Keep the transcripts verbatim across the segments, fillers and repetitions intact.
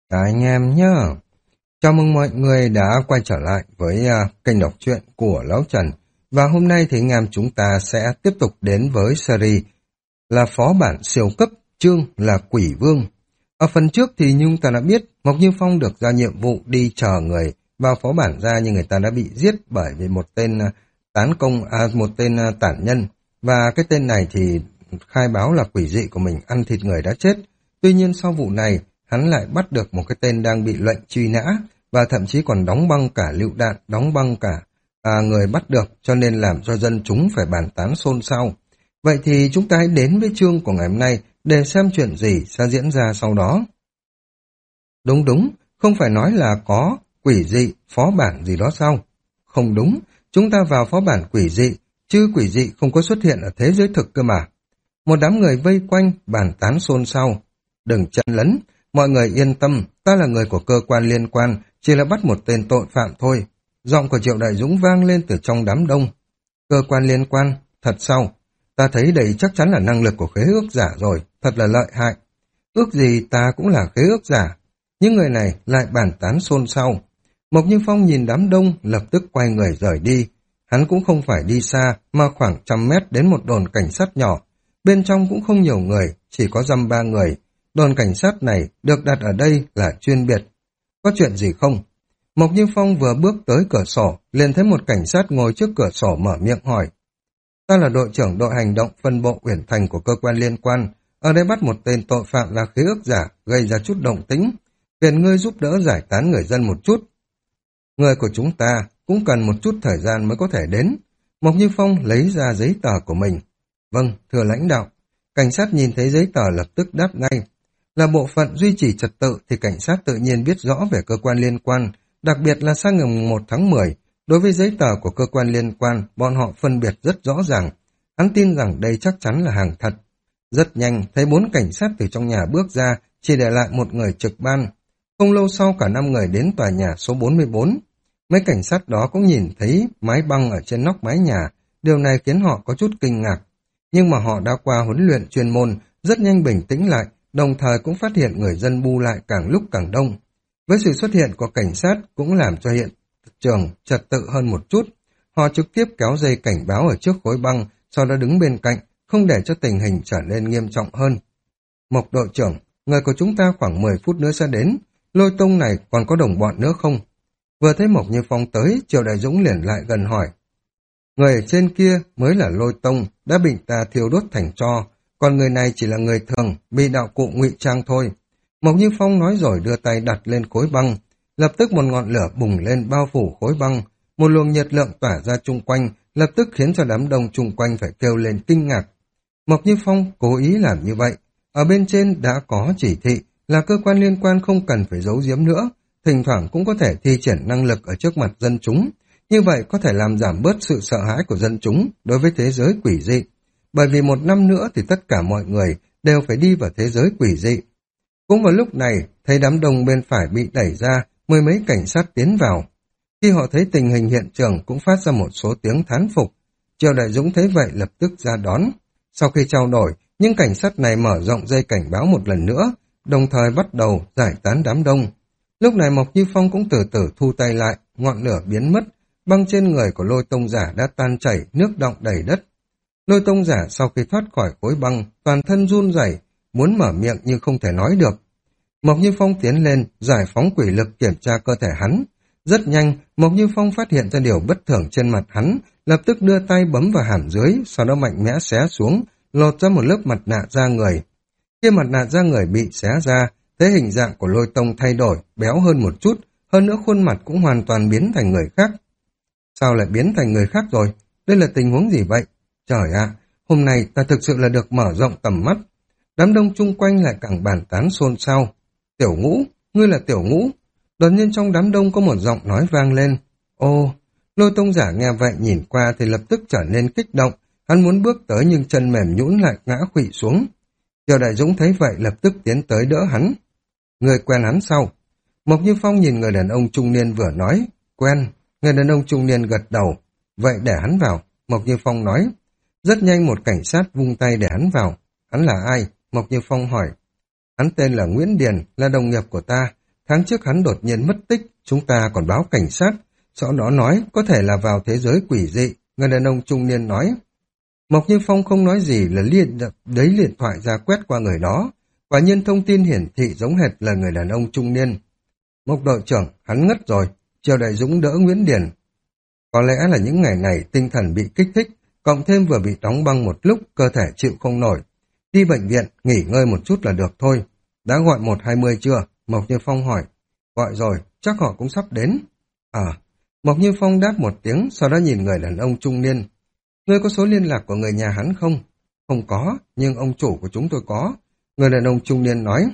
Cả anh em nhá. Chào mừng mọi người đã quay trở lại với uh, kênh đọc truyện của Lão Trần. Và hôm nay thì anh em chúng ta sẽ tiếp tục đến với series là phó bản siêu cấp, chương là Quỷ Vương. Ở phần trước thì như chúng ta đã biết, Mộc Như Phong được ra nhiệm vụ đi chờ người vào phó bản ra, nhưng người ta đã bị giết bởi vì một tên uh, tán công, à, một tên uh, tản nhân. Và cái tên này thì khai báo là quỷ dị của mình ăn thịt người đã chết. Tuy nhiên sau vụ này, hắn lại bắt được một cái tên đang bị lệnh truy nã và thậm chí còn đóng băng cả lựu đạn, đóng băng cả à, người bắt được, cho nên làm cho dân chúng phải bàn tán xôn xao. Vậy thì chúng ta hãy đến với chương của ngày hôm nay để xem chuyện gì sẽ diễn ra sau đó. Đúng đúng, không phải nói là có quỷ dị, phó bản gì đó sao? Không đúng, chúng ta vào phó bản quỷ dị, chứ quỷ dị không có xuất hiện ở thế giới thực cơ mà. Một đám người vây quanh, bàn tán xôn xao. Đừng chen lấn, mọi người yên tâm, ta là người của cơ quan liên quan, chỉ là bắt một tên tội phạm thôi. Giọng của Triệu Đại Dũng vang lên từ trong đám đông. Cơ quan liên quan, thật sao? Ta thấy đây chắc chắn là năng lực của khế ước giả rồi, thật là lợi hại. Ước gì ta cũng là khế ước giả. Những người này lại bàn tán xôn xao. Mộc Như Phong nhìn đám đông, lập tức quay người rời đi. Hắn cũng không phải đi xa, mà khoảng trăm mét đến một đồn cảnh sát nhỏ. Bên trong cũng không nhiều người, chỉ có dăm ba người. Đồn cảnh sát này được đặt ở đây là chuyên biệt. Có chuyện gì không? Mộc Như Phong vừa bước tới cửa sổ, liền thấy một cảnh sát ngồi trước cửa sổ mở miệng hỏi. Ta là đội trưởng đội hành động phân bộ Uyển Thành của cơ quan liên quan. Ở đây bắt một tên tội phạm là khế ước giả, gây ra chút động tĩnh. Phiền ngươi giúp đỡ giải tán người dân một chút. Người của chúng ta cũng cần một chút thời gian mới có thể đến. Mộc Như Phong lấy ra giấy tờ của mình. Vâng, thưa lãnh đạo. Cảnh sát nhìn thấy giấy tờ lập tức đáp ngay. Là bộ phận duy trì trật tự thì cảnh sát tự nhiên biết rõ về cơ quan liên quan, đặc biệt là sang ngày một tháng mười. Đối với giấy tờ của cơ quan liên quan, bọn họ phân biệt rất rõ ràng. Hắn tin rằng đây chắc chắn là hàng thật. Rất nhanh, thấy bốn cảnh sát từ trong nhà bước ra, chỉ để lại một người trực ban. Không lâu sau cả năm người đến tòa nhà số bốn mươi bốn. Mấy cảnh sát đó cũng nhìn thấy mái băng ở trên nóc mái nhà. Điều này khiến họ có chút kinh ngạc. Nhưng mà họ đã qua huấn luyện chuyên môn, rất nhanh bình tĩnh lại, đồng thời cũng phát hiện người dân bu lại càng lúc càng đông. Với sự xuất hiện của cảnh sát cũng làm cho hiện trường trật tự hơn một chút. Họ trực tiếp kéo dây cảnh báo ở trước khối băng, sau đó đứng bên cạnh, không để cho tình hình trở nên nghiêm trọng hơn. Mộc đội trưởng, người của chúng ta khoảng mười phút nữa sẽ đến. Lôi Tông này còn có đồng bọn nữa không? Vừa thấy Mộc Như Phong tới, Triệu Đại Dũng liền lại gần hỏi. Người ở trên kia mới là Lôi Tông, đã bị ta thiêu đốt thành tro, còn người này chỉ là người thường, bị đạo cụ ngụy trang thôi. Mộc Như Phong nói rồi đưa tay đặt lên khối băng, lập tức một ngọn lửa bùng lên bao phủ khối băng, một luồng nhiệt lượng tỏa ra chung quanh, lập tức khiến cho đám đông chung quanh phải kêu lên kinh ngạc. Mộc Như Phong cố ý làm như vậy, ở bên trên đã có chỉ thị là cơ quan liên quan không cần phải giấu giếm nữa, thỉnh thoảng cũng có thể thi triển năng lực ở trước mặt dân chúng. Như vậy có thể làm giảm bớt sự sợ hãi của dân chúng đối với thế giới quỷ dị. Bởi vì một năm nữa thì tất cả mọi người đều phải đi vào thế giới quỷ dị. Cũng vào lúc này, thấy đám đông bên phải bị đẩy ra, mười mấy cảnh sát tiến vào. Khi họ thấy tình hình hiện trường cũng phát ra một số tiếng thán phục. Triệu Đại Dũng thấy vậy lập tức ra đón. Sau khi trao đổi, những cảnh sát này mở rộng dây cảnh báo một lần nữa, đồng thời bắt đầu giải tán đám đông. Lúc này Mộc Như Phong cũng từ từ thu tay lại, ngọn lửa biến mất. Băng trên người của Lôi Tông giả đã tan chảy, nước đọng đầy đất. Lôi Tông giả sau khi thoát khỏi khối băng, toàn thân run rẩy, muốn mở miệng nhưng không thể nói được. Mộc Như Phong tiến lên, giải phóng quỷ lực kiểm tra cơ thể hắn. Rất nhanh, Mộc Như Phong phát hiện ra điều bất thường trên mặt hắn, lập tức đưa tay bấm vào hàm dưới, sau đó mạnh mẽ xé xuống, lột ra một lớp mặt nạ da người. Khi mặt nạ da người bị xé ra, thấy hình dạng của Lôi Tông thay đổi, béo hơn một chút, hơn nữa khuôn mặt cũng hoàn toàn biến thành người khác. Sao lại biến thành người khác rồi? Đây là tình huống gì vậy? Trời ạ, hôm nay ta thực sự là được mở rộng tầm mắt. Đám đông chung quanh lại càng bàn tán xôn xao. Tiểu Ngũ, ngươi là Tiểu Ngũ. Đột nhiên trong đám đông có một giọng nói vang lên. Ô, Lôi Tông giả nghe vậy nhìn qua thì lập tức trở nên kích động. Hắn muốn bước tới nhưng chân mềm nhũn lại ngã khuỵu xuống. Triệu Đại Dũng thấy vậy lập tức tiến tới đỡ hắn. Người quen hắn sao? Mộc Như Phong nhìn người đàn ông trung niên vừa nói. Quen. Người đàn ông trung niên gật đầu. Vậy để hắn vào, Mộc Như Phong nói. Rất nhanh một cảnh sát vung tay để hắn vào. Hắn là ai? Mộc Như Phong hỏi. Hắn tên là Nguyễn Điền, là đồng nghiệp của ta. Tháng trước hắn đột nhiên mất tích, chúng ta còn báo cảnh sát. Sau đó nói có thể là vào thế giới quỷ dị, người đàn ông trung niên nói. Mộc Như Phong không nói gì là liền lấy điện thoại ra quét qua người đó. Quả nhiên thông tin hiển thị giống hệt là người đàn ông trung niên. Mộc đội trưởng, hắn ngất rồi, Triều Đại Dũng đỡ Nguyễn Điền. Có lẽ là những ngày này tinh thần bị kích thích, cộng thêm vừa bị đóng băng một lúc, cơ thể chịu không nổi. Đi bệnh viện, nghỉ ngơi một chút là được thôi. Đã gọi một hai mươi chưa? Mộc Như Phong hỏi. Gọi rồi, chắc họ cũng sắp đến. À, Mộc Như Phong đáp một tiếng, sau đó nhìn người đàn ông trung niên. Ngươi có số liên lạc của người nhà hắn không? Không có, nhưng ông chủ của chúng tôi có. Người đàn ông trung niên nói.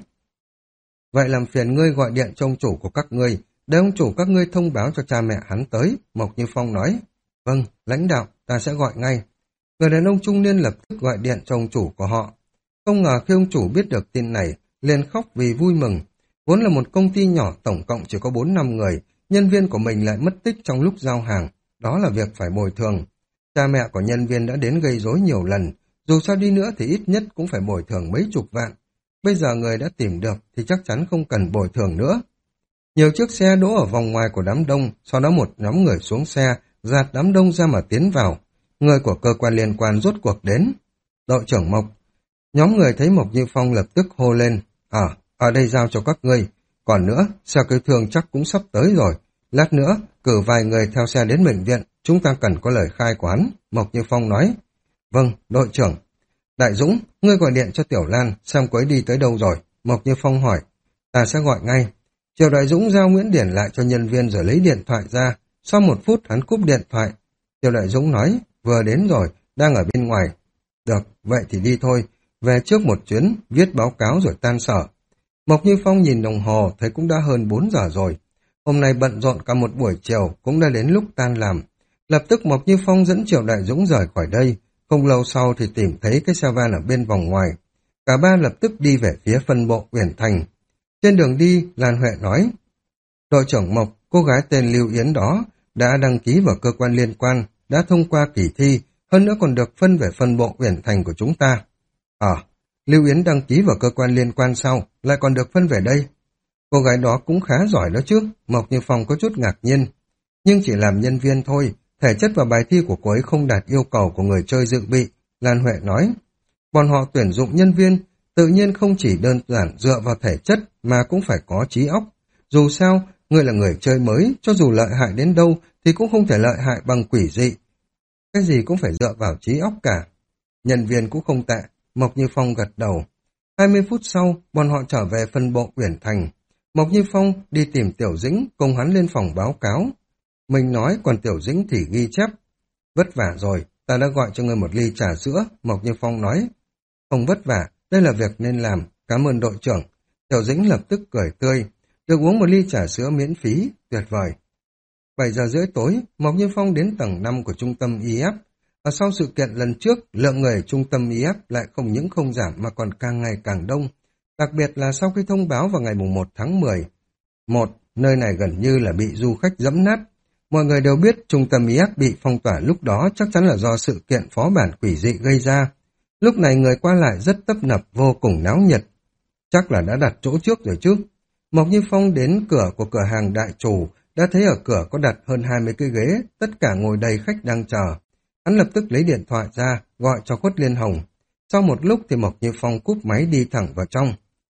Vậy làm phiền ngươi gọi điện cho ông chủ của các ngươi, để ông chủ các ngươi thông báo cho cha mẹ hắn tới, Mộc Như Phong nói. Vâng, lãnh đạo, ta sẽ gọi ngay. Người đàn ông trung niên lập tức gọi điện cho ông chủ của họ. Không ngờ khi ông chủ biết được tin này, liền khóc vì vui mừng. Vốn là một công ty nhỏ tổng cộng chỉ có bốn năm người, nhân viên của mình lại mất tích trong lúc giao hàng. Đó là việc phải bồi thường. Cha mẹ của nhân viên đã đến gây rối nhiều lần, dù sao đi nữa thì ít nhất cũng phải bồi thường mấy chục vạn. Bây giờ người đã tìm được thì chắc chắn không cần bồi thường nữa. Nhiều chiếc xe đỗ ở vòng ngoài của đám đông, sau đó một nhóm người xuống xe, dạt đám đông ra mà tiến vào. Người của cơ quan liên quan rốt cuộc đến. Đội trưởng Mộc. Nhóm người thấy Mộc Như Phong lập tức hô lên. À, ở đây giao cho các ngươi. Còn nữa, xe cứu thương chắc cũng sắp tới rồi. Lát nữa, cử vài người theo xe đến bệnh viện. Chúng ta cần có lời khai của hắn. Mộc Như Phong nói. Vâng, đội trưởng. Đại Dũng, ngươi gọi điện cho Tiểu Lan, xem cô ấy đi tới đâu rồi. Mộc Như Phong hỏi. Ta sẽ gọi ngay. Triều Đại Dũng giao Nguyễn Điển lại cho nhân viên rồi lấy điện thoại ra. Sau một phút hắn cúp điện thoại. Triều Đại Dũng nói, vừa đến rồi, đang ở bên ngoài. Được, vậy thì đi thôi. Về trước một chuyến, viết báo cáo rồi tan sở. Mộc Như Phong nhìn đồng hồ, thấy cũng đã hơn bốn giờ rồi. Hôm nay bận rộn cả một buổi chiều, cũng đã đến lúc tan làm. Lập tức Mộc Như Phong dẫn Triều Đại Dũng rời khỏi đây. Không lâu sau thì tìm thấy cái xe van ở bên vòng ngoài. Cả ba lập tức đi về phía phân bộ Uyển Thành. Trên đường đi, Lan Huệ nói, đội trưởng Mộc, cô gái tên Lưu Yến đó, đã đăng ký vào cơ quan liên quan, đã thông qua kỳ thi, hơn nữa còn được phân về phân bộ Uyển Thành của chúng ta. À, Lưu Yến đăng ký vào cơ quan liên quan sau, lại còn được phân về đây. Cô gái đó cũng khá giỏi đó chứ, Mộc Như Phong có chút ngạc nhiên. Nhưng chỉ làm nhân viên thôi, thể chất và bài thi của cô ấy không đạt yêu cầu của người chơi dự bị, Lan Huệ nói. Bọn họ tuyển dụng nhân viên, tự nhiên không chỉ đơn giản dựa vào thể chất mà cũng phải có trí óc. Dù sao, người là người chơi mới, cho dù lợi hại đến đâu thì cũng không thể lợi hại bằng quỷ dị. Cái gì cũng phải dựa vào trí óc cả. Nhân viên cũng không tệ, Mộc Như Phong gật đầu. hai mươi phút sau, bọn họ trở về phân bộ Uyển Thành. Mộc Như Phong đi tìm Tiểu Dĩnh, cùng hắn lên phòng báo cáo. Mình nói, còn Tiểu Dĩnh thì ghi chép. Vất vả rồi, ta đã gọi cho người một ly trà sữa, Mộc Như Phong nói. Không vất vả, đây là việc nên làm, cảm ơn đội trưởng. Tiểu Dĩnh lập tức cười tươi, được uống một ly trà sữa miễn phí, tuyệt vời. bảy giờ rưỡi tối, Mộc Như Phong đến tầng năm của trung tâm i ép. Và sau sự kiện lần trước, lượng người ở trung tâm i ép lại không những không giảm mà còn càng ngày càng đông. Đặc biệt là sau khi thông báo vào ngày mùng một tháng mười. Một, nơi này gần như là bị du khách dẫm nát. Mọi người đều biết trung tâm i ép bị phong tỏa lúc đó chắc chắn là do sự kiện phó bản quỷ dị gây ra. Lúc này người qua lại rất tấp nập, vô cùng náo nhiệt. Chắc là đã đặt chỗ trước rồi chứ. Mộc Như Phong đến cửa của cửa hàng đại chủ, đã thấy ở cửa có đặt hơn hai mươi cái ghế, tất cả ngồi đầy khách đang chờ. Hắn lập tức lấy điện thoại ra, gọi cho Khuất Liên Hồng. Sau một lúc thì Mộc Như Phong cúp máy đi thẳng vào trong.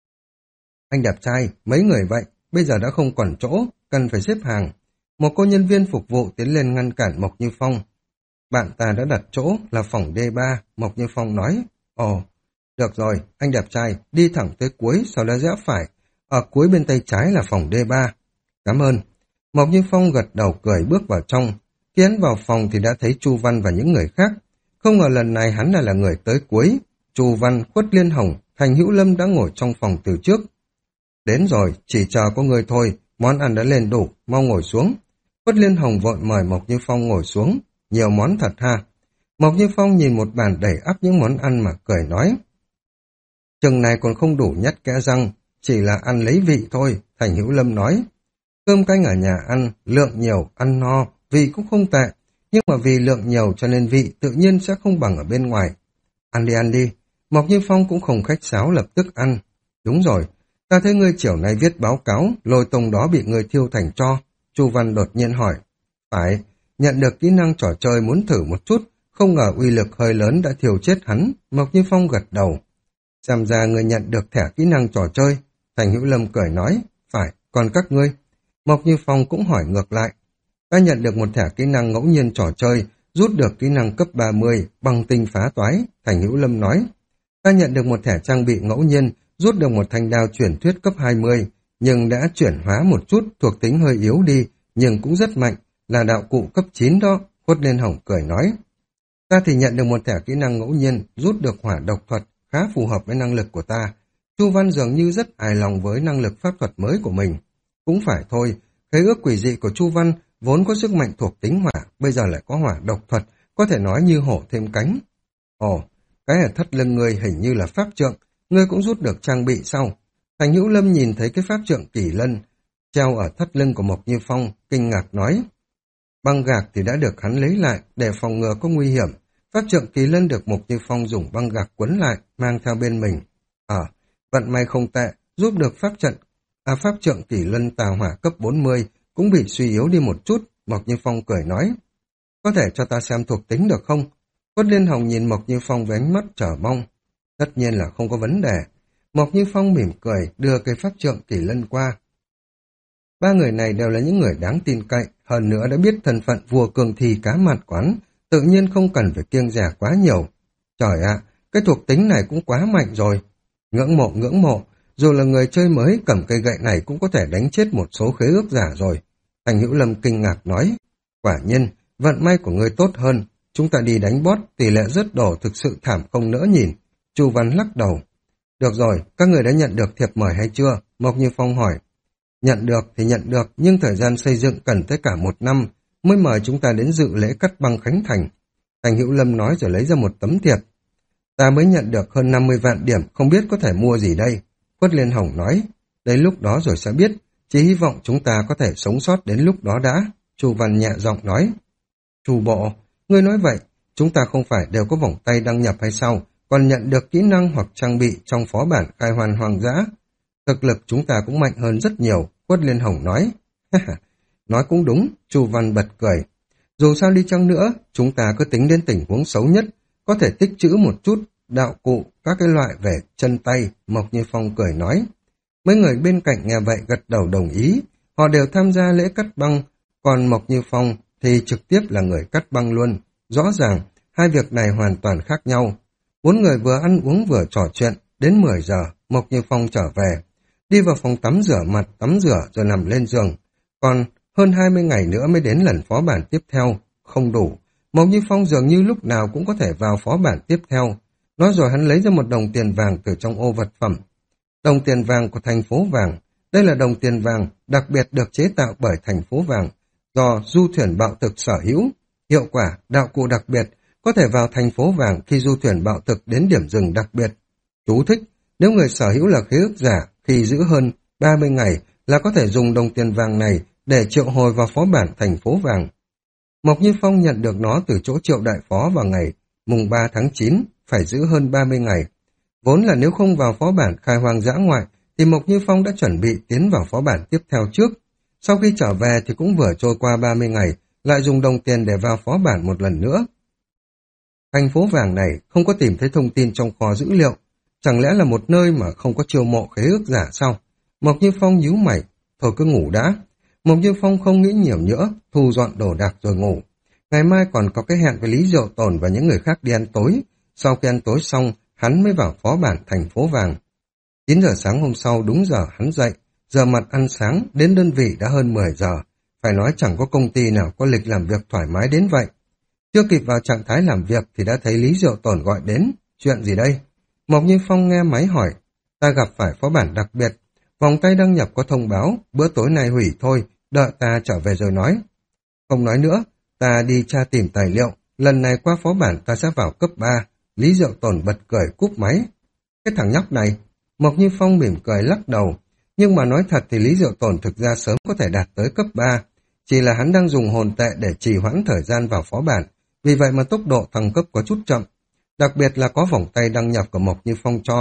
Anh đẹp trai, mấy người vậy, bây giờ đã không còn chỗ, cần phải xếp hàng. Một cô nhân viên phục vụ tiến lên ngăn cản Mộc Như Phong. Bạn ta đã đặt chỗ là phòng D ba, Mộc Như Phong nói. Ồ, được rồi, anh đẹp trai, đi thẳng tới cuối, sau đó rẽ phải. Ở cuối bên tay trái là phòng D ba. Cảm ơn. Mộc Như Phong gật đầu cười bước vào trong. Khi hắn vào phòng thì đã thấy Chu Văn và những người khác. Không ngờ lần này hắn lại là người tới cuối. Chu Văn, Khuất Liên Hồng, Thành Hữu Lâm đã ngồi trong phòng từ trước. Đến rồi, chỉ chờ có người thôi, món ăn đã lên đủ, mau ngồi xuống. Khuất Liên Hồng vội mời Mộc Như Phong ngồi xuống. Nhiều món thật ha. Mộc Như Phong nhìn một bàn đầy ắp những món ăn mà cười nói. Chừng này còn không đủ nhát kẽ răng, chỉ là ăn lấy vị thôi, Thành Hữu Lâm nói. Cơm canh ở nhà ăn, lượng nhiều, ăn no, vị cũng không tệ, nhưng mà vì lượng nhiều cho nên vị tự nhiên sẽ không bằng ở bên ngoài. Ăn đi ăn đi, Mộc Như Phong cũng không khách sáo lập tức ăn. Đúng rồi, Ta thấy ngươi chiều nay viết báo cáo, lôi tông đó bị ngươi thiêu thành tro. Chu Văn đột nhiên hỏi. Phải, nhận được kỹ năng trò chơi muốn thử một chút, không ngờ uy lực hơi lớn đã thiêu chết hắn. Mộc Như Phong gật đầu. Xem ra ngươi nhận được thẻ kỹ năng trò chơi. Thành Hữu Lâm cười nói. Phải, còn các ngươi? Mộc Như Phong cũng hỏi ngược lại. Ta nhận được một thẻ kỹ năng ngẫu nhiên trò chơi, rút được kỹ năng cấp ba mươi, băng tinh phá toái. Thành Hữu Lâm nói. Ta nhận được một thẻ trang bị ngẫu nhiên, rút được một thanh đao chuyển thuyết cấp hai mươi, nhưng đã chuyển hóa một chút, thuộc tính hơi yếu đi, nhưng cũng rất mạnh, là đạo cụ cấp chín đó. Khuất Liên Hồng cười nói. Ta thì nhận được một thẻ kỹ năng ngẫu nhiên, rút được hỏa độc thuật, khá phù hợp với năng lực của ta. Chu Văn dường như rất hài lòng với năng lực pháp thuật mới của mình. Cũng phải thôi, khế ước quỷ dị của Chu Văn vốn có sức mạnh thuộc tính hỏa, bây giờ lại có hỏa độc thuật, có thể nói như hổ thêm cánh. Ồ, cái ở thắt lưng ngươi hình như là pháp trượng, ngươi cũng rút được trang bị sau. Thành Hữu Lâm nhìn thấy cái pháp trượng kỳ lân treo ở thắt lưng của Mộc Như Phong, kinh ngạc nói. Băng gạc thì đã được hắn lấy lại để phòng ngừa có nguy hiểm. Pháp trượng kỳ lân được Mộc Như Phong dùng băng gạc quấn lại, mang theo bên mình. Ờ, à, vận may không tệ, giúp được pháp trận, à pháp trượng kỳ lân tà hỏa cấp bốn mươi cũng bị suy yếu đi một chút. Mộc Như Phong cười nói. Có thể cho ta xem thuộc tính được không? Quất Liên Hồng nhìn Mộc Như Phong với ánh mắt chờ mong. Tất nhiên là không có vấn đề. Mộc Như Phong mỉm cười, đưa cây pháp trượng kỳ lân qua. Ba người này đều là những người đáng tin cậy, hơn nữa đã biết thân phận vua cường thi cá mặn quán, tự nhiên không cần phải kiêng dè quá nhiều. Trời ạ, cái thuộc tính này cũng quá mạnh rồi. Ngưỡng mộ ngưỡng mộ, dù là người chơi mới cầm cây gậy này cũng có thể đánh chết một số khế ước giả rồi. Thành Hữu Lâm kinh ngạc nói. Quả nhiên, vận may của người tốt hơn. Chúng ta đi đánh boss, tỷ lệ rớt đổ thực sự thảm không nỡ nhìn. Chu Văn lắc đầu. Được rồi, các người đã nhận được thiệp mời hay chưa? Mộc Như Phong hỏi. Nhận được thì nhận được, nhưng thời gian xây dựng cần tới cả một năm, mới mời chúng ta đến dự lễ cắt băng khánh thành. Thành Hữu Lâm nói rồi lấy ra một tấm thiệp. Ta mới nhận được hơn năm mươi vạn điểm, không biết có thể mua gì đây. Quất Liên Hồng nói. Đến lúc đó rồi sẽ biết, chỉ hy vọng chúng ta có thể sống sót đến lúc đó đã. Chu Văn nhẹ giọng nói. Chu bộ, ngươi nói vậy, chúng ta không phải đều có vòng tay đăng nhập hay sao, còn nhận được kỹ năng hoặc trang bị trong phó bản khai hoàn hoang dã. Thực lực chúng ta cũng mạnh hơn rất nhiều, Quất Liên Hồng nói. Nói cũng đúng, Chu Văn bật cười. Dù sao đi chăng nữa, chúng ta cứ tính đến tình huống xấu nhất, có thể tích trữ một chút đạo cụ, các cái loại về chân tay, Mộc Như Phong cười nói. Mấy người bên cạnh nghe vậy gật đầu đồng ý, họ đều tham gia lễ cắt băng, còn Mộc Như Phong thì trực tiếp là người cắt băng luôn. Rõ ràng, hai việc này hoàn toàn khác nhau. Bốn người vừa ăn uống vừa trò chuyện, đến mười giờ, Mộc Như Phong trở về. Đi vào phòng tắm rửa mặt, tắm rửa rồi nằm lên giường. Còn hơn hai mươi ngày nữa mới đến lần phó bản tiếp theo, không đủ. Mộc Như Phong dường như lúc nào cũng có thể vào phó bản tiếp theo. Nói rồi hắn lấy ra một đồng tiền vàng từ trong ô vật phẩm. Đồng tiền vàng của thành phố vàng. Đây là đồng tiền vàng đặc biệt được chế tạo bởi thành phố vàng, do du thuyền bạo thực sở hữu. Hiệu quả, đạo cụ đặc biệt, có thể vào thành phố vàng khi du thuyền bạo thực đến điểm dừng đặc biệt. Chú thích, nếu người sở hữu là khế ước giả, khi giữ hơn ba mươi ngày là có thể dùng đồng tiền vàng này để triệu hồi vào phó bản thành phố vàng. Mộc Như Phong nhận được nó từ chỗ triệu đại phó vào ngày mùng ba tháng chín, phải giữ hơn ba mươi ngày. Vốn là nếu không vào phó bản khai hoang dã ngoại, thì Mộc Như Phong đã chuẩn bị tiến vào phó bản tiếp theo trước. Sau khi trở về thì cũng vừa trôi qua ba mươi ngày, lại dùng đồng tiền để vào phó bản một lần nữa. Thành phố vàng này không có tìm thấy thông tin trong kho dữ liệu, chẳng lẽ là một nơi mà không có chiêu mộ khế ước giả sao? Mộc Như Phong nhíu mày, thôi cứ ngủ đã. Mộc Như Phong không nghĩ nhiều nữa, thu dọn đồ đạc rồi ngủ. Ngày mai còn có cái hẹn với Lý Diệu Tồn và những người khác đi ăn tối. Sau khi ăn tối xong, hắn mới vào phó bản thành phố vàng. chín giờ sáng hôm sau đúng giờ hắn dậy, giờ mặt ăn sáng, đến đơn vị đã hơn mười giờ. Phải nói chẳng có công ty nào có lịch làm việc thoải mái đến vậy. Chưa kịp vào trạng thái làm việc thì đã thấy Lý Diệu Tồn gọi đến. Chuyện gì đây? Mộc Như Phong nghe máy hỏi. Ta gặp phải phó bản đặc biệt. Vòng tay đăng nhập có thông báo, bữa tối nay hủy thôi, đợi ta trở về rồi nói. Không nói nữa, ta đi tra tìm tài liệu. Lần này qua phó bản ta sẽ vào cấp ba. Lý Diệu Tồn bật cười cúp máy. Cái thằng nhóc này. Mộc Như Phong mỉm cười lắc đầu. Nhưng mà nói thật thì Lý Diệu Tồn thực ra sớm có thể đạt tới cấp ba. Chỉ là hắn đang dùng hồn tệ để trì hoãn thời gian vào phó bản. Vì vậy mà tốc độ thăng cấp có chút chậm. Đặc biệt là có vòng tay đăng nhập của Mộc Như Phong cho,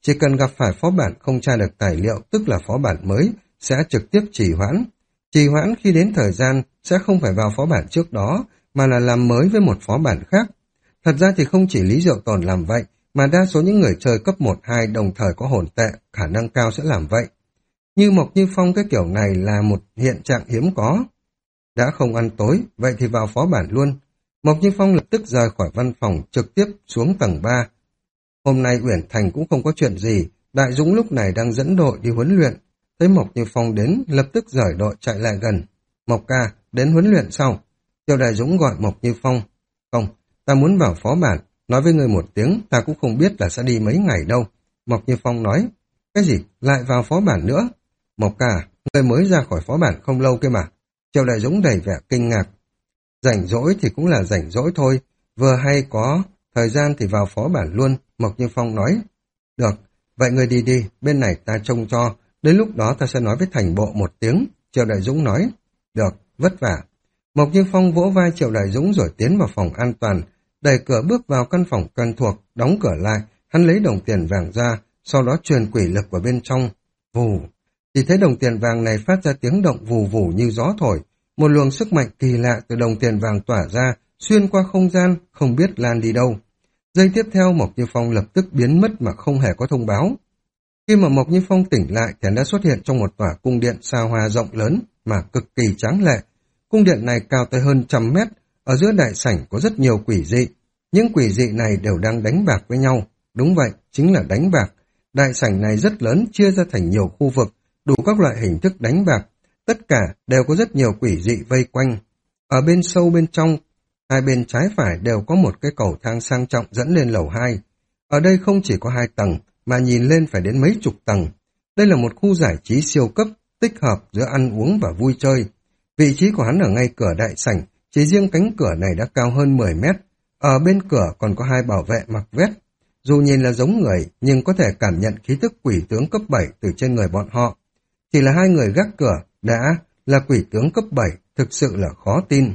Chỉ cần gặp phải phó bản không tra được tài liệu, tức là phó bản mới, sẽ trực tiếp trì hoãn. Trì hoãn khi đến thời gian sẽ không phải vào phó bản trước đó, mà là làm mới với một phó bản khác. Thật ra thì không chỉ Lý Diệu Tồn làm vậy, mà đa số những người chơi cấp một hai đồng thời có hồn tệ, khả năng cao sẽ làm vậy. Như Mộc Như Phong cái kiểu này là một hiện trạng hiếm có. Đã không ăn tối, vậy thì vào phó bản luôn. Mộc Như Phong lập tức rời khỏi văn phòng trực tiếp xuống tầng ba. Hôm nay Uyển Thành cũng không có chuyện gì, Đại Dũng lúc này đang dẫn đội đi huấn luyện. Thấy Mộc Như Phong đến, lập tức rời đội chạy lại gần. Mộc ca, đến huấn luyện sau. Tiêu Đại Dũng gọi Mộc Như Phong. Không, ta muốn vào phó bản, nói với người một tiếng, ta cũng không biết là sẽ đi mấy ngày đâu. Mộc Như Phong nói, cái gì, lại vào phó bản nữa? Mộc ca, người mới ra khỏi phó bản không lâu kia mà. Tiêu Đại Dũng đầy vẻ kinh ngạc. Rảnh rỗi thì cũng là rảnh rỗi thôi, vừa hay có thời gian thì vào phó bản luôn, Mộc Như Phong nói. Được, vậy người đi đi, bên này ta trông cho, đến lúc đó ta sẽ nói với Thành Bộ một tiếng, Triệu Đại Dũng nói. Được, vất vả. Mộc Như Phong vỗ vai Triệu Đại Dũng rồi tiến vào phòng an toàn, đẩy cửa bước vào căn phòng quen thuộc, đóng cửa lại, hắn lấy đồng tiền vàng ra, sau đó truyền quỷ lực vào bên trong. Vù, chỉ thấy đồng tiền vàng này phát ra tiếng động vù vù như gió thổi, một luồng sức mạnh kỳ lạ từ đồng tiền vàng tỏa ra, xuyên qua không gian, không biết lan đi đâu. Giây tiếp theo Mộc Như Phong lập tức biến mất mà không hề có thông báo. Khi mà Mộc Như Phong tỉnh lại thì hắn đã xuất hiện trong một tòa cung điện xa hoa rộng lớn mà cực kỳ tráng lệ. Cung điện này cao tới hơn trăm mét, ở giữa đại sảnh có rất nhiều quỷ dị. Những quỷ dị này đều đang đánh bạc với nhau. Đúng vậy, chính là đánh bạc. Đại sảnh này rất lớn, chia ra thành nhiều khu vực, đủ các loại hình thức đánh bạc. Tất cả đều có rất nhiều quỷ dị vây quanh. Ở bên sâu bên trong, hai bên trái phải đều có một cái cầu thang sang trọng dẫn lên lầu hai. Ở đây không chỉ có hai tầng, mà nhìn lên phải đến mấy chục tầng. Đây là một khu giải trí siêu cấp, tích hợp giữa ăn uống và vui chơi. Vị trí của hắn ở ngay cửa đại sảnh, chỉ riêng cánh cửa này đã cao hơn mười mét. Ở bên cửa còn có hai bảo vệ mặc vest. Dù nhìn là giống người, nhưng có thể cảm nhận khí tức quỷ tướng cấp bảy từ trên người bọn họ. Chỉ là hai người gác cửa đã là quỷ tướng cấp bảy, thực sự là khó tin.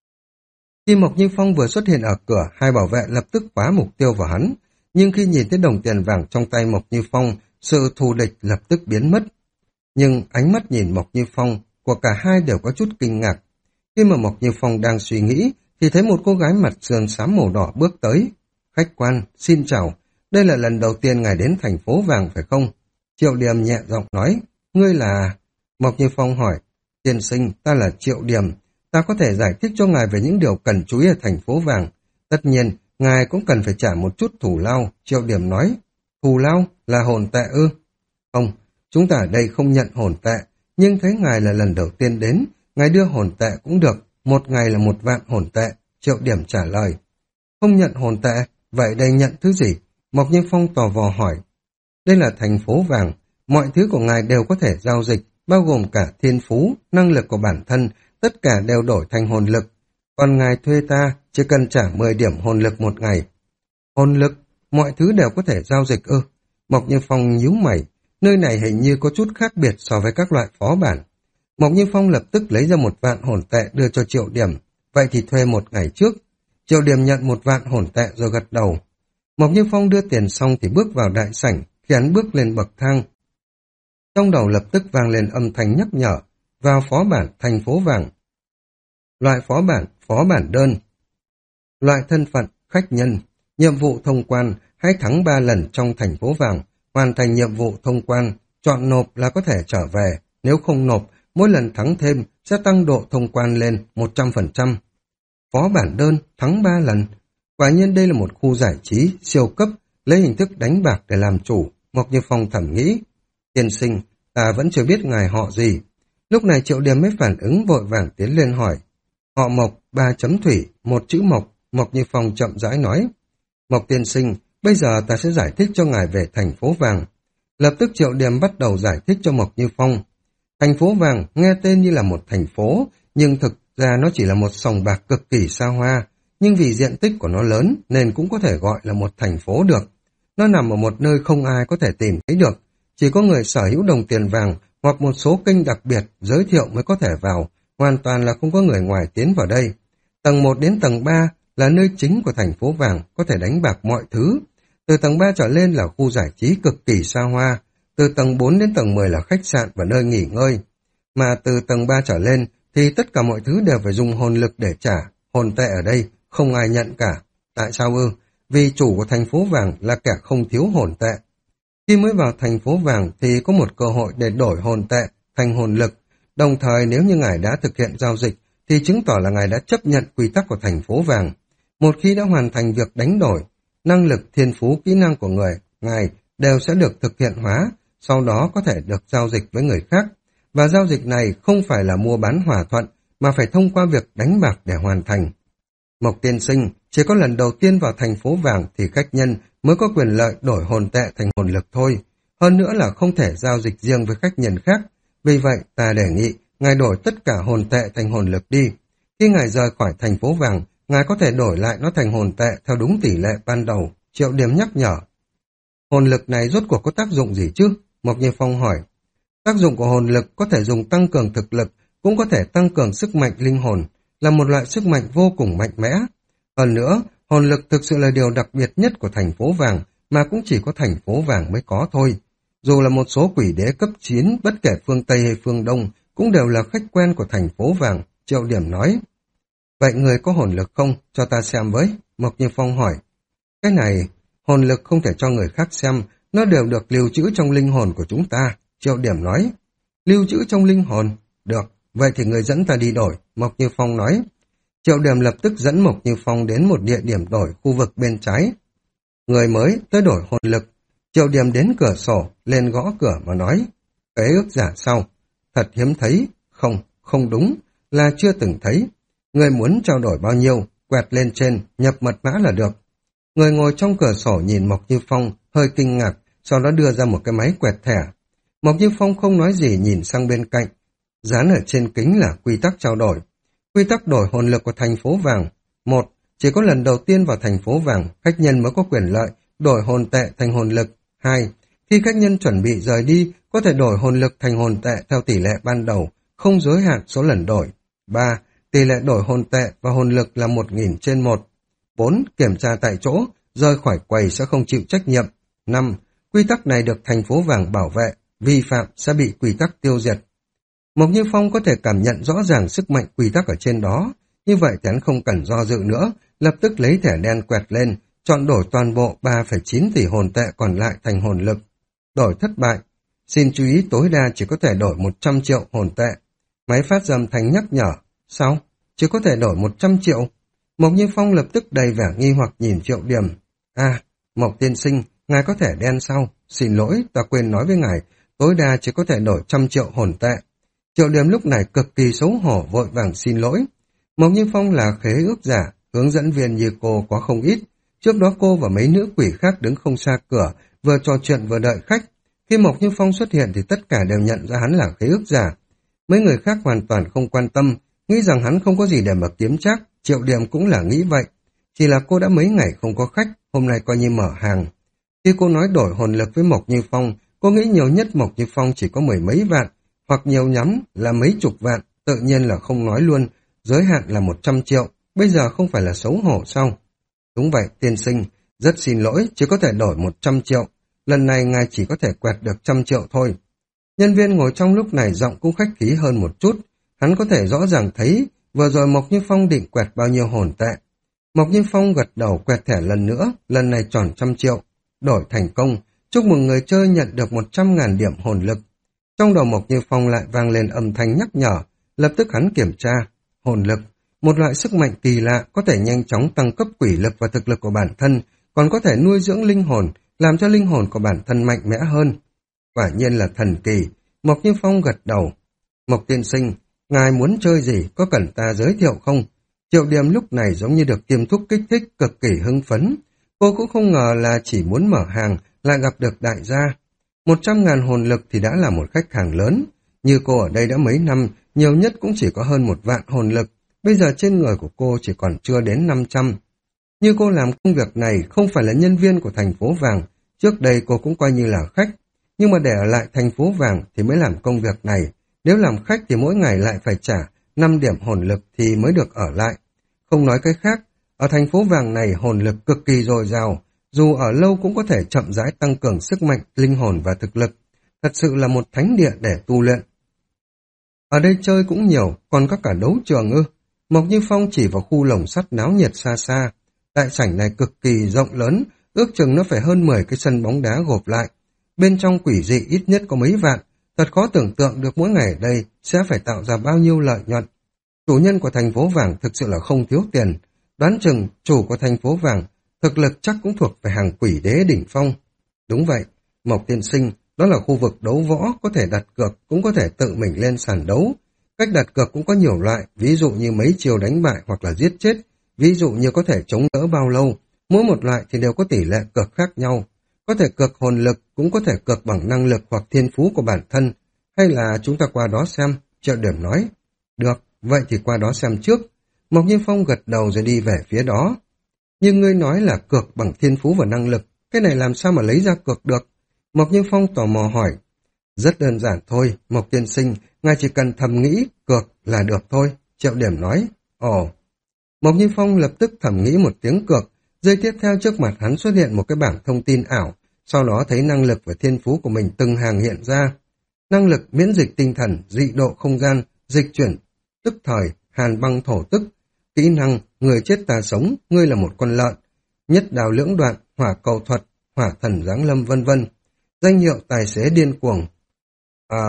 Khi Mộc Như Phong vừa xuất hiện ở cửa, hai bảo vệ lập tức phá mục tiêu vào hắn. Nhưng khi nhìn thấy đồng tiền vàng trong tay Mộc Như Phong, sự thù địch lập tức biến mất. Nhưng ánh mắt nhìn Mộc Như Phong của cả hai đều có chút kinh ngạc. Khi mà Mộc Như Phong đang suy nghĩ, thì thấy một cô gái mặt sườn xám màu đỏ bước tới. Khách quan, xin chào, đây là lần đầu tiên ngài đến thành phố vàng phải không? Triệu Điềm nhẹ giọng nói, ngươi là... Mộc Như Phong hỏi, tiên sinh, ta là Triệu Điềm, ta có thể giải thích cho ngài về những điều cần chú ý ở thành phố vàng. Tất nhiên, ngài cũng cần phải trả một chút thù lao, Triệu Điềm nói. Thù lao là hồn tệ ư? Không, chúng ta ở đây không nhận hồn tệ, nhưng thấy ngài là lần đầu tiên đến, ngài đưa hồn tệ cũng được, một ngày là một vạn hồn tệ, Triệu Điểm trả lời. Không nhận hồn tệ, vậy đây nhận thứ gì? Mộc Như Phong tò vò hỏi. Đây là thành phố vàng, mọi thứ của ngài đều có thể giao dịch, bao gồm cả thiên phú, năng lực của bản thân, tất cả đều đổi thành hồn lực. Còn ngài thuê ta, chỉ cần trả mười điểm hồn lực một ngày. Hồn lực, mọi thứ đều có thể giao dịch ư? Mộc Như Phong nhíu mày, nơi này hình như có chút khác biệt so với các loại phó bản. Mộc Như Phong lập tức lấy ra một vạn hồn tệ đưa cho Triệu Điểm, vậy thì thuê một ngày trước. Triệu Điểm nhận một vạn hồn tệ rồi gật đầu. Mộc Như Phong đưa tiền xong thì bước vào đại sảnh, khi hắn bước lên bậc thang. Trong đầu lập tức vang lên âm thanh nhắc nhở, vào phó bản thành phố vàng. Loại phó bản, phó bản đơn. Loại thân phận, khách nhân. Nhiệm vụ thông quan, hãy thắng ba lần trong thành phố vàng. Hoàn thành nhiệm vụ thông quan, chọn nộp là có thể trở về. Nếu không nộp, mỗi lần thắng thêm sẽ tăng độ thông quan lên một trăm phần trăm. Phó bản đơn, thắng ba lần. Quả nhiên đây là một khu giải trí, siêu cấp, lấy hình thức đánh bạc để làm chủ. Mộc Như Phong thầm nghĩ. Tiên sinh, ta vẫn chưa biết ngài họ gì. Lúc này Triệu Điềm mới phản ứng vội vàng tiến lên hỏi. Họ Mộc, ba chấm thủy, một chữ Mộc. Mộc Như Phong chậm rãi nói. Mộc tiên sinh, bây giờ ta sẽ giải thích cho ngài về thành phố vàng. Lập tức Triệu Điềm bắt đầu giải thích cho Mộc Như Phong. Thành phố vàng nghe tên như là một thành phố, nhưng thực ra nó chỉ là một sòng bạc cực kỳ xa hoa, nhưng vì diện tích của nó lớn nên cũng có thể gọi là một thành phố được. Nó nằm ở một nơi không ai có thể tìm thấy được, chỉ có người sở hữu đồng tiền vàng hoặc một số kênh đặc biệt giới thiệu mới có thể vào, hoàn toàn là không có người ngoài tiến vào đây. Tầng một đến tầng ba là nơi chính của thành phố vàng, có thể đánh bạc mọi thứ. Từ tầng ba trở lên là khu giải trí cực kỳ xa hoa, từ tầng bốn đến tầng mười là khách sạn và nơi nghỉ ngơi. Mà từ tầng ba trở lên thì tất cả mọi thứ đều phải dùng hồn lực để trả, hồn tệ ở đây không ai nhận cả. Tại sao ư? Vì chủ của thành phố vàng là kẻ không thiếu hồn tệ. Khi mới vào thành phố vàng thì có một cơ hội để đổi hồn tệ thành hồn lực, đồng thời nếu như ngài đã thực hiện giao dịch thì chứng tỏ là ngài đã chấp nhận quy tắc của thành phố vàng. Một khi đã hoàn thành việc đánh đổi, năng lực, thiên phú, kỹ năng của người, ngài đều sẽ được thực hiện hóa, sau đó có thể được giao dịch với người khác. Và giao dịch này không phải là mua bán hòa thuận, mà phải thông qua việc đánh bạc để hoàn thành. Mộc tiên sinh, chỉ có lần đầu tiên vào thành phố vàng thì khách nhân mới có quyền lợi đổi hồn tệ thành hồn lực thôi. Hơn nữa là không thể giao dịch riêng với khách nhân khác. Vì vậy, ta đề nghị, ngài đổi tất cả hồn tệ thành hồn lực đi. Khi ngài rời khỏi thành phố vàng, ngài có thể đổi lại nó thành hồn tệ theo đúng tỷ lệ ban đầu. Triệu Điểm nhắc nhở. Hồn lực này rốt cuộc có tác dụng gì chứ? Mộc Như Phong hỏi. Tác dụng của hồn lực có thể dùng tăng cường thực lực, cũng có thể tăng cường sức mạnh linh hồn, là một loại sức mạnh vô cùng mạnh mẽ. Hơn nữa, hồn lực thực sự là điều đặc biệt nhất của thành phố vàng, mà cũng chỉ có thành phố vàng mới có thôi. Dù là một số quỷ đế cấp chín, bất kể phương Tây hay phương Đông, cũng đều là khách quen của thành phố vàng, Triệu Điểm nói. Vậy người có hồn lực không? Cho ta xem với. Mộc Như Phong hỏi. Cái này, hồn lực không thể cho người khác xem, nó đều được lưu trữ trong linh hồn của chúng ta, Triệu Điểm nói. Lưu trữ trong linh hồn? Được, vậy thì người dẫn ta đi đổi, Mộc Như Phong nói. Triệu Điểm lập tức dẫn Mộc Như Phong đến một địa điểm đổi khu vực bên trái. Người mới tới đổi hồn lực. Triệu Điểm đến cửa sổ, lên gõ cửa mà nói. Kế ước giả sau. Thật hiếm thấy. Không, không đúng, là chưa từng thấy. Người muốn trao đổi bao nhiêu, quẹt lên trên, nhập mật mã là được. Người ngồi trong cửa sổ nhìn Mộc Như Phong, hơi kinh ngạc, sau đó đưa ra một cái máy quẹt thẻ. Mộc Như Phong không nói gì, nhìn sang bên cạnh. Dán ở trên kính là quy tắc trao đổi. Quy tắc đổi hồn lực của thành phố vàng. Một, chỉ có lần đầu tiên vào thành phố vàng, khách nhân mới có quyền lợi đổi hồn tệ thành hồn lực. Hai, khi khách nhân chuẩn bị rời đi, có thể đổi hồn lực thành hồn tệ theo tỷ lệ ban đầu, không giới hạn số lần đổi. Ba, tỷ lệ đổi hồn tệ và hồn lực là một nghìn trên một. Bốn, kiểm tra tại chỗ, rời khỏi quầy sẽ không chịu trách nhiệm. Năm, quy tắc này được thành phố vàng bảo vệ, vi phạm sẽ bị quy tắc tiêu diệt. Mộc Như Phong có thể cảm nhận rõ ràng sức mạnh quy tắc ở trên đó, như vậy thì hắn không cần do dự nữa, lập tức lấy thẻ đen quẹt lên, chọn đổi toàn bộ ba phẩy chín tỷ hồn tệ còn lại thành hồn lực. Đổi thất bại, xin chú ý tối đa chỉ có thể đổi một trăm triệu hồn tệ. Máy phát ra âm thanh nhắc nhở, sao? Chỉ có thể đổi một trăm triệu? Mộc Như Phong lập tức đầy vẻ nghi hoặc nhìn Triệu Điểm. À, Mộc tiên sinh, ngài có thẻ đen sao? Xin lỗi, ta quên nói với ngài, tối đa chỉ có thể đổi trăm triệu hồn tệ. Triệu Điểm lúc này cực kỳ xấu hổ, vội vàng xin lỗi. Mộc Như Phong là khế ước giả, hướng dẫn viên như cô có không ít. Trước đó cô và mấy nữ quỷ khác đứng không xa cửa, vừa trò chuyện vừa đợi khách. Khi Mộc Như Phong xuất hiện thì tất cả đều nhận ra hắn là khế ước giả. Mấy người khác hoàn toàn không quan tâm, nghĩ rằng hắn không có gì để mà kiếm trác. Triệu Điểm cũng là nghĩ vậy. Chỉ là cô đã mấy ngày không có khách, hôm nay coi như mở hàng. Khi cô nói đổi hồn lực với Mộc Như Phong, cô nghĩ nhiều nhất Mộc Như Phong chỉ có mười mấy vạn, hoặc nhiều nhắm là mấy chục vạn, tự nhiên là không nói luôn, giới hạn là một trăm triệu, bây giờ không phải là xấu hổ sao? Đúng vậy, tiên sinh, rất xin lỗi, chỉ có thể đổi một trăm triệu, lần này ngài chỉ có thể quẹt được trăm triệu thôi. Nhân viên ngồi trong lúc này giọng cũng khách khí hơn một chút, hắn có thể rõ ràng thấy vừa rồi Mộc Như Phong định quẹt bao nhiêu hồn tệ. Mộc Như Phong gật đầu quẹt thẻ lần nữa, lần này tròn trăm triệu, đổi thành công, chúc mừng người chơi nhận được một trăm ngàn điểm hồn lực. Trong đầu Mộc Như Phong lại vang lên âm thanh nhắc nhở, lập tức hắn kiểm tra. Hồn lực, một loại sức mạnh kỳ lạ có thể nhanh chóng tăng cấp quỷ lực và thực lực của bản thân, còn có thể nuôi dưỡng linh hồn, làm cho linh hồn của bản thân mạnh mẽ hơn. Quả nhiên là thần kỳ, Mộc Như Phong gật đầu. Mộc tiên sinh, ngài muốn chơi gì, có cần ta giới thiệu không? Triệu Điểm lúc này giống như được tiêm thuốc kích thích, cực kỳ hưng phấn. Cô cũng không ngờ là chỉ muốn mở hàng, lại gặp được đại gia. Một trăm ngàn hồn lực thì đã là một khách hàng lớn. Như cô ở đây đã mấy năm, nhiều nhất cũng chỉ có hơn một vạn hồn lực. Bây giờ trên người của cô chỉ còn chưa đến năm trăm. Như cô làm công việc này không phải là nhân viên của thành phố vàng. Trước đây cô cũng coi như là khách. Nhưng mà để ở lại thành phố vàng thì mới làm công việc này. Nếu làm khách thì mỗi ngày lại phải trả năm điểm hồn lực thì mới được ở lại. Không nói cái khác, ở thành phố vàng này hồn lực cực kỳ dồi dào. dù ở lâu cũng có thể chậm rãi tăng cường sức mạnh, linh hồn và thực lực. Thật sự là một thánh địa để tu luyện. Ở đây chơi cũng nhiều, còn có cả đấu trường ư. Mộc Như Phong chỉ vào khu lồng sắt náo nhiệt xa xa. Đại sảnh này cực kỳ rộng lớn, ước chừng nó phải hơn mười cái sân bóng đá gộp lại. Bên trong quỷ dị ít nhất có mấy vạn, thật khó tưởng tượng được mỗi ngày ở đây sẽ phải tạo ra bao nhiêu lợi nhuận. Chủ nhân của thành phố vàng thực sự là không thiếu tiền. Đoán chừng chủ của thành phố vàng thực lực chắc cũng thuộc về hàng quỷ đế đỉnh phong. Đúng vậy, Mộc tiên sinh, đó là khu vực đấu võ, có thể đặt cược, cũng có thể tự mình lên sàn đấu. Cách đặt cược cũng có nhiều loại, ví dụ như mấy chiều đánh bại hoặc là giết chết, ví dụ như có thể chống đỡ bao lâu. Mỗi một loại thì đều có tỷ lệ cược khác nhau. Có thể cược hồn lực, cũng có thể cược bằng năng lực hoặc thiên phú của bản thân. Hay là chúng ta qua đó xem, Triệu Điểm nói. Được, vậy thì qua đó xem trước. Mộc Như Phong gật đầu rồi đi về phía đó. Nhưng ngươi nói là cược bằng thiên phú và năng lực, cái này làm sao mà lấy ra cược được? Mộc Như Phong tò mò hỏi. Rất đơn giản thôi, Mộc tiên sinh, ngài chỉ cần thầm nghĩ cược là được thôi, Triệu Điểm nói. Ồ. Mộc Như Phong lập tức thầm nghĩ một tiếng cược, giây tiếp theo trước mặt hắn xuất hiện một cái bảng thông tin ảo, sau đó thấy năng lực và thiên phú của mình từng hàng hiện ra. Năng lực miễn dịch tinh thần, dị độ không gian, dịch chuyển, tức thời, hàn băng thổ tức. Kỹ năng, người chết ta sống, ngươi là một con lợn. Nhất đào lưỡng đoạn, hỏa cầu thuật, hỏa thần giáng lâm vân vân. Danh hiệu tài xế điên cuồng. À,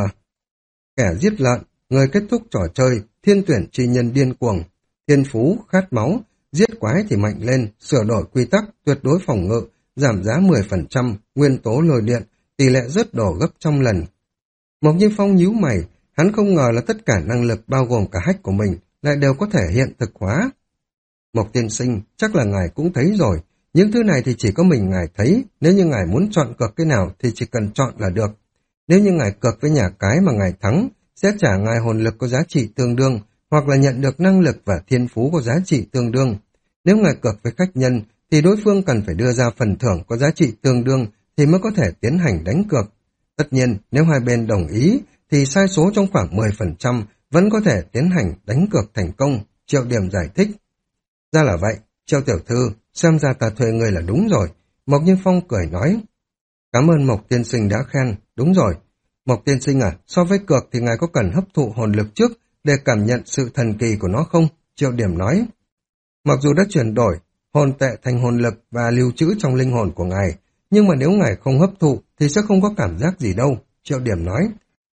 kẻ giết lợn, người kết thúc trò chơi, thiên tuyển chi nhân điên cuồng. Thiên phú, khát máu, giết quái thì mạnh lên, sửa đổi quy tắc, tuyệt đối phòng ngự, giảm giá mười phần trăm, nguyên tố lôi điện, tỷ lệ rớt đổ gấp trăm lần. Mộc Như Phong nhíu mày, hắn không ngờ là tất cả năng lực bao gồm cả hách của mình lại đều có thể hiện thực hóa. Mộc tiên sinh, chắc là ngài cũng thấy rồi, những thứ này thì chỉ có mình ngài thấy, nếu như ngài muốn chọn cược cái nào thì chỉ cần chọn là được. Nếu như ngài cược với nhà cái mà ngài thắng, sẽ trả ngài hồn lực có giá trị tương đương, hoặc là nhận được năng lực và thiên phú có giá trị tương đương. Nếu ngài cược với khách nhân, thì đối phương cần phải đưa ra phần thưởng có giá trị tương đương thì mới có thể tiến hành đánh cược. Tất nhiên, nếu hai bên đồng ý, thì sai số trong khoảng mười phần trăm vẫn có thể tiến hành đánh cược thành công, Triệu Điểm giải thích. Ra là vậy, Triệu tiểu thư, xem ra ta thuê người là đúng rồi. Mộc Như Phong cười nói. Cảm ơn Mộc tiên sinh đã khen, đúng rồi. Mộc tiên sinh à, so với cược thì ngài có cần hấp thụ hồn lực trước để cảm nhận sự thần kỳ của nó không? Triệu Điểm nói. Mặc dù đã chuyển đổi hồn tệ thành hồn lực và lưu trữ trong linh hồn của ngài, nhưng mà nếu ngài không hấp thụ thì sẽ không có cảm giác gì đâu, Triệu Điểm nói.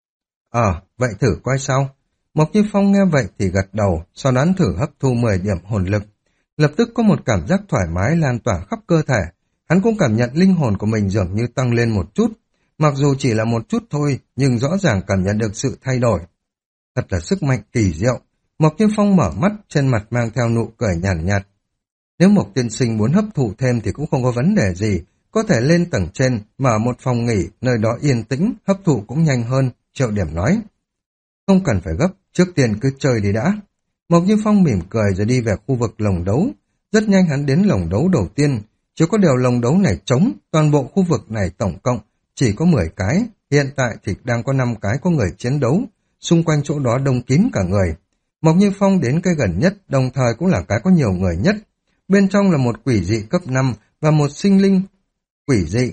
Ờ, vậy thử coi sao. Mộc Như Phong nghe vậy thì gật đầu, sau đó thử hấp thu mười điểm hồn lực. Lập tức có một cảm giác thoải mái lan tỏa khắp cơ thể. Hắn cũng cảm nhận linh hồn của mình dường như tăng lên một chút. Mặc dù chỉ là một chút thôi, nhưng rõ ràng cảm nhận được sự thay đổi. Thật là sức mạnh kỳ diệu. Mộc Như Phong mở mắt, trên mặt mang theo nụ cười nhàn nhạt, nhạt. Nếu Mộc tiên sinh muốn hấp thụ thêm thì cũng không có vấn đề gì. Có thể lên tầng trên, mở một phòng nghỉ, nơi đó yên tĩnh, hấp thụ cũng nhanh hơn, Triệu Điểm nói. Không cần phải gấp, trước tiên cứ chơi đi đã. Mộc Như Phong mỉm cười rồi đi về khu vực lồng đấu. Rất nhanh hắn đến lồng đấu đầu tiên. Chỉ có điều lồng đấu này trống, toàn bộ khu vực này tổng cộng chỉ có mười cái. Hiện tại thì đang có năm cái có người chiến đấu. Xung quanh chỗ đó đông kín cả người. Mộc Như Phong đến cái gần nhất, đồng thời cũng là cái có nhiều người nhất. Bên trong là một quỷ dị cấp năm và một sinh linh quỷ dị.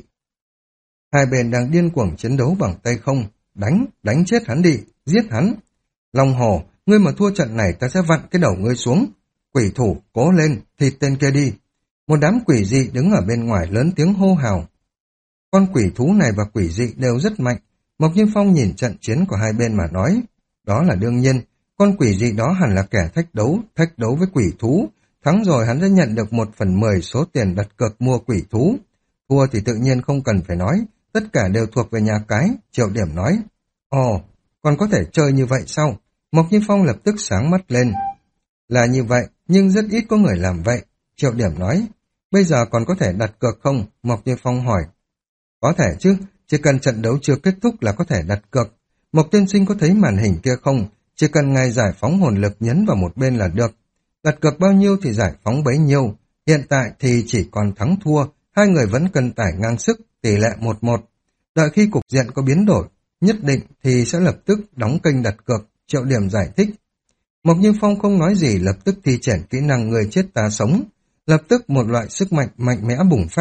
Hai bên đang điên cuồng chiến đấu bằng tay không. Đánh, đánh chết hắn đi, giết hắn. Long Hồ, ngươi mà thua trận này ta sẽ vặn cái đầu ngươi xuống. Quỷ thủ, cố lên, thịt tên kia đi. Một đám quỷ dị đứng ở bên ngoài lớn tiếng hô hào. Con quỷ thú này và quỷ dị đều rất mạnh. Mộc Như Phong nhìn trận chiến của hai bên mà nói. Đó là đương nhiên, con quỷ dị đó hẳn là kẻ thách đấu, thách đấu với quỷ thú. Thắng rồi hắn sẽ nhận được một phần mười số tiền đặt cược mua quỷ thú. Thua thì tự nhiên không cần phải nói, tất cả đều thuộc về nhà cái, Triệu Điểm nói. Ồ, còn có thể chơi như vậy sao? Mộc Như Phong lập tức sáng mắt lên. Là như vậy, nhưng rất ít có người làm vậy, Triệu Điểm nói. Bây giờ còn có thể đặt cược không? Mộc Như Phong hỏi. Có thể chứ, chỉ cần trận đấu chưa kết thúc là có thể đặt cược. Mộc tiên sinh có thấy màn hình kia không? Chỉ cần ngài giải phóng hồn lực nhấn vào một bên là được. Đặt cược bao nhiêu thì giải phóng bấy nhiêu. Hiện tại thì chỉ còn thắng thua, hai người vẫn cân tải ngang sức, tỷ lệ một một. Đợi khi cục diện có biến đổi nhất định thì sẽ lập tức đóng kênh đặt cược, Triệu Điểm giải thích. Mộc Như Phong không nói gì, lập tức thi triển kỹ năng người chết ta sống. Lập tức một loại sức mạnh mạnh mẽ bùng phát,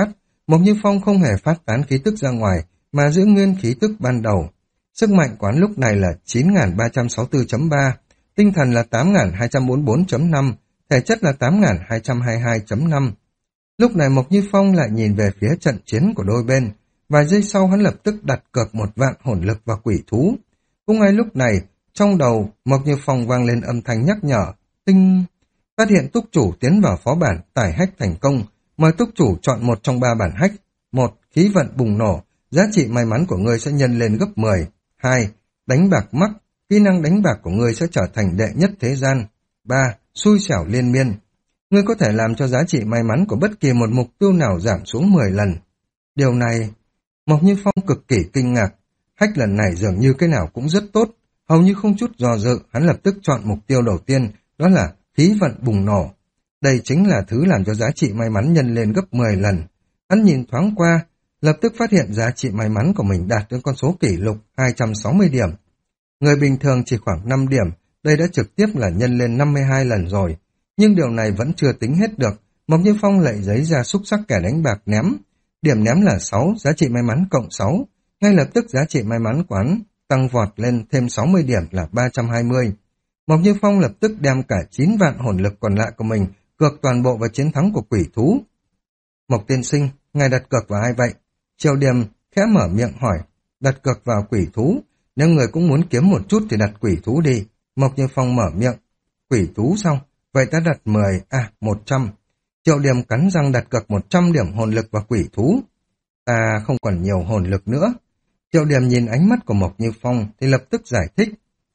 Mộc Như Phong không hề phát tán khí tức ra ngoài, mà giữ nguyên khí tức ban đầu. Sức mạnh quán lúc này là chín nghìn ba trăm sáu mươi tư chấm ba, tinh thần là tám nghìn hai trăm bốn mươi bốn chấm năm, thể chất là tám nghìn hai trăm hai mươi hai chấm năm. Lúc này Mộc Như Phong lại nhìn về phía trận chiến của đôi bên. Vài giây sau hắn lập tức đặt cược một vạn hồn lực vào quỷ thú. Cũng ngay lúc này, trong đầu Mộc Như Phong vang lên âm thanh nhắc nhở. Tinh! Phát hiện túc chủ tiến vào phó bản tải hách thành công. Mời túc chủ chọn một trong ba bản hách. Một. Khí vận bùng nổ. Giá trị may mắn của ngươi sẽ nhân lên gấp mười. Hai. Đánh bạc mắc. Kỹ năng đánh bạc của ngươi sẽ trở thành đệ nhất thế gian. Ba. Xui xẻo liên miên. Ngươi có thể làm cho giá trị may mắn của bất kỳ một mục tiêu nào giảm xuống mười lần. Điều này, Mộc Như Phong cực kỳ kinh ngạc. Hách lần này dường như cái nào cũng rất tốt. Hầu như không chút do dự, hắn lập tức chọn mục tiêu đầu tiên, đó là khí vận bùng nổ. Đây chính là thứ làm cho giá trị may mắn nhân lên gấp mười lần. Hắn nhìn thoáng qua, lập tức phát hiện giá trị may mắn của mình đạt đến con số kỷ lục hai trăm sáu mươi điểm. Người bình thường chỉ khoảng năm điểm, đây đã trực tiếp là nhân lên năm mươi hai lần rồi. Nhưng điều này vẫn chưa tính hết được. Mộc Như Phong lại giấy ra xúc sắc kẻ đánh bạc ném. Điểm ném là sáu, giá trị may mắn cộng sáu. Ngay lập tức giá trị may mắn quán tăng vọt lên thêm sáu mươi điểm là ba trăm hai mươi. Mộc Như Phong lập tức đem cả chín vạn hồn lực còn lại của mình cược toàn bộ vào chiến thắng của quỷ thú. Mộc tiên sinh, ngài đặt cược vào ai vậy? Triều Điềm khẽ mở miệng hỏi. Đặt cược vào quỷ thú. Nếu người cũng muốn kiếm một chút thì đặt quỷ thú đi. Mộc Như Phong mở miệng. Quỷ thú xong, vậy ta đặt mười, à, một trăm. Triệu Điềm cắn răng đặt cược một trăm điểm hồn lực vào quỷ thú. Ta không còn nhiều hồn lực nữa. Triệu Điềm nhìn ánh mắt của Mộc Như Phong thì lập tức giải thích.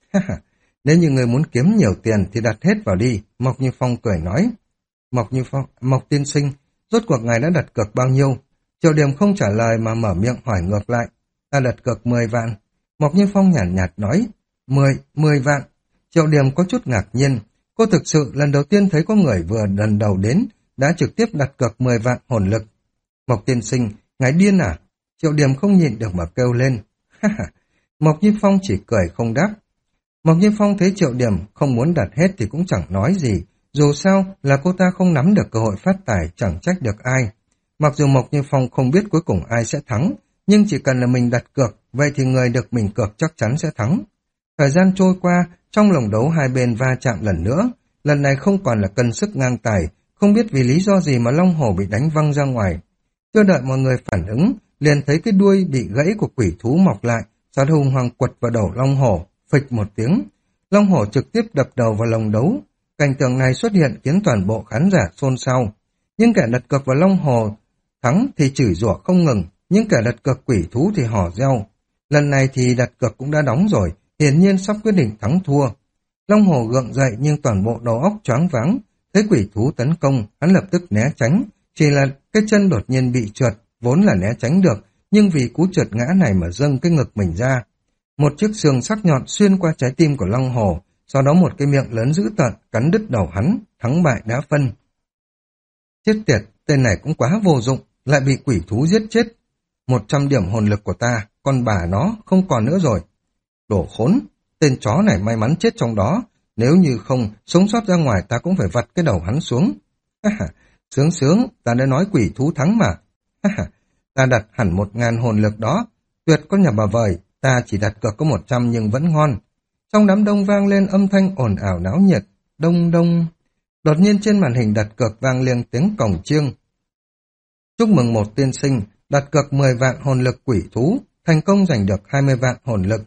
Nếu như người muốn kiếm nhiều tiền thì đặt hết vào đi, Mộc Như Phong cười nói. Mộc Như Phong, Mộc tiên sinh, rốt cuộc ngài đã đặt cược bao nhiêu? Triệu Điềm không trả lời mà mở miệng hỏi ngược lại. Ta đặt cược mười vạn. Mộc Như Phong nhàn nhạt, nhạt nói. mười, mười vạn. Triệu Điềm có chút ngạc nhiên. Cô thực sự lần đầu tiên thấy có người vừa lần đầu đến đã trực tiếp đặt cược mười vạn hồn lực. Mộc tiên sinh, ngài điên à? Triệu Điềm không nhịn được mà kêu lên. Mộc Như Phong chỉ cười không đáp. Mộc Như Phong thấy Triệu Điềm không muốn đặt hết thì cũng chẳng nói gì. Dù sao là cô ta không nắm được cơ hội phát tài, chẳng trách được ai. Mặc dù Mộc Như Phong không biết cuối cùng ai sẽ thắng, nhưng chỉ cần là mình đặt cược, vậy thì người được mình cược chắc chắn sẽ thắng. Thời gian trôi qua, trong lồng đấu hai bên va chạm lần nữa. Lần này không còn là cân sức ngang tài, không biết vì lý do gì mà Long Hổ bị đánh văng ra ngoài. Chưa đợi mọi người phản ứng, liền thấy cái đuôi bị gãy của quỷ thú mọc lại, sau đó hung hăng quật vào đầu Long Hổ, phịch một tiếng. Long Hổ trực tiếp đập đầu vào lồng đấu. Cảnh tượng này xuất hiện khiến toàn bộ khán giả xôn xao. Nhưng kẻ đặt cược vào Long Hổ thắng thì chửi rủa không ngừng, những kẻ đặt cược quỷ thú thì hò reo. Lần này thì đặt cược cũng đã đóng rồi, hiển nhiên sắp quyết định thắng thua. Long Hổ gượng dậy nhưng toàn bộ đầu óc choáng váng, thấy quỷ thú tấn công, hắn lập tức né tránh, chỉ là cái chân đột nhiên bị trượt, vốn là né tránh được, nhưng vì cú trượt ngã này mà dâng cái ngực mình ra. Một chiếc xương sắc nhọn xuyên qua trái tim của Long Hổ, sau đó một cái miệng lớn dữ tợn cắn đứt đầu hắn, thắng bại đã phân. Chết tiệt, tên này cũng quá vô dụng, lại bị quỷ thú giết chết. Một trăm điểm hồn lực của ta, con bà nó không còn nữa rồi. Đồ khốn, tên chó này may mắn chết trong đó, nếu như không sống sót ra ngoài ta cũng phải vặt cái đầu hắn xuống. Sướng sướng, ta đã nói quỷ thú thắng mà. Ta đặt hẳn một ngàn hồn lực đó, tuyệt có nhà bà vời, ta chỉ đặt cược có một trăm nhưng vẫn ngon. Trong đám đông vang lên âm thanh ồn ào náo nhiệt, đông đông. Đột nhiên trên màn hình đặt cược vang lên tiếng cổng chiêng. Chúc mừng một tiên sinh, đặt cược mười vạn hồn lực quỷ thú, thành công giành được hai mươi vạn hồn lực.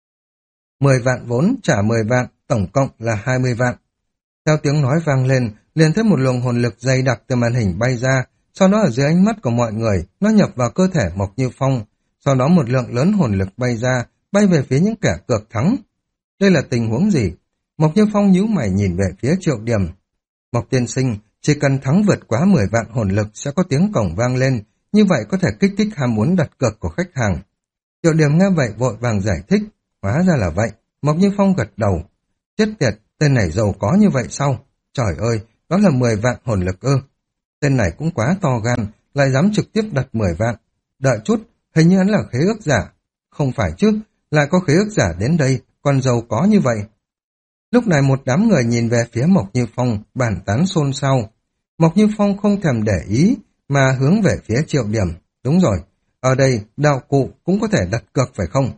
mười vạn vốn trả mười vạn, tổng cộng là hai mươi vạn. Theo tiếng nói vang lên, liền thấy một luồng hồn lực dày đặc từ màn hình bay ra, sau đó ở dưới ánh mắt của mọi người, nó nhập vào cơ thể Mộc Như Phong, sau đó một lượng lớn hồn lực bay ra, bay về phía những kẻ cược thắng. Đây là tình huống gì? Mộc Như Phong nhíu mày nhìn về phía Triệu Điềm. Mộc tiên sinh, chỉ cần thắng vượt quá mười vạn hồn lực sẽ có tiếng cổng vang lên, như vậy có thể kích thích ham muốn đặt cược của khách hàng. Triệu Điềm nghe vậy vội vàng giải thích, hóa ra là vậy. Mộc Như Phong gật đầu. Chết tiệt, tên này giàu có như vậy sao? Trời ơi, đó là mười vạn hồn lực ư. Tên này cũng quá to gan, lại dám trực tiếp đặt mười vạn. Đợi chút, hình như hắn là khế ước giả. Không phải chứ, lại có khế ước giả đến đây, còn giàu có như vậy. Lúc này một đám người nhìn về phía Mộc Như Phong, bàn tán xôn xao. Mộc Như Phong không thèm để ý, mà hướng về phía Triệu Điểm. Đúng rồi, ở đây đạo cụ cũng có thể đặt cược phải không?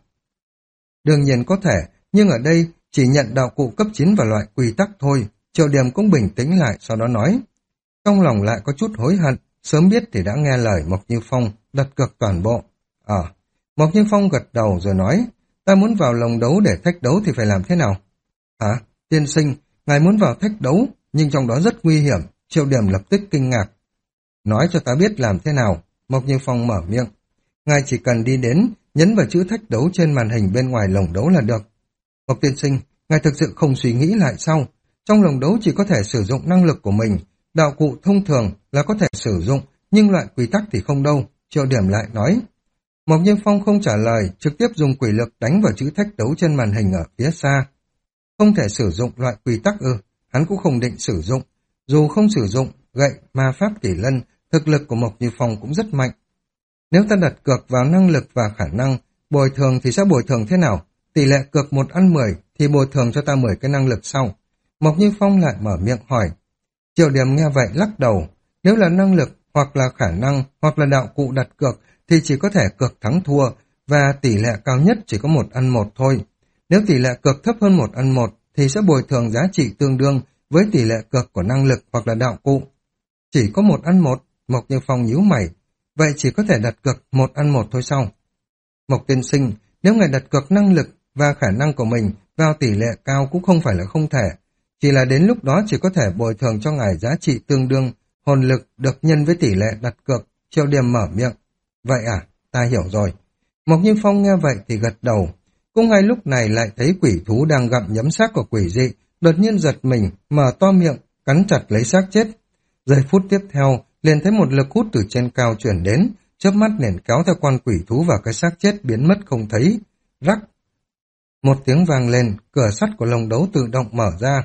Đương nhiên có thể, nhưng ở đây chỉ nhận đạo cụ cấp chín và loại quy tắc thôi. Triệu Điểm cũng bình tĩnh lại, sau đó nói. Trong lòng lại có chút hối hận, sớm biết thì đã nghe lời Mộc Như Phong đặt cược toàn bộ. Ờ, à, Mộc Như Phong gật đầu rồi nói, ta muốn vào lồng đấu để thách đấu thì phải làm thế nào? Hả? Tiên sinh, ngài muốn vào thách đấu, nhưng trong đó rất nguy hiểm. Triệu Điểm lập tức kinh ngạc. Nói cho ta biết làm thế nào. Mộc Như Phong mở miệng. Ngài chỉ cần đi đến, nhấn vào chữ thách đấu trên màn hình bên ngoài lồng đấu là được. Mộc tiên sinh, ngài thực sự không suy nghĩ lại sao? Trong lồng đấu chỉ có thể sử dụng năng lực của mình. Đạo cụ thông thường là có thể sử dụng, nhưng loại quy tắc thì không đâu. Triệu Điểm lại nói. Mộc Như Phong không trả lời, trực tiếp dùng quỷ lực đánh vào chữ thách đấu trên màn hình ở phía xa. Không thể sử dụng loại quy tắc ư, hắn cũng không định sử dụng. Dù không sử dụng, gậy, ma pháp tỷ lân, thực lực của Mộc Như Phong cũng rất mạnh. Nếu ta đặt cược vào năng lực và khả năng, bồi thường thì sẽ bồi thường thế nào? Tỷ lệ cược một ăn mười thì bồi thường cho ta mười cái năng lực sau. Mộc Như Phong lại mở miệng hỏi. Triệu Điểm nghe vậy lắc đầu. Nếu là năng lực, hoặc là khả năng, hoặc là đạo cụ đặt cược, thì chỉ có thể cược thắng thua, và tỷ lệ cao nhất chỉ có một ăn một thôi. Nếu tỷ lệ cược thấp hơn một ăn một, thì sẽ bồi thường giá trị tương đương với tỷ lệ cược của năng lực hoặc là đạo cụ. Chỉ có một ăn một, Mộc Như Phong nhíu mày. Vậy chỉ có thể đặt cược một ăn một thôi sao? Mộc tiên sinh, nếu ngài đặt cược năng lực và khả năng của mình vào tỷ lệ cao cũng không phải là không thể. Chỉ là đến lúc đó chỉ có thể bồi thường cho ngài giá trị tương đương hồn lực được nhân với tỷ lệ đặt cược. Triệu Điểm mở miệng. Vậy à, ta hiểu rồi. Mộc Như Phong nghe vậy thì gật đầu. Cũng ngay lúc này lại thấy quỷ thú đang gặm nhấm xác của quỷ dị, đột nhiên giật mình, mở to miệng, cắn chặt lấy xác chết. Giây phút tiếp theo, liền thấy một lực hút từ trên cao chuyển đến, chớp mắt liền kéo theo con quỷ thú và cái xác chết biến mất không thấy. Rắc. Một tiếng vang lên, cửa sắt của lồng đấu tự động mở ra.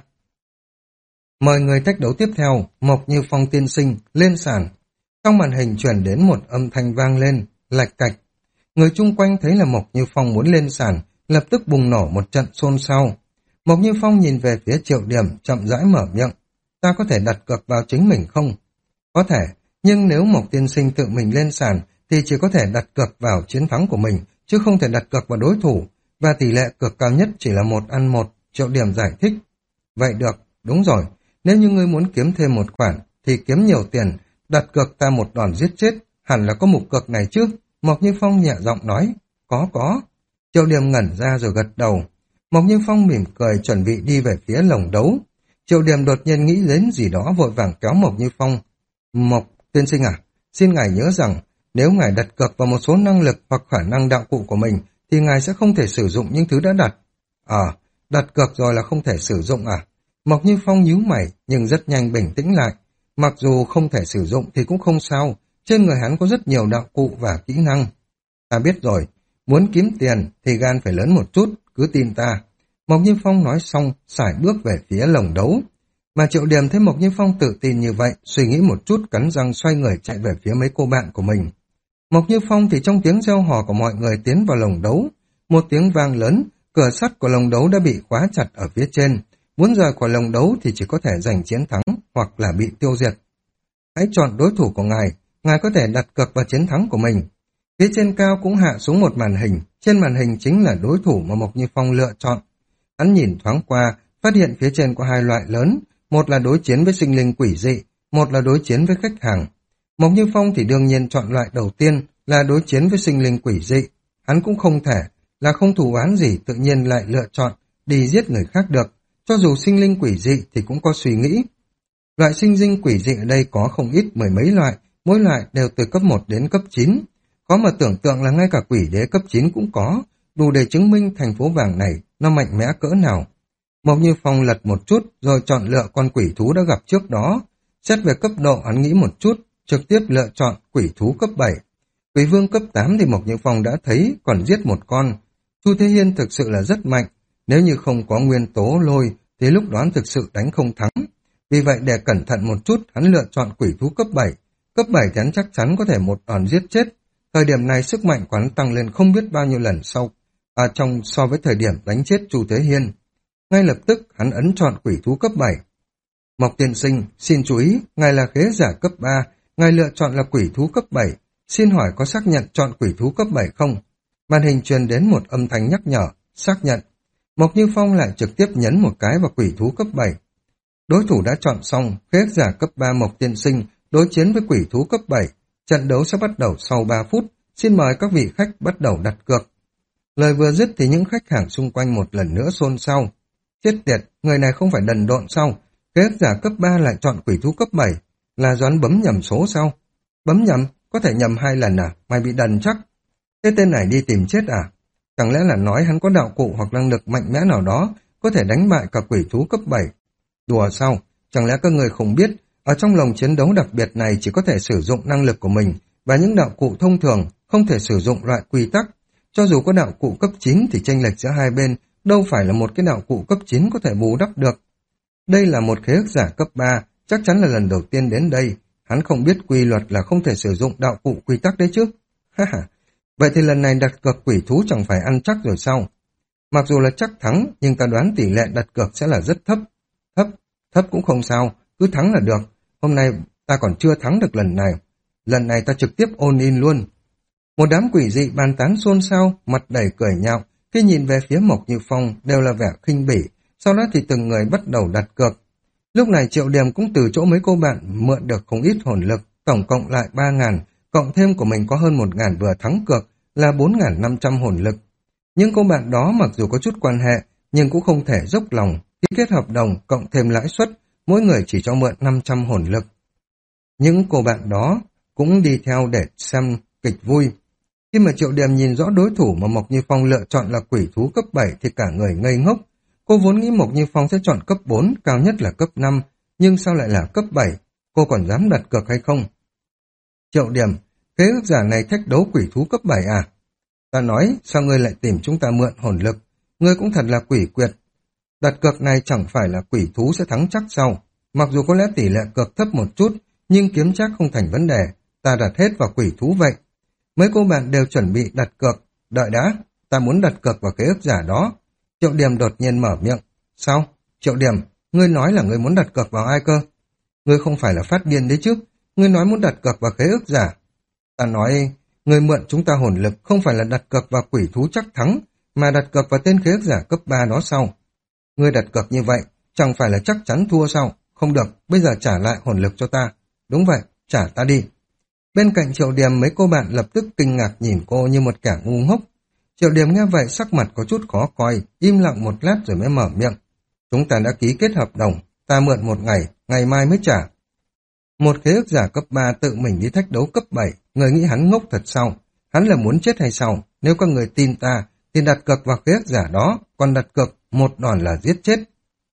Mời người thách đấu tiếp theo, Mộc Như Phong tiên sinh, lên sàn. Trong màn hình chuyển đến một âm thanh vang lên, lạch cạch. Người chung quanh thấy là Mộc Như Phong muốn lên sàn, lập tức bùng nổ một trận xôn xao. Mộc Như Phong nhìn về phía Triệu Điểm, chậm rãi mở miệng. Ta có thể đặt cược vào chính mình không? Có thể, nhưng nếu Mộc tiên sinh tự mình lên sàn, thì chỉ có thể đặt cược vào chiến thắng của mình, chứ không thể đặt cược vào đối thủ, và tỷ lệ cược cao nhất chỉ là một ăn một, Triệu Điểm giải thích. Vậy được, đúng rồi, nếu như ngươi muốn kiếm thêm một khoản, thì kiếm nhiều tiền, đặt cược ta một đòn giết chết, hẳn là có mục cược này chứ. Mộc Như Phong nhẹ giọng nói, có có. Triệu Điểm ngẩn ra rồi gật đầu. Mộc Như Phong mỉm cười chuẩn bị đi về phía lồng đấu. Triệu Điểm đột nhiên nghĩ đến gì đó vội vàng kéo Mộc Như Phong. Mộc tiên sinh à, xin ngài nhớ rằng nếu ngài đặt cược vào một số năng lực hoặc khả năng đạo cụ của mình thì ngài sẽ không thể sử dụng những thứ đã đặt. À, đặt cược rồi là không thể sử dụng à? Mộc Như Phong nhíu mày nhưng rất nhanh bình tĩnh lại. Mặc dù không thể sử dụng thì cũng không sao, trên người hắn có rất nhiều đạo cụ và kỹ năng. Ta biết rồi, muốn kiếm tiền thì gan phải lớn một chút, cứ tin ta. Mộc Như Phong nói xong, sải bước về phía lồng đấu. Mà Triệu Điểm thấy Mộc Như Phong tự tin như vậy, suy nghĩ một chút cắn răng xoay người chạy về phía mấy cô bạn của mình. Mộc Như Phong thì trong tiếng reo hò của mọi người tiến vào lồng đấu. Một tiếng vang lớn, cửa sắt của lồng đấu đã bị khóa chặt ở phía trên. Muốn rời khỏi lồng đấu thì chỉ có thể giành chiến thắng hoặc là bị tiêu diệt. Hãy chọn đối thủ của ngài, ngài có thể đặt cược vào chiến thắng của mình. Phía trên cao cũng hạ xuống một màn hình, trên màn hình chính là đối thủ mà Mộc Như Phong lựa chọn. Hắn nhìn thoáng qua, phát hiện phía trên có hai loại lớn, một là đối chiến với sinh linh quỷ dị, một là đối chiến với khách hàng. Mộc Như Phong thì đương nhiên chọn loại đầu tiên là đối chiến với sinh linh quỷ dị. Hắn cũng không thể là không thù oán gì tự nhiên lại lựa chọn đi giết người khác được, cho dù sinh linh quỷ dị thì cũng có suy nghĩ. Loại sinh linh quỷ dị ở đây có không ít mười mấy loại, mỗi loại đều từ cấp một đến cấp chín. Có mà tưởng tượng là ngay cả quỷ đế cấp chín cũng có, đủ để chứng minh thành phố vàng này nó mạnh mẽ cỡ nào. Mộc Như Phong lật một chút rồi chọn lựa con quỷ thú đã gặp trước đó. Xét về cấp độ hắn nghĩ một chút, trực tiếp lựa chọn quỷ thú cấp bảy. Quỷ vương cấp tám thì Mộc Như Phong đã thấy còn giết một con. Chu Thế Hiên thực sự là rất mạnh, nếu như không có nguyên tố lôi thì lúc đó thực sự đánh không thắng. Vì vậy để cẩn thận một chút, hắn lựa chọn quỷ thú cấp bảy. Cấp bảy thì hắn chắc chắn có thể một đòn giết chết. Thời điểm này sức mạnh của hắn tăng lên không biết bao nhiêu lần sau, à, trong so với thời điểm đánh chết Chu Thế Hiên. Ngay lập tức hắn ấn chọn quỷ thú cấp bảy. Mộc tiên sinh, xin chú ý, ngài là khế giả cấp ba, ngài lựa chọn là quỷ thú cấp bảy, xin hỏi có xác nhận chọn quỷ thú cấp bảy không? Màn hình truyền đến một âm thanh nhắc nhở, xác nhận. Mộc Như Phong lại trực tiếp nhấn một cái vào quỷ thú cấp bảy. Đối thủ đã chọn xong, khế ước giả cấp ba Mộc Tiên Sinh đối chiến với quỷ thú cấp bảy. Trận đấu sẽ bắt đầu sau ba phút, xin mời các vị khách bắt đầu đặt cược. Lời vừa dứt thì những khách hàng xung quanh một lần nữa xôn xao. Chết tiệt, người này không phải đần độn sao? Khế ước giả cấp ba lại chọn quỷ thú cấp bảy, là Doãn bấm nhầm số sao? Bấm nhầm, có thể nhầm hai lần à? Mày bị đần chắc. Cái tên này đi tìm chết à? Chẳng lẽ là nói hắn có đạo cụ hoặc năng lực mạnh mẽ nào đó, có thể đánh bại cả quỷ thú cấp bảy? Đùa sao? Chẳng lẽ các người không biết, ở trong lồng chiến đấu đặc biệt này chỉ có thể sử dụng năng lực của mình, và những đạo cụ thông thường không thể sử dụng loại quy tắc. Cho dù có đạo cụ cấp chín thì chênh lệch giữa hai bên đâu phải là một cái đạo cụ cấp chín có thể bù đắp được. Đây là một khế ước giả cấp ba, chắc chắn là lần đầu tiên đến đây. Hắn không biết quy luật là không thể sử dụng đạo cụ quy tắc đấy chứ. Ha ha. Vậy thì lần này đặt cược quỷ thú chẳng phải ăn chắc rồi sao? Mặc dù là chắc thắng, nhưng ta đoán tỷ lệ đặt cược sẽ là rất thấp. Thấp, thấp cũng không sao, cứ thắng là được. Hôm nay ta còn chưa thắng được lần này. Lần này ta trực tiếp all in luôn. Một đám quỷ dị bàn tán xôn xao, mặt đầy cười nhạo, khi nhìn về phía Mộc Như Phong đều là vẻ khinh bỉ, sau đó thì từng người bắt đầu đặt cược. Lúc này Triệu Điểm cũng từ chỗ mấy cô bạn mượn được không ít hồn lực, tổng cộng lại ba ngàn, cộng thêm của mình có hơn một ngàn vừa thắng cược, là bốn ngàn năm trăm hồn lực. Những cô bạn đó mặc dù có chút quan hệ, nhưng cũng không thể dốc lòng, ký kết hợp đồng cộng thêm lãi suất, mỗi người chỉ cho mượn năm trăm hồn lực. Những cô bạn đó cũng đi theo để xem kịch vui. Khi mà Triệu Điểm nhìn rõ đối thủ mà Mộc Như Phong lựa chọn là quỷ thú cấp bảy thì cả người ngây ngốc. Cô vốn nghĩ Mộc Như Phong sẽ chọn cấp bốn, cao nhất là cấp năm, nhưng sao lại là cấp bảy? Cô còn dám đặt cược hay không? Triệu Điểm, khế ước giả này thách đấu quỷ thú cấp bảy à? Ta nói, sao ngươi lại tìm chúng ta mượn hồn lực? Ngươi cũng thật là quỷ quyệt. Đặt cược này chẳng phải là quỷ thú sẽ thắng chắc sao? Mặc dù có lẽ tỷ lệ cược thấp một chút, nhưng kiếm chắc không thành vấn đề. Ta đặt hết vào quỷ thú vậy. Mấy cô bạn đều chuẩn bị đặt cược. Đợi đã, ta muốn đặt cược vào khế ước giả đó. Triệu Điểm đột nhiên mở miệng. Sao? Triệu Điểm, ngươi nói là ngươi muốn đặt cược vào ai cơ? Ngươi không phải là phát điên đấy chứ? Ngươi nói muốn đặt cược vào khế ước giả. Ta nói, ngươi mượn chúng ta hồn lực không phải là đặt cược vào quỷ thú chắc thắng, mà đặt cược vào tên khế ước giả cấp ba đó sao? Ngươi đặt cược như vậy, chẳng phải là chắc chắn thua sao? Không được, bây giờ trả lại hồn lực cho ta. Đúng vậy, trả ta đi. Bên cạnh Triệu Điểm mấy cô bạn lập tức kinh ngạc nhìn cô như một kẻ ngu ngốc. Triệu Điểm nghe vậy sắc mặt có chút khó coi, im lặng một lát rồi mới mở miệng. Chúng ta đã ký kết hợp đồng, ta mượn một ngày, ngày mai mới trả. Một khế ước giả cấp ba tự mình đi thách đấu cấp bảy, người nghĩ hắn ngốc thật sao? Hắn là muốn chết hay sao? Nếu các người tin ta, thì đặt cược vào khế ước giả đó, còn đặt cược một đòn là giết chết.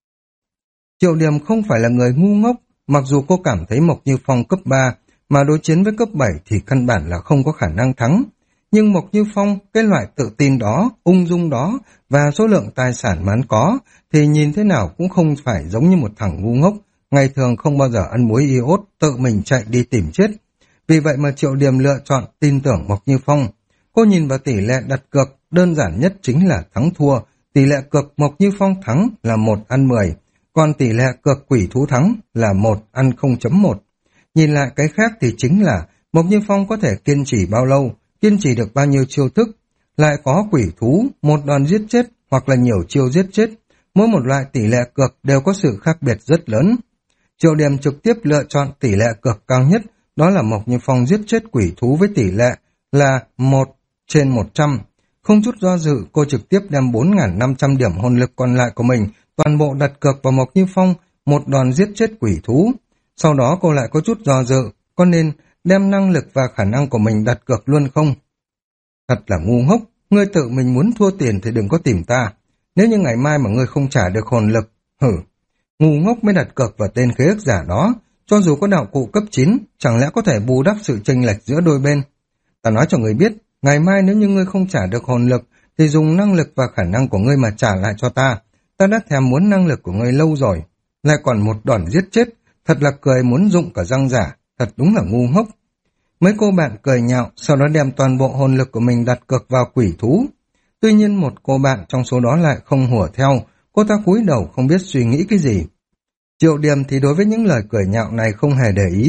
Triệu Điểm không phải là người ngu ngốc, mặc dù cô cảm thấy Mộc Như Phong cấp ba, mà đối chiến với cấp bảy thì căn bản là không có khả năng thắng. Nhưng Mộc Như Phong, cái loại tự tin đó, ung dung đó, và số lượng tài sản mà hắn có, thì nhìn thế nào cũng không phải giống như một thằng ngu ngốc, ngày thường không bao giờ ăn muối iốt, tự mình chạy đi tìm chết. Vì vậy mà Triệu Điểm lựa chọn tin tưởng Mộc Như Phong. Cô nhìn vào tỷ lệ đặt cược, đơn giản nhất chính là thắng thua. Tỷ lệ cược Mộc Như Phong thắng là một ăn mười, còn tỷ lệ cược quỷ thú thắng là một ăn không chấm một. Nhìn lại cái khác thì chính là Mộc Như Phong có thể kiên trì bao lâu, kiên trì được bao nhiêu chiêu thức, lại có quỷ thú, một đòn giết chết hoặc là nhiều chiêu giết chết. Mỗi một loại tỷ lệ cược đều có sự khác biệt rất lớn. Triệu Điểm trực tiếp lựa chọn tỷ lệ cược cao nhất, đó là Mộc Như Phong giết chết quỷ thú với tỷ lệ là một trên một trăm. Không chút do dự, cô trực tiếp đem bốn nghìn năm trăm điểm hồn lực còn lại của mình toàn bộ đặt cược vào Mộc Như Phong, một đòn giết chết quỷ thú. Sau đó cô lại có chút do dự, có nên đem năng lực và khả năng của mình đặt cược luôn không? Thật là ngu ngốc, ngươi tự mình muốn thua tiền thì đừng có tìm ta. Nếu như ngày mai mà ngươi không trả được hồn lực, hử, ngu ngốc mới đặt cược vào tên khế ước giả đó, cho dù có đạo cụ cấp chín, chẳng lẽ có thể bù đắp sự chênh lệch giữa đôi bên. Ta nói cho ngươi biết, ngày mai nếu như ngươi không trả được hồn lực, thì dùng năng lực và khả năng của ngươi mà trả lại cho ta. Ta đã thèm muốn năng lực của ngươi lâu rồi, lại còn một đòn giết chết, thật là cười muốn rụng cả răng giả, thật đúng là ngu ngốc. Mấy cô bạn cười nhạo, sau đó đem toàn bộ hồn lực của mình đặt cược vào quỷ thú. Tuy nhiên một cô bạn trong số đó lại không hùa theo, cô ta cúi đầu không biết suy nghĩ cái gì. Triệu Điểm thì đối với những lời cười nhạo này không hề để ý,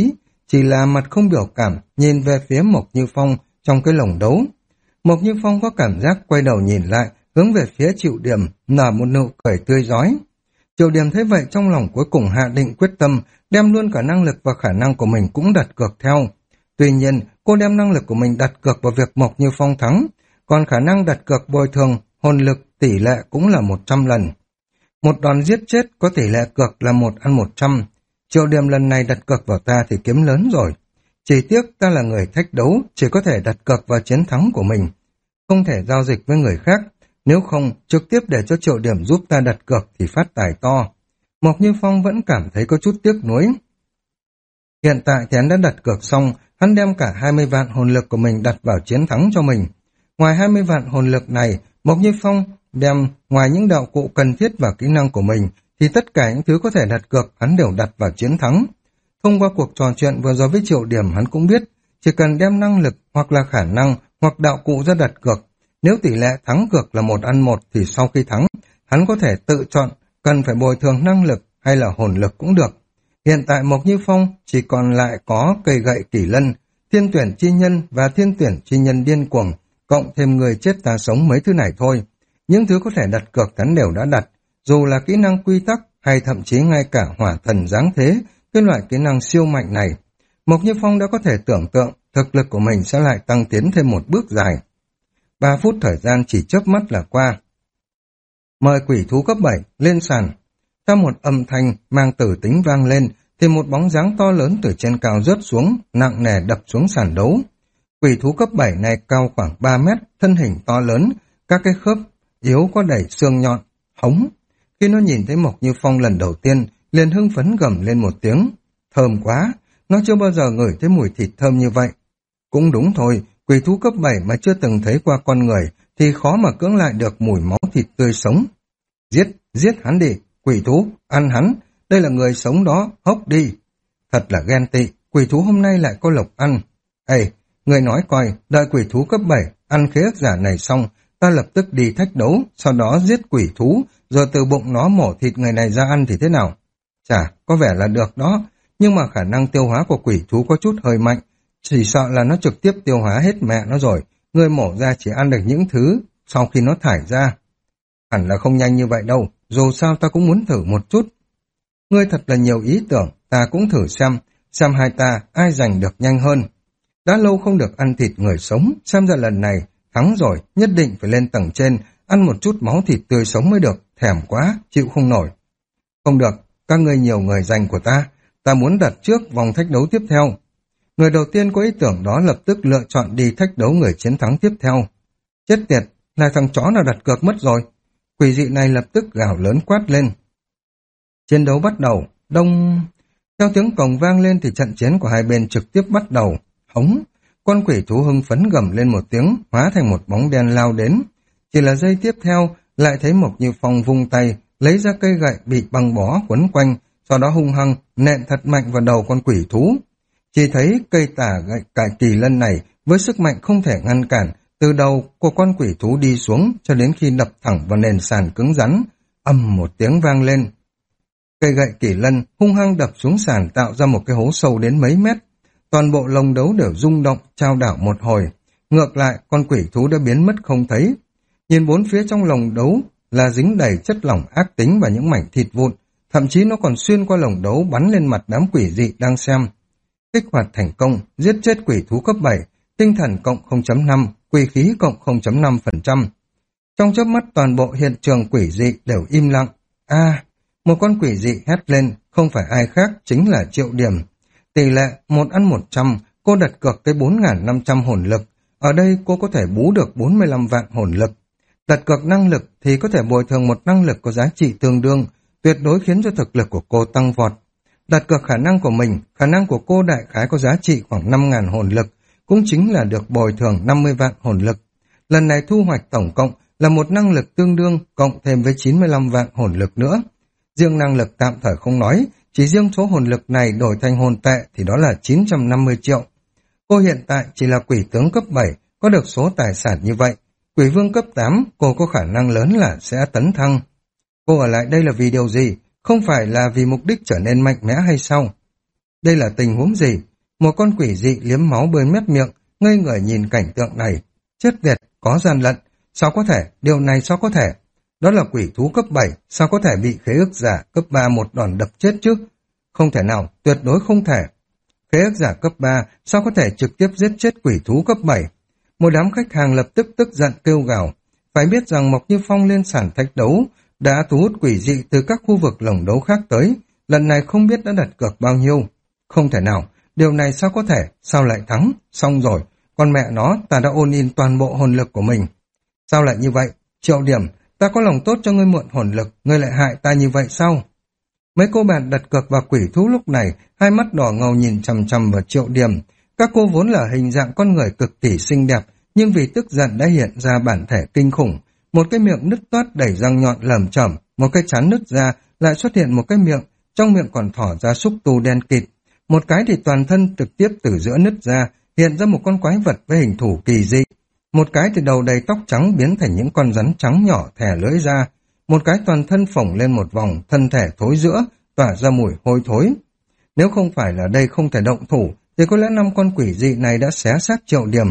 chỉ là mặt không biểu cảm, nhìn về phía Mộc Như Phong trong cái lồng đấu. Mộc Như Phong có cảm giác quay đầu nhìn lại, hướng về phía Triệu Điểm, nở một nụ cười tươi rói. Triệu Điểm thấy vậy trong lòng cuối cùng hạ định quyết tâm, đem luôn cả năng lực và khả năng của mình cũng đặt cược theo. Tuy nhiên, cô đem năng lực của mình đặt cược vào việc Mộc Như Phong thắng, còn khả năng đặt cược bồi thường, hồn lực tỷ lệ cũng là một trăm lần. Một đòn giết chết có tỷ lệ cược là một ăn một trăm. Triệu Điểm lần này đặt cược vào ta thì kiếm lớn rồi. Chỉ tiếc ta là người thách đấu, chỉ có thể đặt cược vào chiến thắng của mình. Không thể giao dịch với người khác, nếu không trực tiếp để cho Triệu Điểm giúp ta đặt cược thì phát tài to. Mộc Như Phong vẫn cảm thấy có chút tiếc nuối. Hiện tại thì hắn đã đặt cược xong, hắn đem cả hai mươi vạn hồn lực của mình đặt vào chiến thắng cho mình. Ngoài hai mươi vạn hồn lực này, Mộc Như Phong đem ngoài những đạo cụ cần thiết và kỹ năng của mình, thì tất cả những thứ có thể đặt cược hắn đều đặt vào chiến thắng. Thông qua cuộc trò chuyện vừa rồi với Triệu Điểm hắn cũng biết, chỉ cần đem năng lực hoặc là khả năng hoặc đạo cụ ra đặt cược, nếu tỷ lệ thắng cược là một ăn một thì sau khi thắng, hắn có thể tự chọn cần phải bồi thường năng lực hay là hồn lực cũng được. Hiện tại Mộc Như Phong chỉ còn lại có cây gậy kỷ lân, thiên tuyển chi nhân và thiên tuyển chi nhân điên cuồng, cộng thêm người chết ta sống mấy thứ này thôi. Những thứ có thể đặt cược hắn đều đã đặt, dù là kỹ năng quy tắc hay thậm chí ngay cả hỏa thần giáng thế, cái loại kỹ năng siêu mạnh này. Mộc Như Phong đã có thể tưởng tượng thực lực của mình sẽ lại tăng tiến thêm một bước dài. Ba phút thời gian chỉ chớp mắt là qua. Mời quỷ thú cấp bảy lên sàn. Theo một âm thanh mang tử tính vang lên, thì một bóng dáng to lớn từ trên cao rớt xuống, nặng nề đập xuống sàn đấu. Quỷ thú cấp bảy này cao khoảng ba mét, thân hình to lớn, các cái khớp yếu có đẩy xương nhọn, hống. Khi nó nhìn thấy Mộc Như Phong lần đầu tiên, liền hưng phấn gầm lên một tiếng. Thơm quá, nó chưa bao giờ ngửi thấy mùi thịt thơm như vậy. Cũng đúng thôi, quỷ thú cấp bảy mà chưa từng thấy qua con người, thì khó mà cưỡng lại được mùi máu thịt tươi sống. Giết, giết hắn đi, quỷ thú, ăn hắn, đây là người sống đó, hốc đi. Thật là ghen tị, quỷ thú hôm nay lại có lộc ăn. Ê, người nói coi, đợi quỷ thú cấp bảy, ăn khế ước giả này xong, ta lập tức đi thách đấu, sau đó giết quỷ thú, rồi từ bụng nó mổ thịt người này ra ăn thì thế nào? Chả, có vẻ là được đó, nhưng mà khả năng tiêu hóa của quỷ thú có chút hơi mạnh, chỉ sợ là nó trực tiếp tiêu hóa hết mẹ nó rồi, người mổ ra chỉ ăn được những thứ sau khi nó thải ra. Hẳn là không nhanh như vậy đâu, dù sao ta cũng muốn thử một chút. Ngươi thật là nhiều ý tưởng, ta cũng thử xem, xem hai ta ai giành được nhanh hơn. Đã lâu không được ăn thịt người sống, xem ra lần này thắng rồi, nhất định phải lên tầng trên, ăn một chút máu thịt tươi sống mới được, thèm quá, chịu không nổi. Không được, các ngươi nhiều người giành của ta, ta muốn đặt trước vòng thách đấu tiếp theo. Người đầu tiên có ý tưởng đó lập tức lựa chọn đi thách đấu người chiến thắng tiếp theo. Chết tiệt, là thằng chó nào đặt cược mất rồi. Quỷ dị này lập tức gào lớn quát lên. Chiến đấu bắt đầu, đông... Theo tiếng còng vang lên thì trận chiến của hai bên trực tiếp bắt đầu. Hống, con quỷ thú hưng phấn gầm lên một tiếng, hóa thành một bóng đen lao đến. Chỉ là giây tiếp theo, lại thấy Mộc Như Phong vung tay, lấy ra cây gậy bị băng bó quấn quanh, sau đó hung hăng nện thật mạnh vào đầu con quỷ thú. Chỉ thấy cây tả gậy cải kỳ lân này với sức mạnh không thể ngăn cản, từ đầu của con quỷ thú đi xuống cho đến khi đập thẳng vào nền sàn cứng rắn, ầm một tiếng vang lên. Cây gậy kỳ lân hung hăng đập xuống sàn tạo ra một cái hố sâu đến mấy mét. Toàn bộ lồng đấu đều rung động, trao đảo một hồi. Ngược lại, con quỷ thú đã biến mất không thấy. Nhìn bốn phía trong lồng đấu là dính đầy chất lỏng ác tính và những mảnh thịt vụn. Thậm chí nó còn xuyên qua lồng đấu bắn lên mặt đám quỷ dị đang xem. Kích hoạt thành công, giết chết quỷ thú cấp bảy, tinh thần cộng không chấm năm, quỷ khí cộng không chấm năm phần trăm. Trong chớp mắt toàn bộ hiện trường quỷ dị đều im lặng. A, một con quỷ dị hét lên, không phải ai khác, chính là Triệu Điểm. Tỷ lệ một ăn một trăm, cô đặt cược tới bốn nghìn năm trăm hồn lực. Ở đây cô có thể bú được bốn mươi lăm vạn hồn lực. Đặt cược năng lực thì có thể bồi thường một năng lực có giá trị tương đương, tuyệt đối khiến cho thực lực của cô tăng vọt. Đặt cược khả năng của mình, khả năng của cô đại khái có giá trị khoảng năm nghìn hồn lực, cũng chính là được bồi thường năm mươi vạn hồn lực. Lần này thu hoạch tổng cộng là một năng lực tương đương cộng thêm với chín mươi lăm vạn hồn lực nữa. Riêng năng lực tạm thời không nói, chỉ riêng số hồn lực này đổi thành hồn tệ thì đó là chín trăm năm mươi triệu. Cô hiện tại chỉ là quỷ tướng cấp bảy, có được số tài sản như vậy. Quỷ vương cấp tám, cô có khả năng lớn là sẽ tấn thăng. Cô ở lại đây là vì điều gì? Không phải là vì mục đích trở nên mạnh mẽ hay sao? Đây là tình huống gì? Một con quỷ dị liếm máu bơi mép miệng, ngây người nhìn cảnh tượng này. Chết tiệt, có gian lận. Sao có thể? Điều này sao có thể? Đó là quỷ thú cấp bảy, sao có thể bị khế ước giả cấp ba một đòn đập chết chứ? Không thể nào, tuyệt đối không thể. Khế ước giả cấp ba, sao có thể trực tiếp giết chết quỷ thú cấp bảy? Một đám khách hàng lập tức tức giận kêu gào. Phải biết rằng Mộc Như Phong lên sàn thách đấu đã thu hút quỷ dị từ các khu vực lồng đấu khác tới, lần này không biết đã đặt cược bao nhiêu. Không thể nào, điều này sao có thể, sao lại thắng? Xong rồi, con mẹ nó, ta đã ôn in toàn bộ hồn lực của mình. Sao lại như vậy? Triệu Điểm, ta có lòng tốt cho ngươi mượn hồn lực, ngươi lại hại ta như vậy sao? Mấy cô bạn đặt cược vào quỷ thú lúc này, hai mắt đỏ ngầu nhìn chằm chằm vào Triệu Điểm. Các cô vốn là hình dạng con người cực kỳ xinh đẹp, nhưng vì tức giận đã hiện ra bản thể kinh khủng. Một cái miệng nứt toát đầy răng nhọn lởm chởm, một cái trán nứt ra, lại xuất hiện một cái miệng, trong miệng còn thỏ ra xúc tu đen kịt. Một cái thì toàn thân trực tiếp từ giữa nứt ra, hiện ra một con quái vật với hình thù kỳ dị. Một cái thì đầu đầy tóc trắng biến thành những con rắn trắng nhỏ thè lưỡi ra. Một cái toàn thân phồng lên một vòng, thân thể thối rữa, tỏa ra mùi hôi thối. Nếu không phải là đây không thể động thủ, thì có lẽ năm con quỷ dị này đã xé xác Triệu Điểm.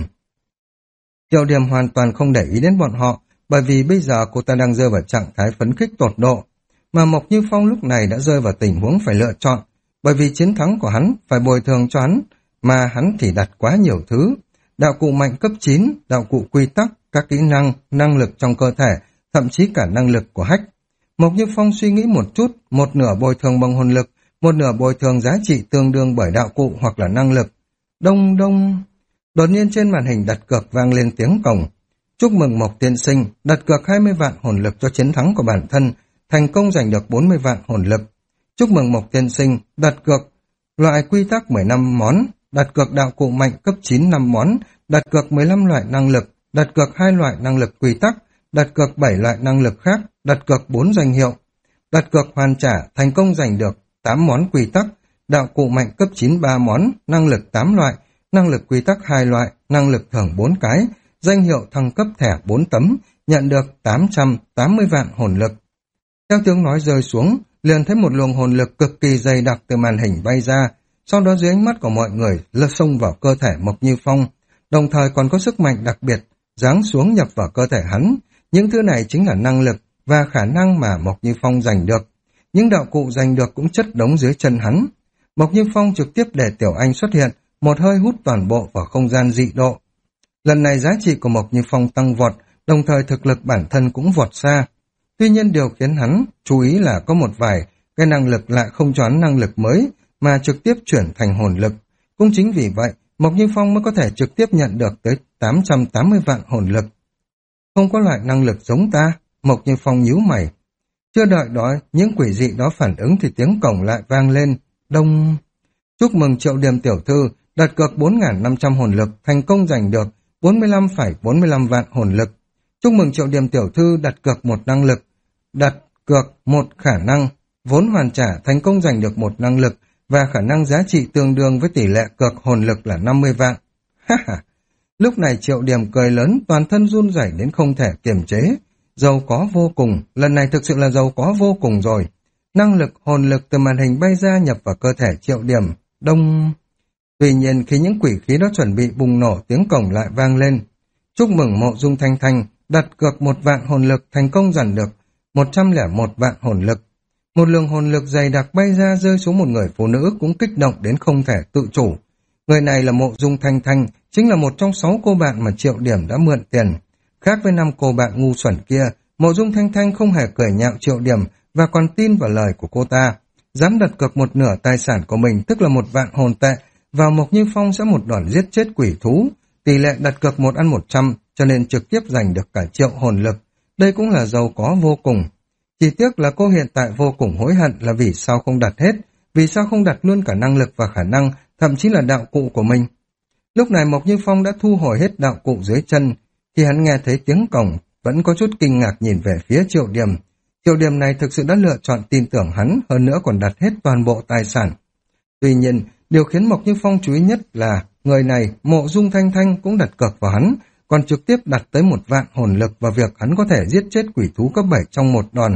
Triệu Điểm hoàn toàn không để ý đến bọn họ, bởi vì bây giờ cô ta đang rơi vào trạng thái phấn khích tột độ. Mà Mộc Như Phong lúc này đã rơi vào tình huống phải lựa chọn, bởi vì chiến thắng của hắn phải bồi thường cho hắn, mà hắn thì đặt quá nhiều thứ. Đạo cụ mạnh cấp chín, đạo cụ quy tắc, các kỹ năng, năng lực trong cơ thể, thậm chí cả năng lực của Hách. Mộc Như Phong suy nghĩ một chút, một nửa bồi thường bằng hồn lực, một nửa bồi thường giá trị tương đương bởi đạo cụ hoặc là năng lực. Đông đông... Đột nhiên trên màn hình đặt cược vang lên tiếng còng. Chúc mừng Mộc tiên sinh, đặt cược hai mươi vạn hồn lực cho chiến thắng của bản thân, thành công giành được bốn mươi vạn hồn lực. Chúc mừng Mộc tiên sinh, đặt cược loại quy tắc mười lăm món, đặt cược đạo cụ mạnh cấp chín năm món, đặt cược mười lăm loại năng lực, đặt cược hai loại năng lực quy tắc, đặt cược bảy loại năng lực khác, đặt cược bốn danh hiệu. Đặt cược hoàn trả, thành công giành được tám món quy tắc, đạo cụ mạnh cấp chín ba món, năng lực tám loại, năng lực quy tắc hai loại, năng lực thưởng bốn cái, danh hiệu thăng cấp thẻ bốn tấm, nhận được tám trăm tám mươi vạn hồn lực. Theo tiếng nói rơi xuống, liền thấy một luồng hồn lực cực kỳ dày đặc từ màn hình bay ra, sau đó dưới ánh mắt của mọi người lật xông vào cơ thể Mộc Như Phong, đồng thời còn có sức mạnh đặc biệt giáng xuống nhập vào cơ thể hắn. Những thứ này chính là năng lực và khả năng mà Mộc Như Phong giành được. Những đạo cụ giành được cũng chất đống dưới chân hắn. Mộc Như Phong trực tiếp để Tiểu Anh xuất hiện, một hơi hút toàn bộ vào không gian dị độ. Lần này giá trị của Mộc Như Phong tăng vọt, đồng thời thực lực bản thân cũng vọt xa. Tuy nhiên điều khiến hắn chú ý là có một vài cái năng lực lại không cho hắn năng lực mới, mà trực tiếp chuyển thành hồn lực. Cũng chính vì vậy, Mộc Như Phong mới có thể trực tiếp nhận được tới tám trăm tám mươi vạn hồn lực. Không có loại năng lực giống ta, Mộc Như Phong nhíu mày. Chưa đợi đó, những quỷ dị đó phản ứng thì tiếng cổng lại vang lên. Đông... Chúc mừng Triệu Điểm tiểu thư, đặt cược bốn nghìn năm trăm hồn lực, thành công giành được bốn mươi lăm phẩy bốn mươi lăm vạn hồn lực. Chúc mừng Triệu Điểm tiểu thư đặt cược một năng lực, đặt cược một khả năng, vốn hoàn trả, thành công giành được một năng lực, và khả năng giá trị tương đương với tỷ lệ cược hồn lực là năm mươi vạn. Ha ha! Lúc này Triệu Điểm cười lớn, toàn thân run rẩy đến không thể kiềm chế. Giàu có vô cùng, lần này thực sự là giàu có vô cùng rồi. Năng lực, hồn lực từ màn hình bay ra nhập vào cơ thể Triệu Điểm. Đông... Tuy nhiên khi những quỷ khí đó chuẩn bị bùng nổ, tiếng cổng lại vang lên. Chúc mừng Mộ Dung Thanh Thanh, đặt cược một vạn hồn lực, thành công giành được một trăm lẻ một vạn hồn lực. Một lượng hồn lực dày đặc bay ra rơi xuống một người phụ nữ cũng kích động đến không thể tự chủ. Người này là Mộ Dung Thanh Thanh, chính là một trong sáu cô bạn mà Triệu Điểm đã mượn tiền. Khác với năm cô bạn ngu xuẩn kia, Mộ Dung Thanh Thanh không hề cười nhạo Triệu Điểm và còn tin vào lời của cô ta. Dám đặt cược một nửa tài sản của mình, tức là một vạn hồn tệ, vào Mộc Như Phong sẽ một đòn giết chết quỷ thú. Tỷ lệ đặt cược một ăn một trăm, cho nên trực tiếp giành được cả triệu hồn lực. Đây cũng là giàu có vô cùng. Chỉ tiếc là cô hiện tại vô cùng hối hận là vì sao không đặt hết, vì sao không đặt luôn cả năng lực và khả năng, thậm chí là đạo cụ của mình. Lúc này Mộc Như Phong đã thu hồi hết đạo cụ dưới chân. Khi hắn nghe thấy tiếng cổng, vẫn có chút kinh ngạc nhìn về phía Triệu Điểm. Triệu Điểm này thực sự đã lựa chọn tin tưởng hắn, hơn nữa còn đặt hết toàn bộ tài sản. Tuy nhiên, điều khiến Mộc Như Phong chú ý nhất là người này, Mộ Dung Thanh Thanh cũng đặt cược vào hắn, còn trực tiếp đặt tới một vạn hồn lực vào việc hắn có thể giết chết quỷ thú cấp bảy trong một đòn.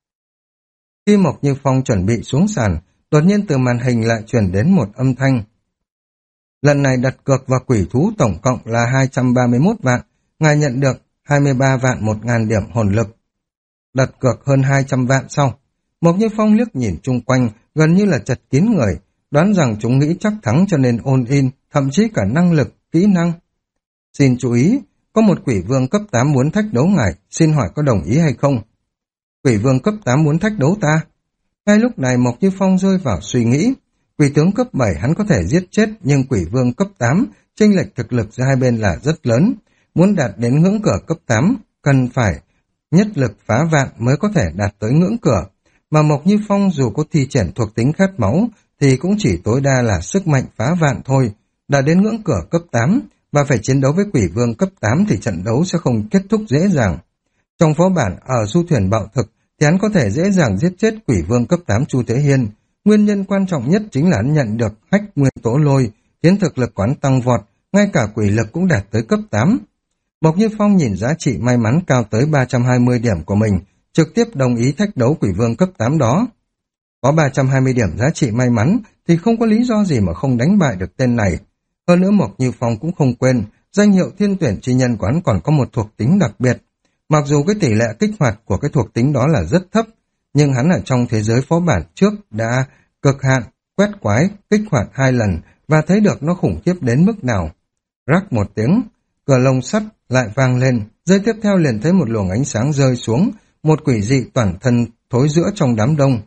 Khi Mộc Như Phong chuẩn bị xuống sàn, đột nhiên từ màn hình lại truyền đến một âm thanh. Lần này đặt cược và quỷ thú tổng cộng là hai trăm ba mươi mốt vạn, ngài nhận được hai mươi ba vạn một ngàn điểm hồn lực. Đặt cược hơn hai trăm vạn sau, Mộc Như Phong liếc nhìn chung quanh, gần như là chật kín người, đoán rằng chúng nghĩ chắc thắng cho nên ôn in, thậm chí cả năng lực, kỹ năng. Xin chú ý, có một quỷ vương cấp tám muốn thách đấu ngài, xin hỏi có đồng ý hay không? Quỷ vương cấp tám muốn thách đấu ta? Ngay lúc này Mộc Như Phong rơi vào suy nghĩ, quỷ tướng cấp bảy hắn có thể giết chết, nhưng quỷ vương cấp tám, chênh lệch thực lực giữa hai bên là rất lớn. Muốn đạt đến ngưỡng cửa cấp tám, cần phải nhất lực phá vạn mới có thể đạt tới ngưỡng cửa. Mà Mộc Như Phong dù có thi triển thuộc tính khát máu, thì cũng chỉ tối đa là sức mạnh phá vạn thôi. Đã đến ngưỡng cửa cấp tám, và phải chiến đấu với quỷ vương cấp tám thì trận đấu sẽ không kết thúc dễ dàng. Trong phó bản ở du thuyền bạo thực, thì hắn có thể dễ dàng giết chết quỷ vương cấp tám Chu Thế Hiên. Nguyên nhân quan trọng nhất chính là hắn nhận được hách nguyên tố lôi, khiến thực lực quán tăng vọt, ngay cả quỷ lực cũng đạt tới cấp tám. Mộc Như Phong nhìn giá trị may mắn cao tới ba trăm hai mươi điểm của mình, trực tiếp đồng ý thách đấu quỷ vương cấp tám đó. Có ba trăm hai mươi điểm giá trị may mắn thì không có lý do gì mà không đánh bại được tên này. Hơn nữa Mộc Như Phong cũng không quên, danh hiệu thiên tuyển chi nhân của hắn còn có một thuộc tính đặc biệt. Mặc dù cái tỷ lệ kích hoạt của cái thuộc tính đó là rất thấp, nhưng hắn ở trong thế giới phó bản trước đã cực hạn, quét quái, kích hoạt hai lần và thấy được nó khủng khiếp đến mức nào. Rắc một tiếng, cửa lồng sắt lại vang lên, giây tiếp theo liền thấy một luồng ánh sáng rơi xuống, một quỷ dị toàn thân thối rữa trong đám đông.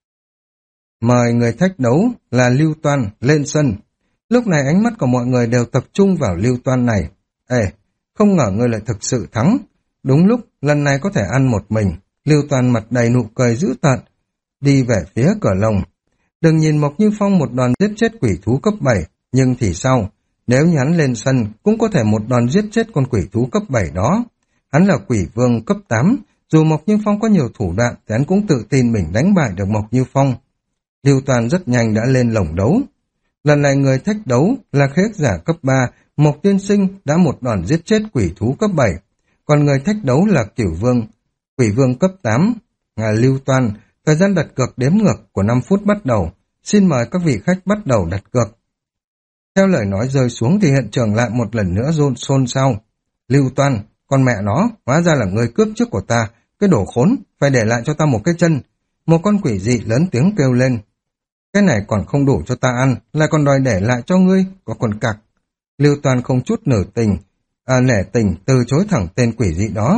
Mời người thách đấu là Lưu Toan lên sân. Lúc này ánh mắt của mọi người đều tập trung vào Lưu Toan này. Ê, không ngờ ngươi lại thực sự thắng. Đúng lúc, lần này có thể ăn một mình. Lưu Toan mặt đầy nụ cười dữ tợn, đi về phía cửa lồng. Đừng nhìn Mộc Như Phong một đòn giết chết quỷ thú cấp bảy, nhưng thì sao? Nếu như hắn lên sân, cũng có thể một đòn giết chết con quỷ thú cấp bảy đó. Hắn là quỷ vương cấp tám, dù Mộc Như Phong có nhiều thủ đoạn, thì hắn cũng tự tin mình đánh bại được Mộc Như Phong. Lưu Toan rất nhanh đã lên lồng đấu. Lần này người thách đấu là khế ước giả cấp ba, Mộc Tiên Sinh đã một đòn giết chết quỷ thú cấp bảy. Còn người thách đấu là Cửu Vương, quỷ vương cấp tám, là Lưu Toan. Thời gian đặt cược đếm ngược của năm phút bắt đầu. Xin mời các vị khách bắt đầu đặt cược. Theo lời nói rơi xuống thì hiện trường lại một lần nữa rôn xôn xao. Lưu Toan, con mẹ nó, hóa ra là người cướp trước của ta, cái đồ khốn, phải để lại cho ta một cái chân. Một con quỷ dị lớn tiếng kêu lên. Cái này còn không đủ cho ta ăn, lại còn đòi để lại cho ngươi, có con cặc. Lưu Toan không chút nửa tình, à nể tình từ chối thẳng tên quỷ dị đó.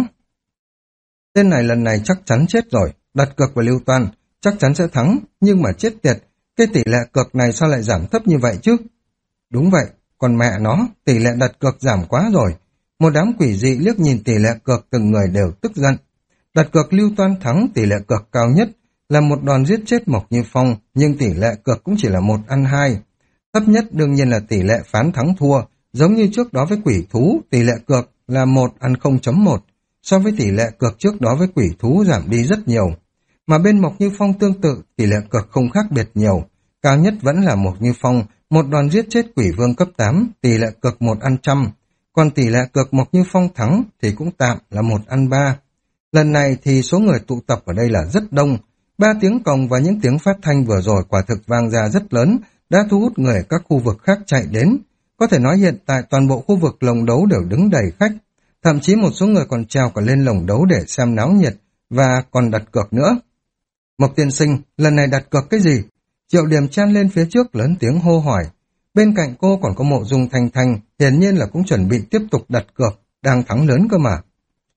Tên này lần này chắc chắn chết rồi, đặt cược vào Lưu Toan, chắc chắn sẽ thắng, nhưng mà chết tiệt, cái tỷ lệ cược này sao lại giảm thấp như vậy chứ? Đúng vậy, còn mẹ nó, tỷ lệ đặt cược giảm quá rồi. Một đám quỷ dị liếc nhìn tỷ lệ cược từng người đều tức giận. Đặt cược Lưu Toan thắng tỷ lệ cược cao nhất là một đòn giết chết Mộc Như Phong, nhưng tỷ lệ cược cũng chỉ là một ăn hai. Thấp nhất đương nhiên là tỷ lệ phán thắng thua, giống như trước đó với quỷ thú, tỷ lệ cược là một ăn không chấm một. So với tỷ lệ cược trước đó với quỷ thú giảm đi rất nhiều. Mà bên Mộc Như Phong tương tự, tỷ lệ cược không khác biệt nhiều. Cao nhất vẫn là Mộc Như Phong, một đòn giết chết quỷ vương cấp tám, tỷ lệ cược một ăn trăm. Còn tỷ lệ cược Mộc Như Phong thắng thì cũng tạm là một ăn ba. Lần này thì số người tụ tập ở đây là rất đông. Ba tiếng còng và những tiếng phát thanh vừa rồi quả thực vang ra rất lớn, đã thu hút người ở các khu vực khác chạy đến. Có thể nói hiện tại toàn bộ khu vực lồng đấu đều đứng đầy khách. Thậm chí một số người còn trèo cả lên lồng đấu để xem náo nhiệt và còn đặt cược nữa. Mộc Tiên Sinh, lần này đặt cược cái gì? Triệu Điểm chen lên phía trước lớn tiếng hô hỏi. Bên cạnh cô còn có Mộ Dung Thanh Thanh, hiển nhiên là cũng chuẩn bị tiếp tục đặt cược, đang thắng lớn cơ mà.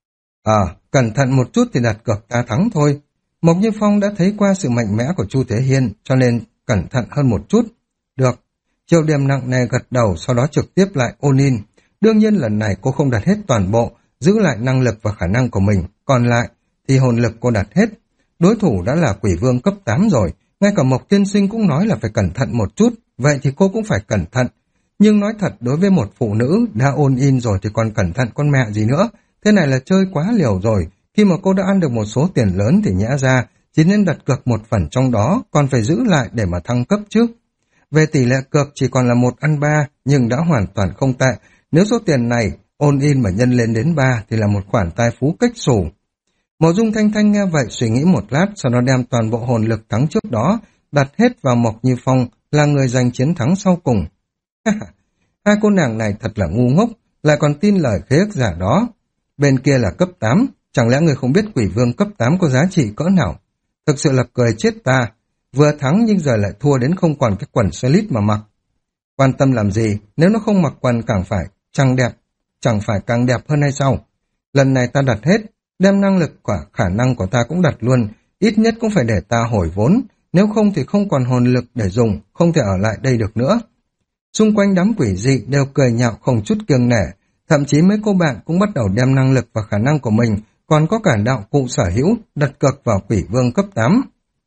À, cẩn thận một chút thì đặt cược ta thắng thôi. Mộc Như Phong đã thấy qua sự mạnh mẽ của Chu Thế Hiên, cho nên cẩn thận hơn một chút. Được. Triệu Điểm nặng nề gật đầu, sau đó trực tiếp lại ôn in. Đương nhiên lần này cô không đặt hết toàn bộ, giữ lại năng lực và khả năng của mình, còn lại thì hồn lực cô đặt hết. Đối thủ đã là quỷ vương cấp tám rồi, ngay cả Mộc Tiên Sinh cũng nói là phải cẩn thận một chút, vậy thì cô cũng phải cẩn thận. Nhưng nói thật, đối với một phụ nữ đã ôn in rồi thì còn cẩn thận con mẹ gì nữa, thế này là chơi quá liều rồi. Khi mà cô đã ăn được một số tiền lớn thì nhã ra, chỉ nên đặt cược một phần trong đó, còn phải giữ lại để mà thăng cấp trước. Về tỷ lệ cược chỉ còn là một ăn ba, nhưng đã hoàn toàn không tệ. Nếu số tiền này ôn in mà nhân lên đến ba thì là một khoản tài phú cách xù. Mộ Dung Thanh Thanh nghe vậy suy nghĩ một lát, sau đó đem toàn bộ hồn lực thắng trước đó đặt hết vào Mộc Như Phong, là người giành chiến thắng sau cùng. Hai cô nàng này thật là ngu ngốc, lại còn tin lời khế ước giả đó. Bên kia là cấp tám, chẳng lẽ người không biết quỷ vương cấp tám có giá trị cỡ nào? Thực sự là cười chết ta, vừa thắng nhưng giờ lại thua đến không còn cái quần slip mà mặc. Quan tâm làm gì, nếu nó không mặc quần càng phải, chẳng đẹp, chẳng phải càng đẹp hơn hay sao? Lần này ta đặt hết, đem năng lực và khả năng của ta cũng đặt luôn, ít nhất cũng phải để ta hồi vốn, nếu không thì không còn hồn lực để dùng, không thể ở lại đây được nữa. Xung quanh đám quỷ dị đều cười nhạo không chút kiêng nể, thậm chí mấy cô bạn cũng bắt đầu đem năng lực và khả năng của mình, còn có cả đạo cụ sở hữu, đặt cược vào quỷ vương cấp tám.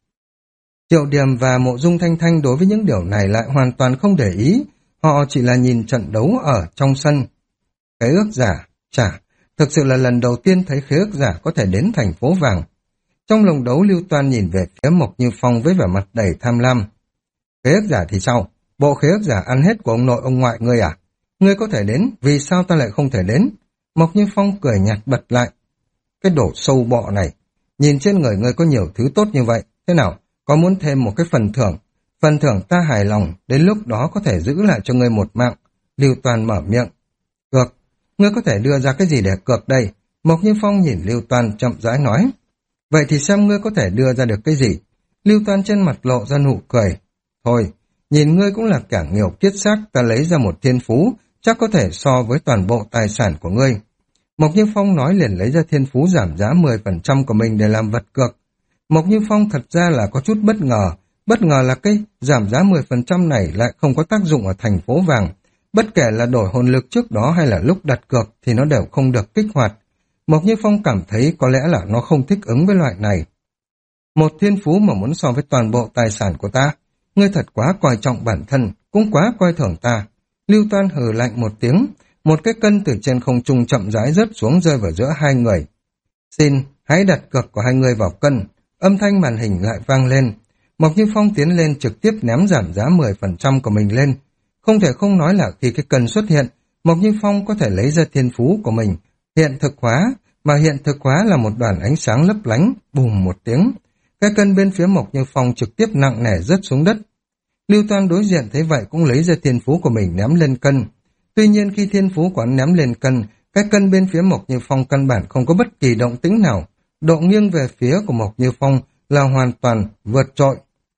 Triệu Điềm và Mộ Dung Thanh Thanh đối với những điều này lại hoàn toàn không để ý, họ chỉ là nhìn trận đấu ở trong sân. Khế ước giả, chả, thực sự là lần đầu tiên thấy khế ước giả có thể đến thành phố vàng. Trong lồng đấu Lưu Toan nhìn về phía Mộc Như Phong với vẻ mặt đầy tham lam. Khế ước giả thì sao? Bộ khế ước giả ăn hết của ông nội ông ngoại ngươi à? Ngươi có thể đến, vì sao ta lại không thể đến? Mộc Như Phong cười nhạt bật lại. Cái đồ sâu bọ này, nhìn trên người ngươi có nhiều thứ tốt như vậy, thế nào? Có muốn thêm một cái phần thưởng? Phần thưởng ta hài lòng, đến lúc đó có thể giữ lại cho ngươi một mạng. Lưu Toan mở miệng. Cược, ngươi có thể đưa ra cái gì để cược đây? Mộc Như Phong nhìn Lưu Toan chậm rãi nói. Vậy thì xem ngươi có thể đưa ra được cái gì? Lưu Toan trên mặt lộ ra nụ cười. Thôi, nhìn ngươi cũng là kẻ nghèo kiết xác, ta lấy ra một thiên phú, chắc có thể so với toàn bộ tài sản của ngươi. Mộc Như Phong nói liền lấy ra thiên phú giảm giá mười phần trăm của mình để làm vật cược. Mộc Như Phong thật ra là có chút bất ngờ, bất ngờ là cái giảm giá mười phần trăm này lại không có tác dụng ở thành phố vàng. Bất kể là đổi hồn lực trước đó hay là lúc đặt cược thì nó đều không được kích hoạt. Mộc Như Phong cảm thấy có lẽ là nó không thích ứng với loại này. Một thiên phú mà muốn so với toàn bộ tài sản của ta, ngươi thật quá coi trọng bản thân, cũng quá coi thường ta. Lưu Toan hừ lạnh một tiếng, một cái cân từ trên không trung chậm rãi rớt xuống rơi vào giữa hai người. Xin, hãy đặt cược của hai người vào cân. Âm thanh màn hình lại vang lên. Mộc Như Phong tiến lên trực tiếp ném giảm giá mười phần trăm của mình lên. Không thể không nói là khi cái cân xuất hiện, Mộc Như Phong có thể lấy ra thiên phú của mình, hiện thực hóa, mà hiện thực hóa là một đoàn ánh sáng lấp lánh, bùm một tiếng. Cái cân bên phía Mộc Như Phong trực tiếp nặng nề rớt xuống đất. Lưu Toan đối diện thấy vậy cũng lấy ra thiên phú của mình ném lên cân. Tuy nhiên khi thiên phú của hắn ném lên cân, cái cân bên phía Mộc Như Phong căn bản không có bất kỳ động tĩnh nào. Độ nghiêng về phía của Mộc Như Phong là hoàn toàn vượt trội.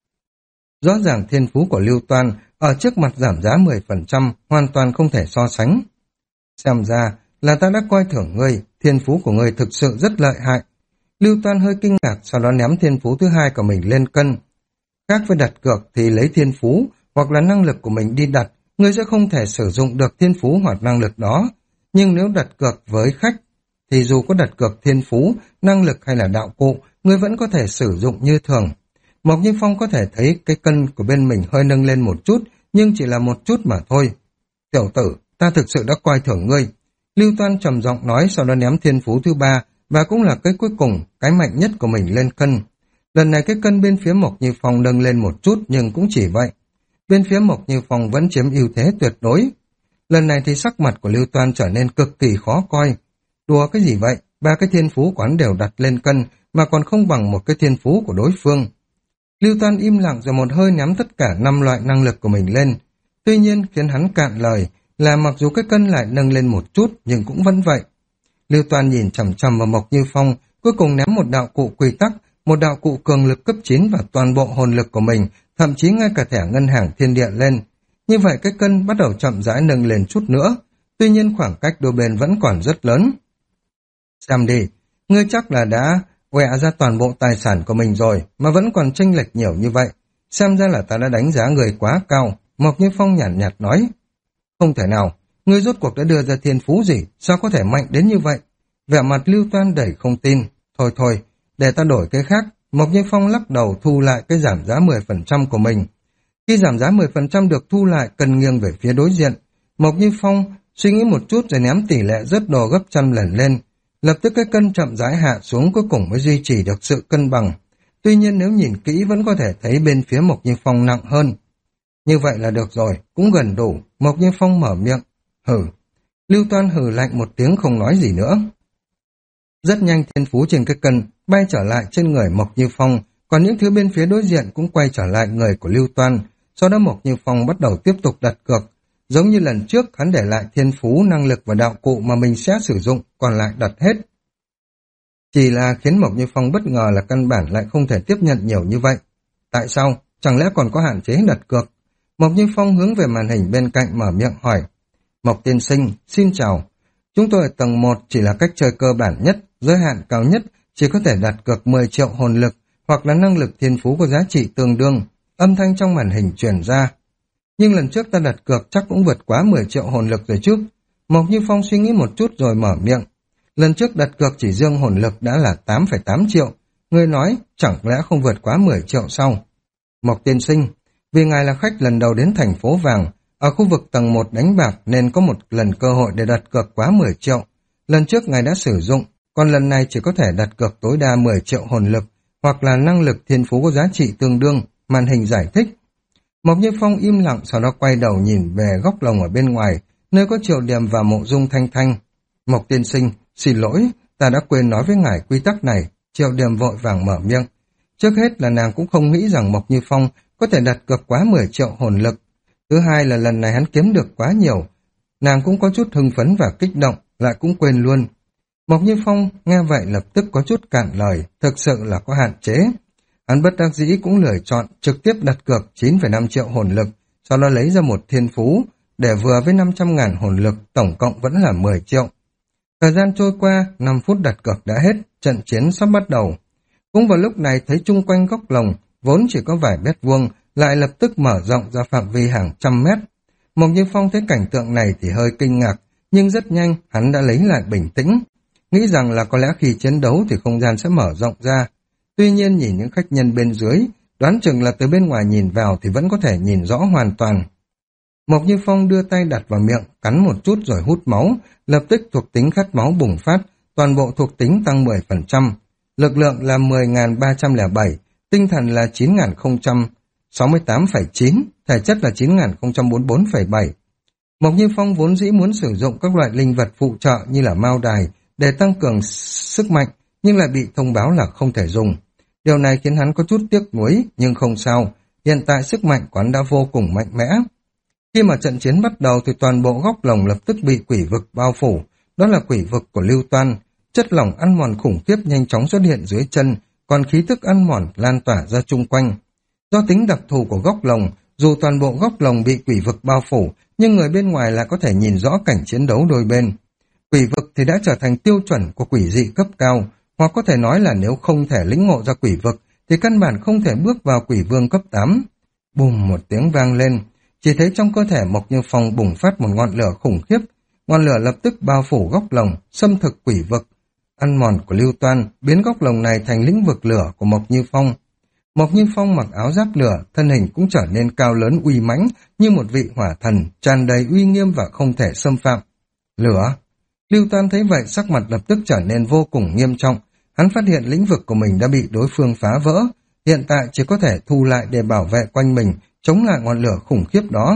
Rõ ràng thiên phú của Lưu Toan ở trước mặt giảm giá mười phần trăm hoàn toàn không thể so sánh. Xem ra là ta đã coi thường ngươi, thiên phú của ngươi thực sự rất lợi hại. Lưu Toan hơi kinh ngạc, sau đó ném thiên phú thứ hai của mình lên cân. Khác với đặt cược thì lấy thiên phú hoặc là năng lực của mình đi đặt, ngươi sẽ không thể sử dụng được thiên phú hoặc năng lực đó. Nhưng nếu đặt cược với khách, thì dù có đặt cược thiên phú, năng lực hay là đạo cụ, ngươi vẫn có thể sử dụng như thường. Mộc Như Phong có thể thấy cái cân của bên mình hơi nâng lên một chút, nhưng chỉ là một chút mà thôi. Tiểu tử, ta thực sự đã coi thường ngươi. Lưu Toan trầm giọng nói, sau đó ném thiên phú thứ ba, và cũng là cái cuối cùng, cái mạnh nhất của mình lên cân. Lần này cái cân bên phía Mộc Như Phong nâng lên một chút, nhưng cũng chỉ vậy. Bên phía Mộc Như Phong vẫn chiếm ưu thế tuyệt đối. Lần này thì sắc mặt của Lưu Toan trở nên cực kỳ khó coi. Đùa cái gì vậy? Ba cái thiên phú của hắn đều đặt lên cân, mà còn không bằng một cái thiên phú của đối phương. Lưu Toan im lặng rồi một hơi ném tất cả năm loại năng lực của mình lên. Tuy nhiên khiến hắn cạn lời là mặc dù cái cân lại nâng lên một chút nhưng cũng vẫn vậy. Lưu Toan nhìn chằm chằm vào Mộc Như Phong, cuối cùng ném một đạo cụ quy tắc, một đạo cụ cường lực cấp chín và toàn bộ hồn lực của mình, thậm chí ngay cả thẻ ngân hàng thiên địa lên. Như vậy cái cân bắt đầu chậm rãi nâng lên chút nữa, tuy nhiên khoảng cách đôi bên vẫn còn rất lớn. Xem đi, ngươi chắc là đã quẹ ra toàn bộ tài sản của mình rồi, mà vẫn còn chênh lệch nhiều như vậy. Xem ra là ta đã đánh giá người quá cao, Mộc Như Phong nhàn nhạt, nhạt nói. Không thể nào, ngươi rốt cuộc đã đưa ra thiên phú gì, sao có thể mạnh đến như vậy? Vẻ mặt Lưu Toan đầy không tin. Thôi thôi, để ta đổi cái khác. Mộc Như Phong lắc đầu thu lại cái giảm giá mười phần trăm của mình. Khi giảm giá mười phần trăm được thu lại, cần nghiêng về phía đối diện. Mộc Như Phong suy nghĩ một chút rồi ném tỷ lệ rất đồ gấp trăm lần lên. Lập tức cái cân chậm rãi hạ xuống, cuối cùng mới duy trì được sự cân bằng. Tuy nhiên nếu nhìn kỹ vẫn có thể thấy bên phía Mộc Như Phong nặng hơn. Như vậy là được rồi, cũng gần đủ. Mộc Như Phong mở miệng. Hừ. Lưu Toan hừ lạnh một tiếng không nói gì nữa. Rất nhanh thiên phú trên cái cân bay trở lại trên người Mộc Như Phong, còn những thứ bên phía đối diện cũng quay trở lại người của Lưu Toan. Sau đó Mộc Như Phong bắt đầu tiếp tục đặt cược. Giống như lần trước hắn để lại thiên phú, năng lực và đạo cụ mà mình sẽ sử dụng, còn lại đặt hết. Chỉ là khiến Mộc Như Phong bất ngờ là căn bản lại không thể tiếp nhận nhiều như vậy. Tại sao? Chẳng lẽ còn có hạn chế đặt cược? Mộc Như Phong hướng về màn hình bên cạnh mở miệng hỏi. Mộc tiên sinh, xin chào. Chúng tôi ở tầng một chỉ là cách chơi cơ bản nhất, giới hạn cao nhất chỉ có thể đặt cược mười triệu hồn lực hoặc là năng lực thiên phú có giá trị tương đương. Âm thanh trong màn hình truyền ra. Nhưng lần trước ta đặt cược chắc cũng vượt quá mười triệu hồn lực rồi chứ. Mộc Như Phong suy nghĩ một chút rồi mở miệng. Lần trước đặt cược chỉ riêng hồn lực đã là tám phẩy tám triệu. Người nói chẳng lẽ không vượt quá mười triệu sau. Mộc tiên sinh, vì ngài là khách lần đầu đến thành phố vàng, ở khu vực tầng một đánh bạc nên có một lần cơ hội để đặt cược quá mười triệu. Lần trước ngài đã sử dụng, còn lần này chỉ có thể đặt cược tối đa mười triệu hồn lực hoặc là năng lực thiên phú có giá trị tương đương, màn hình giải thích. Mộc Như Phong im lặng, sau đó quay đầu nhìn về góc lồng ở bên ngoài, nơi có Triệu Điểm và Mộ Dung Thanh Thanh. Mộc tiên sinh, xin lỗi, ta đã quên nói với ngài quy tắc này. Triệu Điểm vội vàng mở miệng. Trước hết là nàng cũng không nghĩ rằng Mộc Như Phong có thể đặt cược quá mười triệu hồn lực. Thứ hai là lần này hắn kiếm được quá nhiều. Nàng cũng có chút hưng phấn và kích động, lại cũng quên luôn. Mộc Như Phong nghe vậy lập tức có chút cạn lời, thực sự là có hạn chế. Hắn bất đắc dĩ cũng lựa chọn trực tiếp đặt cược chín phẩy năm triệu hồn lực, sau đó lấy ra một thiên phú, để vừa với năm trăm ngàn hồn lực, tổng cộng vẫn là mười triệu. Thời gian trôi qua, năm phút đặt cược đã hết, trận chiến sắp bắt đầu. Cũng vào lúc này thấy chung quanh góc lồng, vốn chỉ có vài mét vuông, lại lập tức mở rộng ra phạm vi hàng trăm mét. Mộc Như Phong thấy cảnh tượng này thì hơi kinh ngạc, nhưng rất nhanh hắn đã lấy lại bình tĩnh, nghĩ rằng là có lẽ khi chiến đấu thì không gian sẽ mở rộng ra. Tuy nhiên nhìn những khách nhân bên dưới, đoán chừng là từ bên ngoài nhìn vào thì vẫn có thể nhìn rõ hoàn toàn. Mộc Như Phong đưa tay đặt vào miệng, cắn một chút rồi hút máu, lập tức thuộc tính khát máu bùng phát, toàn bộ thuộc tính tăng mười phần trăm. Lực lượng là mười nghìn ba trăm lẻ bảy, tinh thần là chín nghìn không trăm sáu mươi tám phẩy chín, thể chất là chín nghìn không trăm bốn mươi bốn phẩy bảy. Mộc Như Phong vốn dĩ muốn sử dụng các loại linh vật phụ trợ như là mao đài để tăng cường sức mạnh, nhưng lại bị thông báo là không thể dùng. Điều này khiến hắn có chút tiếc nuối, nhưng không sao, hiện tại sức mạnh của hắn đã vô cùng mạnh mẽ. Khi mà trận chiến bắt đầu thì toàn bộ góc lồng lập tức bị quỷ vực bao phủ, đó là quỷ vực của Lưu Toan. Chất lỏng ăn mòn khủng khiếp nhanh chóng xuất hiện dưới chân, còn khí thức ăn mòn lan tỏa ra chung quanh. Do tính đặc thù của góc lồng, dù toàn bộ góc lồng bị quỷ vực bao phủ, nhưng người bên ngoài lại có thể nhìn rõ cảnh chiến đấu đôi bên. Quỷ vực thì đã trở thành tiêu chuẩn của quỷ dị cấp cao, hoặc có thể nói là nếu không thể lĩnh ngộ ra quỷ vực, thì căn bản không thể bước vào quỷ vương cấp tám. Bùm một tiếng vang lên, chỉ thấy trong cơ thể Mộc Như Phong bùng phát một ngọn lửa khủng khiếp, ngọn lửa lập tức bao phủ góc lồng, xâm thực quỷ vực. Ăn mòn của Lưu Toan biến góc lồng này thành lĩnh vực lửa của Mộc Như Phong. Mộc Như Phong mặc áo giáp lửa, thân hình cũng trở nên cao lớn uy mãnh như một vị hỏa thần, tràn đầy uy nghiêm và không thể xâm phạm. Lửa! Lưu Toan thấy vậy sắc mặt lập tức trở nên vô cùng nghiêm trọng. Hắn phát hiện lĩnh vực của mình đã bị đối phương phá vỡ, hiện tại chỉ có thể thu lại để bảo vệ quanh mình, chống lại ngọn lửa khủng khiếp đó.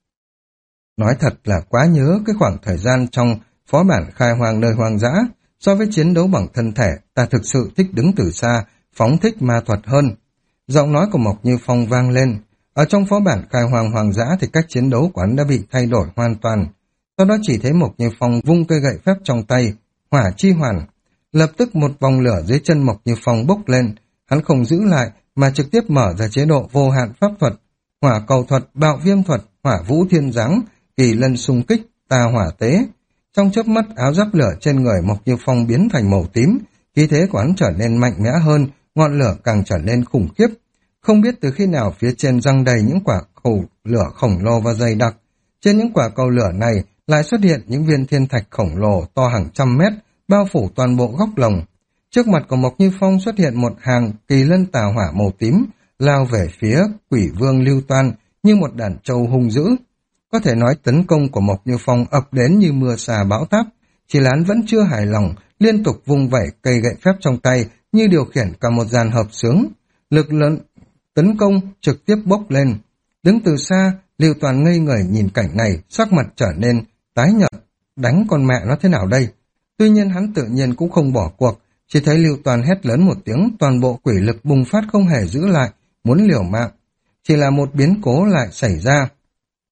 Nói thật là quá nhớ cái khoảng thời gian trong phó bản khai hoang nơi hoang dã. So với chiến đấu bằng thân thể, ta thực sự thích đứng từ xa, phóng thích ma thuật hơn. Giọng nói của Mộc Như Phong vang lên. Ở trong phó bản khai hoang hoang dã thì cách chiến đấu của hắn đã bị thay đổi hoàn toàn. Sau đó chỉ thấy Mộc Như Phong vung cây gậy phép trong tay, hỏa chi hoàn. Lập tức một vòng lửa dưới chân Mộc Như Phong bốc lên, hắn không giữ lại mà trực tiếp mở ra chế độ vô hạn pháp thuật, hỏa cầu thuật, bạo viêm thuật, hỏa vũ thiên giáng, kỳ lân xung kích, tà hỏa tế. Trong chớp mắt áo giáp lửa trên người Mộc Như Phong biến thành màu tím, khí thế của hắn trở nên mạnh mẽ hơn, ngọn lửa càng trở nên khủng khiếp. Không biết từ khi nào phía trên răng đầy những quả cầu lửa khổng lồ và dày đặc. Trên những quả cầu lửa này lại xuất hiện những viên thiên thạch khổng lồ to hàng trăm mét, bao phủ toàn bộ góc lồng. Trước mặt của Mộc Như Phong xuất hiện một hàng kỳ lân tà hỏa màu tím, lao về phía quỷ vương Lưu Toan như một đàn trâu hung dữ. Có thể nói tấn công của Mộc Như Phong ập đến như mưa xà bão táp, chỉ là hắn vẫn chưa hài lòng, liên tục vung vẩy cây gậy phép trong tay như điều khiển cả một dàn hợp xướng. Lực lượng tấn công trực tiếp bốc lên. Đứng từ xa, Lưu Toan ngây người nhìn cảnh này, sắc mặt trở nên tái nhợt. Đánh con mẹ nó thế nào đây? Tuy nhiên hắn tự nhiên cũng không bỏ cuộc, chỉ thấy Lưu Toan hét lớn một tiếng, toàn bộ quỷ lực bùng phát không hề giữ lại, muốn liều mạng. Chỉ là một biến cố lại xảy ra.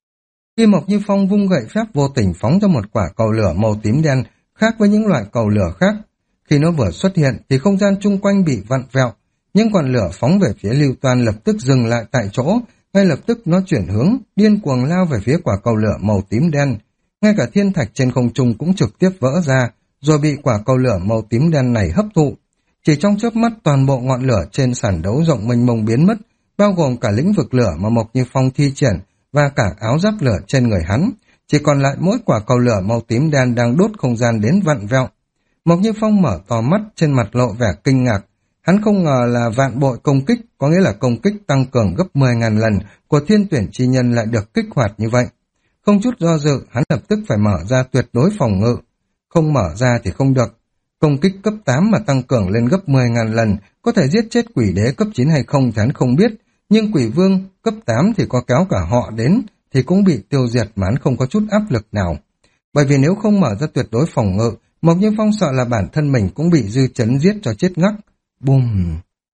Khi Mộc Như Phong vung gậy phép vô tình phóng ra một quả cầu lửa màu tím đen, khác với những loại cầu lửa khác. Khi nó vừa xuất hiện thì không gian chung quanh bị vặn vẹo, những ngọn lửa phóng về phía Lưu Toan lập tức dừng lại tại chỗ, ngay lập tức nó chuyển hướng, điên cuồng lao về phía quả cầu lửa màu tím đen. Ngay cả thiên thạch trên không trung cũng trực tiếp vỡ ra, rồi bị quả cầu lửa màu tím đen này hấp thụ. Chỉ trong chớp mắt toàn bộ ngọn lửa trên sàn đấu rộng mênh mông biến mất, bao gồm cả lĩnh vực lửa mà Mộc Như Phong thi triển và cả áo giáp lửa trên người hắn. Chỉ còn lại mỗi quả cầu lửa màu tím đen đang đốt không gian đến vặn vẹo. Mộc Như Phong mở to mắt, trên mặt lộ vẻ kinh ngạc. Hắn không ngờ là vạn bội công kích, có nghĩa là công kích tăng cường gấp mười ngàn lần của thiên tuyển chi nhân lại được kích hoạt như vậy. Không chút do dự, hắn lập tức phải mở ra tuyệt đối phòng ngự. Không mở ra thì không được. Công kích cấp tám mà tăng cường lên gấp mười ngàn lần, có thể giết chết quỷ đế cấp chín hay không thì hắn không biết, nhưng quỷ vương cấp tám thì có kéo cả họ đến, thì cũng bị tiêu diệt mà hắn không có chút áp lực nào. Bởi vì nếu không mở ra tuyệt đối phòng ngự, Mộc Như Phong sợ là bản thân mình cũng bị dư chấn giết cho chết ngắc. Bùm!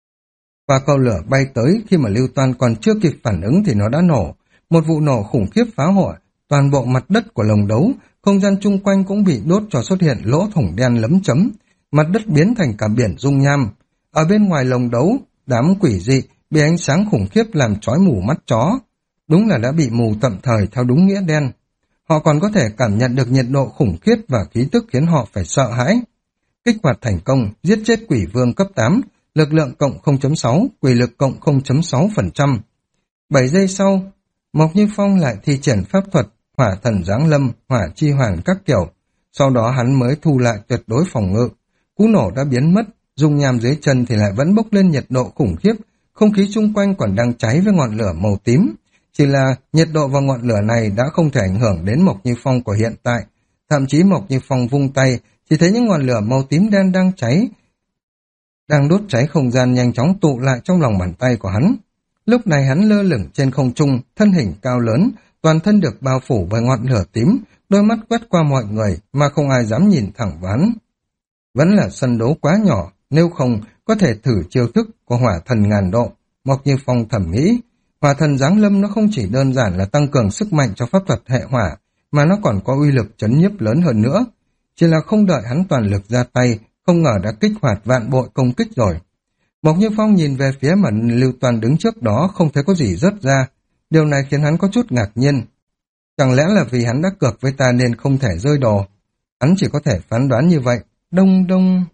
Và cầu lửa bay tới, khi mà Lưu Toan còn chưa kịp phản ứng thì nó đã nổ. Một vụ nổ khủng khiếp phá hoại toàn bộ mặt đất của lồng đấu, không gian chung quanh cũng bị đốt cho xuất hiện lỗ thủng đen lấm chấm, mặt đất biến thành cả biển dung nham. Ở bên ngoài lồng đấu, đám quỷ dị bị ánh sáng khủng khiếp làm chói mù mắt chó. Đúng là đã bị mù tạm thời theo đúng nghĩa đen. Họ còn có thể cảm nhận được nhiệt độ khủng khiếp và khí tức khiến họ phải sợ hãi. Kích hoạt thành công, giết chết quỷ vương cấp tám, lực lượng cộng không chấm sáu, quỷ lực cộng không chấm sáu phần trăm. bảy giây sau, Mộc Như Phong lại thi triển pháp thuật, hỏa thần giáng lâm, hỏa chi hoàn các kiểu. Sau đó hắn mới thu lại tuyệt đối phòng ngự. Cú nổ đã biến mất, dung nham dưới chân thì lại vẫn bốc lên nhiệt độ khủng khiếp, không khí chung quanh còn đang cháy với ngọn lửa màu tím. Chỉ là nhiệt độ và ngọn lửa này đã không thể ảnh hưởng đến Mộc Như Phong của hiện tại. Thậm chí Mộc Như Phong vung tay, chỉ thấy những ngọn lửa màu tím đen đang cháy, đang đốt cháy không gian nhanh chóng tụ lại trong lòng bàn tay của hắn. Lúc này hắn lơ lửng trên không trung, thân hình cao lớn, toàn thân được bao phủ bởi ngọn lửa tím, đôi mắt quét qua mọi người mà không ai dám nhìn thẳng vào hắn. Vẫn là sân đấu quá nhỏ, nếu không có thể thử chiêu thức của hỏa thần ngàn độ. Mộc Như Phong thầm nghĩ, hỏa thần giáng lâm nó không chỉ đơn giản là tăng cường sức mạnh cho pháp thuật hệ hỏa, mà nó còn có uy lực chấn nhiếp lớn hơn nữa. Chỉ là không đợi hắn toàn lực ra tay, không ngờ đã kích hoạt vạn bội công kích rồi. Mộc Như Phong nhìn về phía mà Lưu Toan đứng trước đó không thấy có gì rớt ra. Điều này khiến hắn có chút ngạc nhiên. Chẳng lẽ là vì hắn đã cược với ta nên không thể rơi đồ? Hắn chỉ có thể phán đoán như vậy. Đông đông...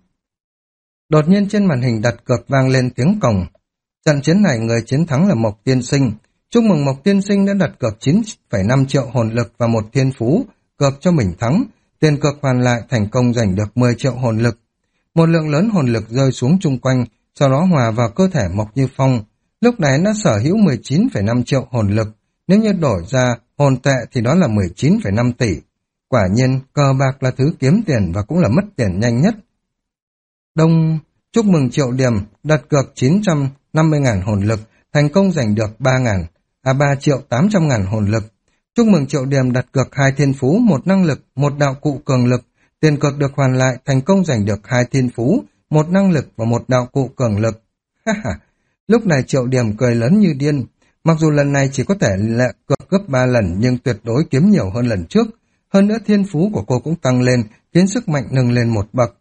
Đột nhiên trên màn hình đặt cược vang lên tiếng còng. Trận chiến này người chiến thắng là Mộc Tiên Sinh. Chúc mừng Mộc Tiên Sinh đã đặt cược chín phẩy năm triệu hồn lực và một thiên phú, cược cho mình thắng. Tiền cược hoàn lại thành công giành được mười triệu hồn lực. Một lượng lớn hồn lực rơi xuống chung quanh, sau đó hòa vào cơ thể Mộc Như Phong. Lúc này nó sở hữu mười chín phẩy năm triệu hồn lực. Nếu như đổi ra hồn tệ thì đó là mười chín phẩy năm tỷ. Quả nhiên, cờ bạc là thứ kiếm tiền và cũng là mất tiền nhanh nhất. Đông, chúc mừng Triệu Điểm, đặt cược chín trăm năm mươi nghìn hồn lực, thành công giành được ba nghìn, à ba triệu tám trăm nghìn hồn lực. Chúc mừng Triệu Điểm đặt cược hai thiên phú, một năng lực, một đạo cụ cường lực. Tiền cược được hoàn lại, thành công giành được hai thiên phú, một năng lực và một đạo cụ cường lực. Ha ha, lúc này Triệu Điểm cười lớn như điên. Mặc dù lần này chỉ có thể lệ cược gấp ba lần nhưng tuyệt đối kiếm nhiều hơn lần trước. Hơn nữa thiên phú của cô cũng tăng lên, khiến sức mạnh nâng lên một bậc.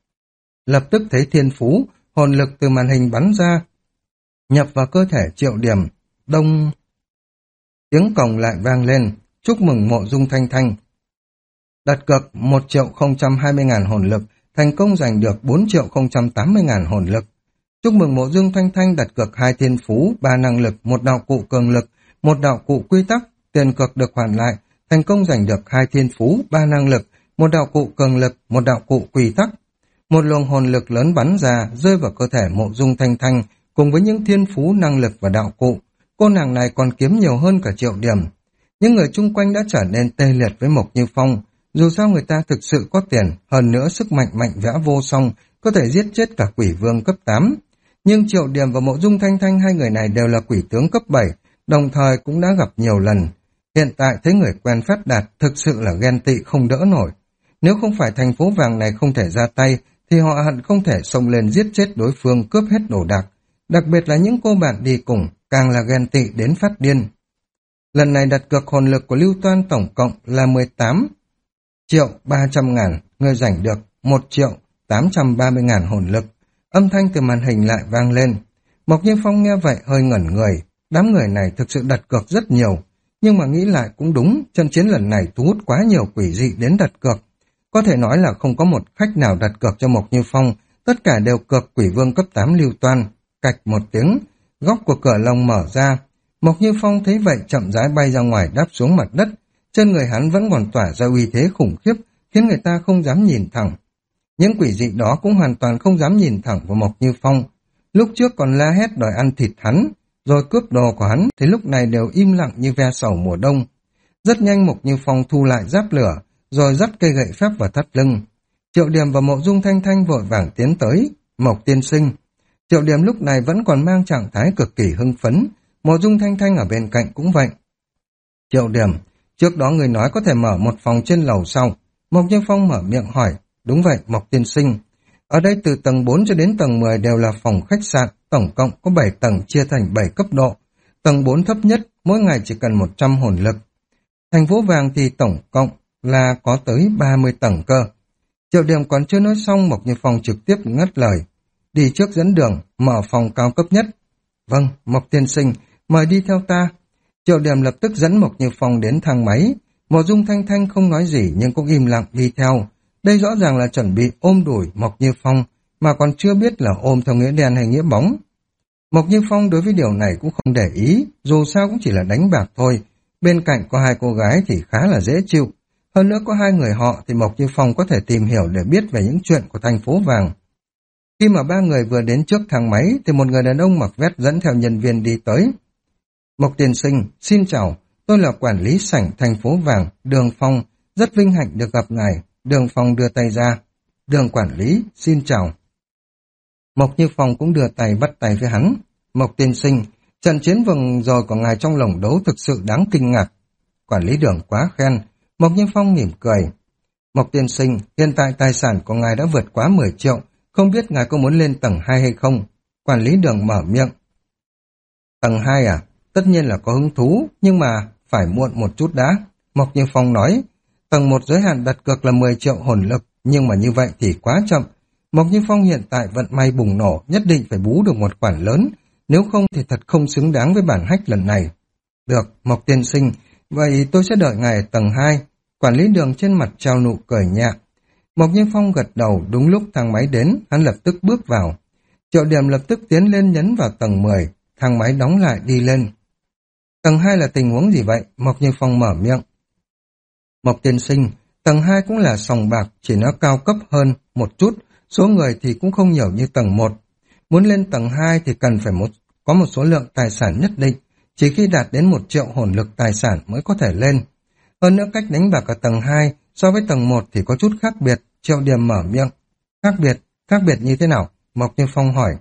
Lập tức thấy thiên phú, hồn lực từ màn hình bắn ra, nhập vào cơ thể Triệu Điểm. Đông... Tiếng còng lại vang lên, chúc mừng Mộ Dung Thanh Thanh. Đặt cược một triệu không trăm hai mươi nghìn hồn lực, thành công giành được bốn triệu không trăm tám mươi nghìn hồn lực. Chúc mừng Mộ Dung Thanh Thanh đặt cược hai thiên phú, ba năng lực, một đạo cụ cường lực, một đạo cụ quy tắc, tiền cược được hoàn lại, thành công giành được hai thiên phú, ba năng lực, một đạo cụ cường lực, một đạo cụ quy tắc. Một luồng hồn lực lớn bắn ra, rơi vào cơ thể Mộ Dung Thanh Thanh, cùng với những thiên phú, năng lực và đạo cụ. Cô nàng này còn kiếm nhiều hơn cả Triệu Điểm. Những người chung quanh đã trở nên tê liệt với Mộc Như Phong. Dù sao người ta thực sự có tiền, hơn nữa sức mạnh mạnh vẽ vô song, có thể giết chết cả quỷ vương cấp tám. Nhưng Triệu Điểm và Mộ Dung Thanh Thanh, hai người này đều là quỷ tướng cấp bảy, đồng thời cũng đã gặp nhiều lần. Hiện tại thấy người quen phát đạt, thực sự là ghen tị không đỡ nổi. Nếu không phải thành phố vàng này không thể ra tay, thì họ hận không thể xông lên giết chết đối phương, cướp hết đồ đạc. Đặc biệt là những cô bạn đi cùng, càng là ghen tị đến phát điên. Lần này đặt cược hồn lực của Lưu Toan tổng cộng là mười tám triệu ba trăm ngàn, người giành được một triệu tám trăm ba mươi ngàn hồn lực. Âm thanh từ màn hình lại vang lên. Mộc Như Phong nghe vậy hơi ngẩn người, đám người này thực sự đặt cược rất nhiều, nhưng mà nghĩ lại cũng đúng, trận chiến lần này thu hút quá nhiều quỷ dị đến đặt cược. Có thể nói là không có một khách nào đặt cược cho Mộc Như Phong, tất cả đều cược quỷ vương cấp tám Lưu Toan. Cạch một tiếng, góc của cửa lồng mở ra. Mộc Như Phong thấy vậy chậm rãi bay ra ngoài đáp xuống mặt đất. Trên người hắn vẫn còn tỏa ra uy thế khủng khiếp, khiến người ta không dám nhìn thẳng. Những quỷ dị đó cũng hoàn toàn không dám nhìn thẳng vào Mộc Như Phong. Lúc trước còn la hét đòi ăn thịt hắn, rồi cướp đồ của hắn, thì lúc này đều im lặng như ve sầu mùa đông. Rất nhanh Mộc Như Phong thu lại giáp lửa, rồi dắt cây gậy phép vào thắt lưng. Triệu Điểm và Mộ Dung Thanh Thanh vội vàng tiến tới. Mộc tiên sinh. Triệu Điểm lúc này vẫn còn mang trạng thái cực kỳ hưng phấn, Mộ Dung Thanh Thanh ở bên cạnh cũng vậy. Triệu Điểm, trước đó người nói có thể mở một phòng trên lầu sau. Mộc Như Phong mở miệng hỏi. Đúng vậy, Mộc tiên sinh. Ở đây từ tầng bốn cho đến tầng mười đều là phòng khách sạn, tổng cộng có bảy tầng chia thành bảy cấp độ. Tầng bốn thấp nhất, mỗi ngày chỉ cần một trăm hồn lực. Thành phố Vàng thì tổng cộng là có tới ba mươi tầng cơ. Triệu Điểm còn chưa nói xong, Mộc Như Phong trực tiếp ngắt lời. Đi trước dẫn đường, mở phòng cao cấp nhất. Vâng, Mộc tiên sinh, mời đi theo ta. Triệu Điểm lập tức dẫn Mộc Như Phong đến thang máy. Mộ Dung Thanh Thanh không nói gì nhưng cũng im lặng đi theo. Đây rõ ràng là chuẩn bị ôm đuổi Mộc Như Phong, mà còn chưa biết là ôm theo nghĩa đen hay nghĩa bóng. Mộc Như Phong đối với điều này cũng không để ý, dù sao cũng chỉ là đánh bạc thôi. Bên cạnh có hai cô gái thì khá là dễ chịu. Hơn nữa có hai người họ thì Mộc Như Phong có thể tìm hiểu để biết về những chuyện của thành phố Vàng. Khi mà ba người vừa đến trước thang máy thì một người đàn ông mặc vest dẫn theo nhân viên đi tới. Mộc tiên sinh, xin chào, tôi là quản lý sảnh thành phố Vàng, Đường Phong, rất vinh hạnh được gặp ngài. Đường Phong đưa tay ra. Đường quản lý, xin chào. Mộc Như Phong cũng đưa tay bắt tay với hắn. Mộc tiên sinh, trận chiến vừa rồi của ngài trong lồng đấu thực sự đáng kinh ngạc. Quản lý Đường quá khen. Mộc Như Phong mỉm cười. Mộc tiên sinh, hiện tại tài sản của ngài đã vượt quá mười triệu, không biết ngài có muốn lên tầng hai hay không? Quản lý Đường mở miệng. Tầng hai à? Tất nhiên là có hứng thú, nhưng mà phải muộn một chút đã. Mộc Như Phong nói. Tầng một giới hạn đặt cược là mười triệu hồn lực, nhưng mà như vậy thì quá chậm. Mộc Như Phong hiện tại vận may bùng nổ, nhất định phải bú được một khoản lớn, nếu không thì thật không xứng đáng với bản hách lần này. Được, Mộc tiên sinh, vậy tôi sẽ đợi ngài ở tầng hai. Quản lý Đường trên mặt trao nụ cười nhẹ. Mộc Như Phong gật đầu, đúng lúc thang máy đến, hắn lập tức bước vào. Triệu Điểm lập tức tiến lên nhấn vào tầng mười, thang máy đóng lại đi lên. Tầng hai là tình huống gì vậy? Mộc Như Phong mở miệng. Mộc tiên sinh, tầng hai cũng là sòng bạc, chỉ nó cao cấp hơn một chút, số người thì cũng không nhiều như tầng một. Muốn lên tầng hai thì cần phải một, có một số lượng tài sản nhất định, chỉ khi đạt đến một triệu hồn lực tài sản mới có thể lên. Hơn nữa cách đánh bạc ở tầng hai so với tầng một thì có chút khác biệt. Triệu Điểm mở miệng. Khác biệt? Khác biệt như thế nào? Mộc Như Phong hỏi.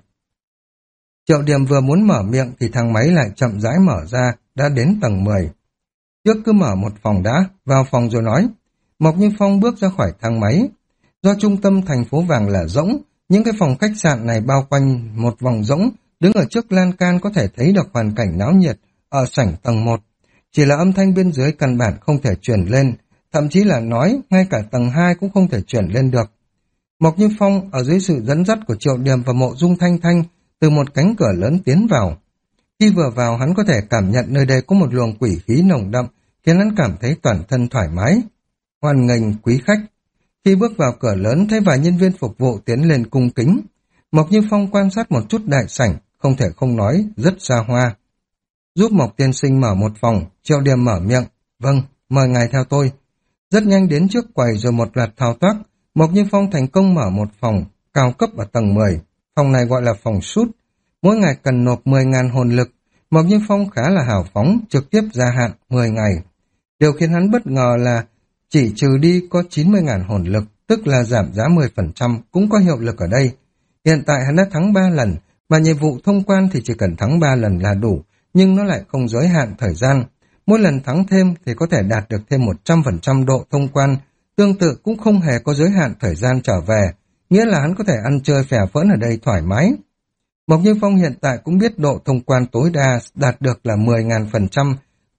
Triệu Điểm vừa muốn mở miệng thì thang máy lại chậm rãi mở ra, đã đến tầng mười. Trước cứ mở một phòng đã, vào phòng rồi nói. Mộc Như Phong bước ra khỏi thang máy. Do trung tâm thành phố Vàng là rỗng, những cái phòng khách sạn này bao quanh một vòng rỗng, đứng ở trước lan can có thể thấy được hoàn cảnh náo nhiệt ở sảnh tầng một. Chỉ là âm thanh bên dưới căn bản không thể truyền lên, thậm chí là nói ngay cả tầng hai cũng không thể truyền lên được. Mộc Như Phong ở dưới sự dẫn dắt của Triệu Điểm và Mộ Dung Thanh Thanh từ một cánh cửa lớn tiến vào. Khi vừa vào hắn có thể cảm nhận nơi đây có một luồng quỷ khí nồng đậm, khiến hắn cảm thấy toàn thân thoải mái. Hoan nghênh quý khách. Khi bước vào cửa lớn thấy vài nhân viên phục vụ tiến lên cung kính. Mộc Như Phong quan sát một chút đại sảnh, không thể không nói, rất xa hoa. Giúp Mộc tiên sinh mở một phòng, Triệu Điểm mở miệng. Vâng, mời ngài theo tôi. Rất nhanh đến trước quầy rồi một loạt thao tác, Mộc Như Phong thành công mở một phòng, cao cấp ở tầng mười. Phòng này gọi là phòng sút. Mỗi ngày cần nộp mười nghìn hồn lực. Mộc Như Phong khá là hào phóng, trực tiếp gia hạn mười ngày. Điều khiến hắn bất ngờ là chỉ trừ đi có chín mươi nghìn hồn lực, tức là giảm giá mười phần trăm, cũng có hiệu lực ở đây. Hiện tại hắn đã thắng ba lần, mà nhiệm vụ thông quan thì chỉ cần thắng ba lần là đủ, nhưng nó lại không giới hạn thời gian. Mỗi lần thắng thêm thì có thể đạt được thêm một trăm phần trăm độ thông quan, tương tự cũng không hề có giới hạn thời gian trở về, nghĩa là hắn có thể ăn chơi phè phỡn ở đây thoải mái. Mộc Như Phong hiện tại cũng biết độ thông quan tối đa đạt được là mười nghìn phần trăm,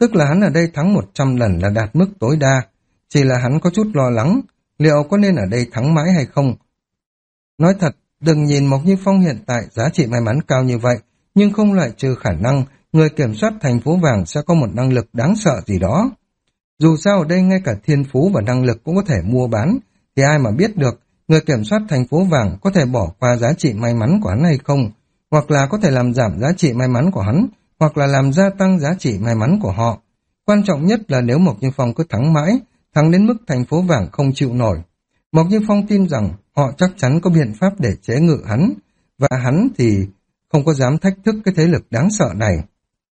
Tức là hắn ở đây thắng một trăm lần là đạt mức tối đa. Chỉ là hắn có chút lo lắng, liệu có nên ở đây thắng mãi hay không? Nói thật, đừng nhìn Mộc Như Phong hiện tại giá trị may mắn cao như vậy, nhưng không loại trừ khả năng người kiểm soát thành phố vàng sẽ có một năng lực đáng sợ gì đó. Dù sao ở đây ngay cả thiên phú và năng lực cũng có thể mua bán, thì ai mà biết được người kiểm soát thành phố vàng có thể bỏ qua giá trị may mắn của hắn hay không, hoặc là có thể làm giảm giá trị may mắn của hắn, hoặc là làm gia tăng giá trị may mắn của họ. Quan trọng nhất là nếu Mộc Như Phong cứ thắng mãi, thắng đến mức thành phố vàng không chịu nổi. Mộc Như Phong tin rằng họ chắc chắn có biện pháp để chế ngự hắn, và hắn thì không có dám thách thức cái thế lực đáng sợ này.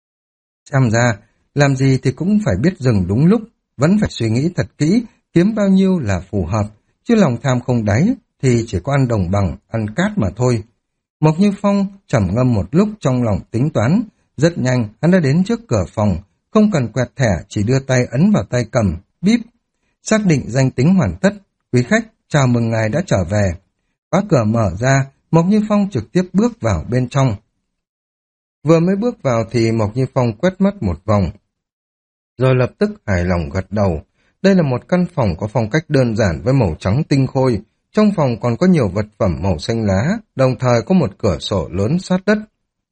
Xem ra, làm gì thì cũng phải biết dừng đúng lúc, vẫn phải suy nghĩ thật kỹ, kiếm bao nhiêu là phù hợp, chứ lòng tham không đáy thì chỉ có ăn đồng bằng, ăn cát mà thôi. Mộc Như Phong trầm ngâm một lúc trong lòng tính toán, rất nhanh hắn đã đến trước cửa phòng, không cần quẹt thẻ, chỉ đưa tay ấn vào tay cầm, bíp. Xác định danh tính hoàn tất, quý khách, chào mừng ngài đã trở về. Khóa cửa mở ra, Mộc Như Phong trực tiếp bước vào bên trong. Vừa mới bước vào thì Mộc Như Phong quét mắt một vòng, rồi lập tức hài lòng gật đầu. Đây là một căn phòng có phong cách đơn giản với màu trắng tinh khôi. Trong phòng còn có nhiều vật phẩm màu xanh lá, đồng thời có một cửa sổ lớn sát đất.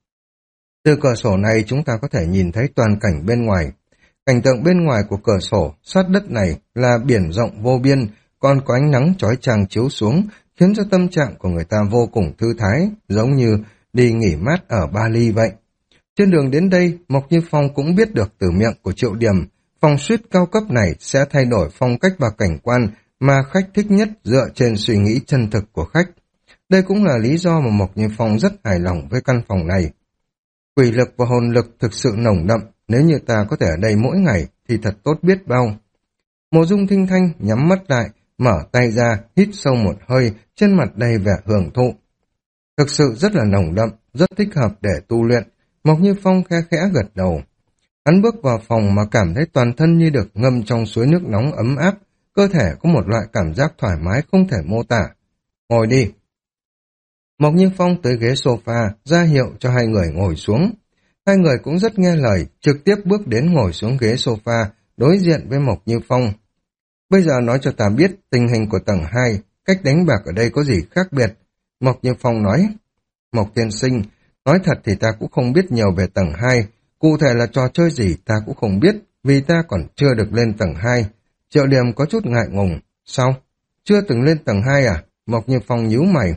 Từ cửa sổ này chúng ta có thể nhìn thấy toàn cảnh bên ngoài. Cảnh tượng bên ngoài của cửa sổ sát đất này là biển rộng vô biên, còn có ánh nắng chói chang chiếu xuống, khiến cho tâm trạng của người ta vô cùng thư thái, giống như đi nghỉ mát ở Bali vậy. Trên đường đến đây, Mộc Như Phong cũng biết được từ miệng của Triệu Điểm, phòng suite cao cấp này sẽ thay đổi phong cách và cảnh quan mà khách thích nhất dựa trên suy nghĩ chân thực của khách. Đây cũng là lý do mà Mộc Như Phong rất hài lòng với căn phòng này. Quỷ lực và hồn lực thực sự nồng đậm, nếu như ta có thể ở đây mỗi ngày thì thật tốt biết bao. Mộ Dung Thinh Thanh nhắm mắt lại, mở tay ra, hít sâu một hơi, trên mặt đầy vẻ hưởng thụ. Thực sự rất là nồng đậm, rất thích hợp để tu luyện. Mộc Như Phong khe khẽ gật đầu. Hắn bước vào phòng mà cảm thấy toàn thân như được ngâm trong suối nước nóng ấm áp, cơ thể có một loại cảm giác thoải mái không thể mô tả. Ngồi đi. Mộc Như Phong tới ghế sofa, ra hiệu cho hai người ngồi xuống. Hai người cũng rất nghe lời, trực tiếp bước đến ngồi xuống ghế sofa, đối diện với Mộc Như Phong. Bây giờ nói cho ta biết tình hình của tầng hai, cách đánh bạc ở đây có gì khác biệt. Mộc Như Phong nói. Mộc tiên sinh, nói thật thì ta cũng không biết nhiều về tầng hai, cụ thể là trò chơi gì ta cũng không biết, vì ta còn chưa được lên tầng hai. Triệu Điểm có chút ngại ngùng. Sao? Chưa từng lên tầng hai à? Mộc Như Phong nhíu mày.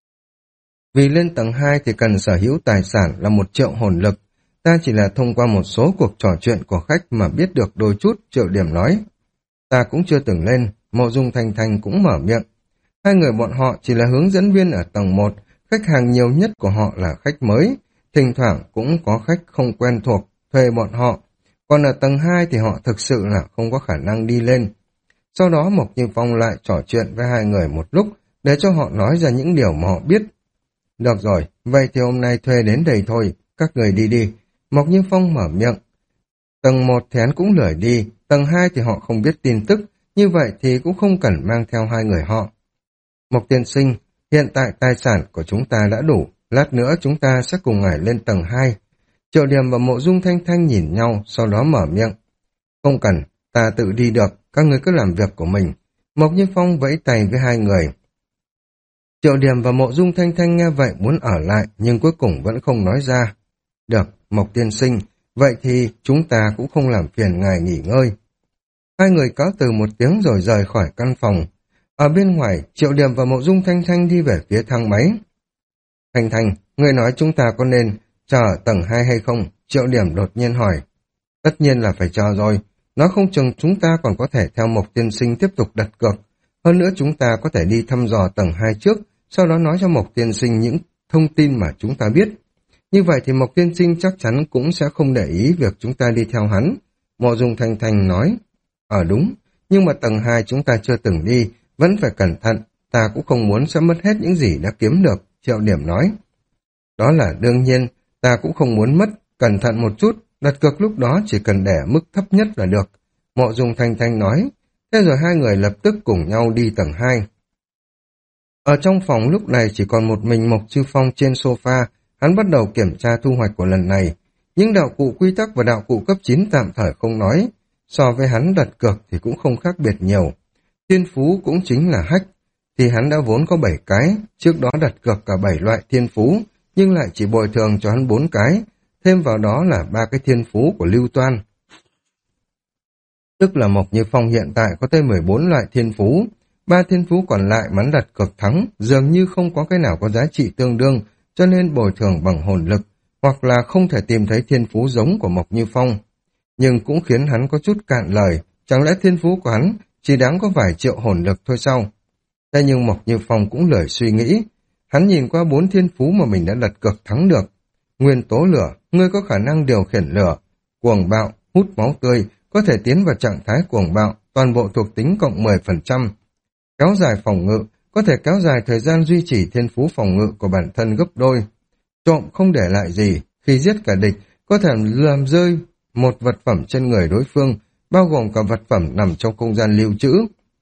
Vì lên tầng hai thì cần sở hữu tài sản là một triệu hồn lực. Ta chỉ là thông qua một số cuộc trò chuyện của khách mà biết được đôi chút, Triệu Điểm nói. Ta cũng chưa từng lên, Mộ Dung Thanh Thanh cũng mở miệng. Hai người bọn họ chỉ là hướng dẫn viên ở tầng một, khách hàng nhiều nhất của họ là khách mới, thỉnh thoảng cũng có khách không quen thuộc, thuê bọn họ. Còn ở tầng hai thì họ thực sự là không có khả năng đi lên. Sau đó Mộc Như Phong lại trò chuyện với hai người một lúc, để cho họ nói ra những điều mà họ biết. Được rồi, vậy thì hôm nay thuê đến đây thôi, các người đi đi. Mộc Như Phong mở miệng. Tầng một thì hắn cũng lười đi, tầng hai thì họ không biết tin tức, như vậy thì cũng không cần mang theo hai người họ. Mộc tiên sinh, hiện tại tài sản của chúng ta đã đủ, lát nữa chúng ta sẽ cùng ngài lên tầng hai. Triệu Điểm và Mộ Dung Thanh Thanh nhìn nhau, sau đó mở miệng. Không cần, ta tự đi được, các người cứ làm việc của mình. Mộc Như Phong vẫy tay với hai người. Triệu Điểm và Mộ Dung Thanh Thanh nghe vậy muốn ở lại, nhưng cuối cùng vẫn không nói ra. Được, Mộc tiên sinh, vậy thì chúng ta cũng không làm phiền ngài nghỉ ngơi. Hai người cáo từ một tiếng rồi rời khỏi căn phòng. Ở bên ngoài, Triệu Điểm và Mộ Dung Thanh Thanh đi về phía thang máy. Thanh Thanh, người nói chúng ta có nên chờ ở tầng hai hay không? Triệu Điểm đột nhiên hỏi. Tất nhiên là phải chờ rồi. Nói không chừng chúng ta còn có thể theo Mộc tiên sinh tiếp tục đặt cược. Hơn nữa chúng ta có thể đi thăm dò tầng hai trước, sau đó nói cho Mộc tiên sinh những thông tin mà chúng ta biết. Như vậy thì Mộc tiên sinh chắc chắn cũng sẽ không để ý việc chúng ta đi theo hắn. Mộ Dung Thanh Thanh nói. Ờ đúng, nhưng mà tầng hai chúng ta chưa từng đi, vẫn phải cẩn thận, ta cũng không muốn sẽ mất hết những gì đã kiếm được, Triệu Điểm nói. Đó là đương nhiên, ta cũng không muốn mất, cẩn thận một chút, đặt cược lúc đó chỉ cần để mức thấp nhất là được. Mộ Dung Thanh Thanh nói, thế rồi hai người lập tức cùng nhau đi tầng hai. Ở trong phòng lúc này chỉ còn một mình Mộc Chư Phong trên sofa, hắn bắt đầu kiểm tra thu hoạch của lần này. Những đạo cụ quy tắc và đạo cụ cấp chín tạm thời không nói, so với hắn đặt cược thì cũng không khác biệt nhiều. Thiên phú cũng chính là hách, thì hắn đã vốn có bảy cái, trước đó đặt cược cả bảy loại thiên phú, nhưng lại chỉ bồi thường cho hắn bốn cái, thêm vào đó là ba cái thiên phú của Lưu Toan. Tức là Mộc Như Phong hiện tại có tới mười bốn loại thiên phú, ba thiên phú còn lại mắn đặt cược thắng, dường như không có cái nào có giá trị tương đương, cho nên bồi thường bằng hồn lực, hoặc là không thể tìm thấy thiên phú giống của Mộc Như Phong. Nhưng cũng khiến hắn có chút cạn lời, chẳng lẽ thiên phú của hắn chỉ đáng có vài triệu hồn lực thôi sao? Thế nhưng Mộc Như Phong cũng lười suy nghĩ, hắn nhìn qua bốn thiên phú mà mình đã đặt cược thắng được. Nguyên tố lửa, ngươi có khả năng điều khiển lửa, cuồng bạo, hút máu tươi, có thể tiến vào trạng thái cuồng bạo, toàn bộ thuộc tính cộng mười phần trăm. Kéo dài phòng ngự, có thể kéo dài thời gian duy trì thiên phú phòng ngự của bản thân gấp đôi. Trộm không để lại gì, khi giết cả địch, có thể làm rơi một vật phẩm trên người đối phương, bao gồm cả vật phẩm nằm trong không gian lưu trữ.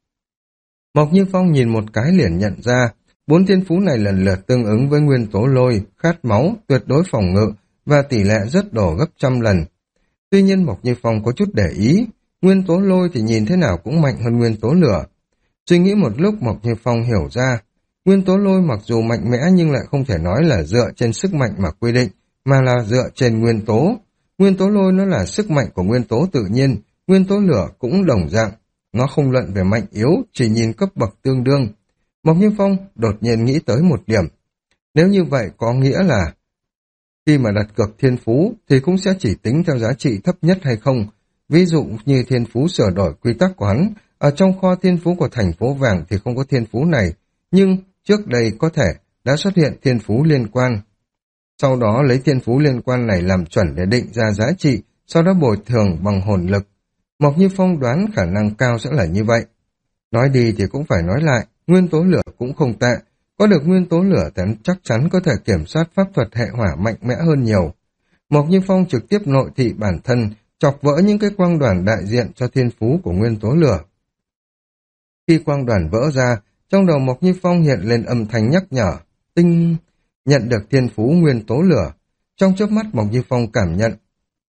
Mộc Như Phong nhìn một cái liền nhận ra, bốn thiên phú này lần lượt tương ứng với nguyên tố lôi, khát máu, tuyệt đối phòng ngự và tỷ lệ rất đổ gấp trăm lần. Tuy nhiên Mộc Như Phong có chút để ý, nguyên tố lôi thì nhìn thế nào cũng mạnh hơn nguyên tố lửa. Suy nghĩ một lúc Mộc Như Phong hiểu ra, nguyên tố lôi mặc dù mạnh mẽ nhưng lại không thể nói là dựa trên sức mạnh mà quy định, mà là dựa trên nguyên tố. Nguyên tố lôi nó là sức mạnh của nguyên tố tự nhiên, nguyên tố lửa cũng đồng dạng. Nó không luận về mạnh yếu, chỉ nhìn cấp bậc tương đương. Mộc Như Phong đột nhiên nghĩ tới một điểm. Nếu như vậy có nghĩa là khi mà đặt cược thiên phú thì cũng sẽ chỉ tính theo giá trị thấp nhất hay không. Ví dụ như thiên phú sửa đổi quy tắc của hắn, ở trong kho thiên phú của thành phố vàng thì không có thiên phú này, nhưng trước đây có thể đã xuất hiện thiên phú liên quan. Sau đó lấy thiên phú liên quan này làm chuẩn để định ra giá trị, sau đó bồi thường bằng hồn lực. Mộc Như Phong đoán khả năng cao sẽ là như vậy. Nói đi thì cũng phải nói lại, nguyên tố lửa cũng không tệ. Có được nguyên tố lửa thì chắc chắn có thể kiểm soát pháp thuật hệ hỏa mạnh mẽ hơn nhiều. Mộc Như Phong trực tiếp nội thị bản thân, chọc vỡ những cái quang đoàn đại diện cho thiên phú của nguyên tố lửa. Khi quang đoàn vỡ ra, trong đầu Mộc Như Phong hiện lên âm thanh nhắc nhở, tinh, nhận được thiên phú nguyên tố lửa. Trong chớp mắt Mộc Như Phong cảm nhận,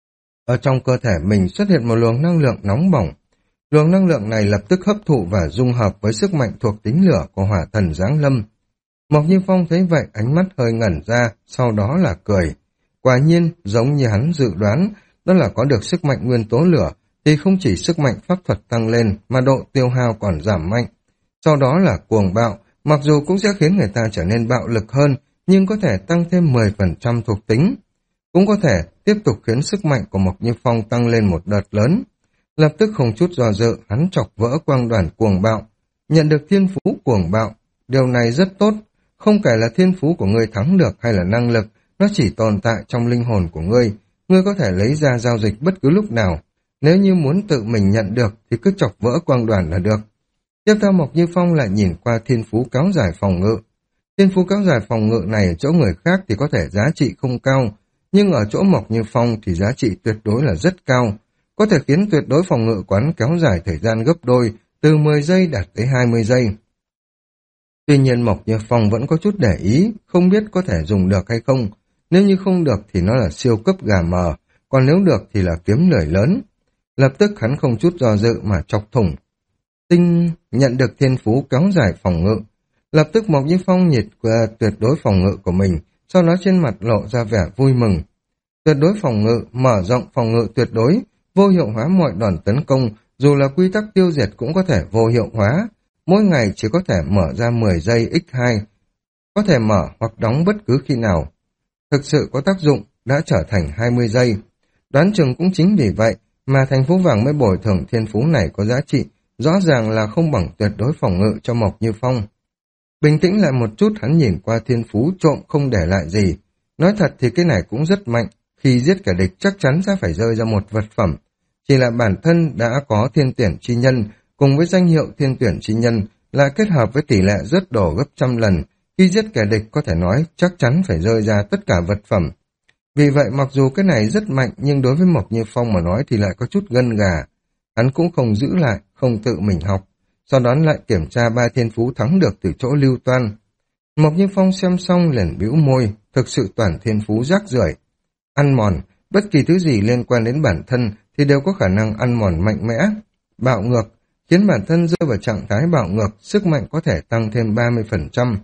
ở trong cơ thể mình xuất hiện một luồng năng lượng nóng bỏng. Luồng năng lượng này lập tức hấp thụ và dung hợp với sức mạnh thuộc tính lửa của hỏa thần giáng lâm. Mộc Như Phong thấy vậy ánh mắt hơi ngẩn ra, sau đó là cười. Quả nhiên, giống như hắn dự đoán, đó là có được sức mạnh nguyên tố lửa, thì không chỉ sức mạnh pháp thuật tăng lên, mà độ tiêu hao còn giảm mạnh. Sau đó là cuồng bạo, mặc dù cũng sẽ khiến người ta trở nên bạo lực hơn, nhưng có thể tăng thêm mười phần trăm thuộc tính. Cũng có thể tiếp tục khiến sức mạnh của Mộc Như Phong tăng lên một đợt lớn. Lập tức không chút do dự, hắn chọc vỡ quang đoàn cuồng bạo, nhận được thiên phú cuồng bạo. Điều này rất tốt, không kể là thiên phú của ngươi thắng được hay là năng lực, nó chỉ tồn tại trong linh hồn của ngươi. Ngươi có thể lấy ra giao dịch bất cứ lúc nào. Nếu như muốn tự mình nhận được thì cứ chọc vỡ quang đoàn là được. Tiếp theo Mộc Như Phong lại nhìn qua thiên phú kéo dài phòng ngự. Thiên phú kéo dài phòng ngự này ở chỗ người khác thì có thể giá trị không cao, nhưng ở chỗ Mộc Như Phong thì giá trị tuyệt đối là rất cao, có thể khiến tuyệt đối phòng ngự quán kéo dài thời gian gấp đôi, từ mười giây đạt tới hai mươi giây. Tuy nhiên Mộc Như Phong vẫn có chút để ý, không biết có thể dùng được hay không. Nếu như không được thì nó là siêu cấp gà mờ, còn nếu được thì là kiếm lời lớn. Lập tức hắn không chút do dự mà chọc thủng. Tinh, nhận được thiên phú kéo dài phòng ngự. Lập tức Mộc Như Phong nhiệt qua tuyệt đối phòng ngự của mình, sau đó trên mặt lộ ra vẻ vui mừng. Tuyệt đối phòng ngự, mở rộng phòng ngự tuyệt đối, vô hiệu hóa mọi đòn tấn công, dù là quy tắc tiêu diệt cũng có thể vô hiệu hóa. Mỗi ngày chỉ có thể mở ra mười giây nhân hai, có thể mở hoặc đóng bất cứ khi nào. Thực sự có tác dụng, đã trở thành hai mươi giây. Đoán chừng cũng chính vì vậy mà thành phố vàng mới bồi thường thiên phú này có giá trị, rõ ràng là không bằng tuyệt đối phòng ngự cho Mộc Như Phong. Bình tĩnh lại một chút, hắn nhìn qua thiên phú trộm không để lại gì. Nói thật thì cái này cũng rất mạnh, khi giết kẻ địch chắc chắn sẽ phải rơi ra một vật phẩm. Chỉ là bản thân đã có thiên tuyển chi nhân, cùng với danh hiệu thiên tuyển chi nhân, lại kết hợp với tỷ lệ rớt đổ gấp trăm lần, khi giết kẻ địch có thể nói chắc chắn phải rơi ra tất cả vật phẩm. Vì vậy mặc dù cái này rất mạnh nhưng đối với Mộc Như Phong mà nói thì lại có chút gân gà. Hắn cũng không giữ lại, không tự mình học. Sau đó lại kiểm tra ba thiên phú thắng được từ chỗ Lưu Toan. Mộc Như Phong xem xong liền bĩu môi, thực sự toàn thiên phú rác rưởi. Ăn mòn, bất kỳ thứ gì liên quan đến bản thân thì đều có khả năng ăn mòn mạnh mẽ, bạo ngược, khiến bản thân rơi vào trạng thái bạo ngược, sức mạnh có thể tăng thêm ba mươi phần trăm.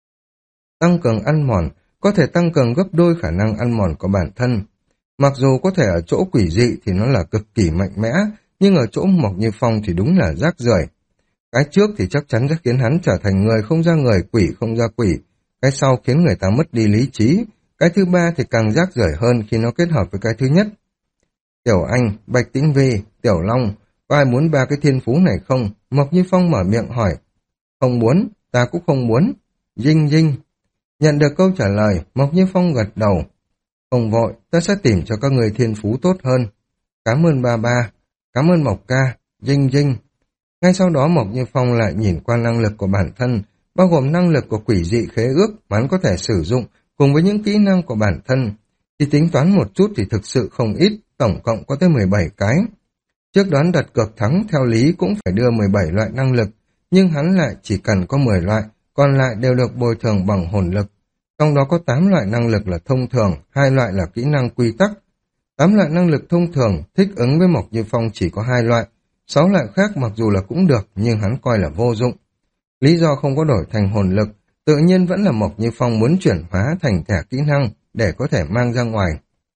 Tăng cường ăn mòn có thể tăng cường gấp đôi khả năng ăn mòn của bản thân. Mặc dù có thể ở chỗ quỷ dị thì nó là cực kỳ mạnh mẽ, nhưng ở chỗ Mộc Như Phong thì đúng là rác rưởi. Cái trước thì chắc chắn sẽ khiến hắn trở thành người không ra người, quỷ không ra quỷ. Cái sau khiến người ta mất đi lý trí. Cái thứ ba thì càng rác rưởi hơn khi nó kết hợp với cái thứ nhất. Tiểu Anh, Bạch Tĩnh Vi, Tiểu Long, có ai muốn ba cái thiên phú này không? Mộc Như Phong mở miệng hỏi. Không muốn, ta cũng không muốn. Dinh dinh. Nhận được câu trả lời, Mộc Như Phong gật đầu. Không vội, ta sẽ tìm cho các người thiên phú tốt hơn. Cảm ơn ba ba, cảm ơn Mộc ca, dinh dinh. Ngay sau đó Mộc Như Phong lại nhìn qua năng lực của bản thân, bao gồm năng lực của quỷ dị khế ước mà hắn có thể sử dụng cùng với những kỹ năng của bản thân. Thì tính toán một chút thì thực sự không ít, tổng cộng có tới mười bảy cái. Trước đoán đặt cược thắng theo lý cũng phải đưa mười bảy loại năng lực, nhưng hắn lại chỉ cần có mười loại, còn lại đều được bồi thường bằng hồn lực. Trong đó có tám loại năng lực là thông thường, hai loại là kỹ năng quy tắc. tám loại năng lực thông thường thích ứng với Mộc Như Phong chỉ có hai loại, sáu loại khác mặc dù là cũng được nhưng hắn coi là vô dụng. Lý do không có đổi thành hồn lực, tự nhiên vẫn là Mộc Như Phong muốn chuyển hóa thành thẻ kỹ năng để có thể mang ra ngoài.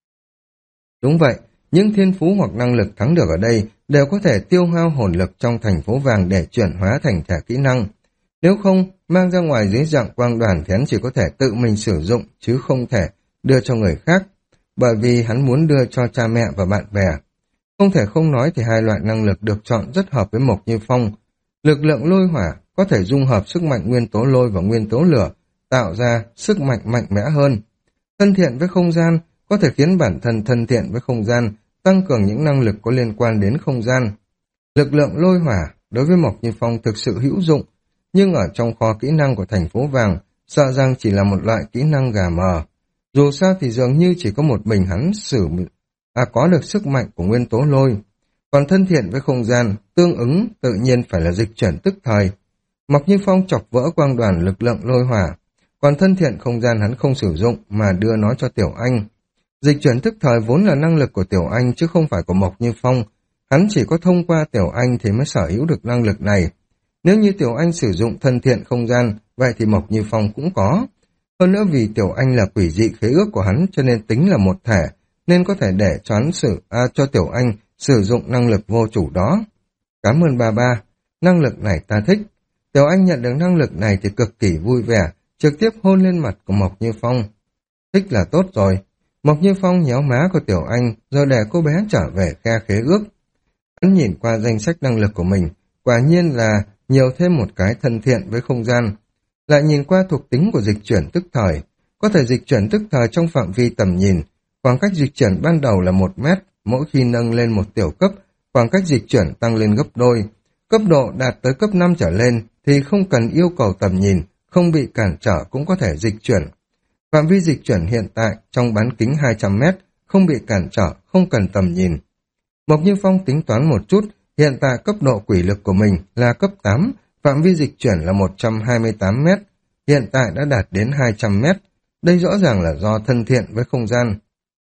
Đúng vậy, những thiên phú hoặc năng lực thắng được ở đây đều có thể tiêu hao hồn lực trong thành phố vàng để chuyển hóa thành thẻ kỹ năng. Nếu không, mang ra ngoài dưới dạng quang đoàn thì hắn chỉ có thể tự mình sử dụng chứ không thể đưa cho người khác, bởi vì hắn muốn đưa cho cha mẹ và bạn bè. Không thể không nói thì hai loại năng lực được chọn rất hợp với Mộc Như Phong. Lực lượng lôi hỏa có thể dung hợp sức mạnh nguyên tố lôi và nguyên tố lửa, tạo ra sức mạnh mạnh mẽ hơn. Thân thiện với không gian có thể khiến bản thân thân thiện với không gian, tăng cường những năng lực có liên quan đến không gian. Lực lượng lôi hỏa đối với Mộc Như Phong thực sự hữu dụng, nhưng ở trong kho kỹ năng của thành phố vàng, sợ rằng chỉ là một loại kỹ năng gà mờ. Dù sao thì dường như chỉ có một mình hắn sử à có được sức mạnh của nguyên tố lôi. Còn thân thiện với không gian, tương ứng tự nhiên phải là dịch chuyển tức thời. Mộc Như Phong chọc vỡ quang đoàn lực lượng lôi hỏa, còn thân thiện không gian hắn không sử dụng mà đưa nó cho Tiểu Anh. Dịch chuyển tức thời vốn là năng lực của Tiểu Anh chứ không phải của Mộc Như Phong. Hắn chỉ có thông qua Tiểu Anh thì mới sở hữu được năng lực này. Nếu như Tiểu Anh sử dụng thân thiện không gian, vậy thì Mộc Như Phong cũng có. Hơn nữa vì Tiểu Anh là quỷ dị khế ước của hắn cho nên tính là một thể, nên có thể để cho hắn sử, à, cho Tiểu Anh sử dụng năng lực vô chủ đó. Cảm ơn ba ba, năng lực này ta thích. Tiểu Anh nhận được năng lực này thì cực kỳ vui vẻ, trực tiếp hôn lên mặt của Mộc Như Phong. Thích là tốt rồi. Mộc Như Phong nhéo má của Tiểu Anh rồi để cô bé trở về khe khế ước. Hắn nhìn qua danh sách năng lực của mình, quả nhiên là nhiều thêm một cái thân thiện với không gian. Lại nhìn qua thuộc tính của dịch chuyển tức thời, có thể dịch chuyển tức thời trong phạm vi tầm nhìn, khoảng cách dịch chuyển ban đầu là một mét, mỗi khi nâng lên một tiểu cấp, khoảng cách dịch chuyển tăng lên gấp đôi. Cấp độ đạt tới cấp năm trở lên thì không cần yêu cầu tầm nhìn, không bị cản trở cũng có thể dịch chuyển. Phạm vi dịch chuyển hiện tại trong bán kính hai trăm mét, không bị cản trở, không cần tầm nhìn. Mộc Như Phong tính toán một chút, hiện tại cấp độ quỷ lực của mình là cấp tám, phạm vi dịch chuyển là một trăm hai mươi tám mét, hiện tại đã đạt đến hai trăm mét. Đây rõ ràng là do thân thiện với không gian.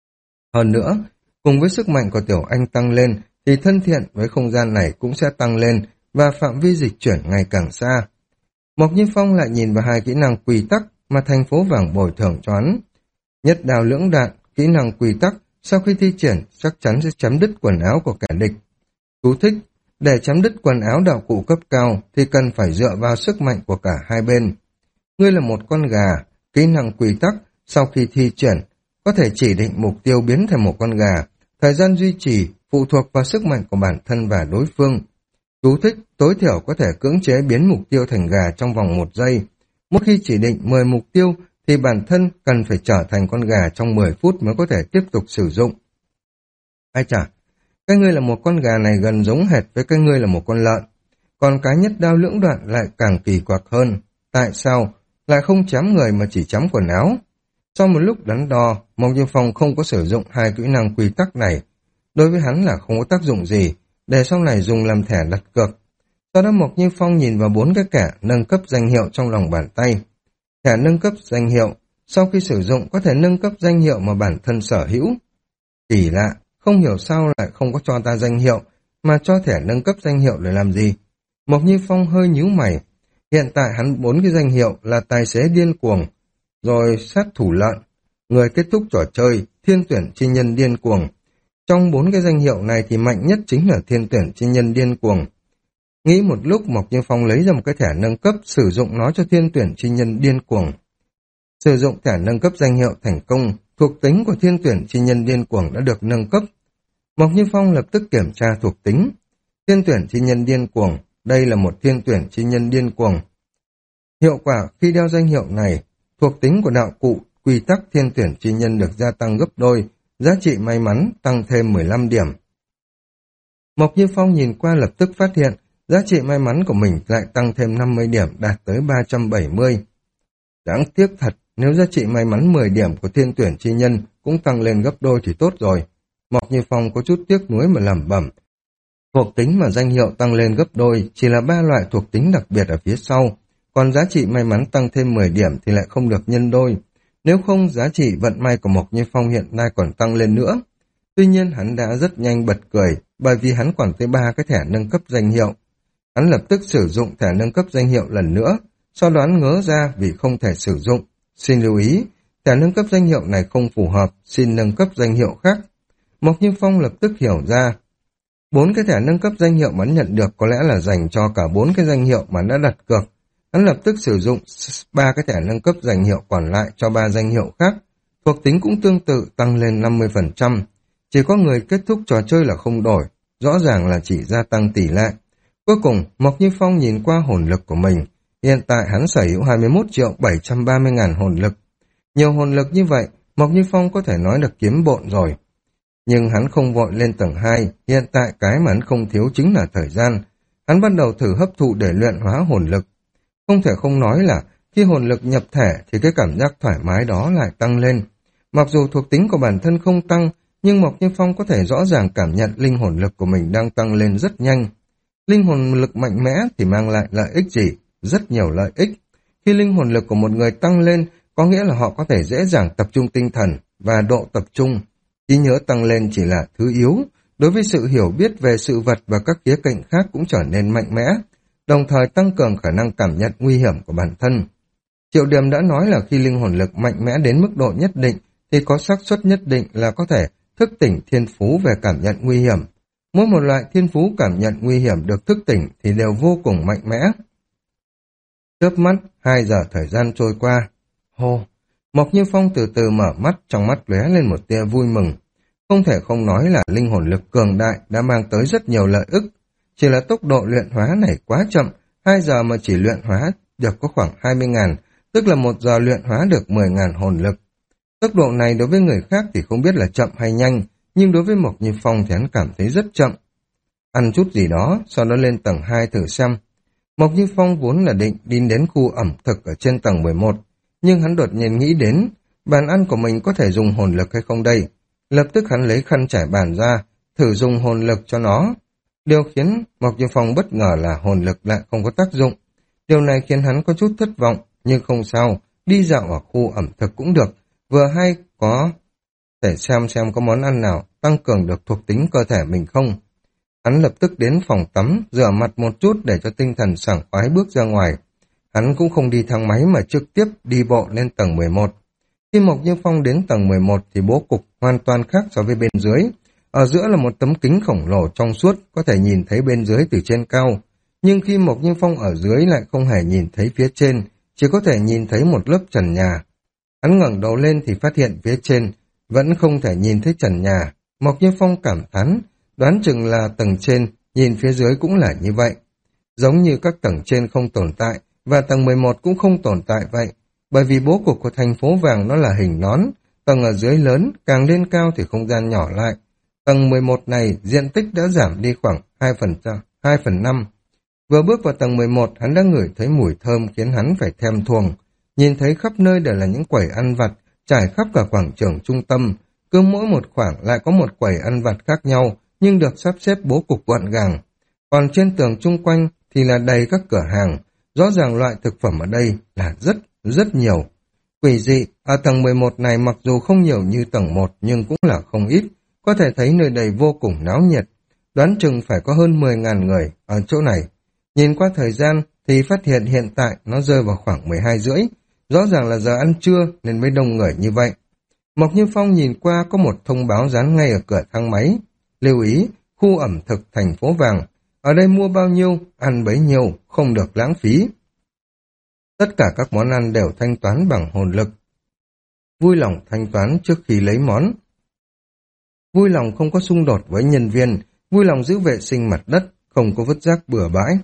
Hơn nữa, cùng với sức mạnh của Tiểu Anh tăng lên, thì thân thiện với không gian này cũng sẽ tăng lên và phạm vi dịch chuyển ngày càng xa. Mộc Như Phong lại nhìn vào hai kỹ năng quy tắc mà thành phố vàng bồi thường cho hắn. Nhất đao lưỡng đạn, kỹ năng quy tắc, sau khi thi triển chắc chắn sẽ chấm đứt quần áo của kẻ địch. Chú thích, để chấm đứt quần áo đạo cụ cấp cao thì cần phải dựa vào sức mạnh của cả hai bên. Ngươi là một con gà, kỹ năng quy tắc, sau khi thi triển, có thể chỉ định mục tiêu biến thành một con gà, thời gian duy trì phụ thuộc vào sức mạnh của bản thân và đối phương. Chú thích, tối thiểu có thể cưỡng chế biến mục tiêu thành gà trong vòng một giây. Mỗi khi chỉ định mười mục tiêu thì bản thân cần phải trở thành con gà trong mười phút mới có thể tiếp tục sử dụng. Ai chả, cái ngươi là một con gà này gần giống hệt với cái ngươi là một con lợn. Còn cái nhất đao lưỡng đoạn lại càng kỳ quặc hơn. Tại sao lại không chém người mà chỉ chém quần áo? Sau một lúc đắn đo, Mộc Như Phong không có sử dụng hai kỹ năng quy tắc này. Đối với hắn là không có tác dụng gì, để sau này dùng làm thẻ đặt cược. Sau đó Mộc Như Phong nhìn vào bốn cái kẻ nâng cấp danh hiệu trong lòng bàn tay. Thẻ nâng cấp danh hiệu, sau khi sử dụng có thể nâng cấp danh hiệu mà bản thân sở hữu. Kỳ lạ, không hiểu sao lại không có cho ta danh hiệu, mà cho thẻ nâng cấp danh hiệu để làm gì? Mộc Như Phong hơi nhíu mày. Hiện tại hắn bốn cái danh hiệu là tài xế điên cuồng, rồi sát thủ lợn, người kết thúc trò chơi, thiên tuyển chi nhân điên cuồng. Trong bốn cái danh hiệu này thì mạnh nhất chính là thiên tuyển chi nhân điên cuồng. Nghĩ một lúc, Mộc Như Phong lấy ra một cái thẻ nâng cấp, sử dụng nó cho thiên tuyển chi nhân điên cuồng. Sử dụng thẻ nâng cấp danh hiệu thành công, thuộc tính của thiên tuyển chi nhân điên cuồng đã được nâng cấp. Mộc Như Phong lập tức kiểm tra thuộc tính. Thiên tuyển chi nhân điên cuồng, đây là một thiên tuyển chi nhân điên cuồng. Hiệu quả khi đeo danh hiệu này, thuộc tính của đạo cụ, quy tắc thiên tuyển chi nhân được gia tăng gấp đôi, giá trị may mắn tăng thêm mười lăm điểm. Mộc Như Phong nhìn qua lập tức phát hiện, giá trị may mắn của mình lại tăng thêm năm mươi điểm, đạt tới ba trăm bảy mươi. Đáng tiếc thật, nếu giá trị may mắn mười điểm của thiên tuyển chi nhân cũng tăng lên gấp đôi thì tốt rồi. Mộc Như Phong có chút tiếc nuối mà lẩm bẩm. Thuộc tính mà danh hiệu tăng lên gấp đôi chỉ là ba loại thuộc tính đặc biệt ở phía sau, còn giá trị may mắn tăng thêm mười điểm thì lại không được nhân đôi. Nếu không, giá trị vận may của Mộc Như Phong hiện nay còn tăng lên nữa. Tuy nhiên hắn đã rất nhanh bật cười, bởi vì hắn còn tới ba cái thẻ nâng cấp danh hiệu. Hắn lập tức sử dụng thẻ nâng cấp danh hiệu lần nữa, sau đó hắn ngớ ra vì không thể sử dụng. Xin lưu ý, thẻ nâng cấp danh hiệu này không phù hợp, xin nâng cấp danh hiệu khác. Mộc Như Phong lập tức hiểu ra. Bốn cái thẻ nâng cấp danh hiệu mà hắn nhận được có lẽ là dành cho cả bốn cái danh hiệu mà hắn đã đặt cược. Hắn lập tức sử dụng ba cái thẻ nâng cấp danh hiệu còn lại cho ba danh hiệu khác. Thuộc tính cũng tương tự tăng lên năm mươi phần trăm. Chỉ có người kết thúc trò chơi là không đổi, rõ ràng là chỉ gia tăng tỷ lệ. Cuối cùng, Mộc Như Phong nhìn qua hồn lực của mình. Hiện tại hắn sở hữu hai mươi mốt triệu bảy trăm ba mươi ngàn hồn lực. Nhiều hồn lực như vậy, Mộc Như Phong có thể nói được kiếm bộn rồi. Nhưng hắn không vội lên tầng hai, hiện tại cái mà hắn không thiếu chính là thời gian. Hắn bắt đầu thử hấp thụ để luyện hóa hồn lực. Không thể không nói là khi hồn lực nhập thể thì cái cảm giác thoải mái đó lại tăng lên. Mặc dù thuộc tính của bản thân không tăng, nhưng Mộc Như Phong có thể rõ ràng cảm nhận linh hồn lực của mình đang tăng lên rất nhanh. Linh hồn lực mạnh mẽ thì mang lại lợi ích gì? Rất nhiều lợi ích. Khi linh hồn lực của một người tăng lên, có nghĩa là họ có thể dễ dàng tập trung tinh thần và độ tập trung. Trí nhớ tăng lên chỉ là thứ yếu, đối với sự hiểu biết về sự vật và các khía cạnh khác cũng trở nên mạnh mẽ, đồng thời tăng cường khả năng cảm nhận nguy hiểm của bản thân. Triệu Điểm đã nói là khi linh hồn lực mạnh mẽ đến mức độ nhất định thì có xác suất nhất định là có thể thức tỉnh thiên phú về cảm nhận nguy hiểm. Mỗi một loại thiên phú cảm nhận nguy hiểm được thức tỉnh thì đều vô cùng mạnh mẽ. Chớp mắt, hai giờ thời gian trôi qua. Hô! Mộc Như Phong từ từ mở mắt, trong mắt lóe lên một tia vui mừng. Không thể không nói là linh hồn lực cường đại đã mang tới rất nhiều lợi ích. Chỉ là tốc độ luyện hóa này quá chậm, hai giờ mà chỉ luyện hóa được có khoảng hai mươi ngàn, tức là một giờ luyện hóa được mười ngàn hồn lực. Tốc độ này đối với người khác thì không biết là chậm hay nhanh, nhưng đối với Mộc Như Phong thì hắn cảm thấy rất chậm. Ăn chút gì đó, sau đó lên tầng hai thử xem. Mộc Như Phong vốn là định đi đến khu ẩm thực ở trên tầng mười một, nhưng hắn đột nhiên nghĩ đến, bàn ăn của mình có thể dùng hồn lực hay không đây? Lập tức hắn lấy khăn trải bàn ra, thử dùng hồn lực cho nó. Điều khiến Mộc Như Phong bất ngờ là hồn lực lại không có tác dụng. Điều này khiến hắn có chút thất vọng, nhưng không sao, đi dạo ở khu ẩm thực cũng được, vừa hay có thể xem xem có món ăn nào tăng cường được thuộc tính cơ thể mình không. Hắn lập tức đến phòng tắm, rửa mặt một chút để cho tinh thần sảng khoái bước ra ngoài. Hắn cũng không đi thang máy mà trực tiếp đi bộ lên tầng mười một. Khi Mộc Như Phong đến tầng mười một thì bố cục hoàn toàn khác so với bên dưới. Ở giữa là một tấm kính khổng lồ trong suốt, có thể nhìn thấy bên dưới từ trên cao. Nhưng khi Mộc Như Phong ở dưới lại không hề nhìn thấy phía trên, chỉ có thể nhìn thấy một lớp trần nhà. Hắn ngẩng đầu lên thì phát hiện phía trên vẫn không thể nhìn thấy trần nhà. Mộc Như Phong cảm thán, đoán chừng là tầng trên, nhìn phía dưới cũng là như vậy. Giống như các tầng trên không tồn tại, và tầng mười một cũng không tồn tại vậy. Bởi vì bố cục của thành phố vàng nó là hình nón, tầng ở dưới lớn, càng lên cao thì không gian nhỏ lại. Tầng mười một này diện tích đã giảm đi khoảng hai phần năm. Vừa bước vào tầng mười một, hắn đã ngửi thấy mùi thơm khiến hắn phải thèm thuồng. Nhìn thấy khắp nơi đều là những quầy ăn vặt, trải khắp cả quảng trường trung tâm. Cứ mỗi một khoảng lại có một quầy ăn vặt khác nhau, nhưng được sắp xếp bố cục gọn gàng. Còn trên tường chung quanh thì là đầy các cửa hàng. Rõ ràng loại thực phẩm ở đây là rất, rất nhiều. Quỷ dị, ở tầng mười một này mặc dù không nhiều như tầng một nhưng cũng là không ít. có thể thấy nơi đây vô cùng náo nhiệt, đoán chừng phải có hơn mười nghìn người ở chỗ này. Nhìn qua thời gian thì phát hiện hiện tại nó rơi vào khoảng mười hai rưỡi, rõ ràng là giờ ăn trưa nên mới đông người như vậy. Mộc Như Phong nhìn qua có một thông báo dán ngay ở cửa thang máy. Lưu ý, khu ẩm thực thành phố vàng, ở đây mua bao nhiêu, ăn bấy nhiêu, không được lãng phí. Tất cả các món ăn đều thanh toán bằng hồn lực. Vui lòng thanh toán trước khi lấy món. Vui lòng không có xung đột với nhân viên, vui lòng giữ vệ sinh mặt đất, không có vứt rác bừa bãi.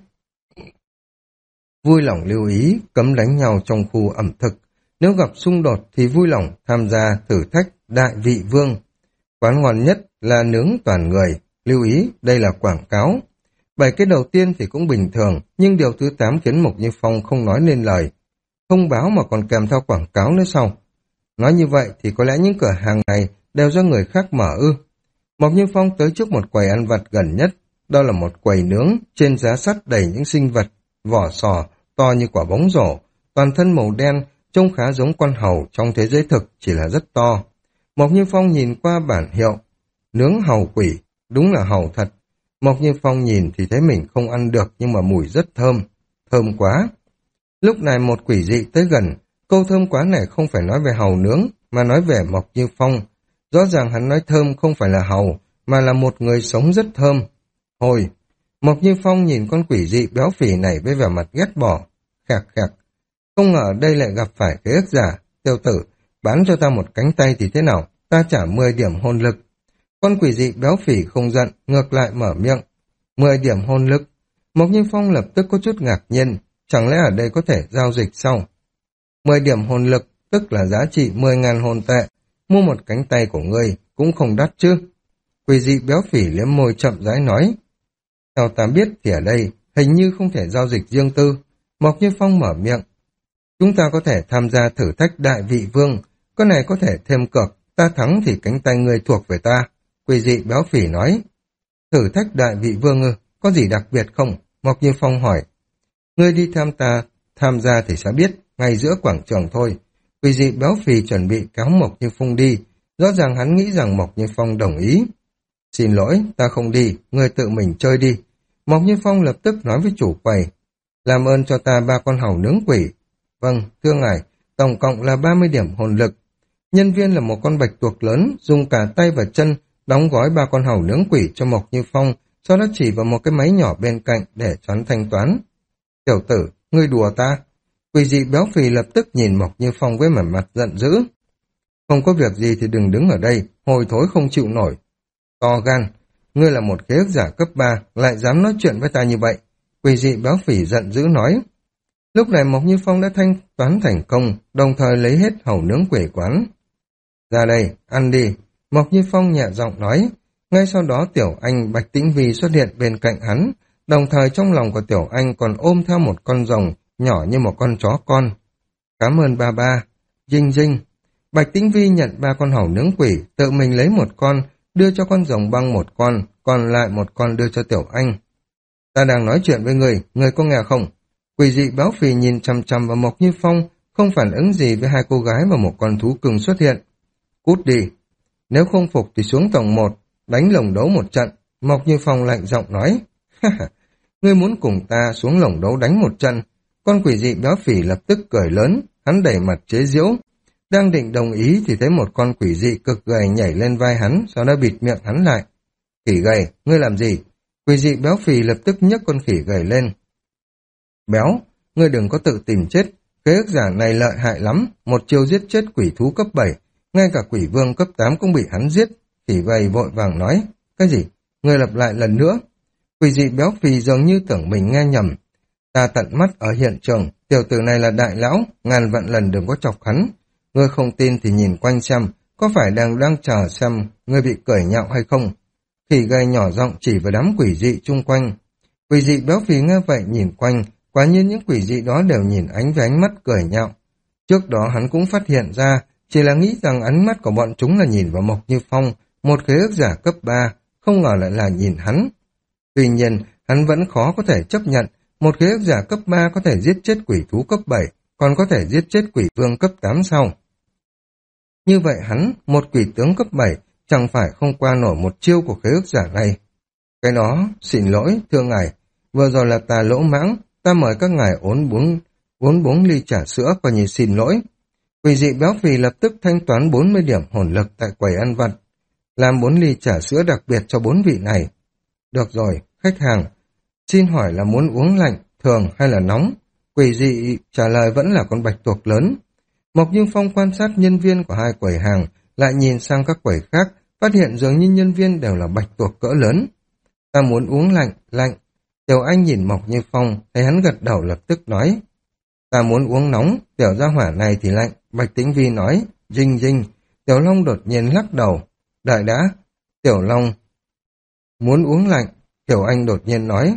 Vui lòng lưu ý, cấm đánh nhau trong khu ẩm thực. Nếu gặp xung đột thì vui lòng tham gia thử thách đại vị vương. Quán ngon nhất là nướng toàn người, lưu ý đây là quảng cáo. Bảy cái đầu tiên thì cũng bình thường, nhưng điều thứ tám khiến Mộc Như Phong không nói nên lời. Thông báo mà còn kèm theo quảng cáo nữa sao? Nói như vậy thì có lẽ những cửa hàng này đều do người khác mở ư. Mộc Như Phong tới trước một quầy ăn vặt gần nhất, đó là một quầy nướng, trên giá sắt đầy những sinh vật, vỏ sò, to như quả bóng rổ, toàn thân màu đen, trông khá giống con hầu trong thế giới thực, chỉ là rất to. Mộc Như Phong nhìn qua bản hiệu, nướng hầu quỷ, đúng là hầu thật. Mộc Như Phong nhìn thì thấy mình không ăn được nhưng mà mùi rất thơm, thơm quá. Lúc này một quỷ dị tới gần, câu thơm quá này không phải nói về hầu nướng, mà nói về Mộc Như Phong. Rõ ràng hắn nói thơm không phải là hầu, mà là một người sống rất thơm. Hồi, Mộc Như Phong nhìn con quỷ dị béo phì này với vẻ mặt ghét bỏ, khạc khạc. Không ngờ đây lại gặp phải cái ức giả, tiêu tử, bán cho ta một cánh tay thì thế nào, ta trả mười điểm hồn lực. Con quỷ dị béo phì không giận, ngược lại mở miệng. mười điểm hồn lực. Mộc Như Phong lập tức có chút ngạc nhiên, chẳng lẽ ở đây có thể giao dịch sau? mười điểm hồn lực, tức là giá trị mười nghìn hồn tệ, mua một cánh tay của ngươi cũng không đắt chứ. Quỷ dị béo phì liếm môi chậm rãi nói. Theo ta biết thì ở đây hình như không thể giao dịch riêng tư. Mộc Như Phong mở miệng. Chúng ta có thể tham gia thử thách đại vị vương, con này có thể thêm cược, ta thắng thì cánh tay ngươi thuộc về ta. Quỷ dị béo phì nói. Thử thách đại vị vương ư, có gì đặc biệt không? Mộc Như Phong hỏi. Ngươi đi tham ta, tham gia thì sẽ biết, ngay giữa quảng trường thôi. Quỷ dị béo phì chuẩn bị kéo Mộc Như Phong đi, rõ ràng hắn nghĩ rằng Mộc Như Phong đồng ý. Xin lỗi, ta không đi, ngươi tự mình chơi đi. Mộc Như Phong lập tức nói với chủ quầy. Làm ơn cho ta ba con hàu nướng quỷ. Vâng, thưa ngài, tổng cộng là ba mươi điểm hồn lực. Nhân viên là một con bạch tuộc lớn, dùng cả tay và chân, đóng gói ba con hàu nướng quỷ cho Mộc Như Phong, sau đó chỉ vào một cái máy nhỏ bên cạnh để choán thanh toán. Tiểu tử, ngươi đùa ta. Quỷ dị béo phì lập tức nhìn Mộc Như Phong với mặt mặt giận dữ. Không có việc gì thì đừng đứng ở đây, hồi thối không chịu nổi. To gan, ngươi là một khế ước giả cấp ba, lại dám nói chuyện với ta như vậy. Quỷ dị béo phì giận dữ nói. Lúc này Mộc Như Phong đã thanh toán thành công, đồng thời lấy hết hàu nướng quỷ quán. Ra đây, ăn đi. Mộc Như Phong nhẹ giọng nói. Ngay sau đó Tiểu Anh Bạch Tĩnh Vi xuất hiện bên cạnh hắn, đồng thời trong lòng của Tiểu Anh còn ôm theo một con rồng nhỏ như một con chó con. Cảm ơn ba ba. Dinh dinh. Bạch Tĩnh Vi nhận ba con hàu nướng quỷ, tự mình lấy một con, đưa cho con rồng băng một con, còn lại một con đưa cho Tiểu Anh. Ta đang nói chuyện với người, người có nghe không? Quỷ dị béo phì nhìn chằm chằm vào Mộc Như Phong, không phản ứng gì với hai cô gái và một con thú cưng xuất hiện. Cút đi. Nếu không phục thì xuống tầng một, đánh lồng đấu một trận. Mộc Như Phong lạnh giọng nói. Ngươi muốn cùng ta xuống lồng đấu đánh một trận. Con quỷ dị béo phì lập tức cười lớn, hắn đẩy mặt chế giễu. Đang định đồng ý thì thấy một con quỷ dị cực gầy nhảy lên vai hắn, sau đó bịt miệng hắn lại. Khỉ gầy, ngươi làm gì? Quỷ dị béo phì lập tức nhấc con khỉ gầy lên. Béo, ngươi đừng có tự tìm chết, khế ước giả này lợi hại lắm, một chiêu giết chết quỷ thú cấp bảy, ngay cả quỷ vương cấp tám cũng bị hắn giết. Khỉ gầy vội vàng nói. Cái gì? Ngươi lặp lại lần nữa. Quỷ dị béo phì dường như tưởng mình nghe nhầm. Ta tận mắt ở hiện trường, tiểu tử này là đại lão, ngàn vạn lần đừng có chọc hắn. Ngươi không tin thì nhìn quanh xem, có phải đang đang chờ xem ngươi bị cười nhạo hay không? Khỉ gầy nhỏ giọng chỉ vào đám quỷ dị chung quanh. Quỷ dị béo phì nghe vậy nhìn quanh, quả nhiên những quỷ dị đó đều nhìn ánh với ánh mắt cười nhạo. Trước đó hắn cũng phát hiện ra, chỉ là nghĩ rằng ánh mắt của bọn chúng là nhìn vào Mộc Như Phong, một khế ước giả cấp ba, không ngờ lại là nhìn hắn. Tuy nhiên, hắn vẫn khó có thể chấp nhận, một khế ước giả cấp ba có thể giết chết quỷ thú cấp bảy, còn có thể giết chết quỷ vương cấp tám sau. Như vậy hắn, một quỷ tướng cấp bảy, chẳng phải không qua nổi một chiêu của khế ước giả này. Cái đó, xin lỗi, thưa ngài, vừa rồi là ta lỗ mãng, ta mời các ngài uống bốn, uống bốn ly trà sữa coi như xin lỗi. Quỷ dị béo phì lập tức thanh toán bốn mươi điểm hồn lực tại quầy ăn vặt, làm bốn ly trà sữa đặc biệt cho bốn vị này. Được rồi, khách hàng, xin hỏi là muốn uống lạnh, thường hay là nóng? Quỷ dị trả lời vẫn là con bạch tuộc lớn. Mộc Như Phong quan sát nhân viên của hai quầy hàng, lại nhìn sang các quầy khác, phát hiện dường như nhân viên đều là bạch tuộc cỡ lớn. Ta muốn uống lạnh, lạnh. Tiểu Anh nhìn Mộc Như Phong, thấy hắn gật đầu lập tức nói. Ta muốn uống nóng, tiểu gia hỏa này thì lạnh. Bạch Tĩnh Vi nói, dinh dinh. Tiểu Long đột nhiên lắc đầu. Đợi đã. Tiểu Long muốn uống lạnh. Tiểu Anh đột nhiên nói.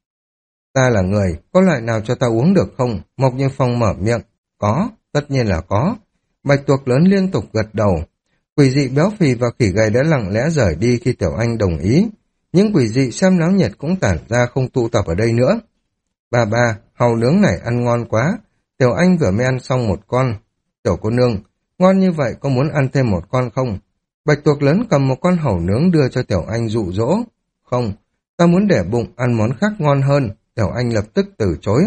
Ta là người, có loại nào cho ta uống được không? Mộc Như Phong mở miệng. Có, tất nhiên là có. Bạch tuộc lớn liên tục gật đầu. Quỷ dị béo phì và khỉ gầy đã lặng lẽ rời đi khi Tiểu Anh đồng ý. Những quỷ dị xem náo nhiệt cũng tản ra không tụ tập ở đây nữa. Bà bà, hàu nướng này ăn ngon quá. Tiểu Anh vừa mới ăn xong một con. Tiểu cô nương, ngon như vậy có muốn ăn thêm một con không? Bạch tuộc lớn cầm một con hàu nướng đưa cho Tiểu Anh dụ dỗ. Không, ta muốn để bụng ăn món khác ngon hơn. Tiểu Anh lập tức từ chối.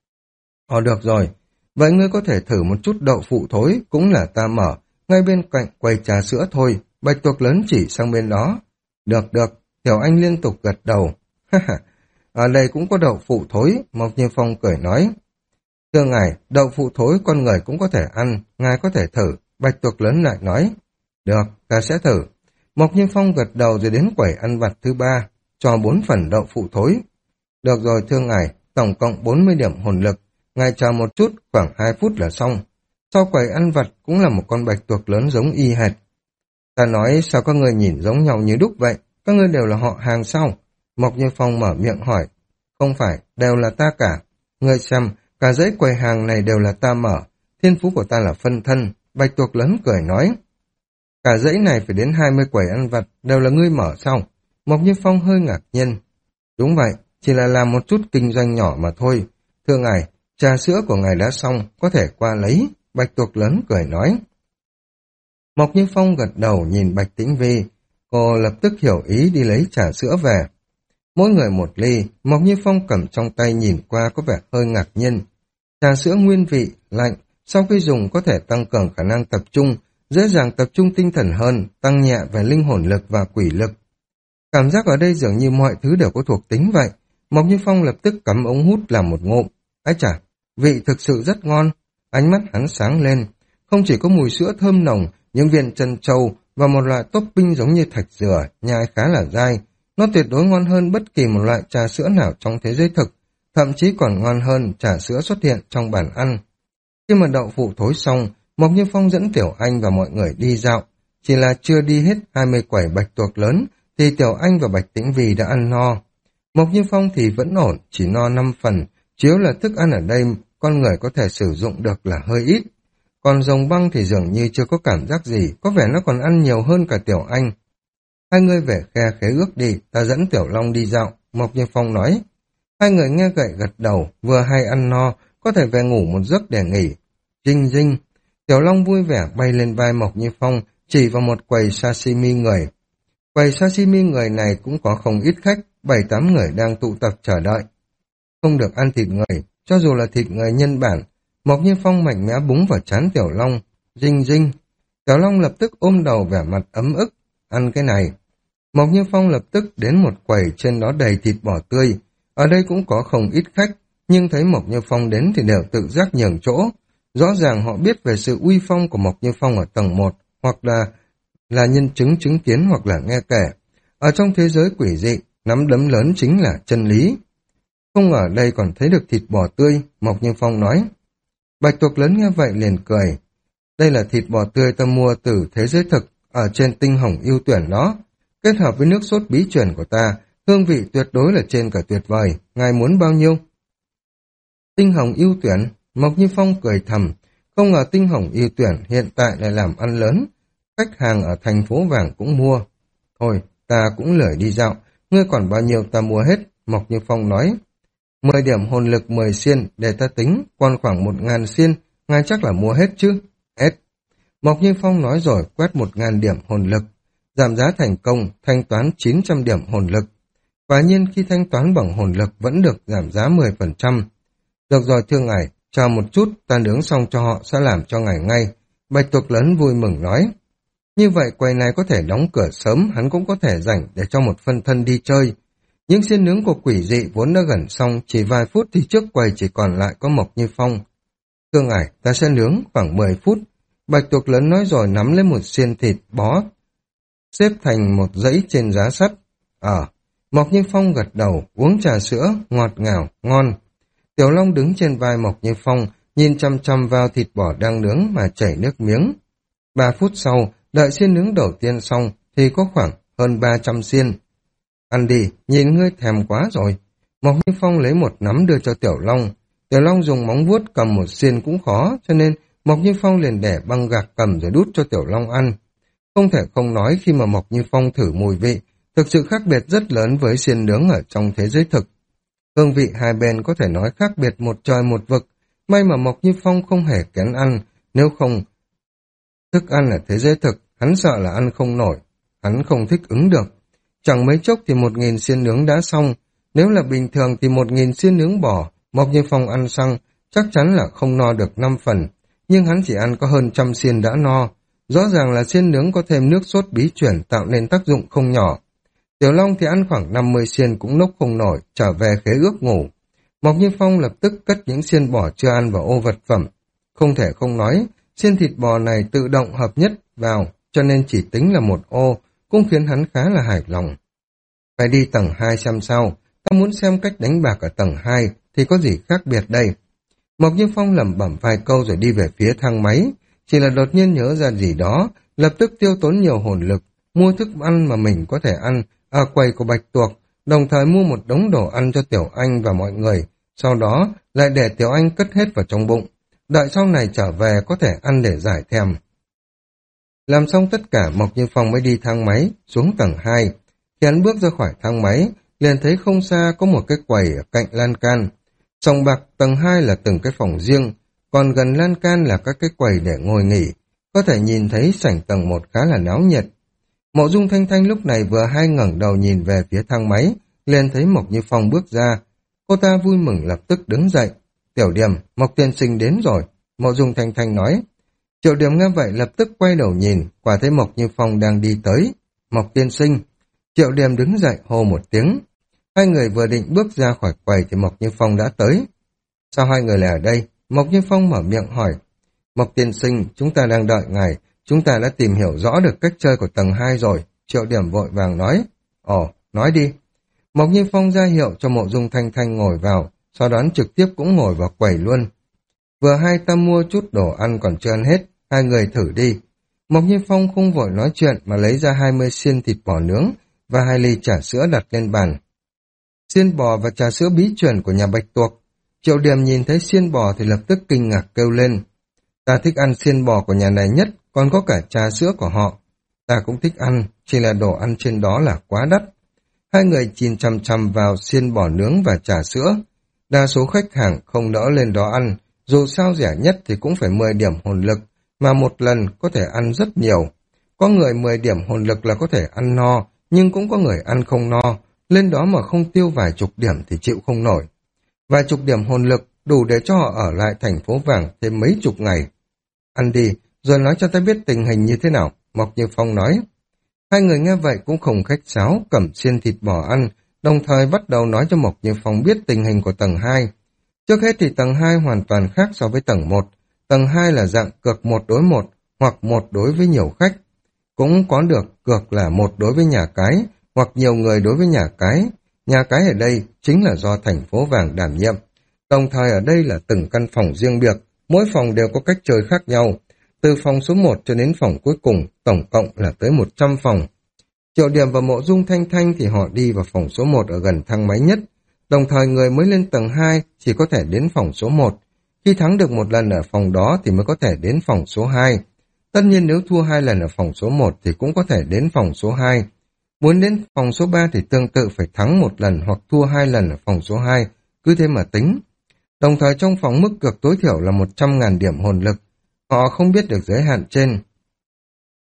Ờ được rồi, vậy ngươi có thể thử một chút đậu phụ thối, cũng là ta mở, ngay bên cạnh quầy trà sữa thôi. Bạch tuộc lớn chỉ sang bên đó. Được được, Tiểu Anh liên tục gật đầu. Ở đây cũng có đậu phụ thối, Mộc Như Phong cười nói. Thưa ngài, đậu phụ thối con người cũng có thể ăn, ngài có thể thử. Bạch tuộc lớn lại nói. Được, ta sẽ thử. Mộc Như Phong gật đầu rồi đến quầy ăn vặt thứ ba, cho bốn phần đậu phụ thối. Được rồi thưa ngài, tổng cộng bốn mươi điểm hồn lực. Ngài chờ một chút, khoảng hai phút là xong. Sau quầy ăn vặt cũng là một con bạch tuộc lớn giống y hệt. Ta nói sao các ngươi nhìn giống nhau như đúc vậy? Các ngươi đều là họ hàng sao? Mộc Như Phong mở miệng hỏi. Không phải, đều là ta cả. Ngươi xem, cả dãy quầy hàng này đều là ta mở. Thiên phú của ta là phân thân. Bạch tuộc lớn cười nói. Cả dãy này phải đến hai mươi quầy ăn vặt, đều là ngươi mở sao? Mộc Như Phong hơi ngạc nhiên. Đúng vậy, chỉ là làm một chút kinh doanh nhỏ mà thôi. Thưa ngài, trà sữa của ngài đã xong, có thể qua lấy. Bạch tuộc lớn cười nói. Mộc Như Phong gật đầu nhìn Bạch Tĩnh Vi. Cô lập tức hiểu ý đi lấy trà sữa về. Mỗi người một ly, Mộc Như Phong cầm trong tay nhìn qua có vẻ hơi ngạc nhiên. Trà sữa nguyên vị, lạnh, sau khi dùng có thể tăng cường khả năng tập trung, dễ dàng tập trung tinh thần hơn, tăng nhẹ về linh hồn lực và quỷ lực. Cảm giác ở đây dường như mọi thứ đều có thuộc tính vậy. Mộc Như Phong lập tức cắm ống hút làm một ngụm. Ái chà, vị thực sự rất ngon. Ánh mắt hắn sáng lên. Không chỉ có mùi sữa thơm nồng, những viên trân châu và một loại topping giống như thạch dừa, nhai khá là dai. Nó tuyệt đối ngon hơn bất kỳ một loại trà sữa nào trong thế giới thực, thậm chí còn ngon hơn trà sữa xuất hiện trong bàn ăn. Khi mà đậu phụ thối xong, Mộc Như Phong dẫn Tiểu Anh và mọi người đi dạo. Chỉ là chưa đi hết hai mươi quầy bạch tuộc lớn, thì Tiểu Anh và Bạch Tĩnh Vi đã ăn no. Mộc Như Phong thì vẫn ổn, chỉ no năm phần, chiếu là thức ăn ở đây con người có thể sử dụng được là hơi ít. Còn rồng băng thì dường như chưa có cảm giác gì, có vẻ nó còn ăn nhiều hơn cả Tiểu Anh. Hai người về khe khế ước đi, ta dẫn Tiểu Long đi dạo, Mộc Như Phong nói. Hai người nghe gậy gật đầu, vừa hay ăn no, có thể về ngủ một giấc để nghỉ. Dinh dinh, Tiểu Long vui vẻ bay lên vai Mộc Như Phong, chỉ vào một quầy sashimi người. Quầy sashimi người này cũng có không ít khách, bảy tám người đang tụ tập chờ đợi. Không được ăn thịt người, cho dù là thịt người nhân bản. Mộc Như Phong mạnh mẽ búng vào trán Tiểu Long. Dinh dinh, Tiểu Long lập tức ôm đầu vẻ mặt ấm ức. Ăn cái này. Mộc Như Phong lập tức đến một quầy trên đó đầy thịt bò tươi. Ở đây cũng có không ít khách, nhưng thấy Mộc Như Phong đến thì đều tự giác nhường chỗ. Rõ ràng họ biết về sự uy phong của Mộc Như Phong ở tầng một, hoặc là là nhân chứng chứng kiến hoặc là nghe kể. Ở trong thế giới quỷ dị, nắm đấm lớn chính là chân lý. Không ở đây còn thấy được thịt bò tươi, Mộc Như Phong nói. Bạch tuộc lớn nghe vậy liền cười. Đây là thịt bò tươi ta mua từ thế giới thực, ở trên tinh hồng ưu tuyển đó. Kết hợp với nước sốt bí truyền của ta, hương vị tuyệt đối là trên cả tuyệt vời. Ngài muốn bao nhiêu? Tinh hồng ưu tuyển, Mộc Như Phong cười thầm. Không ngờ tinh hồng ưu tuyển hiện tại lại làm ăn lớn. Khách hàng ở thành phố vàng cũng mua. Thôi, ta cũng lười đi dạo. Ngươi còn bao nhiêu ta mua hết, Mộc Như Phong nói. Mười điểm hồn lực mười xiên để ta tính, còn khoảng một ngàn xiên, ngài chắc là mua hết chứ? Hết. Mộc Như Phong nói rồi quét một ngàn điểm hồn lực. giảm giá thành công, thanh toán chín trăm điểm hồn lực. Quả nhiên khi thanh toán bằng hồn lực vẫn được giảm giá mười phần trăm. Được rồi thưa ngài, chờ một chút, ta nướng xong cho họ sẽ làm cho ngài ngay. Bạch tuộc lớn vui mừng nói. Như vậy quầy này có thể đóng cửa sớm, hắn cũng có thể rảnh để cho một phân thân đi chơi. Những xiên nướng của quỷ dị vốn đã gần xong, chỉ vài phút thì trước quầy chỉ còn lại có Mộc Như Phong. Thưa ngài, ta sẽ nướng khoảng mười phút. Bạch tuộc lớn nói rồi nắm lấy một xiên thịt bó, xếp thành một dãy trên giá sắt. Ờ, Mộc Như Phong gật đầu, uống trà sữa, ngọt ngào, ngon. Tiểu Long đứng trên vai Mộc Như Phong, nhìn chăm chăm vào thịt bò đang nướng mà chảy nước miếng. Ba phút sau, đợi xiên nướng đầu tiên xong, thì có khoảng hơn ba trăm xiên. Ăn đi, nhìn ngươi thèm quá rồi. Mộc Như Phong lấy một nắm đưa cho Tiểu Long. Tiểu Long dùng móng vuốt cầm một xiên cũng khó, cho nên Mộc Như Phong liền để băng gạc cầm rồi đút cho Tiểu Long ăn. Không thể không nói khi mà Mộc Như Phong thử mùi vị, thực sự khác biệt rất lớn với xiên nướng ở trong thế giới thực. Hương vị hai bên có thể nói khác biệt một trời một vực, may mà Mộc Như Phong không hề kén ăn, nếu không thức ăn ở thế giới thực, hắn sợ là ăn không nổi, hắn không thích ứng được. Chẳng mấy chốc thì một nghìn xiên nướng đã xong, nếu là bình thường thì một nghìn xiên nướng bò, Mộc Như Phong ăn xong, chắc chắn là không no được năm phần, nhưng hắn chỉ ăn có hơn trăm xiên đã no. Rõ ràng là xiên nướng có thêm nước sốt bí chuyển tạo nên tác dụng không nhỏ. Tiểu Long thì ăn khoảng năm mươi xiên cũng nốc không nổi, trở về khế ước ngủ. Mộc Như Phong lập tức cất những xiên bò chưa ăn vào ô vật phẩm. Không thể không nói, xiên thịt bò này tự động hợp nhất vào, cho nên chỉ tính là một ô, cũng khiến hắn khá là hài lòng. Phải đi tầng hai xem sao, ta muốn xem cách đánh bạc ở tầng hai thì có gì khác biệt đây. Mộc Như Phong lẩm bẩm vài câu rồi đi về phía thang máy, chỉ là đột nhiên nhớ ra gì đó, lập tức tiêu tốn nhiều hồn lực, mua thức ăn mà mình có thể ăn ở quầy của Bạch Tuộc, đồng thời mua một đống đồ ăn cho Tiểu Anh và mọi người, sau đó lại để Tiểu Anh cất hết vào trong bụng, đợi sau này trở về có thể ăn để giải thèm. Làm xong tất cả, Mộc Như Phong mới đi thang máy xuống tầng hai. Khi hắn bước ra khỏi thang máy, liền thấy không xa có một cái quầy ở cạnh lan can. Sòng bạc tầng hai là từng cái phòng riêng, còn gần lan can là các cái quầy để ngồi nghỉ. Có thể nhìn thấy sảnh tầng một khá là náo nhiệt. Mộ Dung Thanh Thanh lúc này vừa hay ngẩng đầu nhìn về phía thang máy, liền thấy Mộc Như Phong bước ra. Cô ta vui mừng lập tức đứng dậy. Tiểu Điềm, Mộc tiên sinh đến rồi. Mộ Dung Thanh Thanh nói. Triệu Điềm nghe vậy lập tức quay đầu nhìn, quả thấy Mộc Như Phong đang đi tới. Mộc tiên sinh. Triệu Điềm đứng dậy hô một tiếng. Hai người vừa định bước ra khỏi quầy thì Mộc Như Phong đã tới. Sao hai người lại ở đây? Mộc Như Phong mở miệng hỏi. Mộc tiên sinh, chúng ta đang đợi ngài, chúng ta đã tìm hiểu rõ được cách chơi của tầng hai rồi. Triệu Điểm vội vàng nói. Ồ, nói đi. Mộc Như Phong ra hiệu cho Mộ Dung Thanh Thanh ngồi vào, sau đó trực tiếp cũng ngồi vào quầy luôn. Vừa hai ta mua chút đồ ăn còn chưa ăn hết, hai người thử đi. Mộc Như Phong không vội nói chuyện mà lấy ra hai mươi xiên thịt bò nướng và hai ly trà sữa đặt lên bàn. Xiên bò và trà sữa bí truyền của nhà Bạch Tuộc. Triệu Điểm nhìn thấy xiên bò thì lập tức kinh ngạc kêu lên. Ta thích ăn xiên bò của nhà này nhất, còn có cả trà sữa của họ. Ta cũng thích ăn, chỉ là đồ ăn trên đó là quá đắt. Hai người nhìn chằm chằm vào xiên bò nướng và trà sữa. Đa số khách hàng không nỡ lên đó ăn, dù sao rẻ nhất thì cũng phải mười điểm hồn lực, mà một lần có thể ăn rất nhiều. Có người mười điểm hồn lực là có thể ăn no, nhưng cũng có người ăn không no, lên đó mà không tiêu vài chục điểm thì chịu không nổi. Vài chục điểm hồn lực đủ để cho họ ở lại thành phố vàng thêm mấy chục ngày. Ăn đi, rồi nói cho ta biết tình hình như thế nào, Mộc Như Phong nói. Hai người nghe vậy cũng không khách sáo, cầm xiên thịt bò ăn, đồng thời bắt đầu nói cho Mộc Như Phong biết tình hình của tầng hai. Trước hết thì tầng hai hoàn toàn khác so với tầng một. Tầng hai là dạng cược một đối một, hoặc một đối với nhiều khách. Cũng có được cược là một đối với nhà cái, hoặc nhiều người đối với nhà cái. Nhà cái ở đây chính là do thành phố vàng đảm nhiệm. Đồng thời ở đây là từng căn phòng riêng biệt, mỗi phòng đều có cách chơi khác nhau. Từ phòng số một cho đến phòng cuối cùng, tổng cộng là tới một trăm phòng. Triệu Điểm và Mộ Dung Thanh Thanh thì họ đi vào phòng số một ở gần thang máy nhất. Đồng thời người mới lên tầng hai chỉ có thể đến phòng số một. Khi thắng được một lần ở phòng đó thì mới có thể đến phòng số hai. Tất nhiên nếu thua hai lần ở phòng số một thì cũng có thể đến phòng số hai. Muốn đến phòng số ba thì tương tự phải thắng một lần hoặc thua hai lần ở phòng số hai, cứ thế mà tính. Đồng thời trong phòng mức cược tối thiểu là một trăm nghìn điểm hồn lực. Họ không biết được giới hạn trên.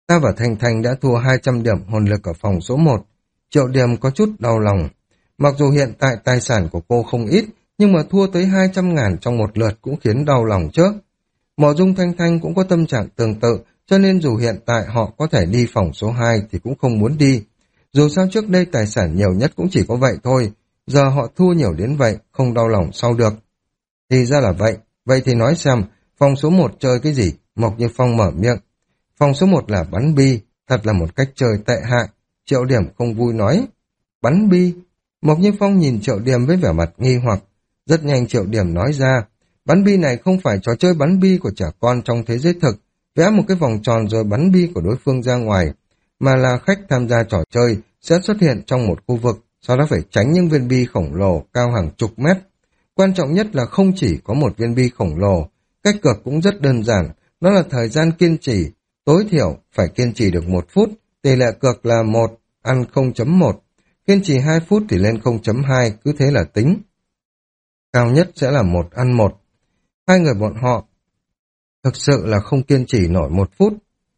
Ta và Thanh Thanh đã thua hai trăm điểm hồn lực ở phòng số một. Triệu Điểm có chút đau lòng. Mặc dù hiện tại tài sản của cô không ít, nhưng mà thua tới hai trăm ngàn trong một lượt cũng khiến đau lòng chứ. Mộ Dung Thanh Thanh cũng có tâm trạng tương tự, cho nên dù hiện tại họ có thể đi phòng số hai thì cũng không muốn đi. Dù sao trước đây tài sản nhiều nhất cũng chỉ có vậy thôi, giờ họ thua nhiều đến vậy, không đau lòng sau được. Thì ra là vậy, vậy thì nói xem, phòng số một chơi cái gì? Mộc Như Phong mở miệng. Phòng số một là bắn bi, thật là một cách chơi tệ hại. Triệu Điểm không vui nói. Bắn bi? Mộc Như Phong nhìn Triệu Điểm với vẻ mặt nghi hoặc. Rất nhanh Triệu Điểm nói ra, bắn bi này không phải trò chơi bắn bi của trẻ con trong thế giới thực, vẽ một cái vòng tròn rồi bắn bi của đối phương ra ngoài, mà là khách tham gia trò chơi sẽ xuất hiện trong một khu vực, sau đó phải tránh những viên bi khổng lồ cao hàng chục mét. Quan trọng nhất là không chỉ có một viên bi khổng lồ, cách cược cũng rất đơn giản, đó là thời gian kiên trì, tối thiểu phải kiên trì được một phút, tỷ lệ cược là một, ăn không chấm một, kiên trì hai phút thì lên không chấm hai, cứ thế là tính. Cao nhất sẽ là một ăn một. Hai người bọn họ thực sự là không kiên trì nổi một phút.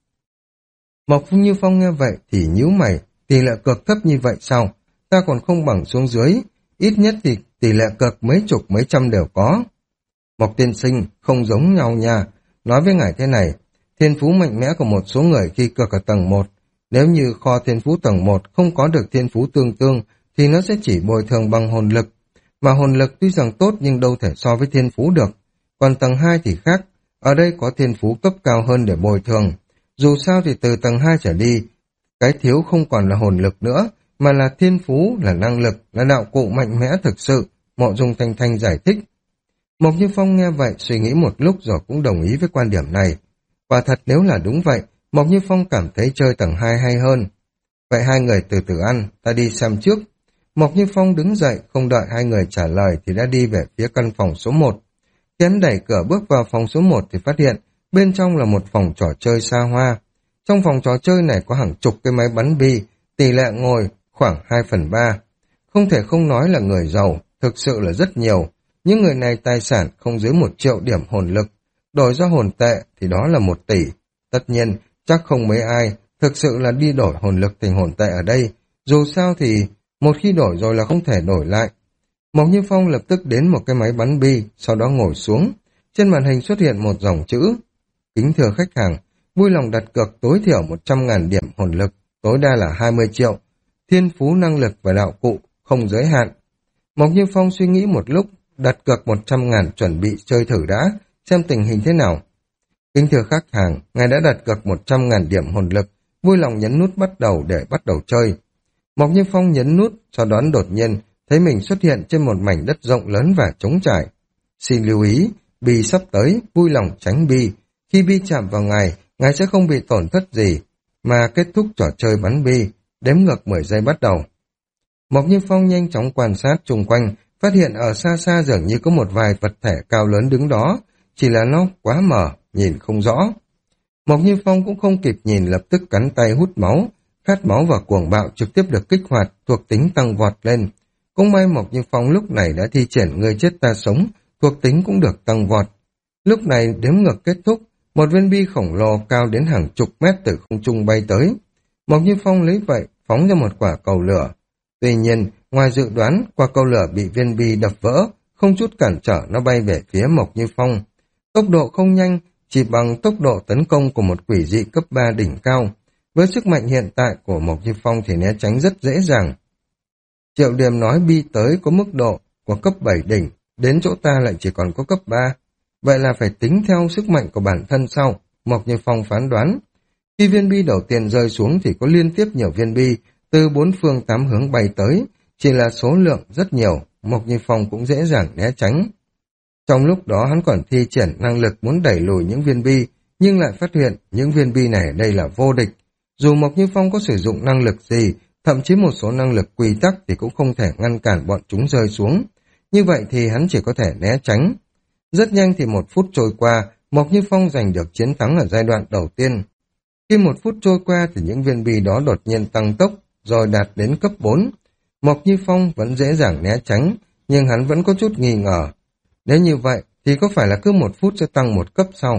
Mộc Như Phong nghe vậy thì nhíu mày, tỷ lệ cược thấp như vậy sao? Ta còn không bằng xuống dưới, ít nhất thì tỷ lệ cược mấy chục mấy trăm đều có. Mộc tiên sinh không giống nhau nha, nói với ngài thế này, thiên phú mạnh mẽ của một số người khi cược ở tầng một, nếu như kho thiên phú tầng một không có được thiên phú tương tương thì nó sẽ chỉ bồi thường bằng hồn lực, mà hồn lực tuy rằng tốt nhưng đâu thể so với thiên phú được. Còn tầng hai thì khác, ở đây có thiên phú cấp cao hơn để bồi thường. Dù sao thì từ tầng hai trở đi, cái thiếu không còn là hồn lực nữa, mà là thiên phú, là năng lực, là đạo cụ mạnh mẽ thực sự, Mộ Dung Thanh Thanh giải thích. Mộc Như Phong nghe vậy suy nghĩ một lúc rồi cũng đồng ý với quan điểm này. Và thật nếu là đúng vậy, Mộc Như Phong cảm thấy chơi tầng hai hay hơn. Vậy hai người từ từ ăn, ta đi xem trước. Mộc Như Phong đứng dậy, không đợi hai người trả lời thì đã đi về phía căn phòng số một. Khi hắn đẩy cửa bước vào phòng số một thì phát hiện bên trong là một phòng trò chơi xa hoa. Trong phòng trò chơi này có hàng chục cái máy bắn bi, tỷ lệ ngồi khoảng hai phần ba. Không thể không nói là người giàu, thực sự là rất nhiều. Những người này tài sản không dưới một triệu điểm hồn lực, đổi ra hồn tệ thì đó là một tỷ. Tất nhiên, chắc không mấy ai thực sự là đi đổi hồn lực thành hồn tệ ở đây. Dù sao thì một khi đổi rồi là không thể đổi lại. Mộc Như Phong lập tức đến một cái máy bắn bi, sau đó ngồi xuống. Trên màn hình xuất hiện một dòng chữ. Kính thưa khách hàng, vui lòng đặt cược tối thiểu một trăm ngàn điểm hồn lực, tối đa là hai mươi triệu. Thiên phú năng lực và đạo cụ, không giới hạn. Mộc Như Phong suy nghĩ một lúc, đặt cược một trăm ngàn chuẩn bị chơi thử đã, xem tình hình thế nào. Kính thưa khách hàng, ngài đã đặt cược một trăm ngàn điểm hồn lực, vui lòng nhấn nút bắt đầu để bắt đầu chơi. Mộc Như Phong nhấn nút, sau đó đột nhiên thấy mình xuất hiện trên một mảnh đất rộng lớn và trống trải. Xin lưu ý, bi sắp tới, vui lòng tránh bi. Khi bi chạm vào ngài, ngài sẽ không bị tổn thất gì, mà kết thúc trò chơi bắn bi, đếm ngược mười giây bắt đầu. Mộc Như Phong nhanh chóng quan sát chung quanh, phát hiện ở xa xa dường như có một vài vật thể cao lớn đứng đó, chỉ là nó quá mờ, nhìn không rõ. Mộc Như Phong cũng không kịp nhìn, lập tức cắn tay hút máu, khát máu và cuồng bạo trực tiếp được kích hoạt, thuộc tính tăng vọt lên. Cũng may Mộc Như Phong lúc này đã thi triển người chết ta sống, thuộc tính cũng được tăng vọt. Lúc này đếm ngược kết thúc, một viên bi khổng lồ cao đến hàng chục mét từ không trung bay tới. Mộc Như Phong lấy vậy, phóng ra một quả cầu lửa. Tuy nhiên, ngoài dự đoán, quả cầu lửa bị viên bi đập vỡ, không chút cản trở nó bay về phía Mộc Như Phong. Tốc độ không nhanh, chỉ bằng tốc độ tấn công của một quỷ dị cấp ba đỉnh cao. Với sức mạnh hiện tại của Mộc Như Phong thì né tránh rất dễ dàng. Triệu Điểm nói bi tới có mức độ của cấp bảy đỉnh, đến chỗ ta lại chỉ còn có cấp ba. Vậy là phải tính theo sức mạnh của bản thân sau, Mộc Như Phong phán đoán. Khi viên bi đầu tiên rơi xuống thì có liên tiếp nhiều viên bi từ bốn phương tám hướng bay tới, chỉ là số lượng rất nhiều, Mộc Như Phong cũng dễ dàng né tránh. Trong lúc đó hắn còn thi triển năng lực muốn đẩy lùi những viên bi, nhưng lại phát hiện những viên bi này ở đây là vô địch. Dù Mộc Như Phong có sử dụng năng lực gì, thậm chí một số năng lực quy tắc thì cũng không thể ngăn cản bọn chúng rơi xuống. Như vậy thì hắn chỉ có thể né tránh. Rất nhanh thì một phút trôi qua, Mộc Như Phong giành được chiến thắng ở giai đoạn đầu tiên. Khi một phút trôi qua thì những viên bi đó đột nhiên tăng tốc, rồi đạt đến cấp bốn. Mộc Như Phong vẫn dễ dàng né tránh, nhưng hắn vẫn có chút nghi ngờ. Nếu như vậy thì có phải là cứ một phút sẽ tăng một cấp sau?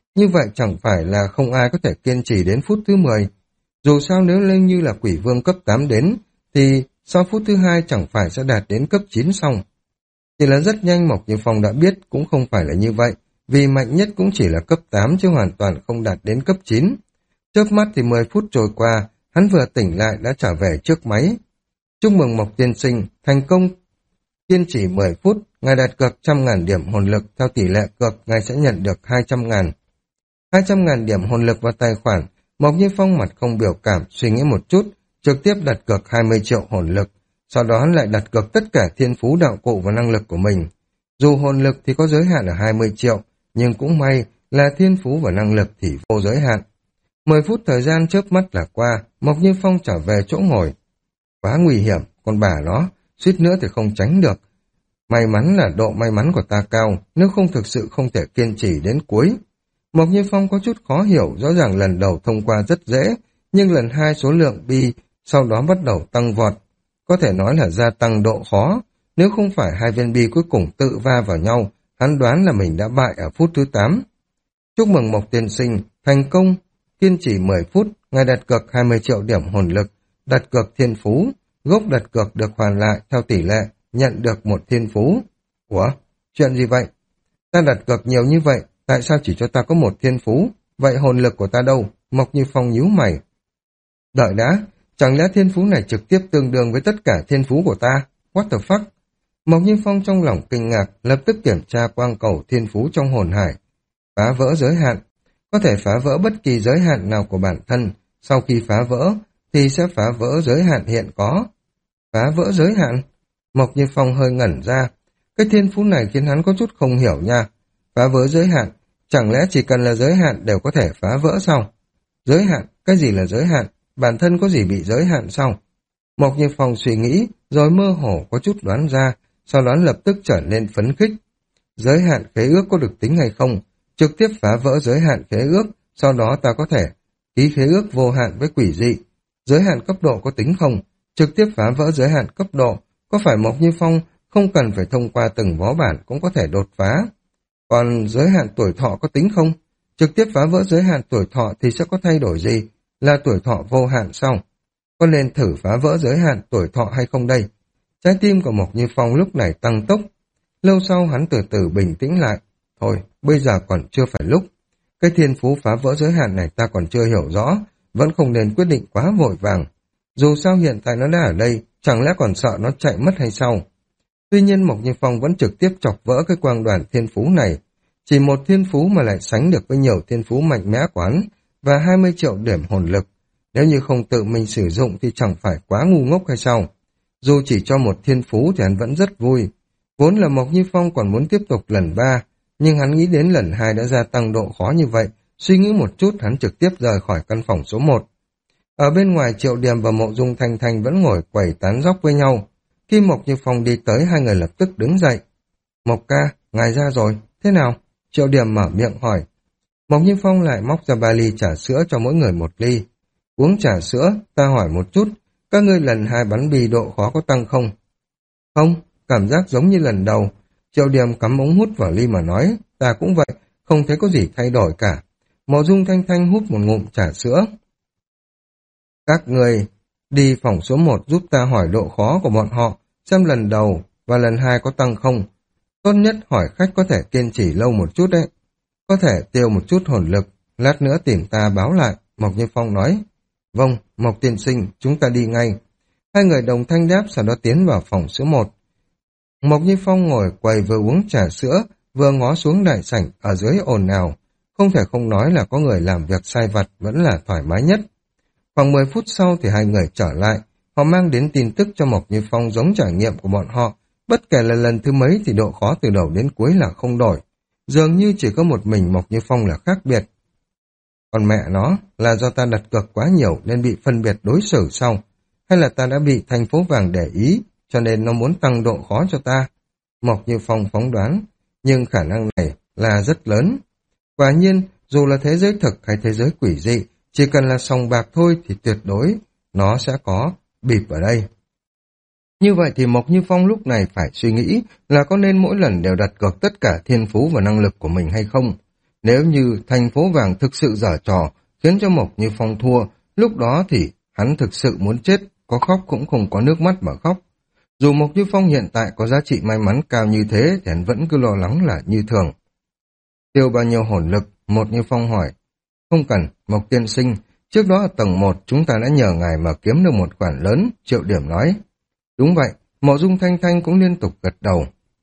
Như vậy chẳng phải là không ai có thể kiên trì đến phút thứ mười. Dù sao nếu lên như là quỷ vương cấp tám đến, thì sau phút thứ hai chẳng phải sẽ đạt đến cấp chín xong. Chỉ là rất nhanh Mộc Như Phong đã biết cũng không phải là như vậy, vì mạnh nhất cũng chỉ là cấp tám chứ hoàn toàn không đạt đến cấp chín. Chớp mắt thì mười phút trôi qua, hắn vừa tỉnh lại đã trở về trước máy. Chúc mừng Mộc tiên sinh, thành công kiên trì mười phút, ngài đạt cược trăm ngàn điểm hồn lực, theo tỷ lệ cược ngài sẽ nhận được hai trăm ngàn. hai trăm ngàn điểm hồn lực vào tài khoản, Mộc Như Phong mặt không biểu cảm, suy nghĩ một chút, trực tiếp đặt cược hai mươi triệu hồn lực, sau đó lại đặt cược tất cả thiên phú đạo cụ và năng lực của mình. Dù hồn lực thì có giới hạn ở hai mươi triệu, nhưng cũng may là thiên phú và năng lực thì vô giới hạn. mười phút thời gian chớp mắt là qua, Mộc Như Phong trở về chỗ ngồi. Quá nguy hiểm, con bà nó, suýt nữa thì không tránh được. May mắn là độ may mắn của ta cao, nếu không thực sự không thể kiên trì đến cuối. Mộc Như Phong có chút khó hiểu, rõ ràng lần đầu thông qua rất dễ, nhưng lần hai số lượng bi sau đó bắt đầu tăng vọt. Có thể nói là gia tăng độ khó, nếu không phải hai viên bi cuối cùng tự va vào nhau, hắn đoán là mình đã bại ở phút thứ tám. Chúc mừng Mộc tiên sinh, thành công, kiên trì mười phút, ngài đặt cược hai mươi triệu điểm hồn lực, đặt cược thiên phú, gốc đặt cược được hoàn lại theo tỷ lệ, nhận được một thiên phú. Ủa, chuyện gì vậy? Ta đặt cược nhiều như vậy, tại sao chỉ cho ta có một thiên phú? Vậy hồn lực của ta đâu? Mộc Như Phong nhíu mày. Đợi đã, chẳng lẽ thiên phú này trực tiếp tương đương với tất cả thiên phú của ta? What the fuck? Mộc Như Phong trong lòng kinh ngạc, lập tức kiểm tra quang cầu thiên phú trong hồn hải. Phá vỡ giới hạn. Có thể phá vỡ bất kỳ giới hạn nào của bản thân, sau khi phá vỡ, thì sẽ phá vỡ giới hạn hiện có. Phá vỡ giới hạn? Mộc Như Phong hơi ngẩn ra. Cái thiên phú này khiến hắn có chút không hiểu nha. Phá vỡ giới hạn, chẳng lẽ chỉ cần là giới hạn đều có thể phá vỡ sao? Giới hạn? Cái gì là giới hạn? Bản thân có gì bị giới hạn sao? Mộc Như Phong suy nghĩ, rồi mơ hồ có chút đoán ra, sau đó lập tức trở nên phấn khích. Giới hạn khế ước có được tính hay không? Trực tiếp phá vỡ giới hạn khế ước, sau đó ta có thể ký khế ước vô hạn với quỷ dị. Giới hạn cấp độ có tính không? Trực tiếp phá vỡ giới hạn cấp độ, có phải Mộc Như Phong không cần phải thông qua từng vó bản cũng có thể đột phá? Còn giới hạn tuổi thọ có tính không? Trực tiếp phá vỡ giới hạn tuổi thọ thì sẽ có thay đổi gì? Là tuổi thọ vô hạn sao? Có nên thử phá vỡ giới hạn tuổi thọ hay không đây? Trái tim của Mộc Như Phong lúc này tăng tốc. Lâu sau hắn từ từ bình tĩnh lại. Thôi, bây giờ còn chưa phải lúc. Cái thiên phú phá vỡ giới hạn này ta còn chưa hiểu rõ, vẫn không nên quyết định quá vội vàng. Dù sao hiện tại nó đã ở đây, chẳng lẽ còn sợ nó chạy mất hay sao? Tuy nhiên Mộc Như Phong vẫn trực tiếp chọc vỡ cái quang đoàn thiên phú này. Chỉ một thiên phú mà lại sánh được với nhiều thiên phú mạnh mẽ của hắn và hai mươi triệu điểm hồn lực. Nếu như không tự mình sử dụng thì chẳng phải quá ngu ngốc hay sao? Dù chỉ cho một thiên phú thì hắn vẫn rất vui. Vốn là Mộc Như Phong còn muốn tiếp tục lần ba, nhưng hắn nghĩ đến lần hai đã gia tăng độ khó như vậy, suy nghĩ một chút hắn trực tiếp rời khỏi căn phòng số một. Ở bên ngoài Triệu Điểm và Mộ Dung Thanh Thanh vẫn ngồi quẩy tán dóc với nhau. Khi Mộc Như Phong đi tới, hai người lập tức đứng dậy. Mộc ca, ngài ra rồi, thế nào? Triệu Điểm mở miệng hỏi. Mộc Như Phong lại móc ra ba ly trà sữa cho mỗi người một ly. Uống trà sữa, ta hỏi một chút, các ngươi lần hai bắn bi độ khó có tăng không? Không, cảm giác giống như lần đầu. Triệu Điểm cắm ống hút vào ly mà nói, ta cũng vậy, không thấy có gì thay đổi cả. Mộ Dung Thanh Thanh hút một ngụm trà sữa. Các người đi phòng số một giúp ta hỏi độ khó của bọn họ, xem lần đầu và lần hai có tăng không. Tốt nhất hỏi khách có thể kiên trì lâu một chút đấy. Có thể tiêu một chút hồn lực, lát nữa tìm ta báo lại, Mộc Như Phong nói. Vâng, Mộc tiên sinh, chúng ta đi ngay. Hai người đồng thanh đáp, sau đó tiến vào phòng số một. Mộc Như Phong ngồi quầy vừa uống trà sữa, vừa ngó xuống đại sảnh ở dưới ồn ào. Không thể không nói là có người làm việc sai vặt vẫn là thoải mái nhất. Khoảng mười phút sau thì hai người trở lại, họ mang đến tin tức cho Mộc Như Phong giống trải nghiệm của bọn họ. Bất kể là lần thứ mấy thì độ khó từ đầu đến cuối là không đổi. Dường như chỉ có một mình Mộc Như Phong là khác biệt. Còn mẹ nó, là do ta đặt cược quá nhiều nên bị phân biệt đối xử sau. Hay là ta đã bị thành phố vàng để ý, cho nên nó muốn tăng độ khó cho ta. Mộc Như Phong phóng đoán, nhưng khả năng này là rất lớn. Quả nhiên, dù là thế giới thực hay thế giới quỷ dị, chỉ cần là sòng bạc thôi thì tuyệt đối nó sẽ có bịp ở đây. Như vậy thì Mộc Như Phong lúc này phải suy nghĩ là có nên mỗi lần đều đặt cược tất cả thiên phú và năng lực của mình hay không. Nếu như thành phố vàng thực sự giở trò, khiến cho Mộc Như Phong thua, lúc đó thì hắn thực sự muốn chết, có khóc cũng không có nước mắt mà khóc. Dù Mộc Như Phong hiện tại có giá trị may mắn cao như thế, thì hắn vẫn cứ lo lắng là như thường. Tiêu bao nhiêu hồn lực? Mộc Như Phong hỏi. Không cần, Mộc tiên sinh, trước đó ở tầng một chúng ta đã nhờ ngài mà kiếm được một khoản lớn, Triệu Điểm nói. Đúng vậy, Mộ Dung Thanh Thanh cũng liên tục gật đầu.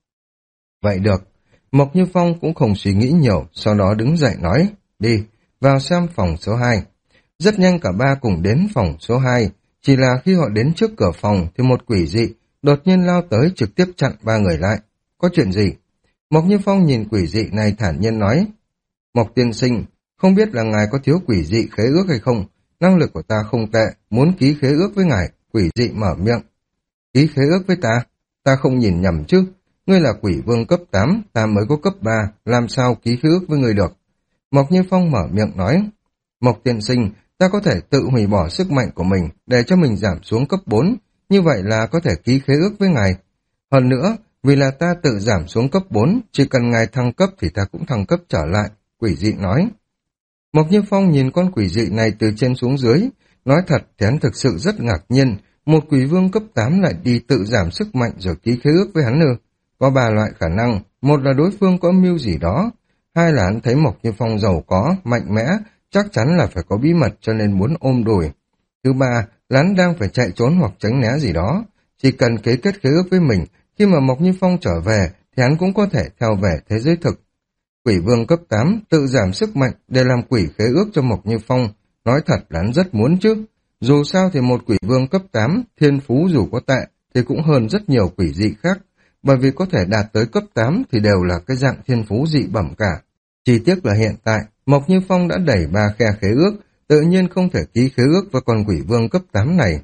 Vậy được, Mộc Như Phong cũng không suy nghĩ nhiều, sau đó đứng dậy nói, đi, vào xem phòng số hai. Rất nhanh cả ba cùng đến phòng số hai, chỉ là khi họ đến trước cửa phòng thì một quỷ dị đột nhiên lao tới trực tiếp chặn ba người lại. Có chuyện gì? Mộc Như Phong nhìn quỷ dị này thản nhiên nói, Mộc tiên sinh, không biết là ngài có thiếu quỷ dị khế ước hay không? Năng lực của ta không tệ, muốn ký khế ước với ngài. Quỷ dị mở miệng. Ký khế ước với ta? Ta không nhìn nhầm chứ? Ngươi là quỷ vương cấp tám, ta mới có cấp ba, làm sao ký khế ước với ngươi được? Mộc Như Phong mở miệng nói. Mộc tiên sinh, ta có thể tự hủy bỏ sức mạnh của mình để cho mình giảm xuống cấp bốn, như vậy là có thể ký khế ước với ngài. Hơn nữa, vì là ta tự giảm xuống cấp bốn, chỉ cần ngài thăng cấp thì ta cũng thăng cấp trở lại, quỷ dị nói. Mộc Như Phong nhìn con quỷ dị này từ trên xuống dưới, nói thật thì hắn thực sự rất ngạc nhiên, một quỷ vương cấp tám lại đi tự giảm sức mạnh rồi ký khế ước với hắn nữa. Có ba loại khả năng, một là đối phương có mưu gì đó, hai là hắn thấy Mộc Như Phong giàu có, mạnh mẽ, chắc chắn là phải có bí mật cho nên muốn ôm đùi. Thứ ba là hắn đang phải chạy trốn hoặc tránh né gì đó, chỉ cần ký kết khế ước với mình, khi mà Mộc Như Phong trở về thì hắn cũng có thể theo về thế giới thực. Quỷ vương cấp tám tự giảm sức mạnh để làm quỷ khế ước cho Mộc Như Phong, nói thật là hắn rất muốn chứ. Dù sao thì một quỷ vương cấp tám, thiên phú dù có tệ thì cũng hơn rất nhiều quỷ dị khác, bởi vì có thể đạt tới cấp tám thì đều là cái dạng thiên phú dị bẩm cả. Chỉ tiếc là hiện tại, Mộc Như Phong đã đẩy ba khe khế ước, tự nhiên không thể ký khế ước với con quỷ vương cấp tám này.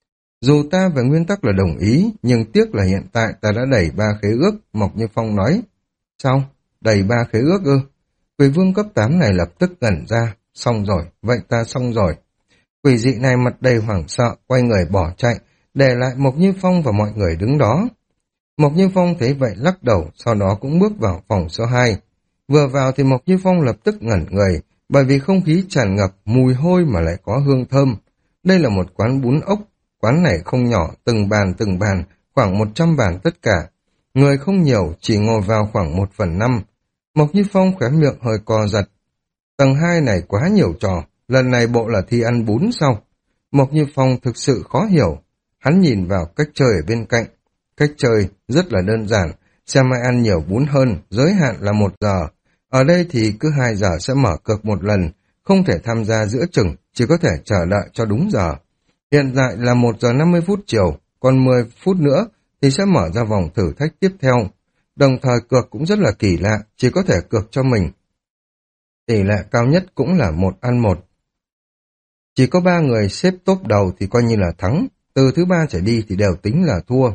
Dù ta về nguyên tắc là đồng ý, nhưng tiếc là hiện tại ta đã đẩy ba khế ước, Mộc Như Phong nói. Sao? Đẩy ba khế ước ư? Quỷ vương cấp tám này lập tức ngẩn ra. Xong rồi, vậy ta xong rồi. Quỷ dị này mặt đầy hoảng sợ, quay người bỏ chạy, để lại Mộc Như Phong và mọi người đứng đó. Mộc Như Phong thấy vậy lắc đầu, sau đó cũng bước vào phòng số hai. Vừa vào thì Mộc Như Phong lập tức ngẩn người, bởi vì không khí tràn ngập mùi hôi mà lại có hương thơm. Đây là một quán bún ốc, quán này không nhỏ, từng bàn từng bàn, khoảng một trăm bàn tất cả. Người không nhiều, chỉ ngồi vào khoảng một phần năm. Mộc Như Phong khóe miệng hơi co giật. Tầng hai này quá nhiều trò, lần này bộ là thi ăn bún sao? Mộc Như Phong thực sự khó hiểu. Hắn nhìn vào cách chơi ở bên cạnh. Cách chơi rất là đơn giản, xem ai ăn nhiều bún hơn, giới hạn là một giờ. Ở đây thì cứ hai giờ sẽ mở cược một lần, không thể tham gia giữa chừng, chỉ có thể chờ đợi cho đúng giờ. Hiện tại là một giờ năm mươi phút chiều, còn mười phút nữa thì sẽ mở ra vòng thử thách tiếp theo. Đồng thời cược cũng rất là kỳ lạ, chỉ có thể cược cho mình. Tỷ lệ cao nhất cũng là một ăn một. Chỉ có ba người xếp top đầu thì coi như là thắng, từ thứ ba trở đi thì đều tính là thua.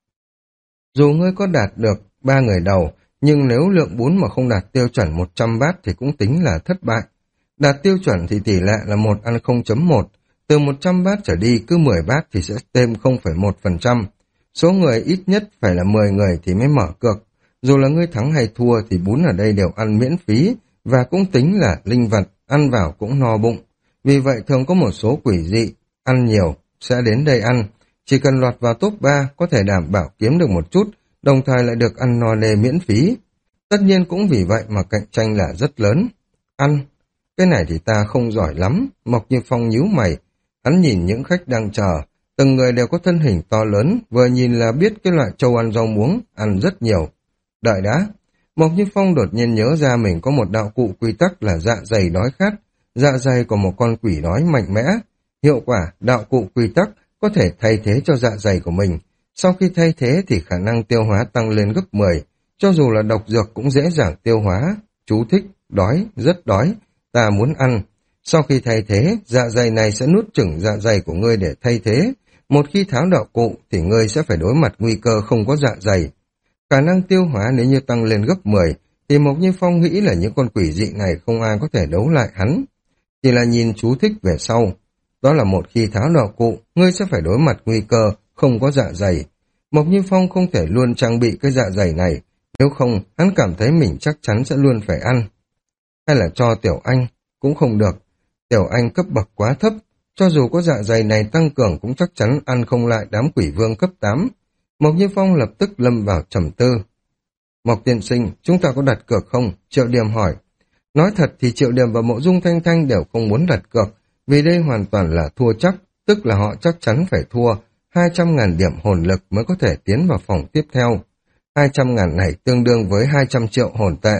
Dù ngươi có đạt được ba người đầu, nhưng nếu lượng bún mà không đạt tiêu chuẩn một trăm bát thì cũng tính là thất bại. Đạt tiêu chuẩn thì tỷ lệ là một ăn không chấm một, từ một trăm bát trở đi cứ mười bát thì sẽ thêm không phẩy một phần trăm. Số người ít nhất phải là mười người thì mới mở cược. Dù là ngươi thắng hay thua thì bún ở đây đều ăn miễn phí và cũng tính là linh vật, ăn vào cũng no bụng. Vì vậy thường có một số quỷ dị, ăn nhiều, sẽ đến đây ăn. Chỉ cần lọt vào top ba có thể đảm bảo kiếm được một chút, đồng thời lại được ăn no nê miễn phí. Tất nhiên cũng vì vậy mà cạnh tranh là rất lớn. Ăn, cái này thì ta không giỏi lắm, Mộc Như Phong nhíu mày. Hắn nhìn những khách đang chờ, từng người đều có thân hình to lớn, vừa nhìn là biết cái loại trâu ăn rau muống, ăn rất nhiều. Đợi đã, Mộc Như Phong đột nhiên nhớ ra mình có một đạo cụ quy tắc là dạ dày đói khát, dạ dày của một con quỷ đói mạnh mẽ. Hiệu quả, đạo cụ quy tắc có thể thay thế cho dạ dày của mình. Sau khi thay thế thì khả năng tiêu hóa tăng lên gấp mười, cho dù là độc dược cũng dễ dàng tiêu hóa. Chú thích, đói, rất đói, ta muốn ăn. Sau khi thay thế, dạ dày này sẽ nuốt chửng dạ dày của ngươi để thay thế. Một khi tháo đạo cụ thì ngươi sẽ phải đối mặt nguy cơ không có dạ dày. Khả năng tiêu hóa nếu như tăng lên gấp mười, thì Mộc Như Phong nghĩ là những con quỷ dị này không ai có thể đấu lại hắn. Chỉ là nhìn chú thích về sau. Đó là một khi tháo đạo cụ, ngươi sẽ phải đối mặt nguy cơ không có dạ dày. Mộc Như Phong không thể luôn trang bị cái dạ dày này, nếu không hắn cảm thấy mình chắc chắn sẽ luôn phải ăn. hay là cho Tiểu Anh, cũng không được. Tiểu Anh cấp bậc quá thấp, cho dù có dạ dày này tăng cường cũng chắc chắn ăn không lại đám quỷ vương cấp tám. Mộc Như Phong lập tức lâm vào trầm tư. Mộc tiên sinh, chúng ta có đặt cược không? Triệu Điểm hỏi. Nói thật thì Triệu Điểm và Mộ Dung Thanh Thanh đều không muốn đặt cược, vì đây hoàn toàn là thua chắc, tức là họ chắc chắn phải thua hai trăm ngàn điểm hồn lực mới có thể tiến vào phòng tiếp theo. hai trăm ngàn này tương đương với hai trăm triệu hồn tệ.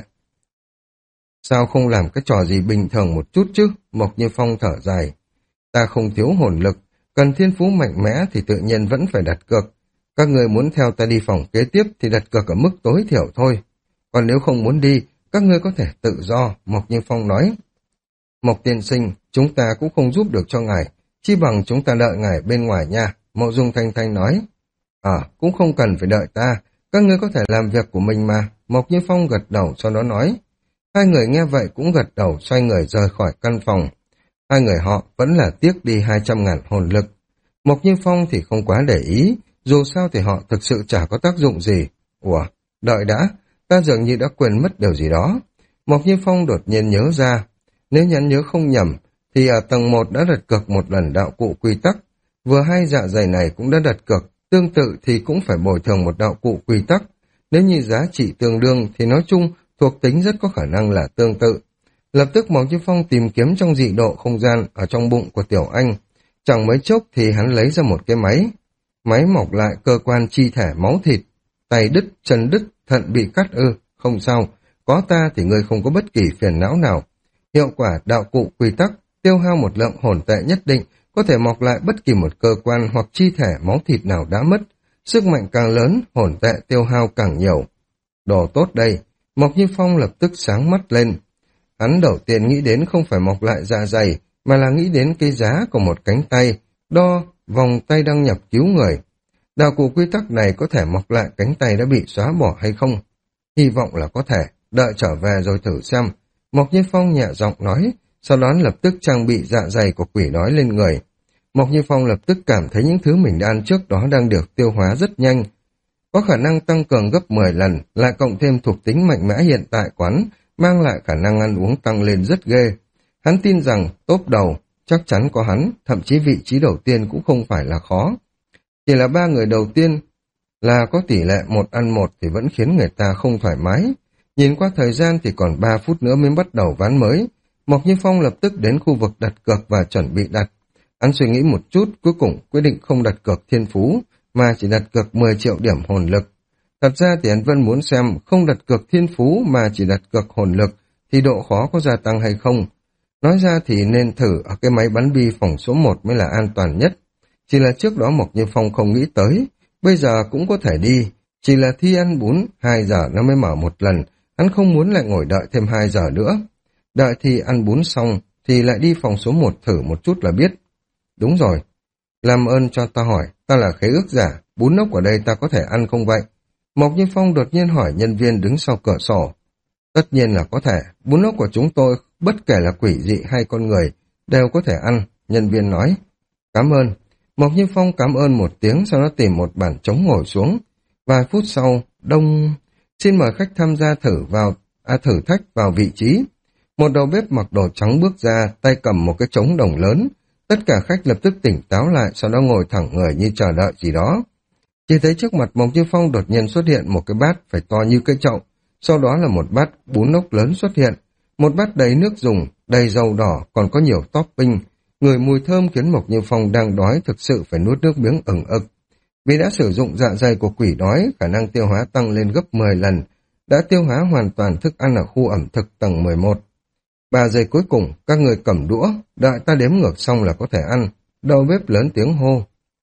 Sao không làm cái trò gì bình thường một chút chứ? Mộc Như Phong thở dài. Ta không thiếu hồn lực, cần thiên phú mạnh mẽ thì tự nhiên vẫn phải đặt cược. Các người muốn theo ta đi phòng kế tiếp thì đặt cược ở mức tối thiểu thôi. Còn nếu không muốn đi, các ngươi có thể tự do, Mộc Như Phong nói. Mộc tiên sinh, chúng ta cũng không giúp được cho ngài, chi bằng chúng ta đợi ngài bên ngoài nha, Mộ Dung Thanh Thanh nói. À, cũng không cần phải đợi ta, các ngươi có thể làm việc của mình mà, Mộc Như Phong gật đầu sau đó nói. Hai người nghe vậy cũng gật đầu xoay người rời khỏi căn phòng. Hai người họ vẫn là tiếc đi hai trăm ngàn hồn lực. Mộc Như Phong thì không quá để ý, dù sao thì họ thực sự chả có tác dụng gì. Ủa, đợi đã, ta dường như đã quên mất điều gì đó. Mộc Như Phong đột nhiên nhớ ra, nếu nhắn nhớ không nhầm, thì ở tầng một đã đặt cược một lần đạo cụ quy tắc, vừa hay dạ dày này cũng đã đặt cược, tương tự thì cũng phải bồi thường một đạo cụ quy tắc. Nếu như giá trị tương đương thì nói chung thuộc tính rất có khả năng là tương tự. Lập tức Mộc Như Phong tìm kiếm trong dị độ không gian ở trong bụng của Tiểu Anh. Chẳng mấy chốc thì hắn lấy ra một cái máy. Máy mọc lại cơ quan chi thể máu thịt. Tay đứt, chân đứt, thận bị cắt ư. Không sao, có ta thì ngươi không có bất kỳ phiền não nào. Hiệu quả đạo cụ quy tắc, tiêu hao một lượng hồn tệ nhất định, có thể mọc lại bất kỳ một cơ quan hoặc chi thể máu thịt nào đã mất. Sức mạnh càng lớn, hồn tệ tiêu hao càng nhiều. Đồ tốt đây, Mộc Như Phong lập tức sáng mắt lên. Hắn đầu tiên nghĩ đến không phải mọc lại dạ dày, mà là nghĩ đến cái giá của một cánh tay, đo vòng tay đăng nhập cứu người. Đạo cụ quy tắc này có thể mọc lại cánh tay đã bị xóa bỏ hay không? Hy vọng là có thể, đợi trở về rồi thử xem. Mộc Như Phong nhẹ giọng nói, sau đó lập tức trang bị dạ dày của quỷ đói lên người. Mộc Như Phong lập tức cảm thấy những thứ mình đã ăn trước đó đang được tiêu hóa rất nhanh. Có khả năng tăng cường gấp mười lần, lại cộng thêm thuộc tính mạnh mẽ hiện tại quán, mang lại khả năng ăn uống tăng lên rất ghê. Hắn tin rằng top đầu, chắc chắn có hắn, thậm chí vị trí đầu tiên cũng không phải là khó. Chỉ là ba người đầu tiên là có tỷ lệ một ăn một thì vẫn khiến người ta không thoải mái. Nhìn qua thời gian thì còn ba phút nữa mới bắt đầu ván mới. Mộc Như Phong lập tức đến khu vực đặt cược và chuẩn bị đặt. Hắn suy nghĩ một chút, cuối cùng quyết định không đặt cược thiên phú, mà chỉ đặt cược mười triệu điểm hồn lực. Thật ra thì hắn vẫn muốn xem không đặt cược thiên phú mà chỉ đặt cược hồn lực thì độ khó có gia tăng hay không. Nói ra thì nên thử ở cái máy bắn bi phòng số một mới là an toàn nhất. Chỉ là trước đó Mộc Như Phong không nghĩ tới, bây giờ cũng có thể đi. Chỉ là thi ăn bún, hai giờ nó mới mở một lần, hắn không muốn lại ngồi đợi thêm hai giờ nữa. Đợi thi ăn bún xong thì lại đi phòng số một thử một chút là biết. Đúng rồi, làm ơn cho ta hỏi, ta là khế ước giả, bún ốc ở đây ta có thể ăn không vậy? Mộc Như Phong đột nhiên hỏi nhân viên đứng sau cửa sổ. Tất nhiên là có thể, bún ốc của chúng tôi, bất kể là quỷ dị hay con người, đều có thể ăn, nhân viên nói. Cảm ơn. Mộc Như Phong cảm ơn một tiếng, sau đó tìm một bàn trống ngồi xuống. Vài phút sau, đông... Xin mời khách tham gia thử vào, à, thử thách vào vị trí. Một đầu bếp mặc đồ trắng bước ra, tay cầm một cái trống đồng lớn. Tất cả khách lập tức tỉnh táo lại, sau đó ngồi thẳng người như chờ đợi gì đó. Chỉ thấy trước mặt Mộc Như Phong đột nhiên xuất hiện một cái bát phải to như cái chậu, sau đó là một bát bún ốc lớn xuất hiện, một bát đầy nước dùng, đầy dầu đỏ, còn có nhiều topping. Người mùi thơm khiến Mộc Như Phong đang đói thực sự phải nuốt nước miếng ửng ực. Vì đã sử dụng dạ dày của quỷ đói, khả năng tiêu hóa tăng lên gấp mười lần, đã tiêu hóa hoàn toàn thức ăn ở khu ẩm thực tầng mười một. Ba giây cuối cùng, các người cầm đũa, đợi ta đếm ngược xong là có thể ăn. Đầu bếp lớn tiếng hô.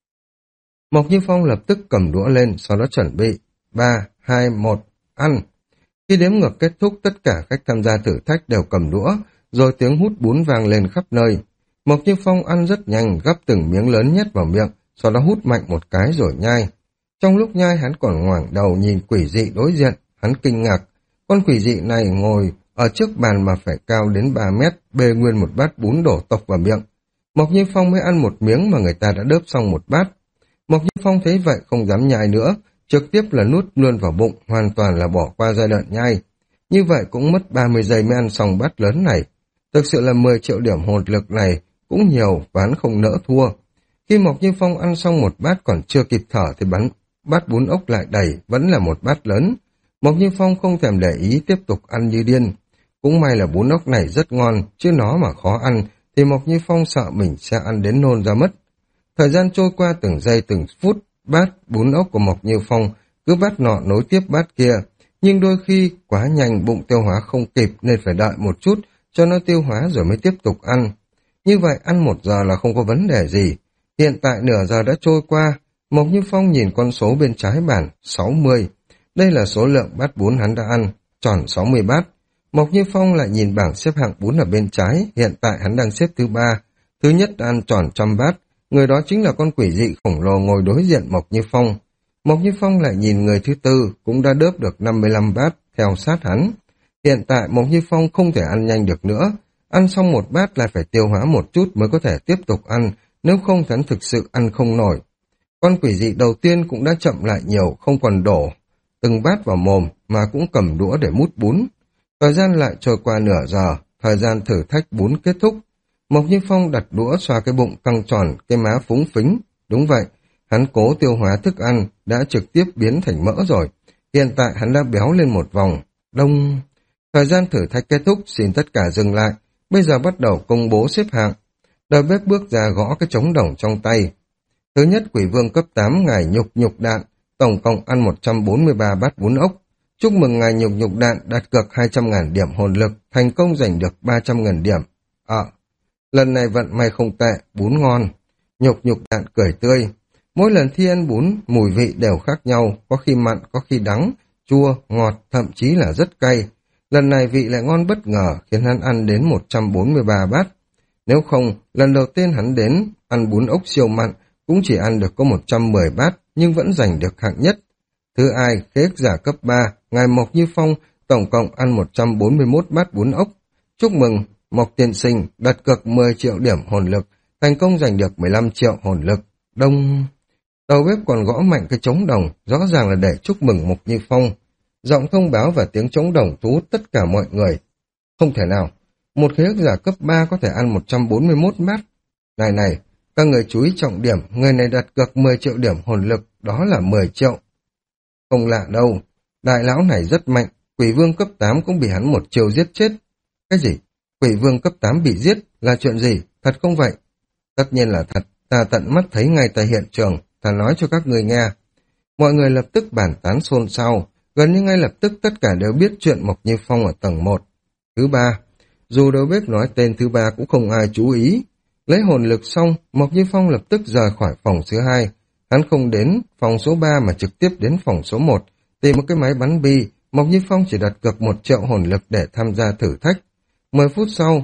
Mộc Như Phong lập tức cầm đũa lên, sau đó chuẩn bị. Ba, hai, một, ăn. Khi đếm ngược kết thúc, tất cả khách tham gia thử thách đều cầm đũa, rồi tiếng hút bún vang lên khắp nơi. Mộc Như Phong ăn rất nhanh, gắp từng miếng lớn nhét vào miệng, sau đó hút mạnh một cái rồi nhai. Trong lúc nhai hắn còn ngoảnh đầu nhìn quỷ dị đối diện, hắn kinh ngạc. Con quỷ dị này ngồi ở trước bàn mà phải cao đến ba mét, bê nguyên một bát bún đổ tộc vào miệng. Mộc Như Phong mới ăn một miếng mà người ta đã đớp xong một bát. Mộc Như Phong thấy vậy không dám nhai nữa, trực tiếp là nuốt luôn vào bụng, hoàn toàn là bỏ qua giai đoạn nhai. Như vậy cũng mất ba mươi giây mới ăn xong bát lớn này. Thực sự là mười triệu điểm hồn lực này cũng nhiều và hắn không nỡ thua. Khi Mộc Như Phong ăn xong một bát còn chưa kịp thở thì bắn bát bún ốc lại đầy, vẫn là một bát lớn. Mộc Như Phong không thèm để ý, tiếp tục ăn như điên. Cũng may là bún ốc này rất ngon, chứ nó mà khó ăn thì Mộc Như Phong sợ mình sẽ ăn đến nôn ra mất. Thời gian trôi qua từng giây từng phút, bát bún ốc của Mộc Như Phong cứ bát nọ nối tiếp bát kia, nhưng đôi khi quá nhanh bụng tiêu hóa không kịp nên phải đợi một chút cho nó tiêu hóa rồi mới tiếp tục ăn. Như vậy ăn một giờ là không có vấn đề gì. Hiện tại nửa giờ đã trôi qua, Mộc Như Phong nhìn con số bên trái bàn, sáu mươi. Đây là số lượng bát bún hắn đã ăn, tròn sáu mươi bát. Mộc Như Phong lại nhìn bảng xếp hạng bún ở bên trái, hiện tại hắn đang xếp thứ ba. Thứ nhất đã ăn tròn trăm bát, người đó chính là con quỷ dị khổng lồ ngồi đối diện Mộc Như Phong. Mộc Như Phong lại nhìn người thứ tư, cũng đã đớp được năm mươi lăm bát, theo sát hắn. Hiện tại Mộc Như Phong không thể ăn nhanh được nữa, ăn xong một bát lại phải tiêu hóa một chút mới có thể tiếp tục ăn, nếu không hắn thực sự ăn không nổi. Con quỷ dị đầu tiên cũng đã chậm lại nhiều, không còn đổ từng bát vào mồm mà cũng cầm đũa để mút bún. Thời gian lại trôi qua nửa giờ, thời gian thử thách bún kết thúc. Mộc Như Phong đặt đũa xoa cái bụng căng tròn, cái má phúng phính. Đúng vậy, hắn cố tiêu hóa thức ăn, đã trực tiếp biến thành mỡ rồi. Hiện tại hắn đã béo lên một vòng. Đông... Thời gian thử thách kết thúc, xin tất cả dừng lại. Bây giờ bắt đầu công bố xếp hạng. Đầu bếp bước ra gõ cái trống đồng trong tay. Thứ nhất quỷ vương cấp tám ngài nhục nhục đạn, tổng cộng ăn một trăm bốn mươi ba bát bún ốc. Chúc mừng ngài nhục nhục đạn đạt cược hai trăm ngàn điểm hồn lực, thành công giành được ba trăm ngàn điểm. À, lần này vận may không tệ, bún ngon. Nhục nhục đạn cười tươi. Mỗi lần thi ăn bún, mùi vị đều khác nhau, có khi mặn, có khi đắng, chua, ngọt, thậm chí là rất cay. Lần này vị lại ngon bất ngờ, khiến hắn ăn đến một trăm bốn mươi ba bát. Nếu không, lần đầu tiên hắn đến, ăn bún ốc siêu mặn, cũng chỉ ăn được có một trăm mười bát, nhưng vẫn giành được hạng nhất. Thứ hai, khế ước giả cấp ba, ngài Mộc Như Phong, tổng cộng ăn một trăm bốn mươi mốt bát bún ốc. Chúc mừng, Mộc tiên sinh, đặt cược mười triệu điểm hồn lực, thành công giành được mười lăm triệu hồn lực. Đông... Đầu bếp còn gõ mạnh cái trống đồng, rõ ràng là để chúc mừng Mộc Như Phong. Giọng thông báo và tiếng trống đồng thu hút tất cả mọi người. Không thể nào, một khế ước giả cấp ba có thể ăn một trăm bốn mươi mốt bát. Này này, các người chú ý trọng điểm, người này đặt cược mười triệu điểm hồn lực, đó là mười triệu. Không lạ đâu, đại lão này rất mạnh, quỷ vương cấp tám cũng bị hắn một chiều giết chết. Cái gì? Quỷ vương cấp tám bị giết là chuyện gì? Thật không vậy? Tất nhiên là thật, ta tận mắt thấy ngay tại hiện trường, ta nói cho các người nghe. Mọi người lập tức bàn tán xôn xao, gần như ngay lập tức tất cả đều biết chuyện Mộc Như Phong ở tầng một. Thứ ba, dù đầu bếp nói tên thứ ba cũng không ai chú ý. Lấy hồn lực xong, Mộc Như Phong lập tức rời khỏi phòng thứ hai. Hắn không đến phòng số ba mà trực tiếp đến phòng số một, tìm một cái máy bắn bi. Mộc Như Phong chỉ đặt cược một triệu hồn lực để tham gia thử thách. Mười phút sau,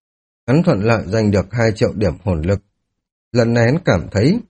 hắn thuận lợi giành được hai triệu điểm hồn lực. Lần này hắn cảm thấy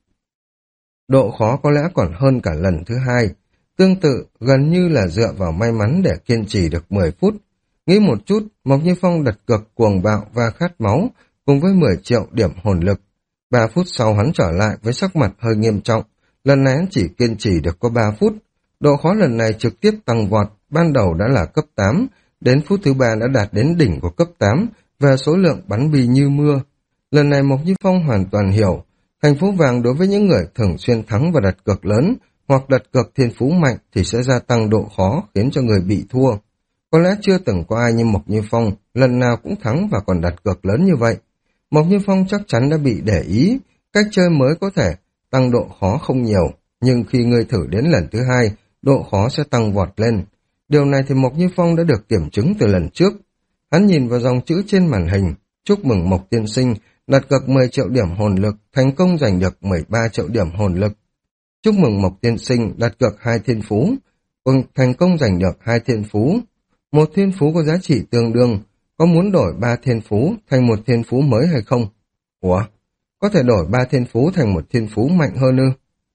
độ khó có lẽ còn hơn cả lần thứ hai. Tương tự, gần như là dựa vào may mắn để kiên trì được mười phút. Nghĩ một chút, Mộc Như Phong đặt cược cuồng bạo và khát máu, cùng với mười triệu điểm hồn lực. Ba phút sau hắn trở lại với sắc mặt hơi nghiêm trọng. Lần này hắn chỉ kiên trì được có ba phút. Độ khó lần này trực tiếp tăng vọt, ban đầu đã là cấp tám, đến phút thứ ba đã đạt đến đỉnh của cấp tám, và số lượng bắn bi như mưa. Lần này Mộc Như Phong hoàn toàn hiểu, thành phố vàng đối với những người thường xuyên thắng và đặt cược lớn, hoặc đặt cược thiên phú mạnh thì sẽ gia tăng độ khó khiến cho người bị thua. Có lẽ chưa từng có ai như Mộc Như Phong, lần nào cũng thắng và còn đặt cược lớn như vậy. Mộc Như Phong chắc chắn đã bị để ý, cách chơi mới có thể tăng độ khó không nhiều, nhưng khi người thử đến lần thứ hai, độ khó sẽ tăng vọt lên. Điều này thì Mộc Như Phong đã được kiểm chứng từ lần trước. Hắn nhìn vào dòng chữ trên màn hình, chúc mừng Mộc tiên sinh, đặt cược mười triệu điểm hồn lực, thành công giành được mười ba triệu điểm hồn lực. Chúc mừng Mộc tiên sinh, đặt cược hai thiên phú, thành công giành được hai thiên phú. Một thiên phú có giá trị tương đương, có muốn đổi ba thiên phú thành một thiên phú mới hay không? Ủa, có thể đổi ba thiên phú thành một thiên phú mạnh hơn ư?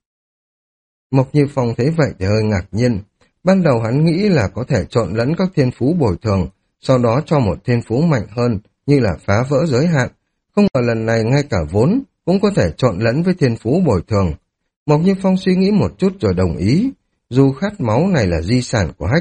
Mộc Như Phong thấy vậy thì hơi ngạc nhiên. Ban đầu hắn nghĩ là có thể trộn lẫn các thiên phú bồi thường, sau đó cho một thiên phú mạnh hơn, như là phá vỡ giới hạn. Không ngờ lần này ngay cả vốn cũng có thể trộn lẫn với thiên phú bồi thường. Mộc Như Phong suy nghĩ một chút rồi đồng ý. Dù khát máu này là di sản của Hách,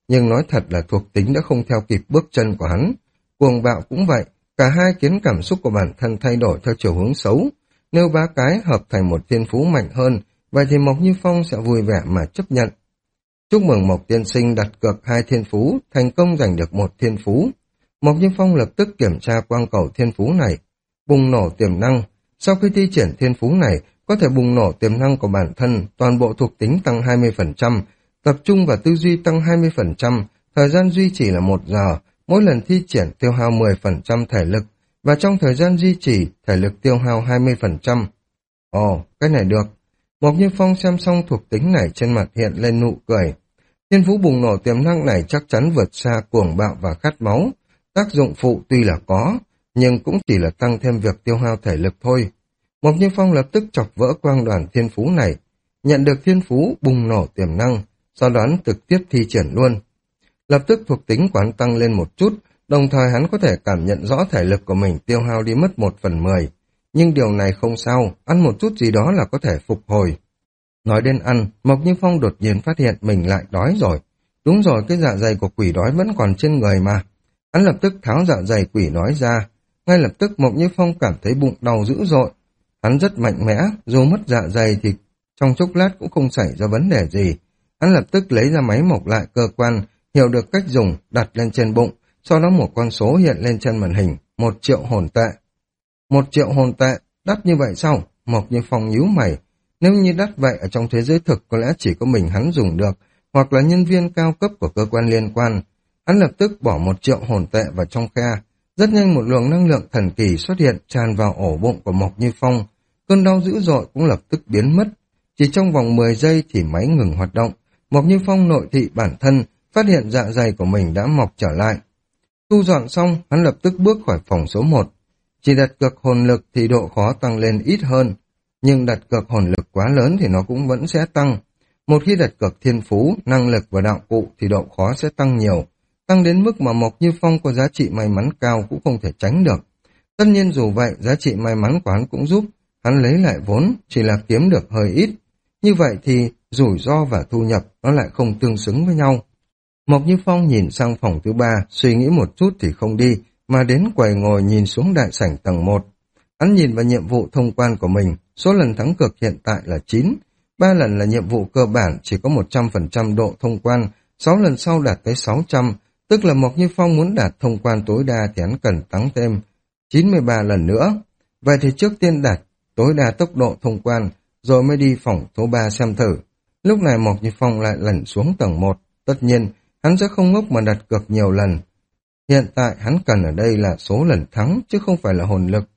nhưng nói thật là thuộc tính đã không theo kịp bước chân của hắn. Cuồng bạo cũng vậy, cả hai khiến cảm xúc của bản thân thay đổi theo chiều hướng xấu. Nếu ba cái hợp thành một thiên phú mạnh hơn, vậy thì Mộc Như Phong sẽ vui vẻ mà chấp nhận. Chúc mừng Mộc tiên sinh đặt cược hai thiên phú, thành công giành được một thiên phú. Mộc Như Phong lập tức kiểm tra quang cầu thiên phú này. Bùng nổ tiềm năng. Sau khi thi triển thiên phú này, có thể bùng nổ tiềm năng của bản thân, toàn bộ thuộc tính tăng hai mươi phần trăm, tập trung và tư duy tăng hai mươi phần trăm, thời gian duy trì là một giờ, mỗi lần thi triển tiêu hao mười phần trăm thể lực, và trong thời gian duy trì, thể lực tiêu hao hai mươi phần trăm. Ồ, cái này được. Mộc Như Phong xem xong thuộc tính này trên mặt hiện lên nụ cười. Thiên phú bùng nổ tiềm năng này chắc chắn vượt xa cuồng bạo và khát máu. Tác dụng phụ tuy là có, nhưng cũng chỉ là tăng thêm việc tiêu hao thể lực thôi. Mộc Như Phong lập tức chọc vỡ quang đoàn thiên phú này, nhận được thiên phú bùng nổ tiềm năng, sau đó trực tiếp thi triển luôn. Lập tức thuộc tính quán tăng lên một chút, đồng thời hắn có thể cảm nhận rõ thể lực của mình tiêu hao đi mất một phần mười. Nhưng điều này không sao, ăn một chút gì đó là có thể phục hồi. Nói đến ăn, Mộc Như Phong đột nhiên phát hiện mình lại đói rồi. Đúng rồi, cái dạ dày của quỷ đói vẫn còn trên người mà. Hắn lập tức tháo dạ dày quỷ đói ra. Ngay lập tức Mộc Như Phong cảm thấy bụng đau dữ dội. Hắn rất mạnh mẽ, dù mất dạ dày thì trong chốc lát cũng không xảy ra vấn đề gì. Hắn lập tức lấy ra máy mộc lại cơ quan, hiểu được cách dùng, đặt lên trên bụng, sau đó một con số hiện lên trên màn hình, một triệu hồn tệ. Một triệu hồn tệ, đắt như vậy sao? Mộc Như Phong nhíu mày. Nếu như đắt vậy ở trong thế giới thực có lẽ chỉ có mình hắn dùng được, hoặc là nhân viên cao cấp của cơ quan liên quan. Hắn lập tức bỏ một triệu hồn tệ vào trong khe. Rất nhanh một luồng năng lượng thần kỳ xuất hiện tràn vào ổ bụng của Mộc Như Phong. Cơn đau dữ dội cũng lập tức biến mất. Chỉ trong vòng mười giây thì máy ngừng hoạt động. Mộc Như Phong nội thị bản thân, phát hiện dạ dày của mình đã mọc trở lại. Thu dọn xong, hắn lập tức bước khỏi phòng số một. Chỉ đặt cược hồn lực thì độ khó tăng lên ít hơn, nhưng đặt cược hồn lực quá lớn thì nó cũng vẫn sẽ tăng. Một khi đặt cược thiên phú, năng lực và đạo cụ thì độ khó sẽ tăng nhiều, tăng đến mức mà Mộc Như Phong có giá trị may mắn cao cũng không thể tránh được. Tất nhiên dù vậy, giá trị may mắn của hắn cũng giúp hắn lấy lại vốn, chỉ là kiếm được hơi ít. Như vậy thì rủi ro và thu nhập nó lại không tương xứng với nhau. Mộc Như Phong nhìn sang phòng thứ ba, suy nghĩ một chút thì không đi, mà đến quầy ngồi nhìn xuống đại sảnh tầng một. Hắn nhìn vào nhiệm vụ thông quan của mình, số lần thắng cược hiện tại là chín, ba lần là nhiệm vụ cơ bản chỉ có một trăm phần trăm độ thông quan, sáu lần sau đạt tới sáu trăm, tức là Mộc Như Phong muốn đạt thông quan tối đa thì hắn cần tăng thêm chín mươi ba lần nữa. Vậy thì trước tiên đạt tối đa tốc độ thông quan, rồi mới đi phòng số ba xem thử. Lúc này Mộc Như Phong lại lẩn xuống tầng một, tất nhiên hắn sẽ không ngốc mà đặt cược nhiều lần. Hiện tại hắn cần ở đây là số lần thắng chứ không phải là hồn lực.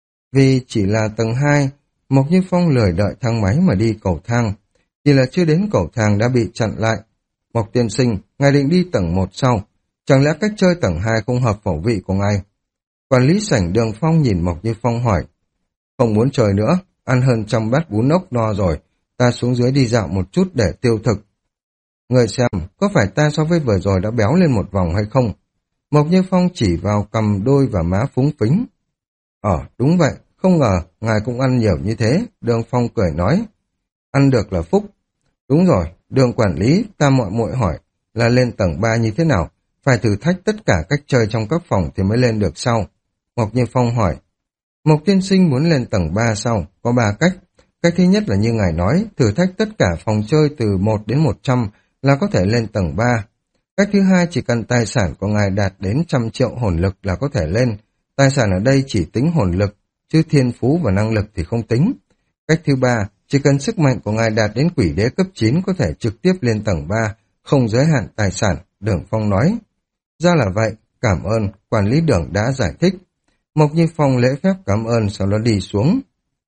Vì chỉ là tầng hai, Mộc Như Phong lười đợi thang máy mà đi cầu thang. Chỉ là chưa đến cầu thang đã bị chặn lại. Mộc tiên sinh, ngài định đi tầng một sau. Chẳng lẽ cách chơi tầng hai không hợp khẩu vị của ngài? Quản lý sảnh Đường Phong nhìn Mộc Như Phong hỏi. Không muốn chơi nữa, ăn hơn trăm bát bún ốc no rồi. Ta xuống dưới đi dạo một chút để tiêu thực. Người xem, có phải ta so với vừa rồi đã béo lên một vòng hay không? Mộc Như Phong chỉ vào cằm đôi và má phúng phính. Ờ, đúng vậy, không ngờ, ngài cũng ăn nhiều như thế, Đường Phong cười nói. Ăn được là phúc. Đúng rồi, Đường quản lý, ta muội muội hỏi, là lên tầng ba như thế nào? Phải thử thách tất cả cách chơi trong các phòng thì mới lên được sau. Mộc Như Phong hỏi. Mộc tiên sinh muốn lên tầng ba sau, có ba cách. Cách thứ nhất là như ngài nói, thử thách tất cả phòng chơi từ một đến một trăm là có thể lên tầng ba. Cách thứ hai chỉ cần tài sản của ngài đạt đến trăm triệu hồn lực là có thể lên. Tài sản ở đây chỉ tính hồn lực, chứ thiên phú và năng lực thì không tính. Cách thứ ba, chỉ cần sức mạnh của ngài đạt đến quỷ đế cấp chín có thể trực tiếp lên tầng ba, không giới hạn tài sản, Đường Phong nói. Ra là vậy, cảm ơn, quản lý Đường đã giải thích. Mộc Như Phong lễ phép cảm ơn sau đó đi xuống.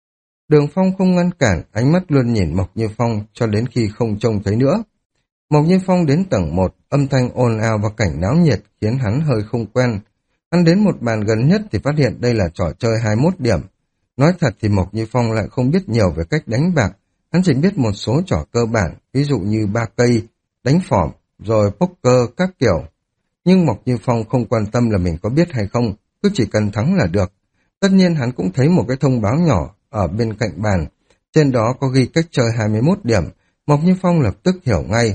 Đường Phong không ngăn cản, ánh mắt luôn nhìn Mộc Như Phong cho đến khi không trông thấy nữa. Mộc Như Phong đến tầng một, âm thanh ồn ào và cảnh náo nhiệt khiến hắn hơi không quen. Hắn đến một bàn gần nhất thì phát hiện đây là trò chơi hai mươi mốt điểm. Nói thật thì Mộc Như Phong lại không biết nhiều về cách đánh bạc, hắn chỉ biết một số trò cơ bản, ví dụ như ba cây, đánh phỏm, rồi poker các kiểu. Nhưng Mộc Như Phong không quan tâm là mình có biết hay không, cứ chỉ cần thắng là được. Tất nhiên hắn cũng thấy một cái thông báo nhỏ ở bên cạnh bàn, trên đó có ghi cách chơi hai mươi mốt điểm. Mộc Như Phong lập tức hiểu ngay,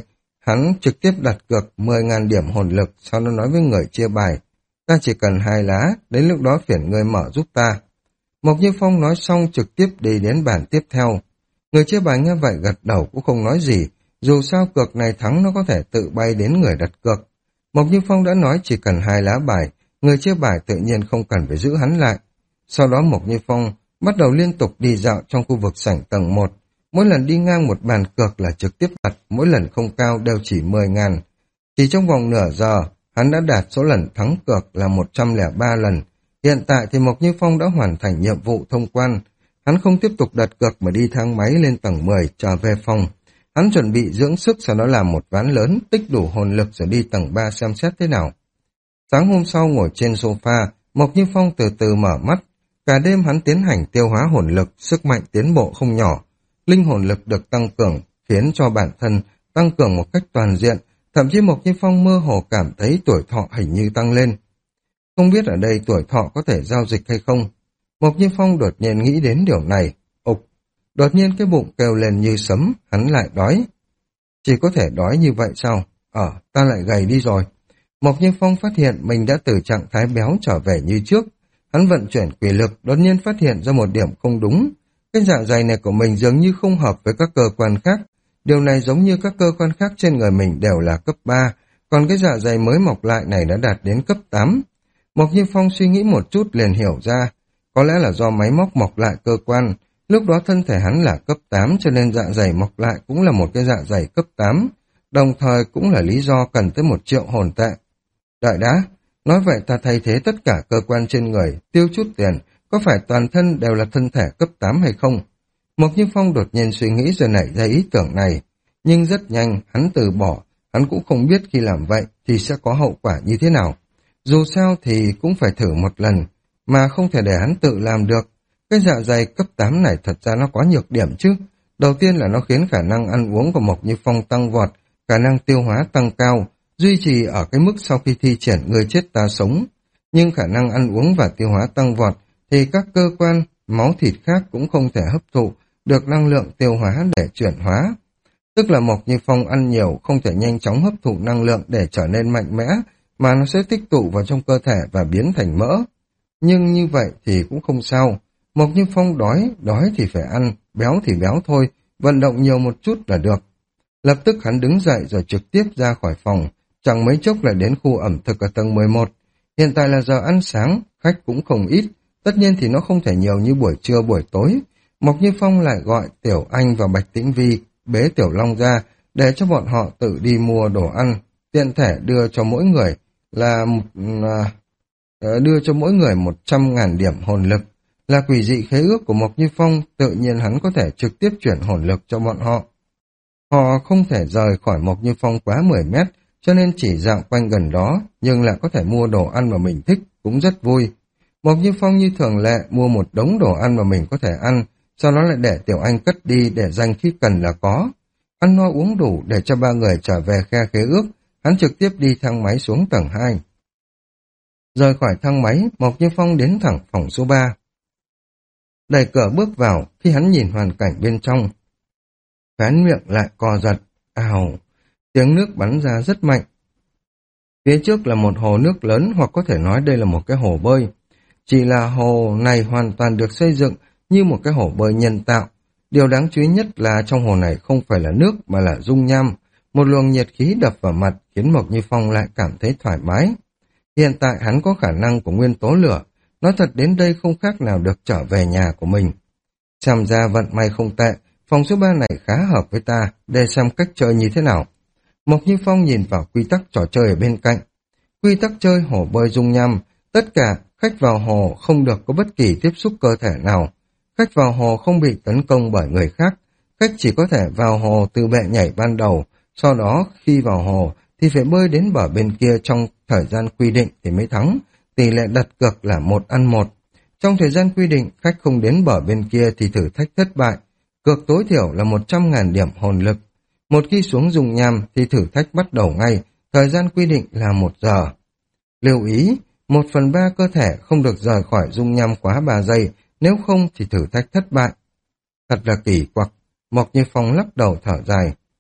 hắn trực tiếp đặt cược mười nghìn điểm hồn lực, sau đó nói với người chia bài. Ta chỉ cần hai lá, đến lúc đó phiền ngươi mở giúp ta. Mộc Như Phong nói xong trực tiếp đi đến bàn tiếp theo. Người chia bài nghe vậy gật đầu cũng không nói gì, dù sao cược này thắng nó có thể tự bay đến người đặt cược. Mộc Như Phong đã nói chỉ cần hai lá bài, người chia bài tự nhiên không cần phải giữ hắn lại. Sau đó Mộc Như Phong bắt đầu liên tục đi dạo trong khu vực sảnh tầng một. Mỗi lần đi ngang một bàn cược là trực tiếp đặt, mỗi lần không cao đều chỉ mười ngàn. Chỉ trong vòng nửa giờ, hắn đã đạt số lần thắng cược là một trăm lẻ ba lần. Hiện tại thì Mộc Như Phong đã hoàn thành nhiệm vụ thông quan. Hắn không tiếp tục đặt cược mà đi thang máy lên tầng mười trở về phòng. Hắn chuẩn bị dưỡng sức, sau đó làm một ván lớn, tích đủ hồn lực rồi đi tầng ba xem xét thế nào. Sáng hôm sau ngồi trên sofa, Mộc Như Phong từ từ mở mắt. Cả đêm hắn tiến hành tiêu hóa hồn lực, sức mạnh tiến bộ không nhỏ. Linh hồn lực được tăng cường, khiến cho bản thân tăng cường một cách toàn diện. Thậm chí Mộc Như Phong mơ hồ cảm thấy tuổi thọ hình như tăng lên. Không biết ở đây tuổi thọ có thể giao dịch hay không? Mộc Như Phong đột nhiên nghĩ đến điều này. Ục! Đột nhiên cái bụng kêu lên như sấm, hắn lại đói. Chỉ có thể đói như vậy sao? Ờ, ta lại gầy đi rồi. Mộc Như Phong phát hiện mình đã từ trạng thái béo trở về như trước. Hắn vận chuyển quỷ lực, đột nhiên phát hiện ra một điểm không đúng. Cái dạ dày này của mình dường như không hợp với các cơ quan khác. Điều này giống như các cơ quan khác trên người mình đều là cấp ba, còn cái dạ dày mới mọc lại này đã đạt đến cấp tám. Mộc Như Phong suy nghĩ một chút liền hiểu ra, có lẽ là do máy móc mọc lại cơ quan, lúc đó thân thể hắn là cấp tám cho nên dạ dày mọc lại cũng là một cái dạ dày cấp tám, đồng thời cũng là lý do cần tới một triệu hồn tệ. Đợi đã, nói vậy ta thay thế tất cả cơ quan trên người, tiêu chút tiền, có phải toàn thân đều là thân thể cấp tám hay không? Mộc Như Phong đột nhiên suy nghĩ rồi nảy ra ý tưởng này, nhưng rất nhanh hắn từ bỏ, hắn cũng không biết khi làm vậy thì sẽ có hậu quả như thế nào. Dù sao thì cũng phải thử một lần, mà không thể để hắn tự làm được. Cái dạ dày cấp tám này thật ra nó có nhược điểm chứ. Đầu tiên là nó khiến khả năng ăn uống của Mộc Như Phong tăng vọt, khả năng tiêu hóa tăng cao, duy trì ở cái mức sau khi thi triển người chết ta sống. Nhưng khả năng ăn uống và tiêu hóa tăng vọt thì các cơ quan, máu thịt khác cũng không thể hấp thụ được năng lượng tiêu hóa để chuyển hóa. Tức là Mộc Như Phong ăn nhiều không thể nhanh chóng hấp thụ năng lượng để trở nên mạnh mẽ, mà nó sẽ tích tụ vào trong cơ thể và biến thành mỡ. Nhưng như vậy thì cũng không sao. Mộc Như Phong đói, đói thì phải ăn, béo thì béo thôi, vận động nhiều một chút là được. Lập tức hắn đứng dậy rồi trực tiếp ra khỏi phòng, chẳng mấy chốc lại đến khu ẩm thực ở tầng mười một. Hiện tại là giờ ăn sáng, khách cũng không ít, tất nhiên thì nó không thể nhiều như buổi trưa buổi tối. Mộc Như Phong lại gọi Tiểu Anh và Bạch Tĩnh Vi bế Tiểu Long ra để cho bọn họ tự đi mua đồ ăn, tiện thể đưa cho mỗi người là một, à, đưa cho mỗi người một trăm ngàn điểm hồn lực. Là quỷ dị khế ước của Mộc Như Phong, tự nhiên hắn có thể trực tiếp chuyển hồn lực cho bọn họ. Họ không thể rời khỏi Mộc Như Phong quá mười mét, cho nên chỉ dạo quanh gần đó, nhưng lại có thể mua đồ ăn mà mình thích, cũng rất vui. Mộc Như Phong như thường lệ mua một đống đồ ăn mà mình có thể ăn, sau đó lại để Tiểu Anh cất đi để dành khi cần là có. Ăn no uống đủ để cho ba người trở về khe khế ước, hắn trực tiếp đi thang máy xuống tầng hai. Rời khỏi thang máy, Mộc Như Phong đến thẳng phòng số ba. Đẩy cửa bước vào, khi hắn nhìn hoàn cảnh bên trong, khóe miệng lại co giật, ào, tiếng nước bắn ra rất mạnh. Phía trước là một hồ nước lớn, hoặc có thể nói đây là một cái hồ bơi. Chỉ là hồ này hoàn toàn được xây dựng như một cái hồ bơi nhân tạo. Điều đáng chú ý nhất là trong hồ này không phải là nước mà là dung nham. Một luồng nhiệt khí đập vào mặt khiến Mộc Như Phong lại cảm thấy thoải mái. Hiện tại hắn có khả năng của nguyên tố lửa, nói thật đến đây không khác nào được trở về nhà của mình. Xem ra vận may không tệ, phòng số ba này khá hợp với ta, để xem cách chơi như thế nào. Mộc Như Phong nhìn vào quy tắc trò chơi ở bên cạnh. Quy tắc chơi hồ bơi dung nham, tất cả khách vào hồ không được có bất kỳ tiếp xúc cơ thể nào. Khách vào hồ không bị tấn công bởi người khác, khách chỉ có thể vào hồ từ bệ nhảy ban đầu, sau đó khi vào hồ thì phải bơi đến bờ bên kia trong thời gian quy định thì mới thắng, tỷ lệ đặt cược là một ăn một. Trong thời gian quy định, khách không đến bờ bên kia thì thử thách thất bại, cược tối thiểu là một trăm ngàn điểm hồn lực. Một khi xuống dung nham thì thử thách bắt đầu ngay, thời gian quy định là một giờ. Lưu ý, một phần ba cơ thể không được rời khỏi dung nham quá ba giây, nếu không thì thử thách thất bại. Thật là kỳ quặc, Mộc Như Phong lắc đầu thở dài.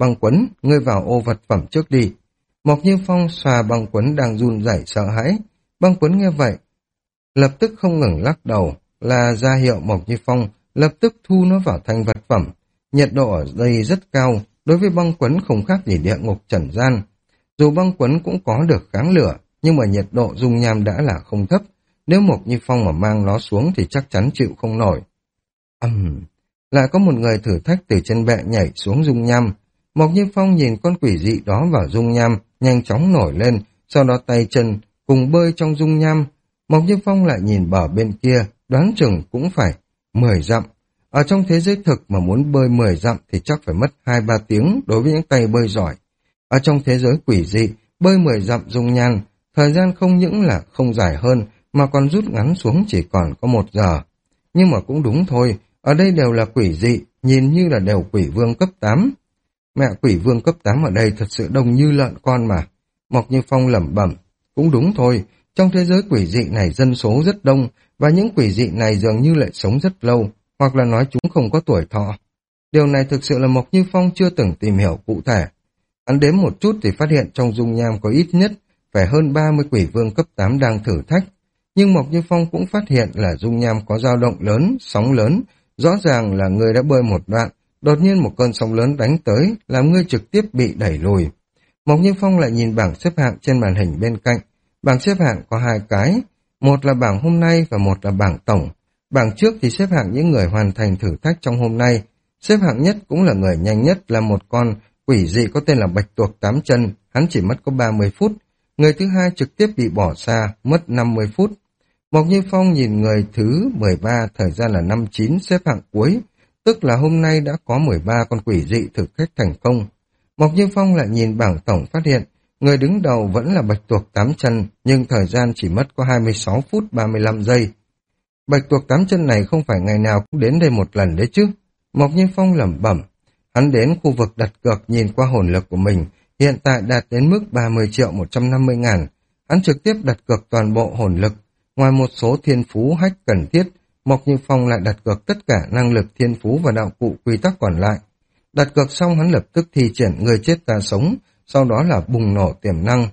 Băng Quấn, ngươi vào ô vật phẩm trước đi. Mộc Như Phong xoa Băng Quấn đang run rẩy sợ hãi. Băng Quấn nghe vậy, lập tức không ngừng lắc đầu, là ra hiệu Mộc Như Phong lập tức thu nó vào thành vật phẩm. Nhiệt độ ở đây rất cao, đối với Băng Quấn không khác gì địa ngục trần gian. Dù Băng Quấn cũng có được kháng lửa, nhưng mà nhiệt độ dung nham đã là không thấp. Nếu Mộc Như Phong mà mang nó xuống thì chắc chắn chịu không nổi. Ầm, uhm, lại có một người thử thách từ trên bệ nhảy xuống dung nham. Mộc Như Phong nhìn con quỷ dị đó vào dung nham, nhanh chóng nổi lên, sau đó tay chân cùng bơi trong dung nham. Mộc Như Phong lại nhìn bờ bên kia, đoán chừng cũng phải mười dặm. Ở trong thế giới thực mà muốn bơi mười dặm thì chắc phải mất hai ba tiếng đối với những tay bơi giỏi. Ở trong thế giới quỷ dị, bơi mười dặm dung nham, thời gian không những là không dài hơn mà còn rút ngắn xuống chỉ còn có một giờ. Nhưng mà cũng đúng thôi, ở đây đều là quỷ dị, nhìn như là đều quỷ vương cấp tám. Mẹ, quỷ vương cấp tám ở đây thật sự đông như lợn con mà. Mộc Như Phong lẩm bẩm, cũng đúng thôi, trong thế giới quỷ dị này dân số rất đông, và những quỷ dị này dường như lại sống rất lâu, hoặc là nói chúng không có tuổi thọ. Điều này thực sự là Mộc Như Phong chưa từng tìm hiểu cụ thể. Hắn đếm một chút thì phát hiện trong dung nham có ít nhất phải hơn ba mươi quỷ vương cấp tám đang thử thách. Nhưng Mộc Như Phong cũng phát hiện là dung nham có dao động lớn, sóng lớn, rõ ràng là người đã bơi một đoạn, đột nhiên một cơn sóng lớn đánh tới, làm người trực tiếp bị đẩy lùi. Mộc Như Phong lại nhìn bảng xếp hạng trên màn hình bên cạnh. Bảng xếp hạng có hai cái, một là bảng hôm nay và một là bảng tổng. Bảng trước thì xếp hạng những người hoàn thành thử thách trong hôm nay. Xếp hạng nhất cũng là người nhanh nhất là một con quỷ dị có tên là Bạch Tuộc Tám Chân, hắn chỉ mất có ba mươi phút. Người thứ hai trực tiếp bị bỏ xa, mất năm mươi phút. Mộc Như Phong nhìn người thứ mười ba, thời gian là năm chín, xếp hạng cuối, tức là hôm nay đã có mười ba con quỷ dị thử thách thành công. Mộc Như Phong lại nhìn bảng tổng phát hiện, người đứng đầu vẫn là Bạch Tuộc Tám Chân, nhưng thời gian chỉ mất có hai mươi sáu phút ba mươi lăm giây. Bạch Tuộc Tám Chân này không phải ngày nào cũng đến đây một lần đấy chứ. Mộc Như Phong lẩm bẩm, hắn đến khu vực đặt cược nhìn qua hồn lực của mình, hiện tại đạt đến mức ba mươi triệu một trăm năm mươi ngàn. Hắn trực tiếp đặt cược toàn bộ hồn lực, ngoài một số thiên phú hách cần thiết, Mộc Như Phong lại đặt cược tất cả năng lực thiên phú và đạo cụ quy tắc còn lại. Đặt cược xong hắn lập tức thi triển người chết ta sống, sau đó là bùng nổ tiềm năng.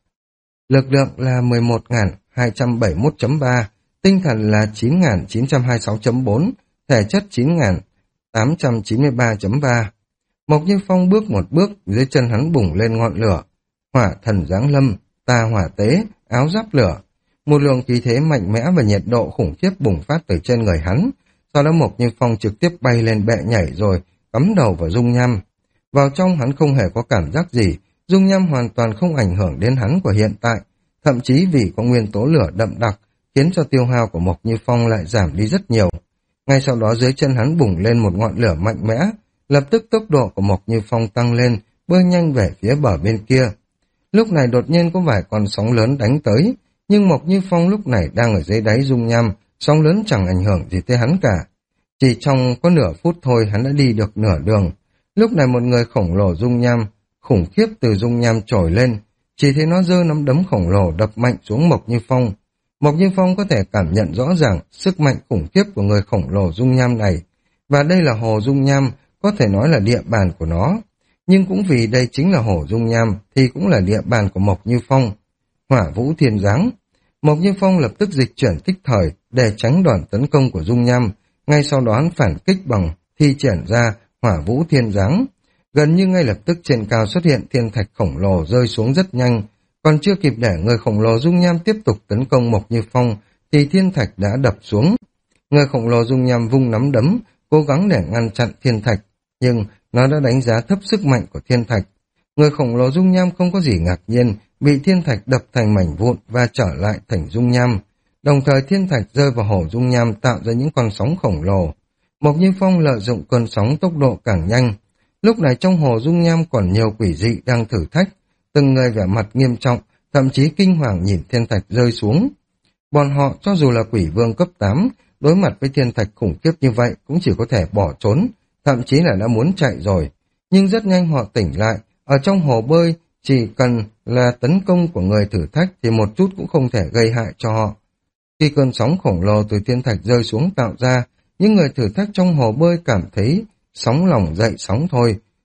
Lực lượng là mười một nghìn hai trăm bảy mươi mốt chấm ba, tinh thần là chín nghìn chín trăm hai mươi sáu chấm bốn, thể chất chín nghìn tám trăm chín mươi ba chấm ba. Mộc Như Phong bước một bước, dưới chân hắn bùng lên ngọn lửa. Hỏa thần giáng lâm, ta hỏa tế, áo giáp lửa. Một luồng khí thế mạnh mẽ và nhiệt độ khủng khiếp bùng phát từ trên người hắn. Sau đó Mộc Như Phong trực tiếp bay lên bệ nhảy rồi cắm đầu vào dung nham. Vào trong hắn không hề có cảm giác gì, dung nham hoàn toàn không ảnh hưởng đến hắn của hiện tại, thậm chí vì có nguyên tố lửa đậm đặc, khiến cho tiêu hao của Mộc Như Phong lại giảm đi rất nhiều. Ngay sau đó dưới chân hắn bùng lên một ngọn lửa mạnh mẽ, lập tức tốc độ của Mộc Như Phong tăng lên, bơi nhanh về phía bờ bên kia. Lúc này đột nhiên có vài con sóng lớn đánh tới, nhưng Mộc Như Phong lúc này đang ở dưới đáy dung nham, sóng lớn chẳng ảnh hưởng gì tới hắn cả. Chỉ trong có nửa phút thôi hắn đã đi được nửa đường. Lúc này một người khổng lồ dung nham, khủng khiếp từ dung nham trồi lên, chỉ thấy nó giơ nắm đấm khổng lồ đập mạnh xuống Mộc Như Phong. Mộc Như Phong có thể cảm nhận rõ ràng sức mạnh khủng khiếp của người khổng lồ dung nham này, và đây là hồ dung nham, có thể nói là địa bàn của nó. Nhưng cũng vì đây chính là hồ dung nham thì cũng là địa bàn của Mộc Như Phong. Hỏa Vũ Thiên Giáng. Mộc Như Phong lập tức dịch chuyển thích thời để tránh đòn tấn công của dung nham, ngay sau đó hắn phản kích bằng thi triển ra Hỏa Vũ Thiên Giáng. Gần như ngay lập tức trên cao xuất hiện thiên thạch khổng lồ rơi xuống rất nhanh, còn chưa kịp để người khổng lồ dung nham tiếp tục tấn công Mộc Như Phong thì thiên thạch đã đập xuống. Người khổng lồ dung nham vung nắm đấm, cố gắng để ngăn chặn thiên thạch, nhưng nó đã đánh giá thấp sức mạnh của thiên thạch. Người khổng lồ dung nham không có gì ngạc nhiên, bị thiên thạch đập thành mảnh vụn và trở lại thành dung nham. Đồng thời thiên thạch rơi vào hồ dung nham tạo ra những con sóng khổng lồ. Mộc Như Phong lợi dụng cơn sóng tốc độ càng nhanh. Lúc này trong hồ dung nham còn nhiều quỷ dị đang thử thách, từng người vẻ mặt nghiêm trọng, thậm chí kinh hoàng nhìn thiên thạch rơi xuống. Bọn họ cho dù là quỷ vương cấp tám, đối mặt với thiên thạch khủng khiếp như vậy cũng chỉ có thể bỏ trốn, thậm chí là đã muốn chạy rồi. Nhưng rất nhanh họ tỉnh lại, ở trong hồ bơi chỉ cần là tấn công của người thử thách thì một chút cũng không thể gây hại cho họ. Khi cơn sóng khổng lồ từ thiên thạch rơi xuống tạo ra, những người thử thách trong hồ bơi cảm thấy sóng lòng dậy sóng thôi.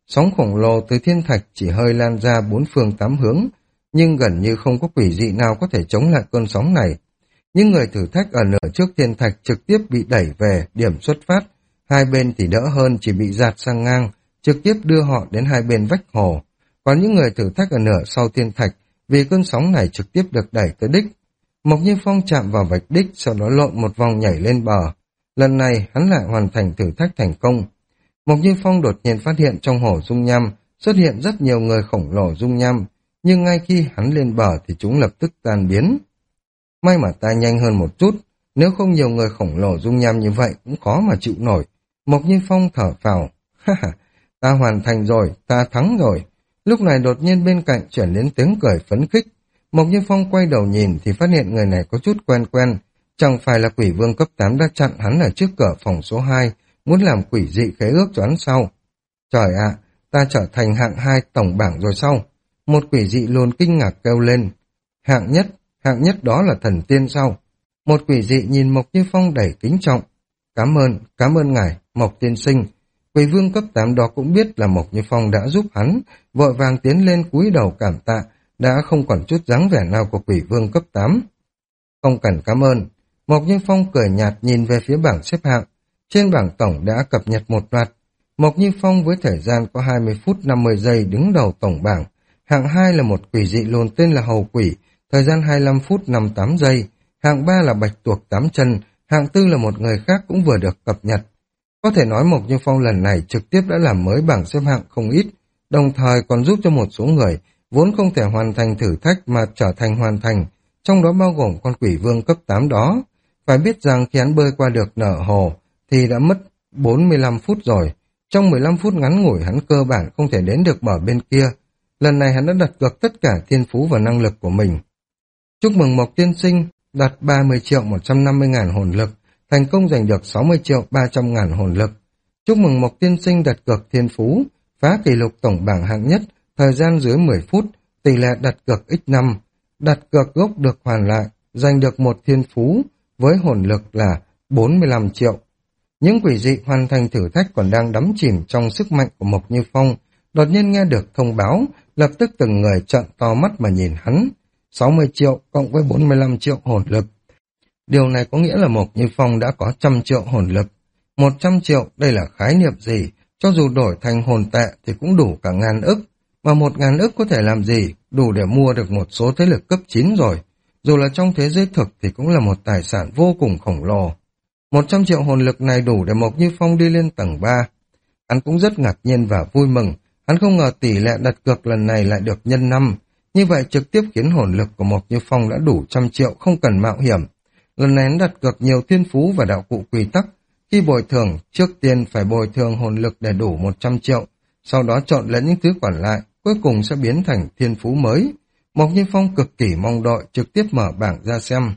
Sóng khổng lồ từ thiên thạch chỉ hơi lan ra bốn phương tám hướng, nhưng gần như không có quỷ dị nào có thể chống lại cơn sóng này. Những người thử thách ở nửa trước thiên thạch trực tiếp bị đẩy về điểm xuất phát, hai bên thì đỡ hơn chỉ bị dạt sang ngang, trực tiếp đưa họ đến hai bên vách hồ. Còn những người thử thách ở nửa sau thiên thạch, vì cơn sóng này trực tiếp được đẩy tới đích. Mộc Như Phong chạm vào vạch đích, sau đó lộn một vòng nhảy lên bờ. Lần này hắn lại hoàn thành thử thách thành công. Mộc Như Phong đột nhiên phát hiện trong hồ dung nham xuất hiện rất nhiều người khổng lồ dung nham, nhưng ngay khi hắn lên bờ thì chúng lập tức tan biến. May mà ta nhanh hơn một chút, nếu không nhiều người khổng lồ dung nham như vậy cũng khó mà chịu nổi. Mộc Như Phong thở phào, ha ha, ta hoàn thành rồi, ta thắng rồi. Lúc này đột nhiên bên cạnh chuyển đến tiếng cười phấn khích. Mộc Như Phong quay đầu nhìn thì phát hiện người này có chút quen quen, chẳng phải là quỷ vương cấp tám đã chặn hắn ở trước cửa phòng số hai, muốn làm quỷ dị khế ước cho hắn sau. Trời ạ, ta trở thành hạng hai tổng bảng rồi sao? Một quỷ dị luôn kinh ngạc kêu lên. Hạng nhất, hạng nhất đó là thần tiên sao? Một quỷ dị nhìn Mộc Như Phong đầy kính trọng. Cảm ơn, cảm ơn ngài, Mộc tiên sinh. Quỷ vương cấp tám đó cũng biết là Mộc Như Phong đã giúp hắn, vội vàng tiến lên cúi đầu cảm tạ, đã không còn chút dáng vẻ nào của quỷ vương cấp tám. Không cần cảm ơn. Mộc Như Phong cười nhạt nhìn về phía bảng xếp hạng. Trên bảng tổng đã cập nhật một loạt. Mộc Như Phong với thời gian có hai mươi phút năm mươi giây đứng đầu tổng bảng. Hạng hai là một quỷ dị lùn tên là Hầu Quỷ, thời gian hai mươi lăm phút năm mươi tám giây. Hạng ba là Bạch Tuộc tám chân, hạng tư là một người khác cũng vừa được cập nhật. Có thể nói Mộc Như Phong lần này trực tiếp đã làm mới bảng xếp hạng không ít, đồng thời còn giúp cho một số người vốn không thể hoàn thành thử thách mà trở thành hoàn thành, trong đó bao gồm con quỷ vương cấp tám đó. Phải biết rằng khi hắn bơi qua được nở hồ thì đã mất bốn mươi lăm phút rồi. Trong mười lăm phút ngắn ngủi hắn cơ bản không thể đến được bờ bên kia. Lần này hắn đã đặt cược tất cả thiên phú và năng lực của mình. Chúc mừng Mộc tiên sinh, đặt ba mươi triệu một trăm năm mươi ngàn hồn lực, thành công giành được sáu mươi triệu ba trăm ngàn hồn lực. Chúc mừng Mộc tiên sinh đặt cược thiên phú, phá kỷ lục tổng bảng hạng nhất, thời gian dưới mười phút, tỷ lệ đặt cược nhân năm. Đặt cược gốc được hoàn lại, giành được một thiên phú với hồn lực là bốn mươi lăm triệu. Những quỷ dị hoàn thành thử thách còn đang đắm chìm trong sức mạnh của Mộc Như Phong, đột nhiên nghe được thông báo, lập tức từng người trợn to mắt mà nhìn hắn. sáu mươi triệu cộng với bốn mươi lăm triệu hồn lực. Điều này có nghĩa là Mộc Như Phong đã có trăm triệu hồn lực. một trăm triệu đây là khái niệm gì? Cho dù đổi thành hồn tệ thì cũng đủ cả ngàn ức. Mà một ngàn ức có thể làm gì? Đủ để mua được một số thế lực cấp chín rồi. Dù là trong thế giới thực thì cũng là một tài sản vô cùng khổng lồ. một trăm triệu hồn lực này đủ để Mộc Như Phong đi lên tầng ba. Hắn cũng rất ngạc nhiên và vui mừng. Hắn không ngờ tỷ lệ đặt cược lần này lại được nhân năm. Như vậy trực tiếp khiến hồn lực của Mộc Như Phong đã đủ trăm triệu không cần mạo hiểm. Lần này hắn đặt cược nhiều thiên phú và đạo cụ quy tắc. Khi bồi thường, trước tiên phải bồi thường hồn lực để đủ một trăm triệu. Sau đó chọn lấy những thứ còn lại, cuối cùng sẽ biến thành thiên phú mới. Mộc Như Phong cực kỳ mong đợi trực tiếp mở bảng ra xem.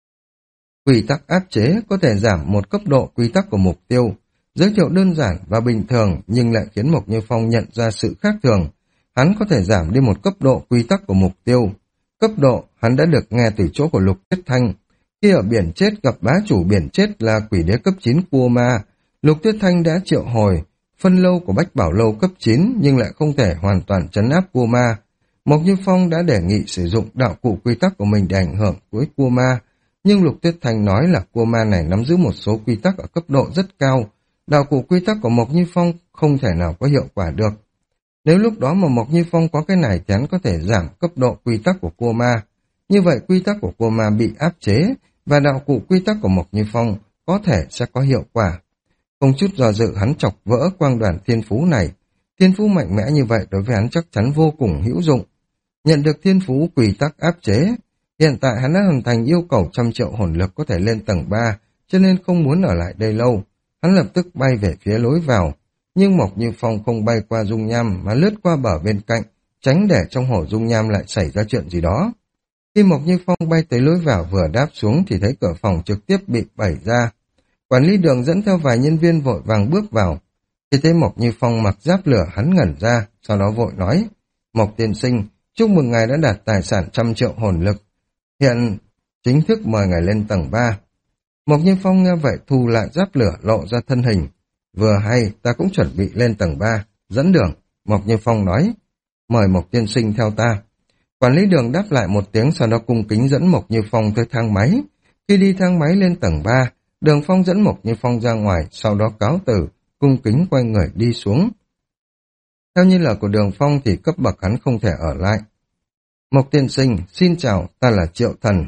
Quy tắc áp chế có thể giảm một cấp độ quy tắc của mục tiêu. Giới thiệu đơn giản và bình thường nhưng lại khiến Mộc Như Phong nhận ra sự khác thường. Hắn có thể giảm đi một cấp độ quy tắc của mục tiêu. Cấp độ hắn đã được nghe từ chỗ của Lục Tuyết Thanh. Khi ở biển chết gặp bá chủ biển chết là quỷ đế cấp chín Cua Ma, Lục Tuyết Thanh đã triệu hồi phân lâu của Bách Bảo Lâu cấp chín nhưng lại không thể hoàn toàn trấn áp Cua Ma. Mộc Như Phong đã đề nghị sử dụng đạo cụ quy tắc của mình để ảnh hưởng với Cua Ma, nhưng Lục Tuyết Thanh nói là Cua Ma này nắm giữ một số quy tắc ở cấp độ rất cao. Đạo cụ quy tắc của Mộc Như Phong không thể nào có hiệu quả được. Nếu lúc đó mà Mộc Như Phong có cái này thì hắn có thể giảm cấp độ quy tắc của Cua Ma. Như vậy quy tắc của Cua Ma bị áp chế và đạo cụ quy tắc của Mộc Như Phong có thể sẽ có hiệu quả. Không chút do dự hắn chọc vỡ quang đoàn thiên phú này. Thiên phú mạnh mẽ như vậy đối với hắn chắc chắn vô cùng hữu dụng. Nhận được thiên phú quy tắc áp chế, hiện tại hắn đã hoàn thành yêu cầu trăm triệu hồn lực có thể lên tầng ba, cho nên không muốn ở lại đây lâu. Hắn lập tức bay về phía lối vào, nhưng Mộc Như Phong không bay qua dung nham mà lướt qua bờ bên cạnh, tránh để trong hồ dung nham lại xảy ra chuyện gì đó. Khi Mộc Như Phong bay tới lối vào vừa đáp xuống thì thấy cửa phòng trực tiếp bị bẩy ra. Quản lý đường dẫn theo vài nhân viên vội vàng bước vào. Khi thấy Mộc Như Phong mặc giáp lửa hắn ngẩn ra, sau đó vội nói, Mộc tiên sinh, chúc mừng ngài đã đạt tài sản trăm triệu hồn lực. Hiện chính thức mời ngài lên tầng ba. Mộc Như Phong nghe vậy thu lại giáp lửa lộ ra thân hình. Vừa hay ta cũng chuẩn bị lên tầng ba, dẫn đường. Mộc Như Phong nói. Mời Mộc tiên sinh theo ta. Quản lý đường đáp lại một tiếng, sau đó cung kính dẫn Mộc Như Phong tới thang máy. Khi đi thang máy lên tầng ba, Đường Phong dẫn Mộc Như Phong ra ngoài, sau đó cáo từ, cung kính quay người đi xuống. Theo như lời của Đường Phong thì cấp bậc hắn không thể ở lại. Mộc tiên sinh, xin chào, ta là Triệu Thần,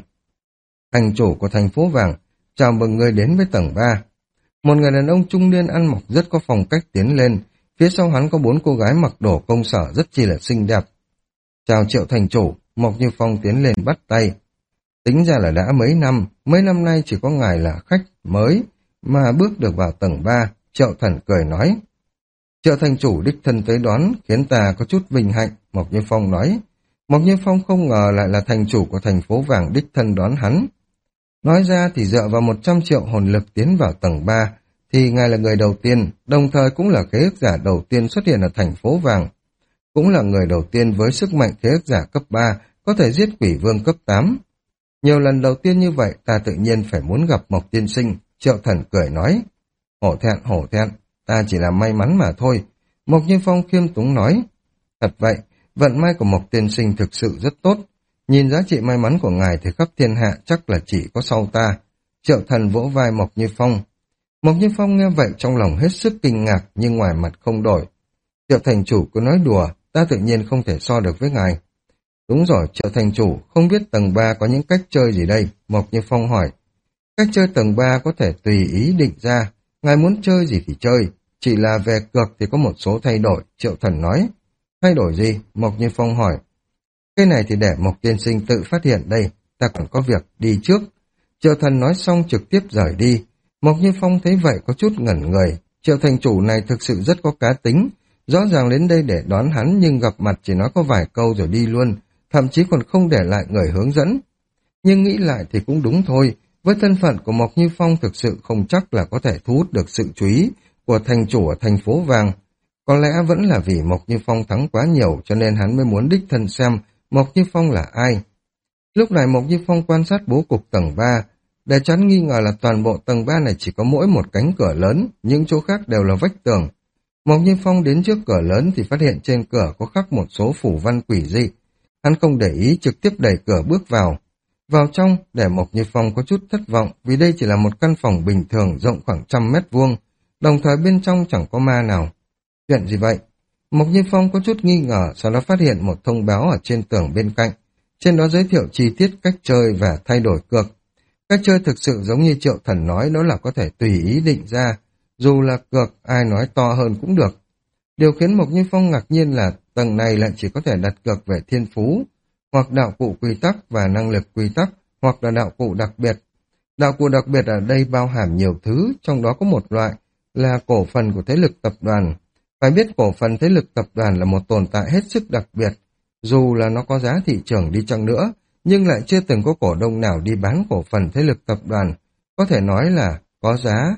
thành chủ của thành phố vàng, chào mừng người đến với tầng ba. Một người đàn ông trung niên ăn mặc rất có phong cách tiến lên, phía sau hắn có bốn cô gái mặc đồ công sở rất chi là xinh đẹp. Chào Triệu thành chủ, Mộc Như Phong tiến lên bắt tay. Tính ra là đã mấy năm, mấy năm nay chỉ có ngài là khách mới mà bước được vào tầng ba, Triệu Thần cười nói. Triệu thành chủ đích thân tới đón khiến ta có chút vinh hạnh, Mộc Như Phong nói. Mộc Như Phong không ngờ lại là thành chủ của thành phố vàng đích thân đón hắn. Nói ra thì dựa vào một trăm triệu hồn lực tiến vào tầng ba, thì ngài là người đầu tiên, đồng thời cũng là khế ước giả đầu tiên xuất hiện ở thành phố vàng. Cũng là người đầu tiên với sức mạnh khế ước giả cấp ba, có thể giết quỷ vương cấp tám. Nhiều lần đầu tiên như vậy, ta tự nhiên phải muốn gặp Mộc tiên sinh, Triệu Thần cười nói. Hổ thẹn, hổ thẹn, ta chỉ là may mắn mà thôi. Mộc Như Phong khiêm tốn nói. Thật vậy, vận may của Mộc tiên sinh thực sự rất tốt. Nhìn giá trị may mắn của ngài thì khắp thiên hạ chắc là chỉ có sau ta. Triệu Thần vỗ vai Mộc Như Phong. Mộc Như Phong nghe vậy trong lòng hết sức kinh ngạc nhưng ngoài mặt không đổi. Triệu thành chủ cứ nói đùa, ta tự nhiên không thể so được với ngài. Đúng rồi, Triệu thành chủ, không biết tầng ba có những cách chơi gì đây? Mộc Như Phong hỏi. Cách chơi tầng ba có thể tùy ý định ra, ngài muốn chơi gì thì chơi, chỉ là về cược thì có một số thay đổi, Triệu Thần nói. Thay đổi gì? Mộc Như Phong hỏi. Cái này thì để Mộc tiên sinh tự phát hiện đây, ta còn có việc đi trước. Triệu Thần nói xong trực tiếp rời đi. Mộc Như Phong thấy vậy có chút ngẩn người, Triệu thành chủ này thực sự rất có cá tính, rõ ràng đến đây để đón hắn nhưng gặp mặt chỉ nói có vài câu rồi đi luôn, thậm chí còn không để lại người hướng dẫn. Nhưng nghĩ lại thì cũng đúng thôi, với thân phận của Mộc Như Phong thực sự không chắc là có thể thu hút được sự chú ý của thành chủ ở thành phố vàng. Có lẽ vẫn là vì Mộc Như Phong thắng quá nhiều cho nên hắn mới muốn đích thân xem Mộc Như Phong là ai. Lúc này Mộc Như Phong quan sát bố cục tầng ba, để chắn nghi ngờ là toàn bộ tầng ba này chỉ có mỗi một cánh cửa lớn, những chỗ khác đều là vách tường. Mộc Như Phong đến trước cửa lớn thì phát hiện trên cửa có khắc một số phủ văn quỷ dị. Hắn không để ý trực tiếp đẩy cửa bước vào. Vào trong, để Mộc Như Phong có chút thất vọng vì đây chỉ là một căn phòng bình thường rộng khoảng trăm mét vuông, đồng thời bên trong chẳng có ma nào. Chuyện gì vậy? Mộc Như Phong có chút nghi ngờ, sau đó phát hiện một thông báo ở trên tường bên cạnh. Trên đó giới thiệu chi tiết cách chơi và thay đổi cược. Cách chơi thực sự giống như Triệu Thần nói, đó là có thể tùy ý định ra, dù là cược ai nói to hơn cũng được. Điều khiến Mộc Như Phong ngạc nhiên là tầng này lại chỉ có thể đặt cược về thiên phú, hoặc đạo cụ quy tắc và năng lực quy tắc, hoặc là đạo cụ đặc biệt. Đạo cụ đặc biệt ở đây bao hàm nhiều thứ, trong đó có một loại là cổ phần của thế lực tập đoàn. Phải biết cổ phần thế lực tập đoàn là một tồn tại hết sức đặc biệt, dù là nó có giá thị trường đi chăng nữa, nhưng lại chưa từng có cổ đông nào đi bán cổ phần thế lực tập đoàn, có thể nói là có giá,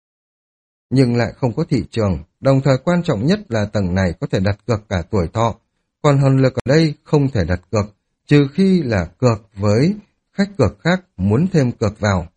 nhưng lại không có thị trường. Đồng thời quan trọng nhất là tầng này có thể đặt cược cả tuổi thọ, còn hồn lực ở đây không thể đặt cược, trừ khi là cược với khách cược khác muốn thêm cược vào.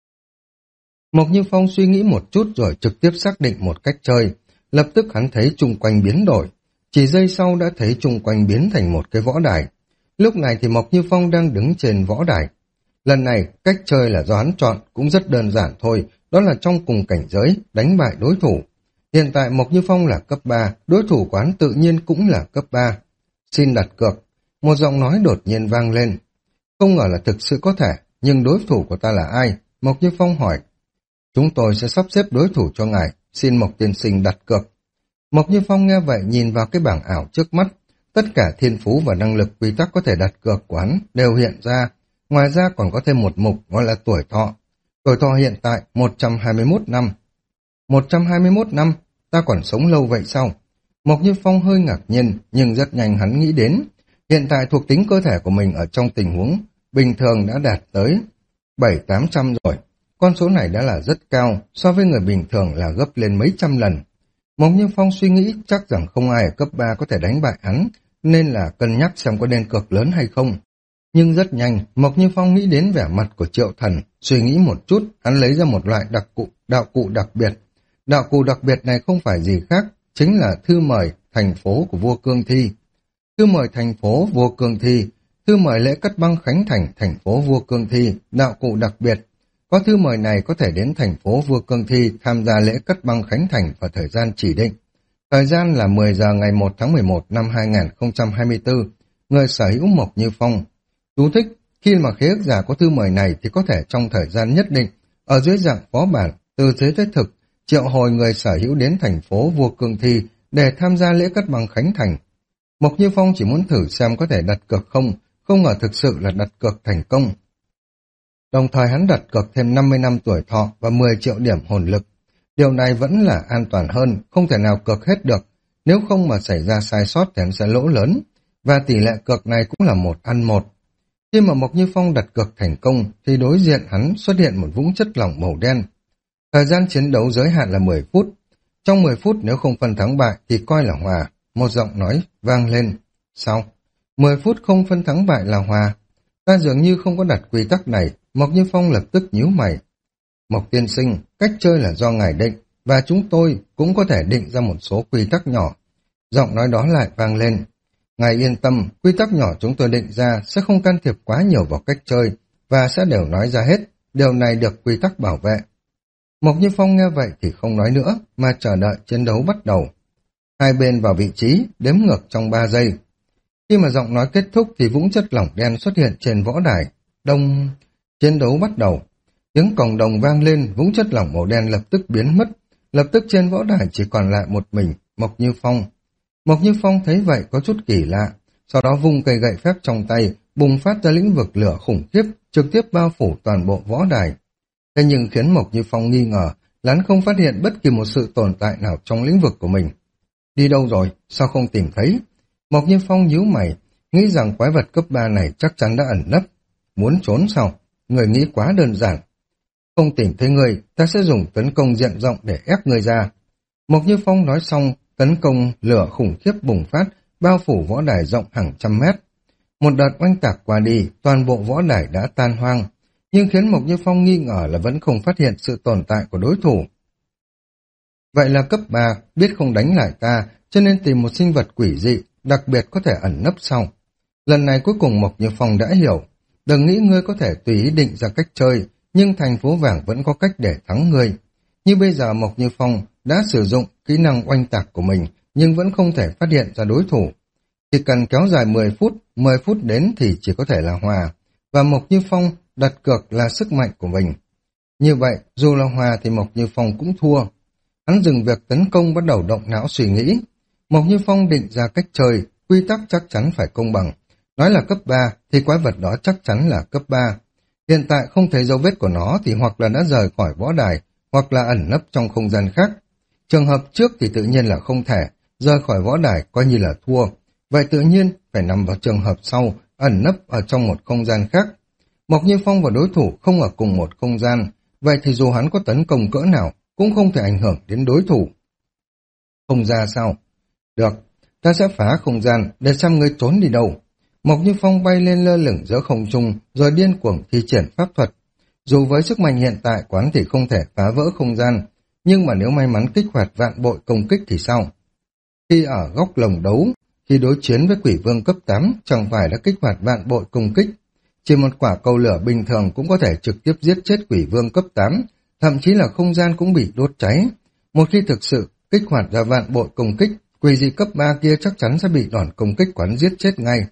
Mộc Như Phong suy nghĩ một chút rồi trực tiếp xác định một cách chơi, lập tức hắn thấy chung quanh biến đổi, chỉ giây sau đã thấy chung quanh biến thành một cái võ đài. Lúc này thì Mộc Như Phong đang đứng trên võ đài. Lần này, cách chơi là do hắn chọn, cũng rất đơn giản thôi, đó là trong cùng cảnh giới, đánh bại đối thủ. Hiện tại Mộc Như Phong là cấp ba, đối thủ của hắn tự nhiên cũng là cấp ba. Xin đặt cược. Một giọng nói đột nhiên vang lên. Không ngờ là thực sự có thể, nhưng đối thủ của ta là ai? Mộc Như Phong hỏi. Chúng tôi sẽ sắp xếp đối thủ cho ngài, xin Mộc tiên sinh đặt cược. Mộc Như Phong nghe vậy nhìn vào cái bảng ảo trước mắt, tất cả thiên phú và năng lực quy tắc có thể đặt cược của hắn đều hiện ra, ngoài ra còn có thêm một mục gọi là tuổi thọ. Tuổi thọ hiện tại một trăm hai mươi mốt năm. một trăm hai mươi mốt năm, ta còn sống lâu vậy sao? Mộc Như Phong hơi ngạc nhiên, nhưng rất nhanh hắn nghĩ đến, hiện tại thuộc tính cơ thể của mình ở trong tình huống bình thường đã đạt tới bảy tám trăm rồi. Con số này đã là rất cao, so với người bình thường là gấp lên mấy trăm lần. Mộc Như Phong suy nghĩ chắc rằng không ai ở cấp ba có thể đánh bại hắn, nên là cân nhắc xem có nên cược lớn hay không. Nhưng rất nhanh, Mộc Như Phong nghĩ đến vẻ mặt của Triệu Thần, suy nghĩ một chút, hắn lấy ra một loại đặc cụ, đạo cụ đặc biệt. Đạo cụ đặc biệt này không phải gì khác, chính là thư mời thành phố của vua Cương Thi. Thư mời thành phố vua Cương Thi, thư mời lễ cắt băng khánh thành thành phố vua Cương Thi, đạo cụ đặc biệt. Có thư mời này có thể đến thành phố vua Cương Thi tham gia lễ cắt băng khánh thành vào thời gian chỉ định. Thời gian là mười giờ ngày một tháng mười một năm hai nghìn không trăm hai mươi tư. Người sở hữu Mộc Như Phong. Chú thích, khi mà khế ước giả có thư mời này thì có thể trong thời gian nhất định, ở dưới dạng phó bản, từ thế tới thực, triệu hồi người sở hữu đến thành phố vua Cương Thi để tham gia lễ cắt băng khánh thành. Mộc Như Phong chỉ muốn thử xem có thể đặt cược không, không ngờ thực sự là đặt cược thành công. Đồng thời hắn đặt cược thêm năm mươi năm tuổi thọ và mười triệu điểm hồn lực. Điều này vẫn là an toàn hơn, không thể nào cược hết được, nếu không mà xảy ra sai sót thì hắn sẽ lỗ lớn, và tỷ lệ cược này cũng là một ăn một. Khi mà Mộc Như Phong đặt cược thành công thì đối diện hắn xuất hiện một vũng chất lỏng màu đen. Thời gian chiến đấu giới hạn là mười phút. Trong mười phút nếu không phân thắng bại thì coi là hòa. Một giọng nói vang lên. Sao? mười phút không phân thắng bại là hòa. Ta dường như không có đặt quy tắc này. Mộc Như Phong lập tức nhíu mày. Mộc tiên sinh, cách chơi là do ngài định, và chúng tôi cũng có thể định ra một số quy tắc nhỏ. Giọng nói đó lại vang lên. Ngài yên tâm, quy tắc nhỏ chúng tôi định ra sẽ không can thiệp quá nhiều vào cách chơi, và sẽ đều nói ra hết. Điều này được quy tắc bảo vệ. Mộc Như Phong nghe vậy thì không nói nữa, mà chờ đợi chiến đấu bắt đầu. Hai bên vào vị trí, đếm ngược trong ba giây. Khi mà giọng nói kết thúc thì vũng chất lỏng đen xuất hiện trên võ đài. Đông, chiến đấu bắt đầu. Tiếng còng đồng vang lên, vũng chất lỏng màu đen lập tức biến mất. Lập tức trên võ đài chỉ còn lại một mình, Mộc Như Phong. Mộc Như Phong thấy vậy có chút kỳ lạ, sau đó vung cây gậy phép trong tay, bùng phát ra lĩnh vực lửa khủng khiếp, trực tiếp bao phủ toàn bộ võ đài. Thế nhưng khiến Mộc Như Phong nghi ngờ, hắn không phát hiện bất kỳ một sự tồn tại nào trong lĩnh vực của mình. Đi đâu rồi, sao không tìm thấy? Mộc Như Phong nhíu mày, nghĩ rằng quái vật cấp ba này chắc chắn đã ẩn nấp. Muốn trốn sao? Người nghĩ quá đơn giản. Không tìm thấy người, ta sẽ dùng tấn công diện rộng để ép người ra. Mộc Như Phong nói xong, tấn công lửa khủng khiếp bùng phát, bao phủ võ đài rộng hàng trăm mét. Một đợt oanh tạc qua đi, toàn bộ võ đài đã tan hoang, nhưng khiến Mộc Như Phong nghi ngờ là vẫn không phát hiện sự tồn tại của đối thủ. Vậy là cấp ba, biết không đánh lại ta, cho nên tìm một sinh vật quỷ dị, đặc biệt có thể ẩn nấp sau. Lần này cuối cùng Mộc Như Phong đã hiểu, đừng nghĩ ngươi có thể tùy ý định ra cách chơi, nhưng thành phố vàng vẫn có cách để thắng ngươi. Như bây giờ Mộc Như Phong đã sử dụng kỹ năng oanh tạc của mình, nhưng vẫn không thể phát hiện ra đối thủ. Chỉ cần kéo dài mười phút, mười phút đến thì chỉ có thể là hòa, và Mộc Như Phong đặt cược là sức mạnh của mình. Như vậy, dù là hòa thì Mộc Như Phong cũng thua. Hắn dừng việc tấn công bắt đầu động não suy nghĩ. Mộc Như Phong định ra cách chơi, quy tắc chắc chắn phải công bằng. Nói là cấp ba thì quái vật đó chắc chắn là cấp ba. Hiện tại không thấy dấu vết của nó thì hoặc là đã rời khỏi võ đài, hoặc là ẩn nấp trong không gian khác. Trường hợp trước thì tự nhiên là không thể, rời khỏi võ đài coi như là thua. Vậy tự nhiên phải nằm vào trường hợp sau, ẩn nấp ở trong một không gian khác. Mộc Như Phong và đối thủ không ở cùng một không gian, vậy thì dù hắn có tấn công cỡ nào, cũng không thể ảnh hưởng đến đối thủ. Không ra sao? Được, ta sẽ phá không gian để xem ngươi trốn đi đâu. Mộc Như Phong bay lên lơ lửng giữa không trung, rồi điên cuồng thi triển pháp thuật. Dù với sức mạnh hiện tại quán thì không thể phá vỡ không gian, nhưng mà nếu may mắn kích hoạt vạn bội công kích thì sao? Khi ở góc lồng đấu, khi đối chiến với quỷ vương cấp tám, chẳng phải đã kích hoạt vạn bội công kích. Chỉ một quả cầu lửa bình thường cũng có thể trực tiếp giết chết quỷ vương cấp tám, thậm chí là không gian cũng bị đốt cháy. Một khi thực sự kích hoạt ra vạn bội công kích, quỷ dị cấp ba kia chắc chắn sẽ bị đòn công kích quán giết chết ngay.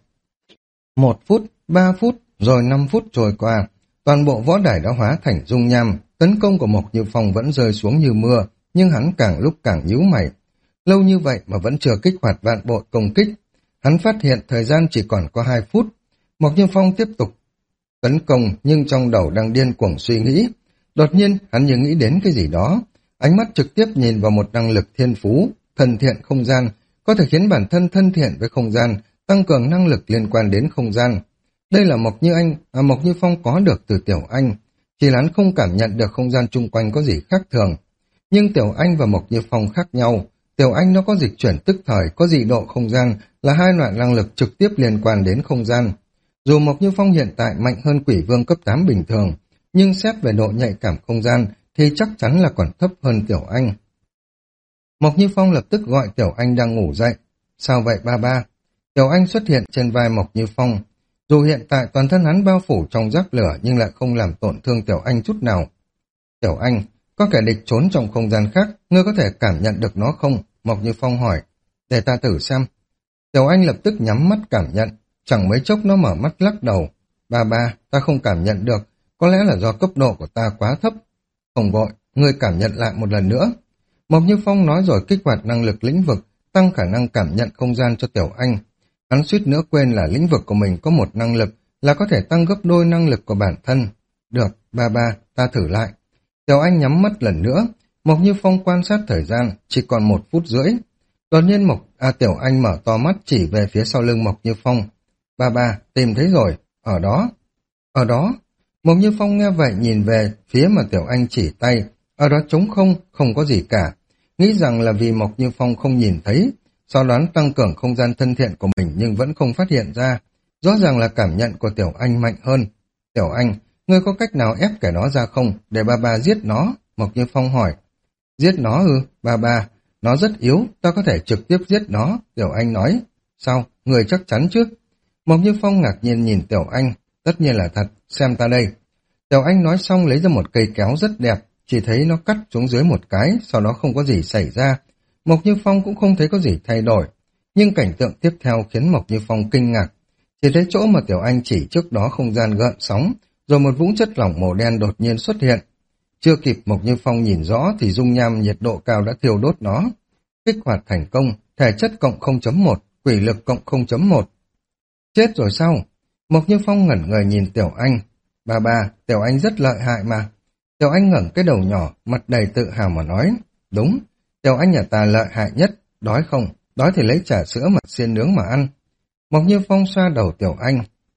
Một phút, ba phút, rồi năm phút trôi qua, toàn bộ võ đài đã hóa thành dung nham, tấn công của Mộc Như Phong vẫn rơi xuống như mưa, nhưng hắn càng lúc càng nhíu mày. Lâu như vậy mà vẫn chưa kích hoạt vạn bội công kích. Hắn phát hiện thời gian chỉ còn có hai phút. Mộc Như Phong tiếp tục tấn công, nhưng trong đầu đang điên cuồng suy nghĩ. Đột nhiên, hắn như nghĩ đến cái gì đó. Ánh mắt trực tiếp nhìn vào một năng lực thiên phú, thân thiện không gian, có thể khiến bản thân thân thiện với không gian, tăng cường năng lực liên quan đến không gian. Đây là Mộc Như Anh, à, Mộc Như Phong có được từ Tiểu Anh, chỉ là hắn không cảm nhận được không gian chung quanh có gì khác thường. Nhưng Tiểu Anh và Mộc Như Phong khác nhau. Tiểu Anh nó có dịch chuyển tức thời, có dị độ không gian, là hai loại năng lực trực tiếp liên quan đến không gian. Dù Mộc Như Phong hiện tại mạnh hơn quỷ vương cấp tám bình thường, nhưng xét về độ nhạy cảm không gian thì chắc chắn là còn thấp hơn Tiểu Anh. Mộc Như Phong lập tức gọi Tiểu Anh đang ngủ dậy. Sao vậy ba ba? Tiểu Anh xuất hiện trên vai Mộc Như Phong. Dù hiện tại toàn thân hắn bao phủ trong giáp lửa nhưng lại không làm tổn thương Tiểu Anh chút nào. Tiểu Anh, có kẻ địch trốn trong không gian khác, ngươi có thể cảm nhận được nó không? Mộc Như Phong hỏi. Để ta thử xem. Tiểu Anh lập tức nhắm mắt cảm nhận, chẳng mấy chốc nó mở mắt lắc đầu. Ba ba, ta không cảm nhận được, có lẽ là do cấp độ của ta quá thấp. Không vội, ngươi cảm nhận lại một lần nữa. Mộc Như Phong nói rồi kích hoạt năng lực lĩnh vực, tăng khả năng cảm nhận không gian cho Tiểu Anh. Hắn suýt nữa quên là lĩnh vực của mình có một năng lực là có thể tăng gấp đôi năng lực của bản thân. Được, ba ba, ta thử lại. Tiểu Anh nhắm mắt lần nữa, Mộc Như Phong quan sát thời gian, chỉ còn một phút rưỡi. Đột nhiên Mộc, à Tiểu Anh mở to mắt chỉ về phía sau lưng Mộc Như Phong. Ba ba, tìm thấy rồi, ở đó. Ở đó, Mộc Như Phong nghe vậy nhìn về phía mà Tiểu Anh chỉ tay, ở đó trống không, không có gì cả. Nghĩ rằng là vì Mộc Như Phong không nhìn thấy, sau đó tăng cường không gian thân thiện của mình nhưng vẫn không phát hiện ra. Rõ ràng là cảm nhận của Tiểu Anh mạnh hơn. Tiểu Anh, ngươi có cách nào ép kẻ đó ra không, để ba ba giết nó? Mộc Như Phong hỏi. Giết nó ư, ba ba, nó rất yếu, ta có thể trực tiếp giết nó, Tiểu Anh nói. Sao, người chắc chắn chứ? Mộc Như Phong ngạc nhiên nhìn Tiểu Anh, tất nhiên là thật, xem ta đây. Tiểu Anh nói xong lấy ra một cây kéo rất đẹp, chỉ thấy nó cắt xuống dưới một cái, sau đó không có gì xảy ra. Mộc Như Phong cũng không thấy có gì thay đổi, nhưng cảnh tượng tiếp theo khiến Mộc Như Phong kinh ngạc. Chỉ thấy chỗ mà Tiểu Anh chỉ trước đó không gian gợn sóng, rồi một vũng chất lỏng màu đen đột nhiên xuất hiện. Chưa kịp Mộc Như Phong nhìn rõ thì dung nham nhiệt độ cao đã thiêu đốt nó. Kích hoạt thành công, thể chất cộng không chấm một, quỷ lực cộng không chấm một. Chết rồi sao? Mộc Như Phong ngẩn người nhìn Tiểu Anh. Ba ba, Tiểu Anh rất lợi hại mà. Tiểu Anh ngẩng cái đầu nhỏ, mặt đầy tự hào mà nói. Đúng, Tiểu Anh nhà ta lợi hại nhất, đói không? Đói thì lấy trà sữa mà xiên nướng mà ăn. Mộc Như Phong xoa đầu Tiểu Anh.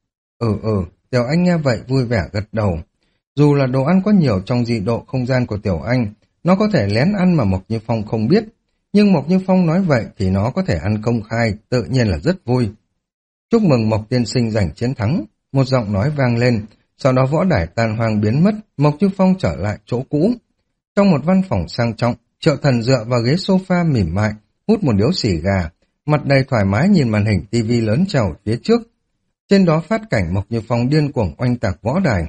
Ừ ừ, Tiểu Anh nghe vậy vui vẻ gật đầu. Dù là đồ ăn có nhiều trong dị độ không gian của Tiểu Anh, nó có thể lén ăn mà Mộc Như Phong không biết. Nhưng Mộc Như Phong nói vậy thì nó có thể ăn công khai, tự nhiên là rất vui. Chúc mừng Mộc tiên sinh giành chiến thắng. Một giọng nói vang lên, sau đó võ đài tàn hoang biến mất, Mộc Như Phong trở lại chỗ cũ. Trong một văn phòng sang trọng, Triệu Thần dựa vào ghế sofa mỉm mại, hút một điếu xì gà, mặt đầy thoải mái nhìn màn hình tivi lớn trào phía trước. Trên đó phát cảnh Mộc Như Phong điên cuồng oanh tạc võ đài.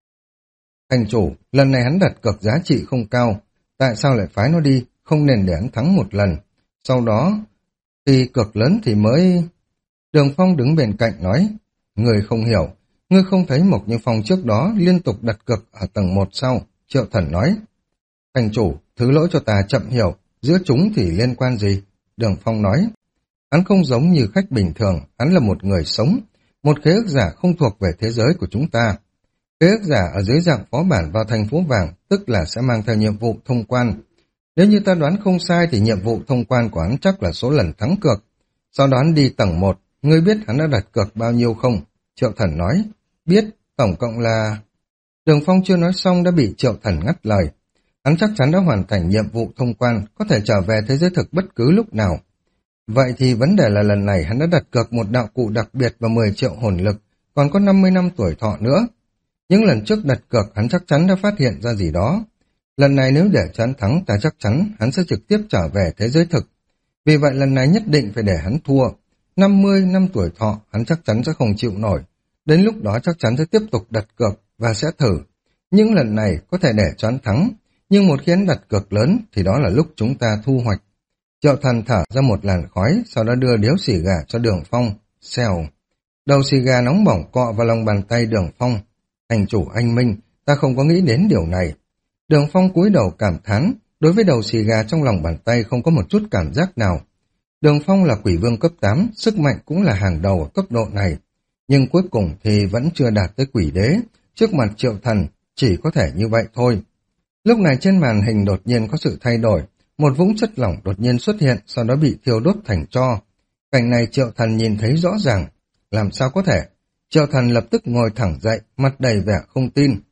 Thành chủ, lần này hắn đặt cược giá trị không cao, tại sao lại phái nó đi, không nên để hắn thắng một lần. Sau đó, khi cược lớn thì mới... Đường Phong đứng bên cạnh nói, người không hiểu, ngươi không thấy Mộc Như Phong trước đó liên tục đặt cược ở tầng một sau. Triệu Thần nói, thành chủ, thứ lỗi cho ta chậm hiểu, giữa chúng thì liên quan gì? Đường Phong nói, hắn không giống như khách bình thường, hắn là một người sống, một khế ước giả không thuộc về thế giới của chúng ta. Khế ước giả ở dưới dạng phó bản vào thành phố vàng, tức là sẽ mang theo nhiệm vụ thông quan. Nếu như ta đoán không sai thì nhiệm vụ thông quan của hắn chắc là số lần thắng cược. Sau đó hắn đi tầng một, ngươi biết hắn đã đặt cược bao nhiêu không? Triệu Thần nói, biết, tổng cộng là... Đường Phong chưa nói xong đã bị Triệu Thần ngắt lời. Hắn chắc chắn đã hoàn thành nhiệm vụ thông quan, có thể trở về thế giới thực bất cứ lúc nào. Vậy thì vấn đề là lần này hắn đã đặt cược một đạo cụ đặc biệt và mười triệu hồn lực, còn có năm mươi năm tuổi thọ nữa. Những lần trước đặt cược hắn chắc chắn đã phát hiện ra gì đó. Lần này nếu để cho hắn thắng ta chắc chắn hắn sẽ trực tiếp trở về thế giới thực. Vì vậy lần này nhất định phải để hắn thua. năm mươi năm tuổi thọ hắn chắc chắn sẽ không chịu nổi. Đến lúc đó chắc chắn sẽ tiếp tục đặt cược và sẽ thử. Những lần này có thể để cho hắn thắng, nhưng một khi hắn đặt cược lớn thì đó là lúc chúng ta thu hoạch. Triệu Thần thở ra một làn khói, sau đó đưa điếu xì gà cho Đường Phong. Xèo. Đầu xì gà nóng bỏng cọ vào lòng bàn tay Đường Phong. Thành chủ anh Minh, ta không có nghĩ đến điều này. Đường Phong cúi đầu cảm thán, đối với đầu xì gà trong lòng bàn tay không có một chút cảm giác nào. Đường Phong là quỷ vương cấp tám, sức mạnh cũng là hàng đầu ở cấp độ này. Nhưng cuối cùng thì vẫn chưa đạt tới quỷ đế, trước mặt Triệu Thần chỉ có thể như vậy thôi. Lúc này trên màn hình đột nhiên có sự thay đổi, một vũng chất lỏng đột nhiên xuất hiện, sau đó bị thiêu đốt thành tro. Cảnh này Triệu Thần nhìn thấy rõ ràng, làm sao có thể? Triệu Thần lập tức ngồi thẳng dậy, mặt đầy vẻ không tin.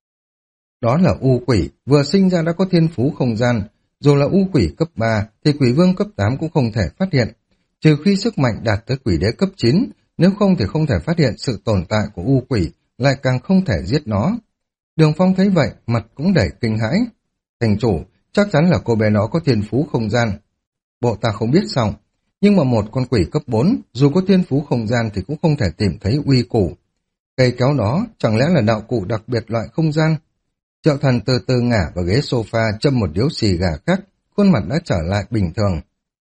Đó là u quỷ, vừa sinh ra đã có thiên phú không gian, dù là u quỷ cấp ba thì quỷ vương cấp tám cũng không thể phát hiện, trừ khi sức mạnh đạt tới quỷ đế cấp chín, nếu không thì không thể phát hiện sự tồn tại của u quỷ, lại càng không thể giết nó. Đường Phong thấy vậy, mặt cũng đầy kinh hãi. Thành chủ, chắc chắn là cô bé đó có thiên phú không gian. Bộ ta không biết sao, Nhưng mà một con quỷ cấp bốn, dù có thiên phú không gian thì cũng không thể tìm thấy uy củ. Cây kéo đó chẳng lẽ là đạo cụ đặc biệt loại không gian? Triệu Thần từ từ ngả vào ghế sofa châm một điếu xì gà khác, khuôn mặt đã trở lại bình thường.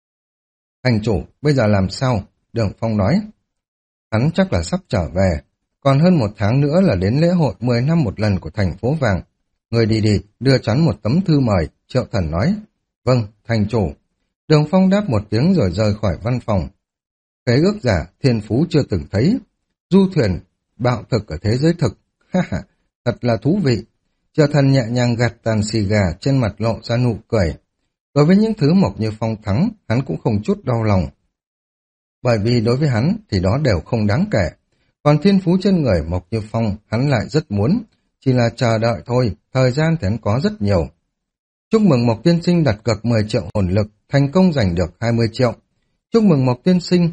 Thành chủ, bây giờ làm sao? Đường Phong nói. Hắn chắc là sắp trở về. Còn hơn một tháng nữa là đến lễ hội mười năm một lần của thành phố vàng. Người đi đi, đưa chắn một tấm thư mời, Triệu Thần nói. Vâng, thành chủ. Đường Phong đáp một tiếng rồi rời khỏi văn phòng. Khế ước giả, thiên phú chưa từng thấy. Du thuyền, bạo thực ở thế giới thực. Ha ha, thật là thú vị. Triệu Thần nhẹ nhàng gạt tàn xì gà, trên mặt lộ ra nụ cười. Đối với những thứ Mộc Như Phong thắng, hắn cũng không chút đau lòng. Bởi vì đối với hắn thì đó đều không đáng kể. Còn thiên phú trên người Mộc Như Phong hắn lại rất muốn, chỉ là chờ đợi thôi, thời gian thì hắn có rất nhiều. Chúc mừng Mộc tiên sinh đặt cược mười triệu hồn lực, thành công giành được hai mươi triệu. Chúc mừng Mộc tiên sinh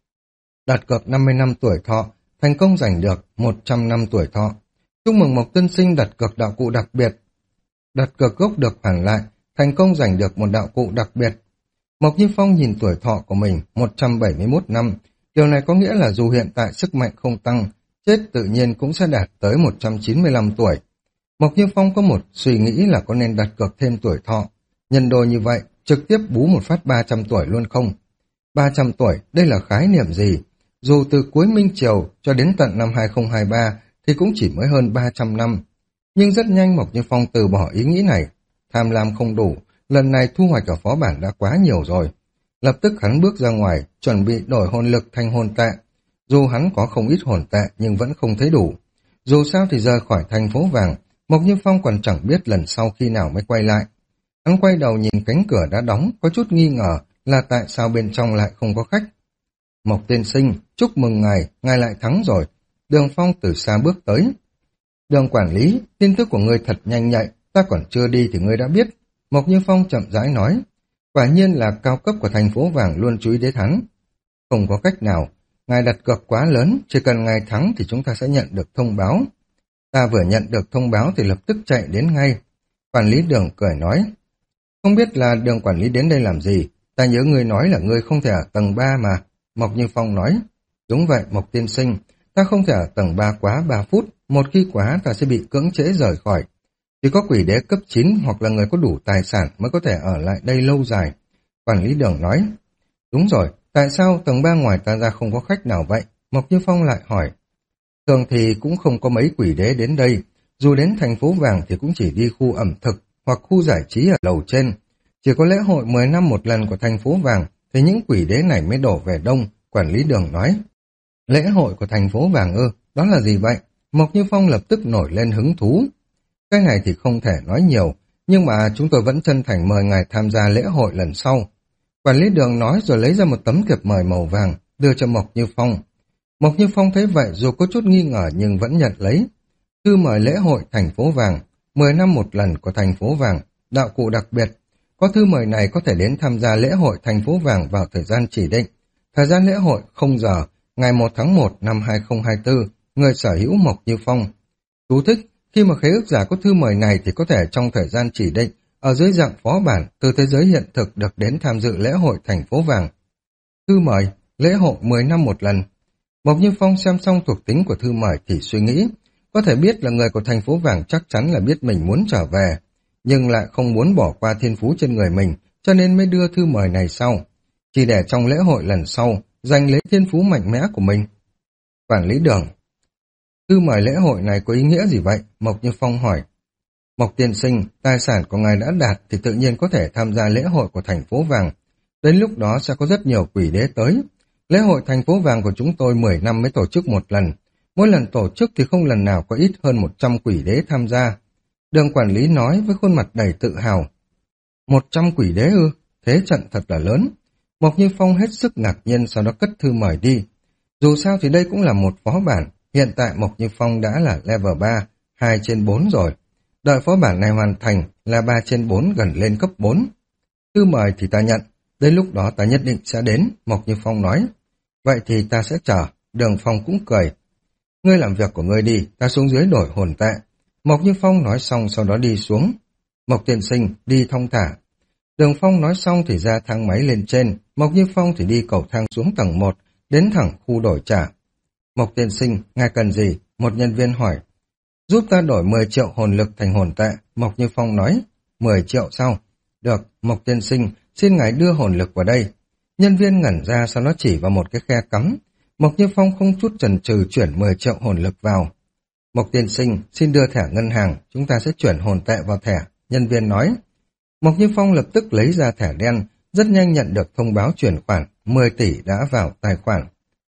đặt cược năm mươi năm tuổi thọ, thành công giành được một trăm năm tuổi thọ. Chúc mừng Mộc tiên sinh đặt cược đạo cụ đặc biệt, đặt cược gốc được hoàn lại, thành công giành được một đạo cụ đặc biệt. Mộc Như Phong nhìn tuổi thọ của mình một trăm bảy mươi mốt năm, điều này có nghĩa là dù hiện tại sức mạnh không tăng, chết tự nhiên cũng sẽ đạt tới một trăm chín mươi lăm tuổi. Mộc Như Phong có một suy nghĩ là có nên đặt cược thêm tuổi thọ, nhân đôi như vậy, trực tiếp bú một phát ba trăm tuổi luôn không? ba trăm tuổi, đây là khái niệm gì? Dù từ cuối Minh Triều cho đến tận năm hai không hai ba thì cũng chỉ mới hơn ba trăm năm. Nhưng rất nhanh Mộc Như Phong từ bỏ ý nghĩ này, tham lam không đủ, lần này thu hoạch ở phó bản đã quá nhiều rồi. Lập tức hắn bước ra ngoài, chuẩn bị đổi hồn lực thành hồn tệ. Dù hắn có không ít hồn tệ nhưng vẫn không thấy đủ. Dù sao thì rời khỏi thành phố vàng, Mộc Như Phong còn chẳng biết lần sau khi nào mới quay lại. Hắn quay đầu nhìn cánh cửa đã đóng, có chút nghi ngờ là tại sao bên trong lại không có khách. Mộc tiên sinh, chúc mừng ngài, ngài lại thắng rồi. Đường Phong từ xa bước tới. Đường quản lý, tin tức của ngươi thật nhanh nhạy, ta còn chưa đi thì ngươi đã biết. Mộc Như Phong chậm rãi nói. Quả nhiên là cao cấp của thành phố vàng luôn chú ý đến hắn. Không có cách nào, ngài đặt cược quá lớn, chỉ cần ngài thắng thì chúng ta sẽ nhận được thông báo. Ta vừa nhận được thông báo thì lập tức chạy đến ngay. Quản lý Đường cười nói. Không biết là Đường quản lý đến đây làm gì, ta nhớ ngươi nói là ngươi không thể ở tầng ba mà. Mộc Như Phong nói. Đúng vậy Mộc tiên sinh, ta không thể ở tầng ba quá ba phút, một khi quá ta sẽ bị cưỡng chế rời khỏi. Chỉ có quỷ đế cấp chín hoặc là người có đủ tài sản mới có thể ở lại đây lâu dài. Quản lý Đường nói. Đúng rồi, tại sao tầng ba ngoài ta ra không có khách nào vậy? Mộc Như Phong lại hỏi. Thường thì cũng không có mấy quỷ đế đến đây, dù đến thành phố vàng thì cũng chỉ đi khu ẩm thực hoặc khu giải trí ở lầu trên. Chỉ có lễ hội mười năm một lần của thành phố vàng thì những quỷ đế này mới đổ về đông, quản lý Đường nói. Lễ hội của thành phố vàng ư, đó là gì vậy? Mộc Như Phong lập tức nổi lên hứng thú. Cái này thì không thể nói nhiều, nhưng mà chúng tôi vẫn chân thành mời ngài tham gia lễ hội lần sau. Quản lý Đường nói rồi lấy ra một tấm thiệp mời màu vàng, đưa cho Mộc Như Phong. Mộc Như Phong thấy vậy dù có chút nghi ngờ nhưng vẫn nhận lấy. Thư mời lễ hội thành phố vàng, mười năm một lần của thành phố vàng, đạo cụ đặc biệt. Có thư mời này có thể đến tham gia lễ hội thành phố vàng vào thời gian chỉ định. Thời gian lễ hội không giờ, ngày một tháng một năm hai không hai tư, người sở hữu Mộc Như Phong. Chú thích, khi mà khế ước giả có thư mời này thì có thể trong thời gian chỉ định, ở dưới dạng phó bản từ thế giới hiện thực được đến tham dự lễ hội thành phố vàng. Thư mời, lễ hội mười năm một lần. Mộc Như Phong xem xong thuộc tính của thư mời thì suy nghĩ, có thể biết là người của thành phố vàng chắc chắn là biết mình muốn trở về, nhưng lại không muốn bỏ qua thiên phú trên người mình, cho nên mới đưa thư mời này sau, chỉ để trong lễ hội lần sau giành lấy thiên phú mạnh mẽ của mình. Quản lý Đường, thư mời lễ hội này có ý nghĩa gì vậy? Mộc Như Phong hỏi. Mộc tiên sinh, tài sản của ngài đã đạt thì tự nhiên có thể tham gia lễ hội của thành phố vàng. Đến lúc đó sẽ có rất nhiều quỷ đế tới. Lễ hội thành phố vàng của chúng tôi mười năm mới tổ chức một lần. Mỗi lần tổ chức thì không lần nào có ít hơn một trăm quỷ đế tham gia. Đường quản lý nói với khuôn mặt đầy tự hào. một trăm quỷ đế ư? Thế trận thật là lớn. Mộc Như Phong hết sức ngạc nhiên, sau đó cất thư mời đi. Dù sao thì đây cũng là một phó bản. Hiện tại Mộc Như Phong đã là level ba, hai trên bốn rồi. Đợi phó bản này hoàn thành là ba trên bốn, gần lên cấp bốn. Thư mời thì ta nhận, đến lúc đó ta nhất định sẽ đến, Mộc Như Phong nói. Vậy thì ta sẽ chờ. Đường Phong cũng cười. Ngươi làm việc của ngươi đi, ta xuống dưới đổi hồn tệ. Mộc Như Phong nói xong sau đó đi xuống. Mộc tiên sinh, đi thong thả. Đường Phong nói xong thì ra thang máy lên trên, Mộc Như Phong thì đi cầu thang xuống tầng một, đến thẳng khu đổi trả. Mộc tiên sinh, ngài cần gì? Một nhân viên hỏi. Giúp ta đổi mười triệu hồn lực thành hồn tệ, Mộc Như Phong nói. mười triệu sao? Được, Mộc tiên sinh, xin ngài đưa hồn lực vào đây. Nhân viên ngẩn ra, sau đó chỉ vào một cái khe cắm. Mộc Như Phong không chút chần chừ chuyển mười triệu hồn lực vào. Mộc tiên sinh, xin đưa thẻ ngân hàng, chúng ta sẽ chuyển hồn tệ vào thẻ, nhân viên nói. Mộc Như Phong lập tức lấy ra thẻ đen, rất nhanh nhận được thông báo chuyển khoản, mười tỷ đã vào tài khoản.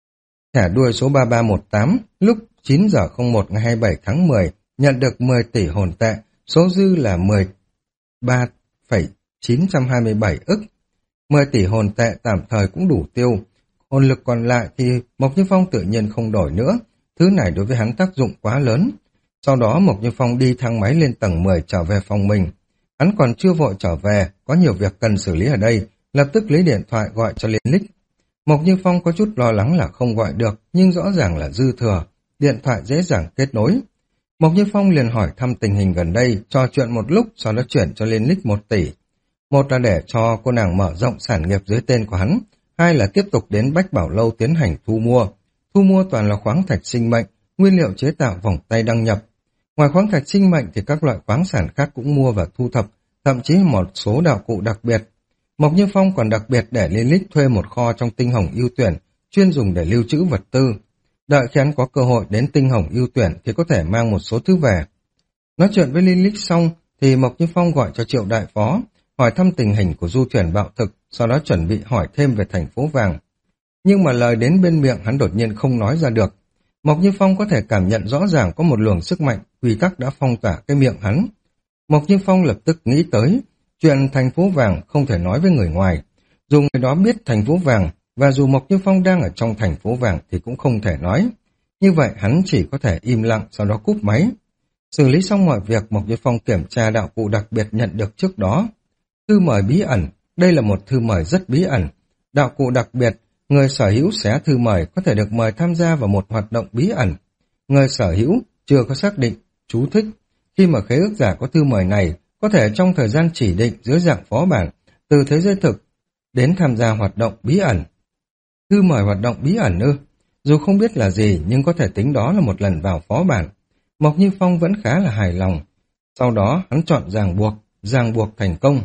Thẻ đuôi số ba ba một tám, lúc chín giờ không một ngày hai mươi bảy tháng mười, nhận được mười tỷ hồn tệ, số dư là mười ba phẩy chín hai bảy ức. mười tỷ hồn tệ tạm thời cũng đủ tiêu. Hồn lực còn lại thì Mộc Như Phong tự nhiên không đổi nữa, thứ này đối với hắn tác dụng quá lớn. Sau đó Mộc Như Phong đi thang máy lên tầng mười trở về phòng mình. Hắn còn chưa vội trở về, có nhiều việc cần xử lý ở đây, lập tức lấy điện thoại gọi cho Liên Lịch. Mộc Như Phong có chút lo lắng là không gọi được, nhưng rõ ràng là dư thừa, điện thoại dễ dàng kết nối. Mộc Như Phong liền hỏi thăm tình hình gần đây, trò chuyện một lúc, sau đó chuyển cho Liên Lịch một tỷ. Một là để cho cô nàng mở rộng sản nghiệp dưới tên của hắn, hai là tiếp tục đến Bách Bảo Lâu tiến hành thu mua. Thu mua toàn là khoáng thạch sinh mệnh, nguyên liệu chế tạo vòng tay đăng nhập. Ngoài khoáng thạch sinh mệnh thì các loại khoáng sản khác cũng mua và thu thập, thậm chí một số đạo cụ đặc biệt. Mộc Như Phong còn đặc biệt để Liên Lịch thuê một kho trong tinh hồng ưu tuyển, chuyên dùng để lưu trữ vật tư. Đợi khi hắn có cơ hội đến tinh hồng ưu tuyển thì có thể mang một số thứ về. Nói chuyện với Liên Lịch xong thì Mộc Như Phong gọi cho Triệu đại phó, hỏi thăm tình hình của du thuyền bạo thực, sau đó chuẩn bị hỏi thêm về thành phố vàng. Nhưng mà lời đến bên miệng hắn đột nhiên không nói ra được. Mộc Như Phong có thể cảm nhận rõ ràng có một luồng sức mạnh, quy tắc đã phong tỏa cái miệng hắn. Mộc Như Phong lập tức nghĩ tới, chuyện thành phố vàng không thể nói với người ngoài. Dù người đó biết thành phố vàng, và dù Mộc Như Phong đang ở trong thành phố vàng thì cũng không thể nói. Như vậy hắn chỉ có thể im lặng, sau đó cúp máy. Xử lý xong mọi việc, Mộc Như Phong kiểm tra đạo cụ đặc biệt nhận được trước đó. Thư mời bí ẩn, đây là một thư mời rất bí ẩn. Đạo cụ đặc biệt, người sở hữu xé thư mời có thể được mời tham gia vào một hoạt động bí ẩn. Người sở hữu chưa có xác định, chú thích. Khi mà khế ước giả có thư mời này, có thể trong thời gian chỉ định dưới dạng phó bản, từ thế giới thực, đến tham gia hoạt động bí ẩn. Thư mời hoạt động bí ẩn ư? Dù không biết là gì, nhưng có thể tính đó là một lần vào phó bản. Mộc Như Phong vẫn khá là hài lòng. Sau đó hắn chọn ràng buộc, ràng buộc thành công.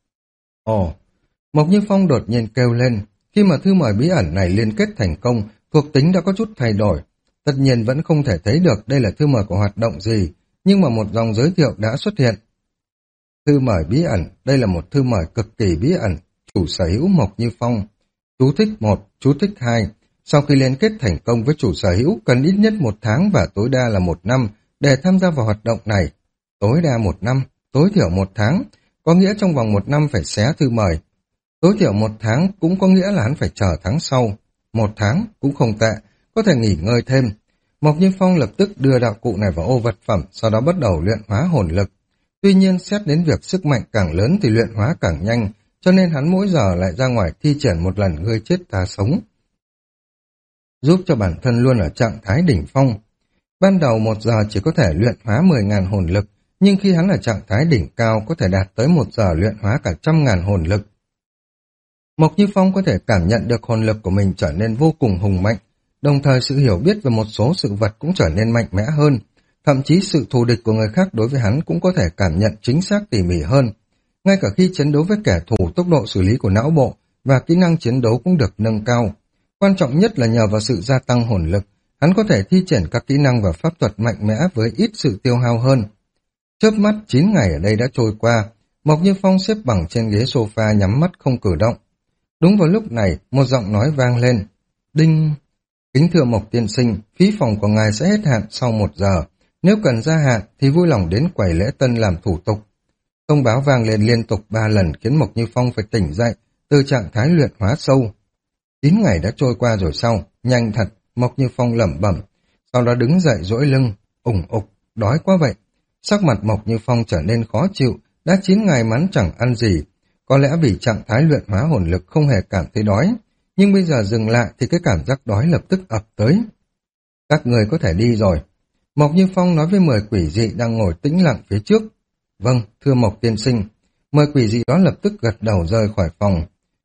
Ồ, Mộc Như Phong đột nhiên kêu lên, khi mà thư mời bí ẩn này liên kết thành công, thuộc tính đã có chút thay đổi. Tất nhiên vẫn không thể thấy được đây là thư mời của hoạt động gì, nhưng mà một dòng giới thiệu đã xuất hiện. Thư mời bí ẩn, đây là một thư mời cực kỳ bí ẩn, chủ sở hữu Mộc Như Phong. Chú thích một, chú thích hai, sau khi liên kết thành công với chủ sở hữu cần ít nhất một tháng và tối đa là một năm để tham gia vào hoạt động này. Tối đa một năm, tối thiểu một tháng, có nghĩa trong vòng một năm phải xé thư mời. Tối thiểu một tháng cũng có nghĩa là hắn phải chờ tháng sau. Một tháng cũng không tệ, có thể nghỉ ngơi thêm. Mộc Như Phong lập tức đưa đạo cụ này vào ô vật phẩm, sau đó bắt đầu luyện hóa hồn lực. Tuy nhiên xét đến việc sức mạnh càng lớn thì luyện hóa càng nhanh, cho nên hắn mỗi giờ lại ra ngoài thi triển một lần ngươi chết ta sống, giúp cho bản thân luôn ở trạng thái đỉnh phong. Ban đầu một giờ chỉ có thể luyện hóa mười nghìn hồn lực, nhưng khi hắn ở trạng thái đỉnh cao có thể đạt tới một giờ luyện hóa cả trăm ngàn hồn lực. Mộc Như Phong có thể cảm nhận được hồn lực của mình trở nên vô cùng hùng mạnh, đồng thời sự hiểu biết về một số sự vật cũng trở nên mạnh mẽ hơn, thậm chí sự thù địch của người khác đối với hắn cũng có thể cảm nhận chính xác tỉ mỉ hơn. Ngay cả khi chiến đấu với kẻ thù, tốc độ xử lý của não bộ và kỹ năng chiến đấu cũng được nâng cao. Quan trọng nhất là nhờ vào sự gia tăng hồn lực, hắn có thể thi triển các kỹ năng và pháp thuật mạnh mẽ với ít sự tiêu hao hơn. Chớp mắt chín ngày ở đây đã trôi qua, Mộc Như Phong xếp bằng trên ghế sofa nhắm mắt không cử động. Đúng vào lúc này, một giọng nói vang lên. Đinh! Kính thưa Mộc tiên sinh, phí phòng của ngài sẽ hết hạn sau một giờ. Nếu cần gia hạn thì vui lòng đến quầy lễ tân làm thủ tục. Thông báo vang lên liên tục ba lần khiến Mộc Như Phong phải tỉnh dậy từ trạng thái luyện hóa sâu. Chín ngày đã trôi qua rồi sau, nhanh thật, Mộc Như Phong lẩm bẩm, sau đó đứng dậy duỗi lưng, ủng ục, đói quá vậy. Sắc mặt Mộc Như Phong trở nên khó chịu, đã chín ngày mắn chẳng ăn gì. Có lẽ vì trạng thái luyện hóa hồn lực không hề cảm thấy đói, nhưng bây giờ dừng lại thì cái cảm giác đói lập tức ập tới. Các người có thể đi rồi. Mộc Như Phong nói với mười quỷ dị đang ngồi tĩnh lặng phía trước. Vâng, thưa Mộc tiên sinh. Mười quỷ dị đó lập tức gật đầu rời khỏi phòng.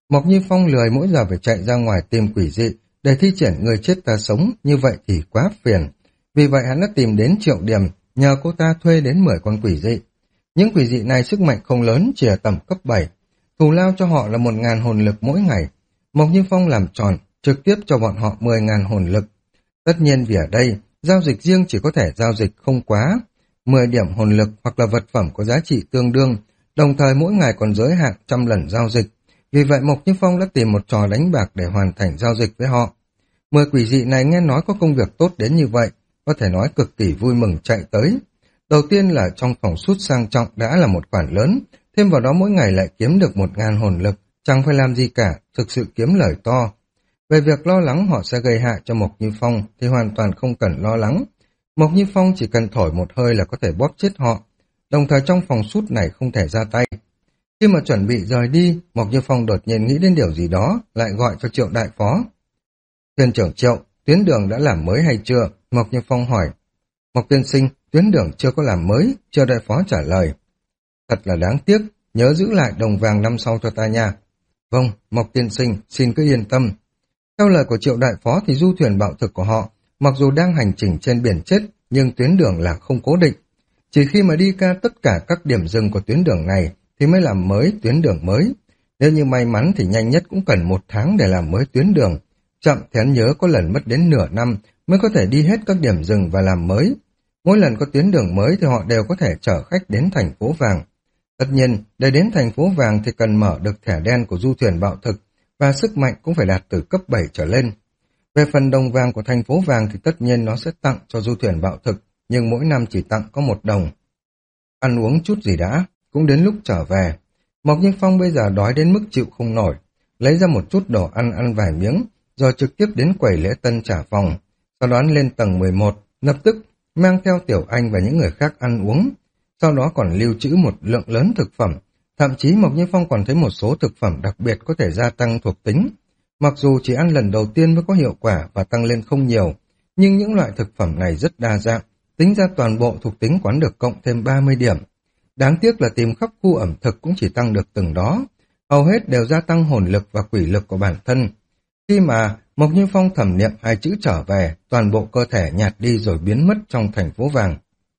Mộc Như Phong lười mỗi giờ phải chạy ra ngoài tìm quỷ dị, để thi triển người chết ta sống, như vậy thì quá phiền. Vì vậy hắn đã tìm đến Triệu Điểm, nhờ cô ta thuê đến mười con quỷ dị. Những quỷ dị này sức mạnh không lớn, chỉ ở tầm cấp bảy. Thù lao cho họ là một ngàn hồn lực mỗi ngày. Mộc Như Phong làm tròn, trực tiếp cho bọn họ mười ngàn hồn lực. Tất nhiên vì ở đây, giao dịch riêng chỉ có thể giao dịch không quá mười điểm hồn lực hoặc là vật phẩm có giá trị tương đương, đồng thời mỗi ngày còn giới hạn trăm lần giao dịch. Vì vậy Mộc Như Phong đã tìm một trò đánh bạc để hoàn thành giao dịch với họ. Mười quỷ dị này nghe nói có công việc tốt đến như vậy, có thể nói cực kỳ vui mừng chạy tới. Đầu tiên là trong phòng sút sang trọng đã là một khoản lớn, thêm vào đó mỗi ngày lại kiếm được một ngàn hồn lực, chẳng phải làm gì cả, thực sự kiếm lời to. Về việc lo lắng họ sẽ gây hại cho Mộc Như Phong thì hoàn toàn không cần lo lắng. Mộc Như Phong chỉ cần thổi một hơi là có thể bóp chết họ, đồng thời trong phòng sút này không thể ra tay. Khi mà chuẩn bị rời đi, Mộc Như Phong đột nhiên nghĩ đến điều gì đó, lại gọi cho Triệu đại phó. Thuyền trưởng Triệu, tuyến đường đã làm mới hay chưa? Mộc Như Phong hỏi. Mộc tiên sinh, tuyến đường chưa có làm mới, Triệu đại phó trả lời. Thật là đáng tiếc, nhớ giữ lại đồng vàng năm sau cho ta nha. Vâng, Mộc tiên sinh, xin cứ yên tâm. Theo lời của Triệu đại phó thì du thuyền bạo thực của họ, mặc dù đang hành trình trên biển chết, nhưng tuyến đường là không cố định. Chỉ khi mà đi qua tất cả các điểm dừng của tuyến đường này thì mới làm mới tuyến đường mới. Nếu như may mắn thì nhanh nhất cũng cần một tháng để làm mới tuyến đường. Chậm thì hắn nhớ có lần mất đến nửa năm mới có thể đi hết các điểm dừng và làm mới. Mỗi lần có tuyến đường mới thì họ đều có thể chở khách đến thành phố vàng. Tất nhiên, để đến thành phố vàng thì cần mở được thẻ đen của du thuyền bạo thực và sức mạnh cũng phải đạt từ cấp bảy trở lên. Về phần đồng vàng của thành phố vàng thì tất nhiên nó sẽ tặng cho du thuyền bạo thực, nhưng mỗi năm chỉ tặng có một đồng. Ăn uống chút gì đã, cũng đến lúc trở về. Mộc Như Phong bây giờ đói đến mức chịu không nổi, lấy ra một chút đồ ăn ăn vài miếng, rồi trực tiếp đến quầy lễ tân trả phòng. Sau đó lên tầng mười một, lập tức mang theo Tiểu Anh và những người khác ăn uống. Sau đó còn lưu trữ một lượng lớn thực phẩm. Thậm chí Mộc Như Phong còn thấy một số thực phẩm đặc biệt có thể gia tăng thuộc tính. Mặc dù chỉ ăn lần đầu tiên mới có hiệu quả và tăng lên không nhiều, nhưng những loại thực phẩm này rất đa dạng, tính ra toàn bộ thuộc tính quán được cộng thêm ba mươi điểm. Đáng tiếc là tìm khắp khu ẩm thực cũng chỉ tăng được từng đó, hầu hết đều gia tăng hồn lực và quỷ lực của bản thân. Khi mà Mộc Như Phong thẩm niệm hai chữ trở về, toàn bộ cơ thể nhạt đi rồi biến mất trong thành phố vàng.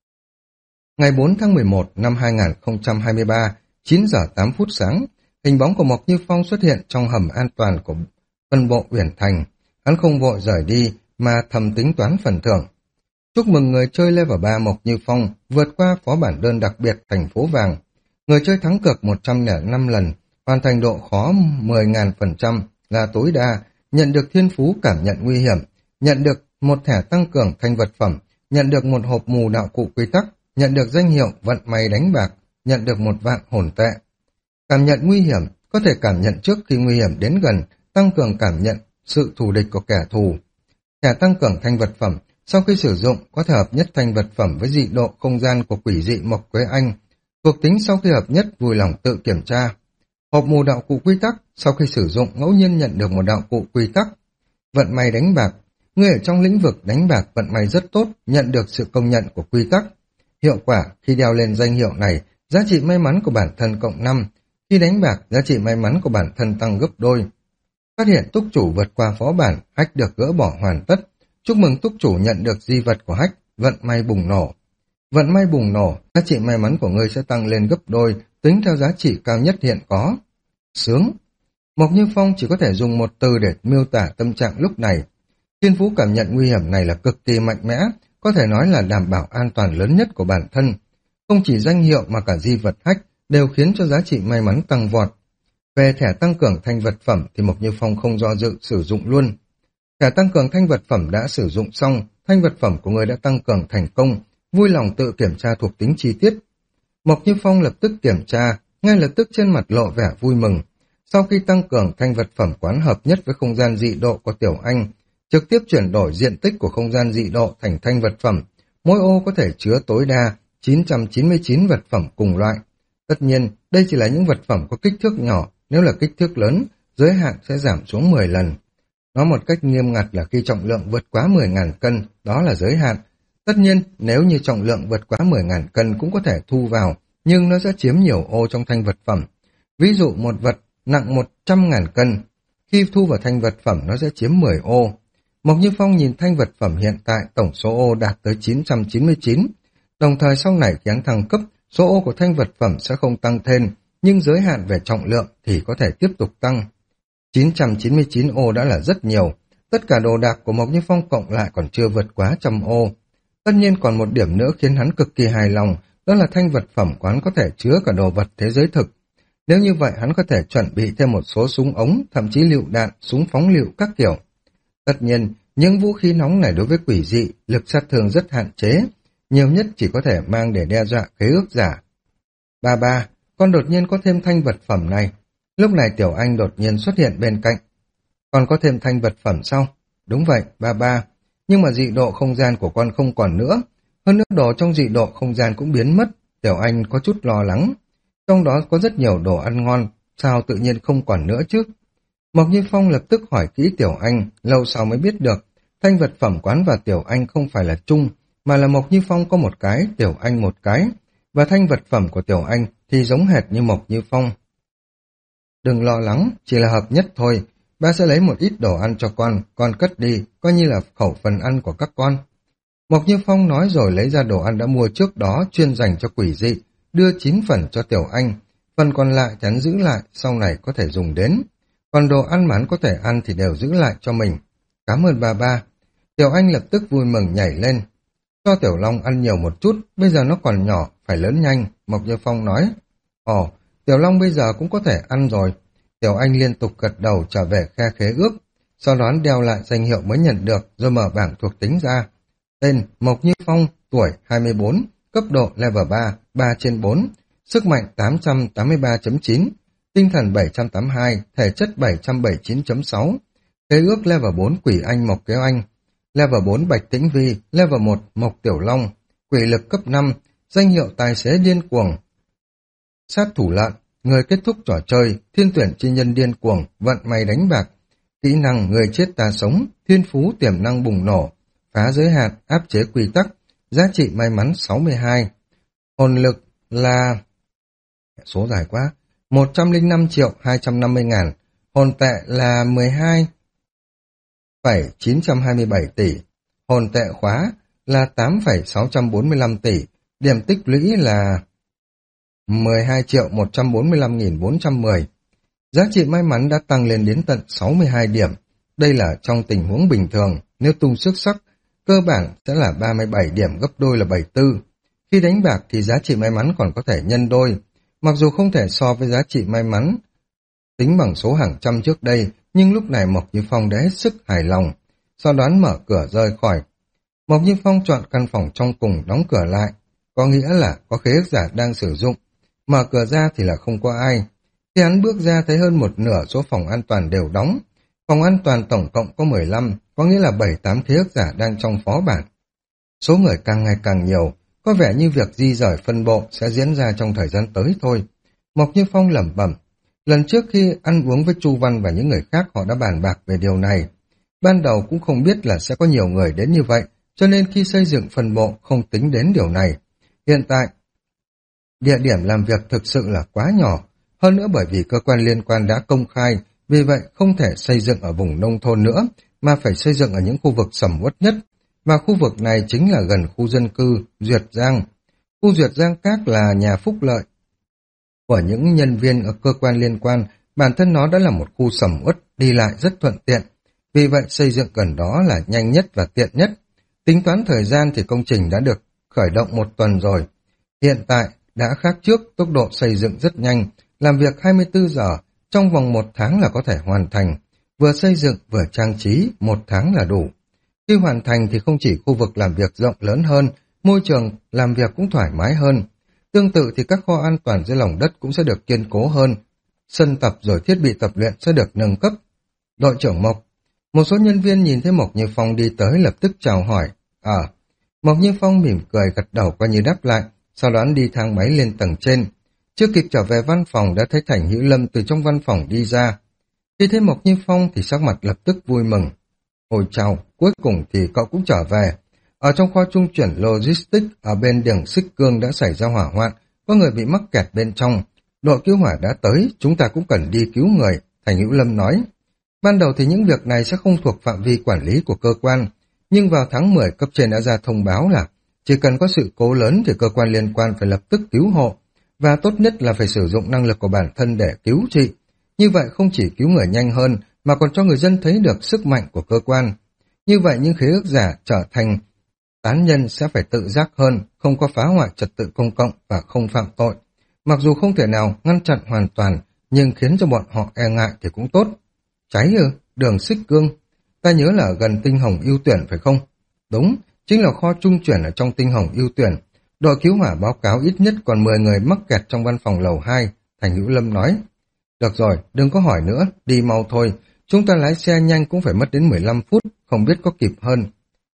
Ngày bốn tháng mười một năm hai nghìn không trăm hai mươi ba, chín giờ tám phút sáng, hình bóng của Mộc Như Phong xuất hiện trong hầm an toàn của phân bộ Uyển Thành. Hắn không vội rời đi mà thầm tính toán phần thưởng. Chúc mừng người chơi level ba Mộc Như Phong vượt qua phó bản đơn đặc biệt thành phố vàng. Người chơi thắng cược một trăm lẻ năm lần, hoàn thành độ khó mười nghìn phần trăm là tối đa, nhận được thiên phú cảm nhận nguy hiểm, nhận được một thẻ tăng cường thành vật phẩm, nhận được một hộp mù đạo cụ quy tắc, nhận được danh hiệu vận may đánh bạc, nhận được một vạn hồn tệ. Cảm nhận nguy hiểm, có thể cảm nhận trước khi nguy hiểm đến gần, tăng cường cảm nhận sự thù địch của kẻ thù. Thẻ tăng cường thanh vật phẩm, sau khi sử dụng có thể hợp nhất thanh vật phẩm với dị độ không gian của quỷ dị Mộc Quế Anh. Thuộc tính sau khi hợp nhất vui lòng tự kiểm tra. Hộp mù đạo cụ quy tắc, sau khi sử dụng ngẫu nhiên nhận được một đạo cụ quy tắc. Vận may đánh bạc, người ở trong lĩnh vực đánh bạc vận may rất tốt, nhận được sự công nhận của quy tắc. Hiệu quả, khi đeo lên danh hiệu này, giá trị may mắn của bản thân cộng năm. Khi đánh bạc, giá trị may mắn của bản thân tăng gấp đôi. Phát hiện túc chủ vượt qua phó bản, hack được gỡ bỏ hoàn tất. Chúc mừng túc chủ nhận được di vật của hack, vận may bùng nổ. Vận may bùng nổ, giá trị may mắn của ngươi sẽ tăng lên gấp đôi, tính theo giá trị cao nhất hiện có. Sướng. Mộc Như Phong chỉ có thể dùng một từ để miêu tả tâm trạng lúc này. Thiên phú cảm nhận nguy hiểm này là cực kỳ mạnh mẽ, có thể nói là đảm bảo an toàn lớn nhất của bản thân. Không chỉ danh hiệu mà cả di vật hack đều khiến cho giá trị may mắn tăng vọt. Về thẻ tăng cường thanh vật phẩm thì Mộc Như Phong không do dự sử dụng luôn. Thẻ tăng cường thanh vật phẩm đã sử dụng xong, thanh vật phẩm của người đã tăng cường thành công, vui lòng tự kiểm tra thuộc tính chi tiết. Mộc Như Phong lập tức kiểm tra, ngay lập tức trên mặt lộ vẻ vui mừng. Sau khi tăng cường thanh vật phẩm quán hợp nhất với không gian dị độ của Tiểu Anh, trực tiếp chuyển đổi diện tích của không gian dị độ thành thanh vật phẩm, mỗi ô có thể chứa tối đa chín trăm chín mươi chín vật phẩm cùng loại. Tất nhiên, đây chỉ là những vật phẩm có kích thước nhỏ, nếu là kích thước lớn, giới hạn sẽ giảm xuống mười lần. Nói một cách nghiêm ngặt là khi trọng lượng vượt quá mười nghìn cân, đó là giới hạn. Tất nhiên, nếu như trọng lượng vượt quá mười nghìn cân cũng có thể thu vào, nhưng nó sẽ chiếm nhiều ô trong thanh vật phẩm. Ví dụ một vật nặng một trăm ngàn cân. Khi thu vào thanh vật phẩm nó sẽ chiếm mười ô. Mộc Như Phong nhìn thanh vật phẩm hiện tại tổng số ô đạt tới chín trăm chín mươi chín. Đồng thời sau này khi hắn thăng cấp, số ô của thanh vật phẩm sẽ không tăng thêm, nhưng giới hạn về trọng lượng thì có thể tiếp tục tăng. chín trăm chín mươi chín ô đã là rất nhiều. Tất cả đồ đạc của Mộc Như Phong cộng lại còn chưa vượt quá trăm ô. Tất nhiên còn một điểm nữa khiến hắn cực kỳ hài lòng, đó là thanh vật phẩm quán có thể chứa cả đồ vật thế giới thực. Nếu như vậy hắn có thể chuẩn bị thêm một số súng ống, thậm chí lựu đạn, súng phóng lựu các kiểu. Tất nhiên, những vũ khí nóng này đối với quỷ dị, lực sát thương rất hạn chế, nhiều nhất chỉ có thể mang để đe dọa khế ước giả. Ba ba, con đột nhiên có thêm thanh vật phẩm này. Lúc này Tiểu Anh đột nhiên xuất hiện bên cạnh. Con có thêm thanh vật phẩm sao? Đúng vậy, ba ba. Nhưng mà dị độ không gian của con không còn nữa. Hơn nữa đồ trong dị độ không gian cũng biến mất. Tiểu Anh có chút lo lắng. Trong đó có rất nhiều đồ ăn ngon, sao tự nhiên không còn nữa chứ? Mộc Như Phong lập tức hỏi kỹ Tiểu Anh, lâu sau mới biết được. Thanh vật phẩm quán và Tiểu Anh không phải là chung, mà là Mộc Như Phong có một cái, Tiểu Anh một cái. Và thanh vật phẩm của Tiểu Anh thì giống hệt như Mộc Như Phong. Đừng lo lắng, chỉ là hợp nhất thôi. Ba sẽ lấy một ít đồ ăn cho con, con cất đi, coi như là khẩu phần ăn của các con. Mộc Như Phong nói rồi lấy ra đồ ăn đã mua trước đó chuyên dành cho quỷ dị, đưa chín phần cho Tiểu Anh. Phần còn lại thì hắn giữ lại, sau này có thể dùng đến. Còn đồ ăn mà hắn có thể ăn thì đều giữ lại cho mình. Cảm ơn ba ba. Tiểu Anh lập tức vui mừng nhảy lên. Cho Tiểu Long ăn nhiều một chút, bây giờ nó còn nhỏ, phải lớn nhanh, Mộc Như Phong nói. Ồ, Tiểu Long bây giờ cũng có thể ăn rồi. Tiểu Anh liên tục gật đầu trở về khe khế ước, sau đó đeo lại danh hiệu mới nhận được rồi mở bảng thuộc tính ra. Tên Mộc Như Phong, tuổi hai mươi bốn, cấp độ level ba, ba trên bốn, sức mạnh tám trăm tám mươi ba chấm chín, tinh thần bảy trăm tám mươi hai, thể chất bảy trăm bảy mươi chín chấm sáu, khế ước level bốn Quỷ Anh Mộc Kéo Anh, level bốn Bạch Tĩnh Vi, level một Mộc Tiểu Long, quỷ lực cấp năm, danh hiệu tài xế điên cuồng, sát thủ lợn, người kết thúc trò chơi, thiên tuyển chi nhân điên cuồng, vận may đánh bạc, kỹ năng người chết ta sống, thiên phú tiềm năng bùng nổ, phá giới hạn, áp chế quy tắc, giá trị may mắn sáu mươi hai, hồn lực là số dài quá, một trăm lẻ năm triệu hai trăm năm mươi ngàn, hồn tệ là mười hai phẩy chín trăm hai mươi bảy tỷ, hồn tệ khóa là tám phẩy sáu trăm bốn mươi lăm tỷ, điểm tích lũy là mười hai triệu một trăm bốn mươi lăm nghìn bốn trăm mười. Giá trị may mắn đã tăng lên đến tận sáu mươi hai điểm. Đây là trong tình huống bình thường, nếu tung xuất sắc, cơ bản sẽ là ba mươi bảy điểm, gấp đôi là bảy mươi tư. Khi đánh bạc thì giá trị may mắn còn có thể nhân đôi. Mặc dù không thể so với giá trị may mắn tính bằng số hàng trăm trước đây, nhưng lúc này Mộc Như Phong đã hết sức hài lòng. Sau đó mở cửa rời khỏi. Mộc Như Phong chọn căn phòng trong cùng đóng cửa lại. Có nghĩa là có khế ước giả đang sử dụng. Mở cửa ra thì là không có ai. Khi hắn bước ra thấy hơn một nửa số phòng an toàn đều đóng. Phòng an toàn tổng cộng có mười lăm, có nghĩa là bảy tám khế ước giả đang trong phó bản. Số người càng ngày càng nhiều, có vẻ như việc di rời phân bộ sẽ diễn ra trong thời gian tới thôi. Mộc Như Phong lẩm bẩm. Lần trước khi ăn uống với Chu Văn và những người khác họ đã bàn bạc về điều này. Ban đầu cũng không biết là sẽ có nhiều người đến như vậy, cho nên khi xây dựng phân bộ không tính đến điều này. Hiện tại, địa điểm làm việc thực sự là quá nhỏ, hơn nữa bởi vì cơ quan liên quan đã công khai, vì vậy không thể xây dựng ở vùng nông thôn nữa, mà phải xây dựng ở những khu vực sầm uất nhất, và khu vực này chính là gần khu dân cư Duyệt Giang. Khu Duyệt Giang Các là nhà phúc lợi của những nhân viên ở cơ quan liên quan, bản thân nó đã là một khu sầm uất, đi lại rất thuận tiện, vì vậy xây dựng gần đó là nhanh nhất và tiện nhất. Tính toán thời gian thì công trình đã được khởi động một tuần rồi. Hiện tại, đã khác trước, tốc độ xây dựng rất nhanh, làm việc hai mươi tư giờ, trong vòng một tháng là có thể hoàn thành. Vừa xây dựng vừa trang trí, một tháng là đủ. Khi hoàn thành thì không chỉ khu vực làm việc rộng lớn hơn, môi trường làm việc cũng thoải mái hơn. Tương tự thì các kho an toàn dưới lòng đất cũng sẽ được kiên cố hơn. Sân tập rồi thiết bị tập luyện sẽ được nâng cấp. Đội trưởng Mộc. Một số nhân viên nhìn thấy Mộc Như Phong đi tới lập tức chào hỏi. À, Mộc Như Phong mỉm cười gật đầu qua như đáp lại, sau đó đi thang máy lên tầng trên. Chưa kịp trở về văn phòng đã thấy Thành Hữu Lâm từ trong văn phòng đi ra. Khi thấy Mộc Như Phong thì sắc mặt lập tức vui mừng. Ôi chào, cuối cùng thì cậu cũng trở về. Ở trong kho trung chuyển logistics ở bên đường Xích Cương đã xảy ra hỏa hoạn, có người bị mắc kẹt bên trong. Đội cứu hỏa đã tới, chúng ta cũng cần đi cứu người, Thành Hữu Lâm nói. Ban đầu thì những việc này sẽ không thuộc phạm vi quản lý của cơ quan, nhưng vào tháng mười cấp trên đã ra thông báo là chỉ cần có sự cố lớn thì cơ quan liên quan phải lập tức cứu hộ, và tốt nhất là phải sử dụng năng lực của bản thân để cứu trị. Như vậy không chỉ cứu người nhanh hơn, mà còn cho người dân thấy được sức mạnh của cơ quan. Như vậy những khế ước giả trở thành tán nhân sẽ phải tự giác hơn, không có phá hoại trật tự công cộng và không phạm tội. Mặc dù không thể nào ngăn chặn hoàn toàn, nhưng khiến cho bọn họ e ngại thì cũng tốt. Cháy ư? Đường xích cương. Ta nhớ là ở gần tinh hồng ưu tuyển phải không? Đúng, chính là kho trung chuyển ở trong tinh hồng ưu tuyển. Đội cứu hỏa báo cáo ít nhất còn mười người mắc kẹt trong văn phòng lầu hai, Thành Hữu Lâm nói. Được rồi, đừng có hỏi nữa, đi mau thôi. Chúng ta lái xe nhanh cũng phải mất đến mười lăm phút, không biết có kịp hơn.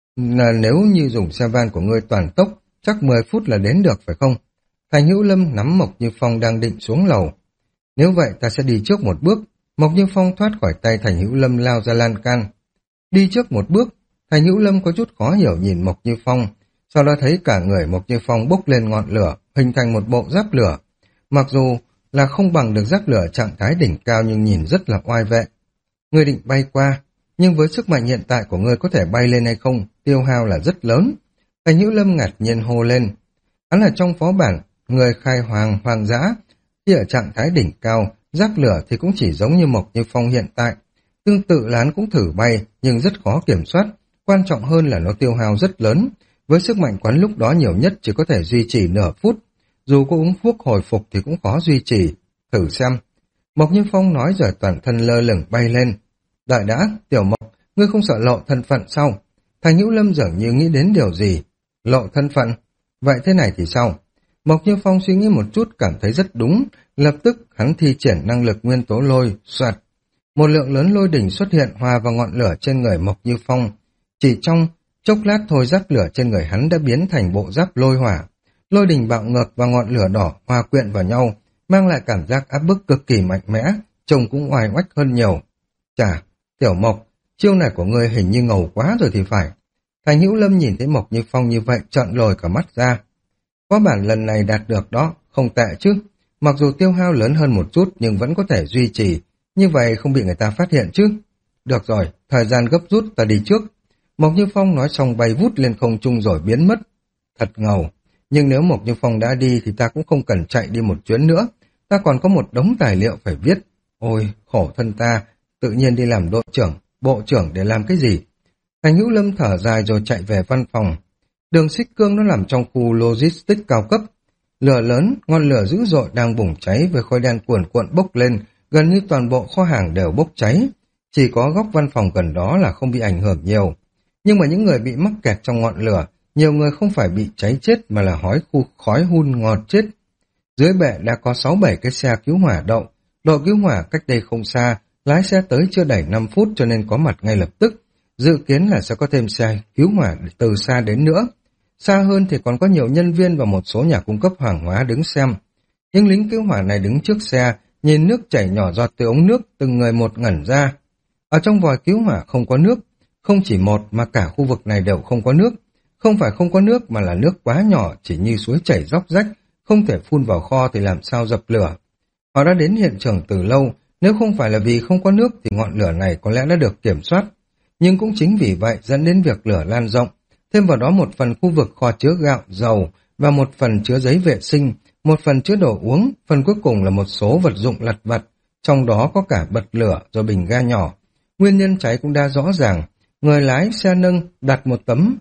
Là nếu như dùng xe van của ngươi toàn tốc, chắc mười phút là đến được phải không? Thành Hữu Lâm nắm Mộc Như Phong đang định xuống lầu. Nếu vậy ta sẽ đi trước một bước. Mộc Như Phong thoát khỏi tay Thành Hữu Lâm lao ra lan can. Đi trước một bước, Thành Hữu Lâm có chút khó hiểu nhìn Mộc Như Phong, sau đó thấy cả người Mộc Như Phong bốc lên ngọn lửa, hình thành một bộ giáp lửa. Mặc dù là không bằng được giáp lửa trạng thái đỉnh cao nhưng nhìn rất là oai vệ. Ngươi định bay qua, nhưng với sức mạnh hiện tại của ngươi có thể bay lên hay không, tiêu hao là rất lớn. Thành Hữu Lâm ngạc nhiên hô lên. Hắn là trong phó bản, người khai hoàng hoang dã, khi ở trạng thái đỉnh cao, giáp lửa thì cũng chỉ giống như Mộc Như Phong hiện tại. Tương tự là hắn cũng thử bay, nhưng rất khó kiểm soát. Quan trọng hơn là nó tiêu hao rất lớn. Với sức mạnh quán lúc đó nhiều nhất chỉ có thể duy trì nửa phút. Dù có uống thuốc hồi phục thì cũng khó duy trì. Thử xem. Mộc Như Phong nói rồi toàn thân lơ lửng bay lên. Đợi đã, Tiểu Mộc, ngươi không sợ lộ thân phận sao? Thành Hữu Lâm dường như nghĩ đến điều gì. Lộ thân phận? Vậy thế này thì sao? Mộc Như Phong suy nghĩ một chút cảm thấy rất đúng. Lập tức hắn thi triển năng lực nguyên tố lôi, soạt. Một lượng lớn lôi đỉnh xuất hiện hòa vào ngọn lửa trên người Mộc Như Phong. Chỉ trong chốc lát thôi giáp lửa trên người hắn đã biến thành bộ giáp lôi hỏa. Lôi đỉnh bạo ngược và ngọn lửa đỏ hòa quyện vào nhau, mang lại cảm giác áp bức cực kỳ mạnh mẽ, trông cũng oai oách hơn nhiều. Chà, Tiểu Mộc, chiêu này của ngươi hình như ngầu quá rồi thì phải. Thành Hữu Lâm nhìn thấy Mộc Như Phong như vậy trợn lồi cả mắt ra. Có bản lần này đạt được đó, không tệ chứ. Mặc dù tiêu hao lớn hơn một chút nhưng vẫn có thể duy trì, như vậy không bị người ta phát hiện chứ. Được rồi, thời gian gấp rút ta đi trước. Mộc Như Phong nói xong bay vút lên không trung rồi biến mất. Thật ngầu, nhưng nếu Mộc Như Phong đã đi thì ta cũng không cần chạy đi một chuyến nữa. Ta còn có một đống tài liệu phải viết. Ôi, khổ thân ta, tự nhiên đi làm đội trưởng, bộ trưởng để làm cái gì? Thành Hữu Lâm thở dài rồi chạy về văn phòng. Đường xích cương nó nằm trong khu logistics cao cấp. Lửa lớn, ngọn lửa dữ dội đang bùng cháy với khói đen cuồn cuộn bốc lên, gần như toàn bộ kho hàng đều bốc cháy. Chỉ có góc văn phòng gần đó là không bị ảnh hưởng nhiều. Nhưng mà những người bị mắc kẹt trong ngọn lửa, nhiều người không phải bị cháy chết mà là hói khu khói hun ngọt chết. Dưới bệ đã có sáu bảy cái xe cứu hỏa đậu. Đội cứu hỏa cách đây không xa, lái xe tới chưa đầy năm phút cho nên có mặt ngay lập tức. Dự kiến là sẽ có thêm xe cứu hỏa từ xa đến nữa. Xa hơn thì còn có nhiều nhân viên và một số nhà cung cấp hàng hóa đứng xem. Những lính cứu hỏa này đứng trước xe, nhìn nước chảy nhỏ giọt từ ống nước, từng người một ngẩn ra. Ở trong vòi cứu hỏa không có nước, không chỉ một mà cả khu vực này đều không có nước. Không phải không có nước mà là nước quá nhỏ, chỉ như suối chảy róc rách, không thể phun vào kho thì làm sao dập lửa. Họ đã đến hiện trường từ lâu, nếu không phải là vì không có nước thì ngọn lửa này có lẽ đã được kiểm soát. Nhưng cũng chính vì vậy dẫn đến việc lửa lan rộng, thêm vào đó một phần khu vực kho chứa gạo, dầu và một phần chứa giấy vệ sinh, một phần chứa đồ uống, phần cuối cùng là một số vật dụng lặt vặt, trong đó có cả bật lửa rồi bình ga nhỏ. Nguyên nhân cháy cũng đã rõ ràng, người lái xe nâng đặt một tấm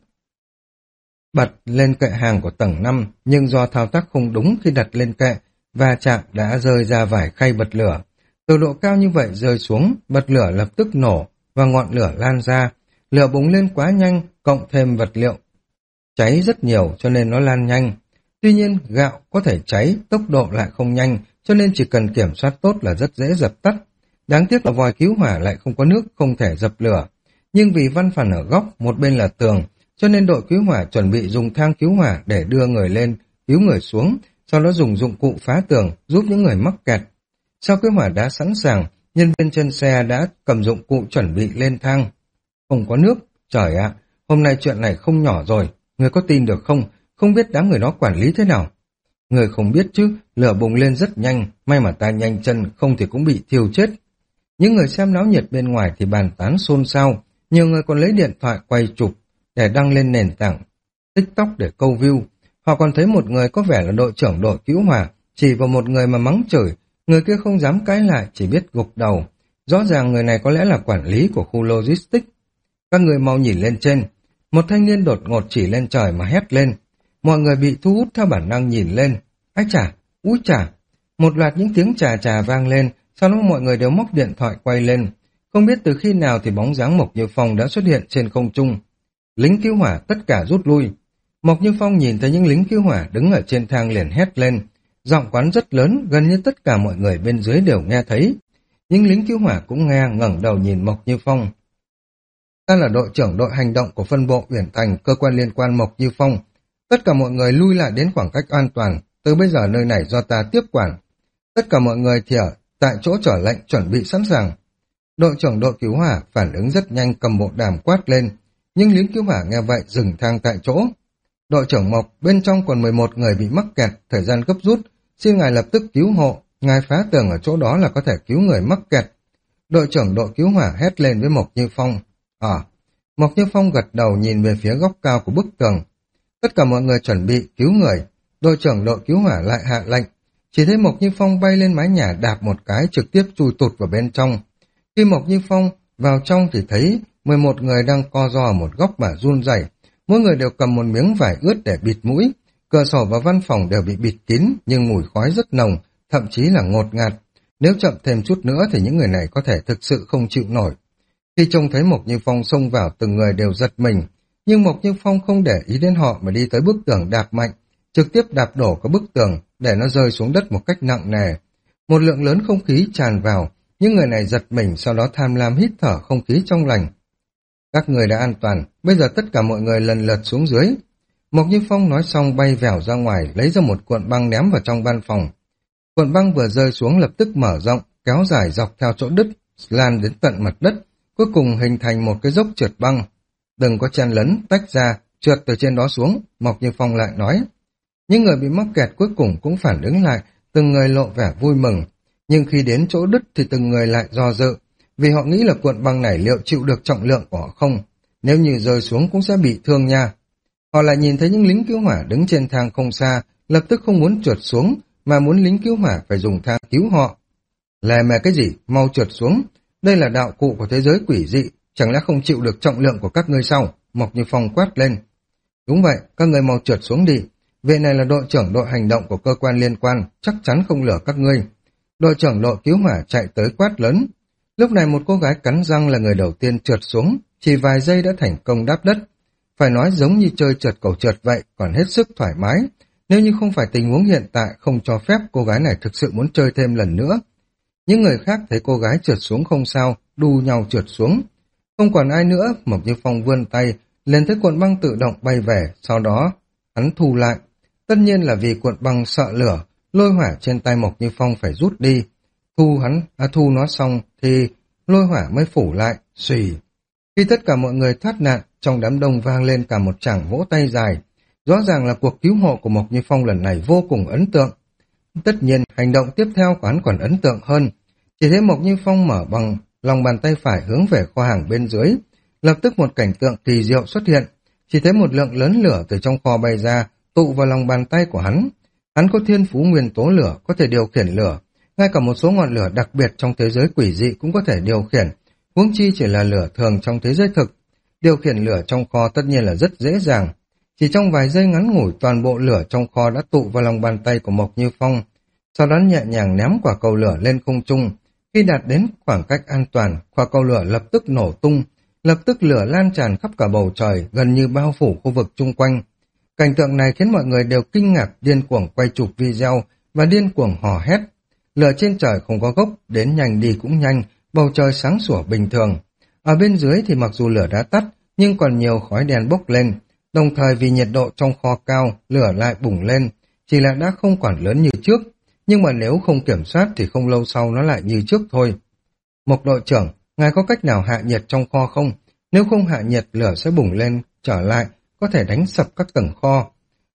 bật lên kệ hàng của tầng năm, nhưng do thao tác không đúng khi đặt lên kệ, va chạm đã rơi ra vài khay bật lửa. Từ độ cao như vậy rơi xuống, bật lửa lập tức nổ và ngọn lửa lan ra. Lửa bùng lên quá nhanh, cộng thêm vật liệu cháy rất nhiều cho nên nó lan nhanh. Tuy nhiên, gạo có thể cháy, tốc độ lại không nhanh, cho nên chỉ cần kiểm soát tốt là rất dễ dập tắt. Đáng tiếc là vòi cứu hỏa lại không có nước, không thể dập lửa. Nhưng vì văn phòng ở góc, một bên là tường, cho nên đội cứu hỏa chuẩn bị dùng thang cứu hỏa để đưa người lên, cứu người xuống, sau đó dùng dụng cụ phá tường, giúp những người mắc kẹt. Sau cứu hỏa đã sẵn sàng, nhân viên trên xe đã cầm dụng cụ chuẩn bị lên thang. Không có nước, trời ạ, hôm nay chuyện này không nhỏ rồi, người có tin được không? Không biết đám người đó quản lý thế nào. Người không biết chứ, lửa bùng lên rất nhanh, may mà ta nhanh chân, không thì cũng bị thiêu chết. Những người xem náo nhiệt bên ngoài thì bàn tán xôn xao, nhiều người còn lấy điện thoại quay chụp để đăng lên nền tảng TikTok để câu view. Họ còn thấy một người có vẻ là đội trưởng đội cứu hỏa, chỉ vào một người mà mắng chửi, người kia không dám cãi lại, chỉ biết gục đầu. Rõ ràng người này có lẽ là quản lý của khu logistics. Các người mau nhìn lên trên, một thanh niên đột ngột chỉ lên trời mà hét lên. Mọi người bị thu hút theo bản năng nhìn lên. Ái chà, úi chà, một loạt những tiếng chà chà vang lên, sau đó mọi người đều móc điện thoại quay lên. Không biết từ khi nào thì bóng dáng Mộc Như Phong đã xuất hiện trên không trung. Lính cứu hỏa tất cả rút lui. Mộc Như Phong nhìn thấy những lính cứu hỏa đứng ở trên thang liền hét lên. Giọng quán rất lớn, gần như tất cả mọi người bên dưới đều nghe thấy. Những lính cứu hỏa cũng nghe, ngẩng đầu nhìn Mộc Như Phong. Ta là đội trưởng đội hành động của phân bộ Uyển Thành, cơ quan liên quan Mộc Như Phong. Tất cả mọi người lui lại đến khoảng cách an toàn, từ bây giờ nơi này do ta tiếp quản. Tất cả mọi người thì ở tại chỗ trở lệnh chuẩn bị sẵn sàng. Đội trưởng đội cứu hỏa phản ứng rất nhanh, cầm bộ đàm quát lên, nhưng lính cứu hỏa nghe vậy dừng thang tại chỗ. Đội trưởng Mộc, bên trong còn mười một người bị mắc kẹt, thời gian gấp rút, xin ngài lập tức cứu hộ, ngài phá tường ở chỗ đó là có thể cứu người mắc kẹt. Đội trưởng đội cứu hỏa hét lên với Mộc Như Phong. À, Mộc Như Phong gật đầu nhìn về phía góc cao của bức tường. Tất cả mọi người chuẩn bị cứu người. Đội trưởng đội cứu hỏa lại hạ lệnh. Chỉ thấy Mộc Như Phong bay lên mái nhà đạp một cái trực tiếp chui tụt vào bên trong. Khi Mộc Như Phong vào trong thì thấy mười một người đang co ro ở một góc mà run rẩy, mỗi người đều cầm một miếng vải ướt để bịt mũi. Cửa sổ và văn phòng đều bị bịt kín, nhưng mùi khói rất nồng, thậm chí là ngột ngạt. Nếu chậm thêm chút nữa thì những người này có thể thực sự không chịu nổi. Khi trông thấy Mộc Như Phong xông vào, từng người đều giật mình, nhưng Mộc Như Phong không để ý đến họ mà đi tới bức tường đạp mạnh, trực tiếp đạp đổ cái bức tường để nó rơi xuống đất một cách nặng nề. Một lượng lớn không khí tràn vào, những người này giật mình, sau đó tham lam hít thở không khí trong lành. Các người đã an toàn, bây giờ tất cả mọi người lần lượt xuống dưới. Mộc Như Phong nói xong bay vèo ra ngoài, lấy ra một cuộn băng ném vào trong văn phòng. Cuộn băng vừa rơi xuống lập tức mở rộng, kéo dài dọc theo chỗ đứt, lan đến tận mặt đất, cuối cùng hình thành một cái dốc trượt băng. Đừng có chen lấn, tách ra, trượt từ trên đó xuống, Mộc Như Phong lại nói. Những người bị mắc kẹt cuối cùng cũng phản ứng lại, từng người lộ vẻ vui mừng. Nhưng khi đến chỗ đứt thì từng người lại do dự, vì họ nghĩ là cuộn băng này liệu chịu được trọng lượng của họ không, nếu như rơi xuống cũng sẽ bị thương nha. Họ lại nhìn thấy những lính cứu hỏa đứng trên thang không xa, lập tức không muốn trượt xuống, mà muốn lính cứu hỏa phải dùng thang cứu họ. Lè mè cái gì, mau trượt xuống, đây là đạo cụ của thế giới quỷ dị, chẳng lẽ không chịu được trọng lượng của các ngươi sao? Mộc Như Phong quát lên. Đúng vậy, các ngươi mau trượt xuống đi, vị này là đội trưởng đội hành động của cơ quan liên quan, chắc chắn không lừa các ngươi. Đội trưởng đội cứu hỏa chạy tới quát lớn. Lúc này một cô gái cắn răng là người đầu tiên trượt xuống, chỉ vài giây đã thành công đáp đất. Phải nói giống như chơi trượt cầu trượt vậy, còn hết sức thoải mái. Nếu như không phải tình huống hiện tại không cho phép, cô gái này thực sự muốn chơi thêm lần nữa. Những người khác thấy cô gái trượt xuống không sao, đu nhau trượt xuống. Không còn ai nữa, Mộc Như Phong vươn tay, lên thấy cuộn băng tự động bay về, sau đó hắn thu lại. Tất nhiên là vì cuộn băng sợ lửa, lôi hỏa trên tay Mộc Như Phong phải rút đi. Thu hắn, à, thu nó xong thì lôi hỏa mới phủ lại, xùy. Khi tất cả mọi người thoát nạn, trong đám đông vang lên cả một tràng vỗ tay dài. Rõ ràng là cuộc cứu hộ của Mộc Như Phong lần này vô cùng ấn tượng. Tất nhiên, hành động tiếp theo của hắn còn ấn tượng hơn. Chỉ thấy Mộc Như Phong mở bằng lòng bàn tay phải hướng về kho hàng bên dưới. Lập tức một cảnh tượng kỳ diệu xuất hiện. Chỉ thấy một lượng lớn lửa từ trong kho bay ra, tụ vào lòng bàn tay của hắn. Hắn có thiên phú nguyên tố lửa, có thể điều khiển lửa. Ngay cả một số ngọn lửa đặc biệt trong thế giới quỷ dị cũng có thể điều khiển. Huống chi chỉ là lửa thường trong thế giới thực. Điều khiển lửa trong kho tất nhiên là rất dễ dàng. Chỉ trong vài giây ngắn ngủi, toàn bộ lửa trong kho đã tụ vào lòng bàn tay của Mộc Như Phong. Sau đó nhẹ nhàng ném quả cầu lửa lên không trung. Khi đạt đến khoảng cách an toàn, quả cầu lửa lập tức nổ tung. Lập tức lửa lan tràn khắp cả bầu trời, gần như bao phủ khu vực chung quanh. Cảnh tượng này khiến mọi người đều kinh ngạc, điên cuồng quay chụp video và điên cuồng hò hét. Lửa trên trời không có gốc, đến nhanh đi cũng nhanh, bầu trời sáng sủa bình thường. Ở bên dưới thì mặc dù lửa đã tắt, nhưng còn nhiều khói đen bốc lên. Đồng thời vì nhiệt độ trong kho cao, lửa lại bùng lên, chỉ là đã không còn lớn như trước. Nhưng mà nếu không kiểm soát thì không lâu sau nó lại như trước thôi. Mộc đội trưởng, ngài có cách nào hạ nhiệt trong kho không? Nếu không hạ nhiệt, lửa sẽ bùng lên trở lại, có thể đánh sập các tầng kho.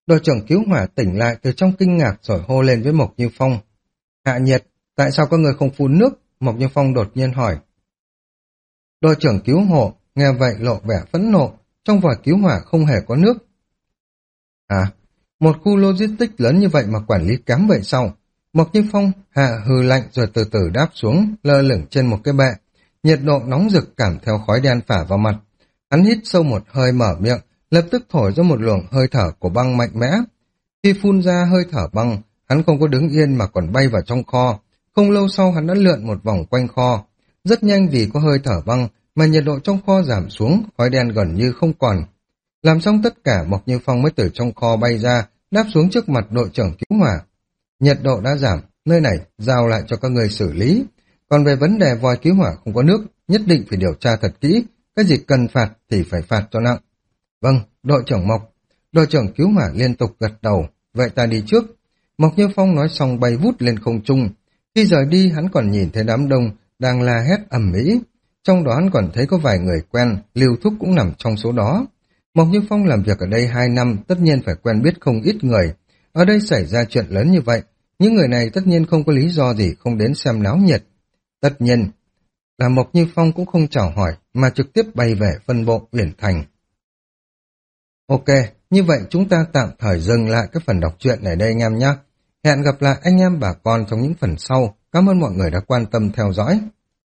Đội trưởng cứu hỏa tỉnh lại từ trong kinh ngạc rồi hô lên với Mộc Như Phong. Hạ nhiệt, tại sao các người không phun nước? Mộc Như Phong đột nhiên hỏi. Đội trưởng cứu hộ, nghe vậy lộ vẻ phẫn nộ, trong vòi cứu hỏa không hề có nước. À, một khu logistics lớn như vậy mà quản lý kém vậy sao? Mộc Như Phong hạ hừ lạnh rồi từ từ đáp xuống, lơ lửng trên một cái bệ. Nhiệt độ nóng rực cảm theo khói đen phả vào mặt. Hắn hít sâu một hơi mở miệng, lập tức thổi ra một luồng hơi thở của băng mạnh mẽ. Khi phun ra hơi thở băng, hắn không có đứng yên mà còn bay vào trong kho. Không lâu sau hắn đã lượn một vòng quanh kho. Rất nhanh vì có hơi thở băng mà nhiệt độ trong kho giảm xuống, khói đen gần như không còn. Làm xong tất cả, Mộc Như Phong mới từ trong kho bay ra, đáp xuống trước mặt đội trưởng cứu hỏa. Nhiệt độ đã giảm, nơi này giao lại cho các người xử lý. Còn về vấn đề vòi cứu hỏa không có nước, nhất định phải điều tra thật kỹ, cái gì cần phạt thì phải phạt cho nặng. Vâng, đội trưởng Mộc. Đội trưởng cứu hỏa liên tục gật đầu, vậy ta đi trước. Mộc Như Phong nói xong bay vút lên không trung. Khi rời đi hắn còn nhìn thấy đám đông đang la hét ầm ĩ. Trong đó hắn còn thấy có vài người quen, Lưu Thúc cũng nằm trong số đó. Mộc Như Phong làm việc ở đây hai năm, tất nhiên phải quen biết không ít người. Ở đây xảy ra chuyện lớn như vậy, những người này tất nhiên không có lý do gì không đến xem náo nhiệt. Tất nhiên là Mộc Như Phong cũng không chào hỏi, mà trực tiếp bay về phân bộ Uyển Thành. Ok, như vậy chúng ta tạm thời dừng lại cái phần đọc truyện này đây anh em nhé. Hẹn gặp lại anh em bà con trong những phần sau. Cảm ơn mọi người đã quan tâm theo dõi.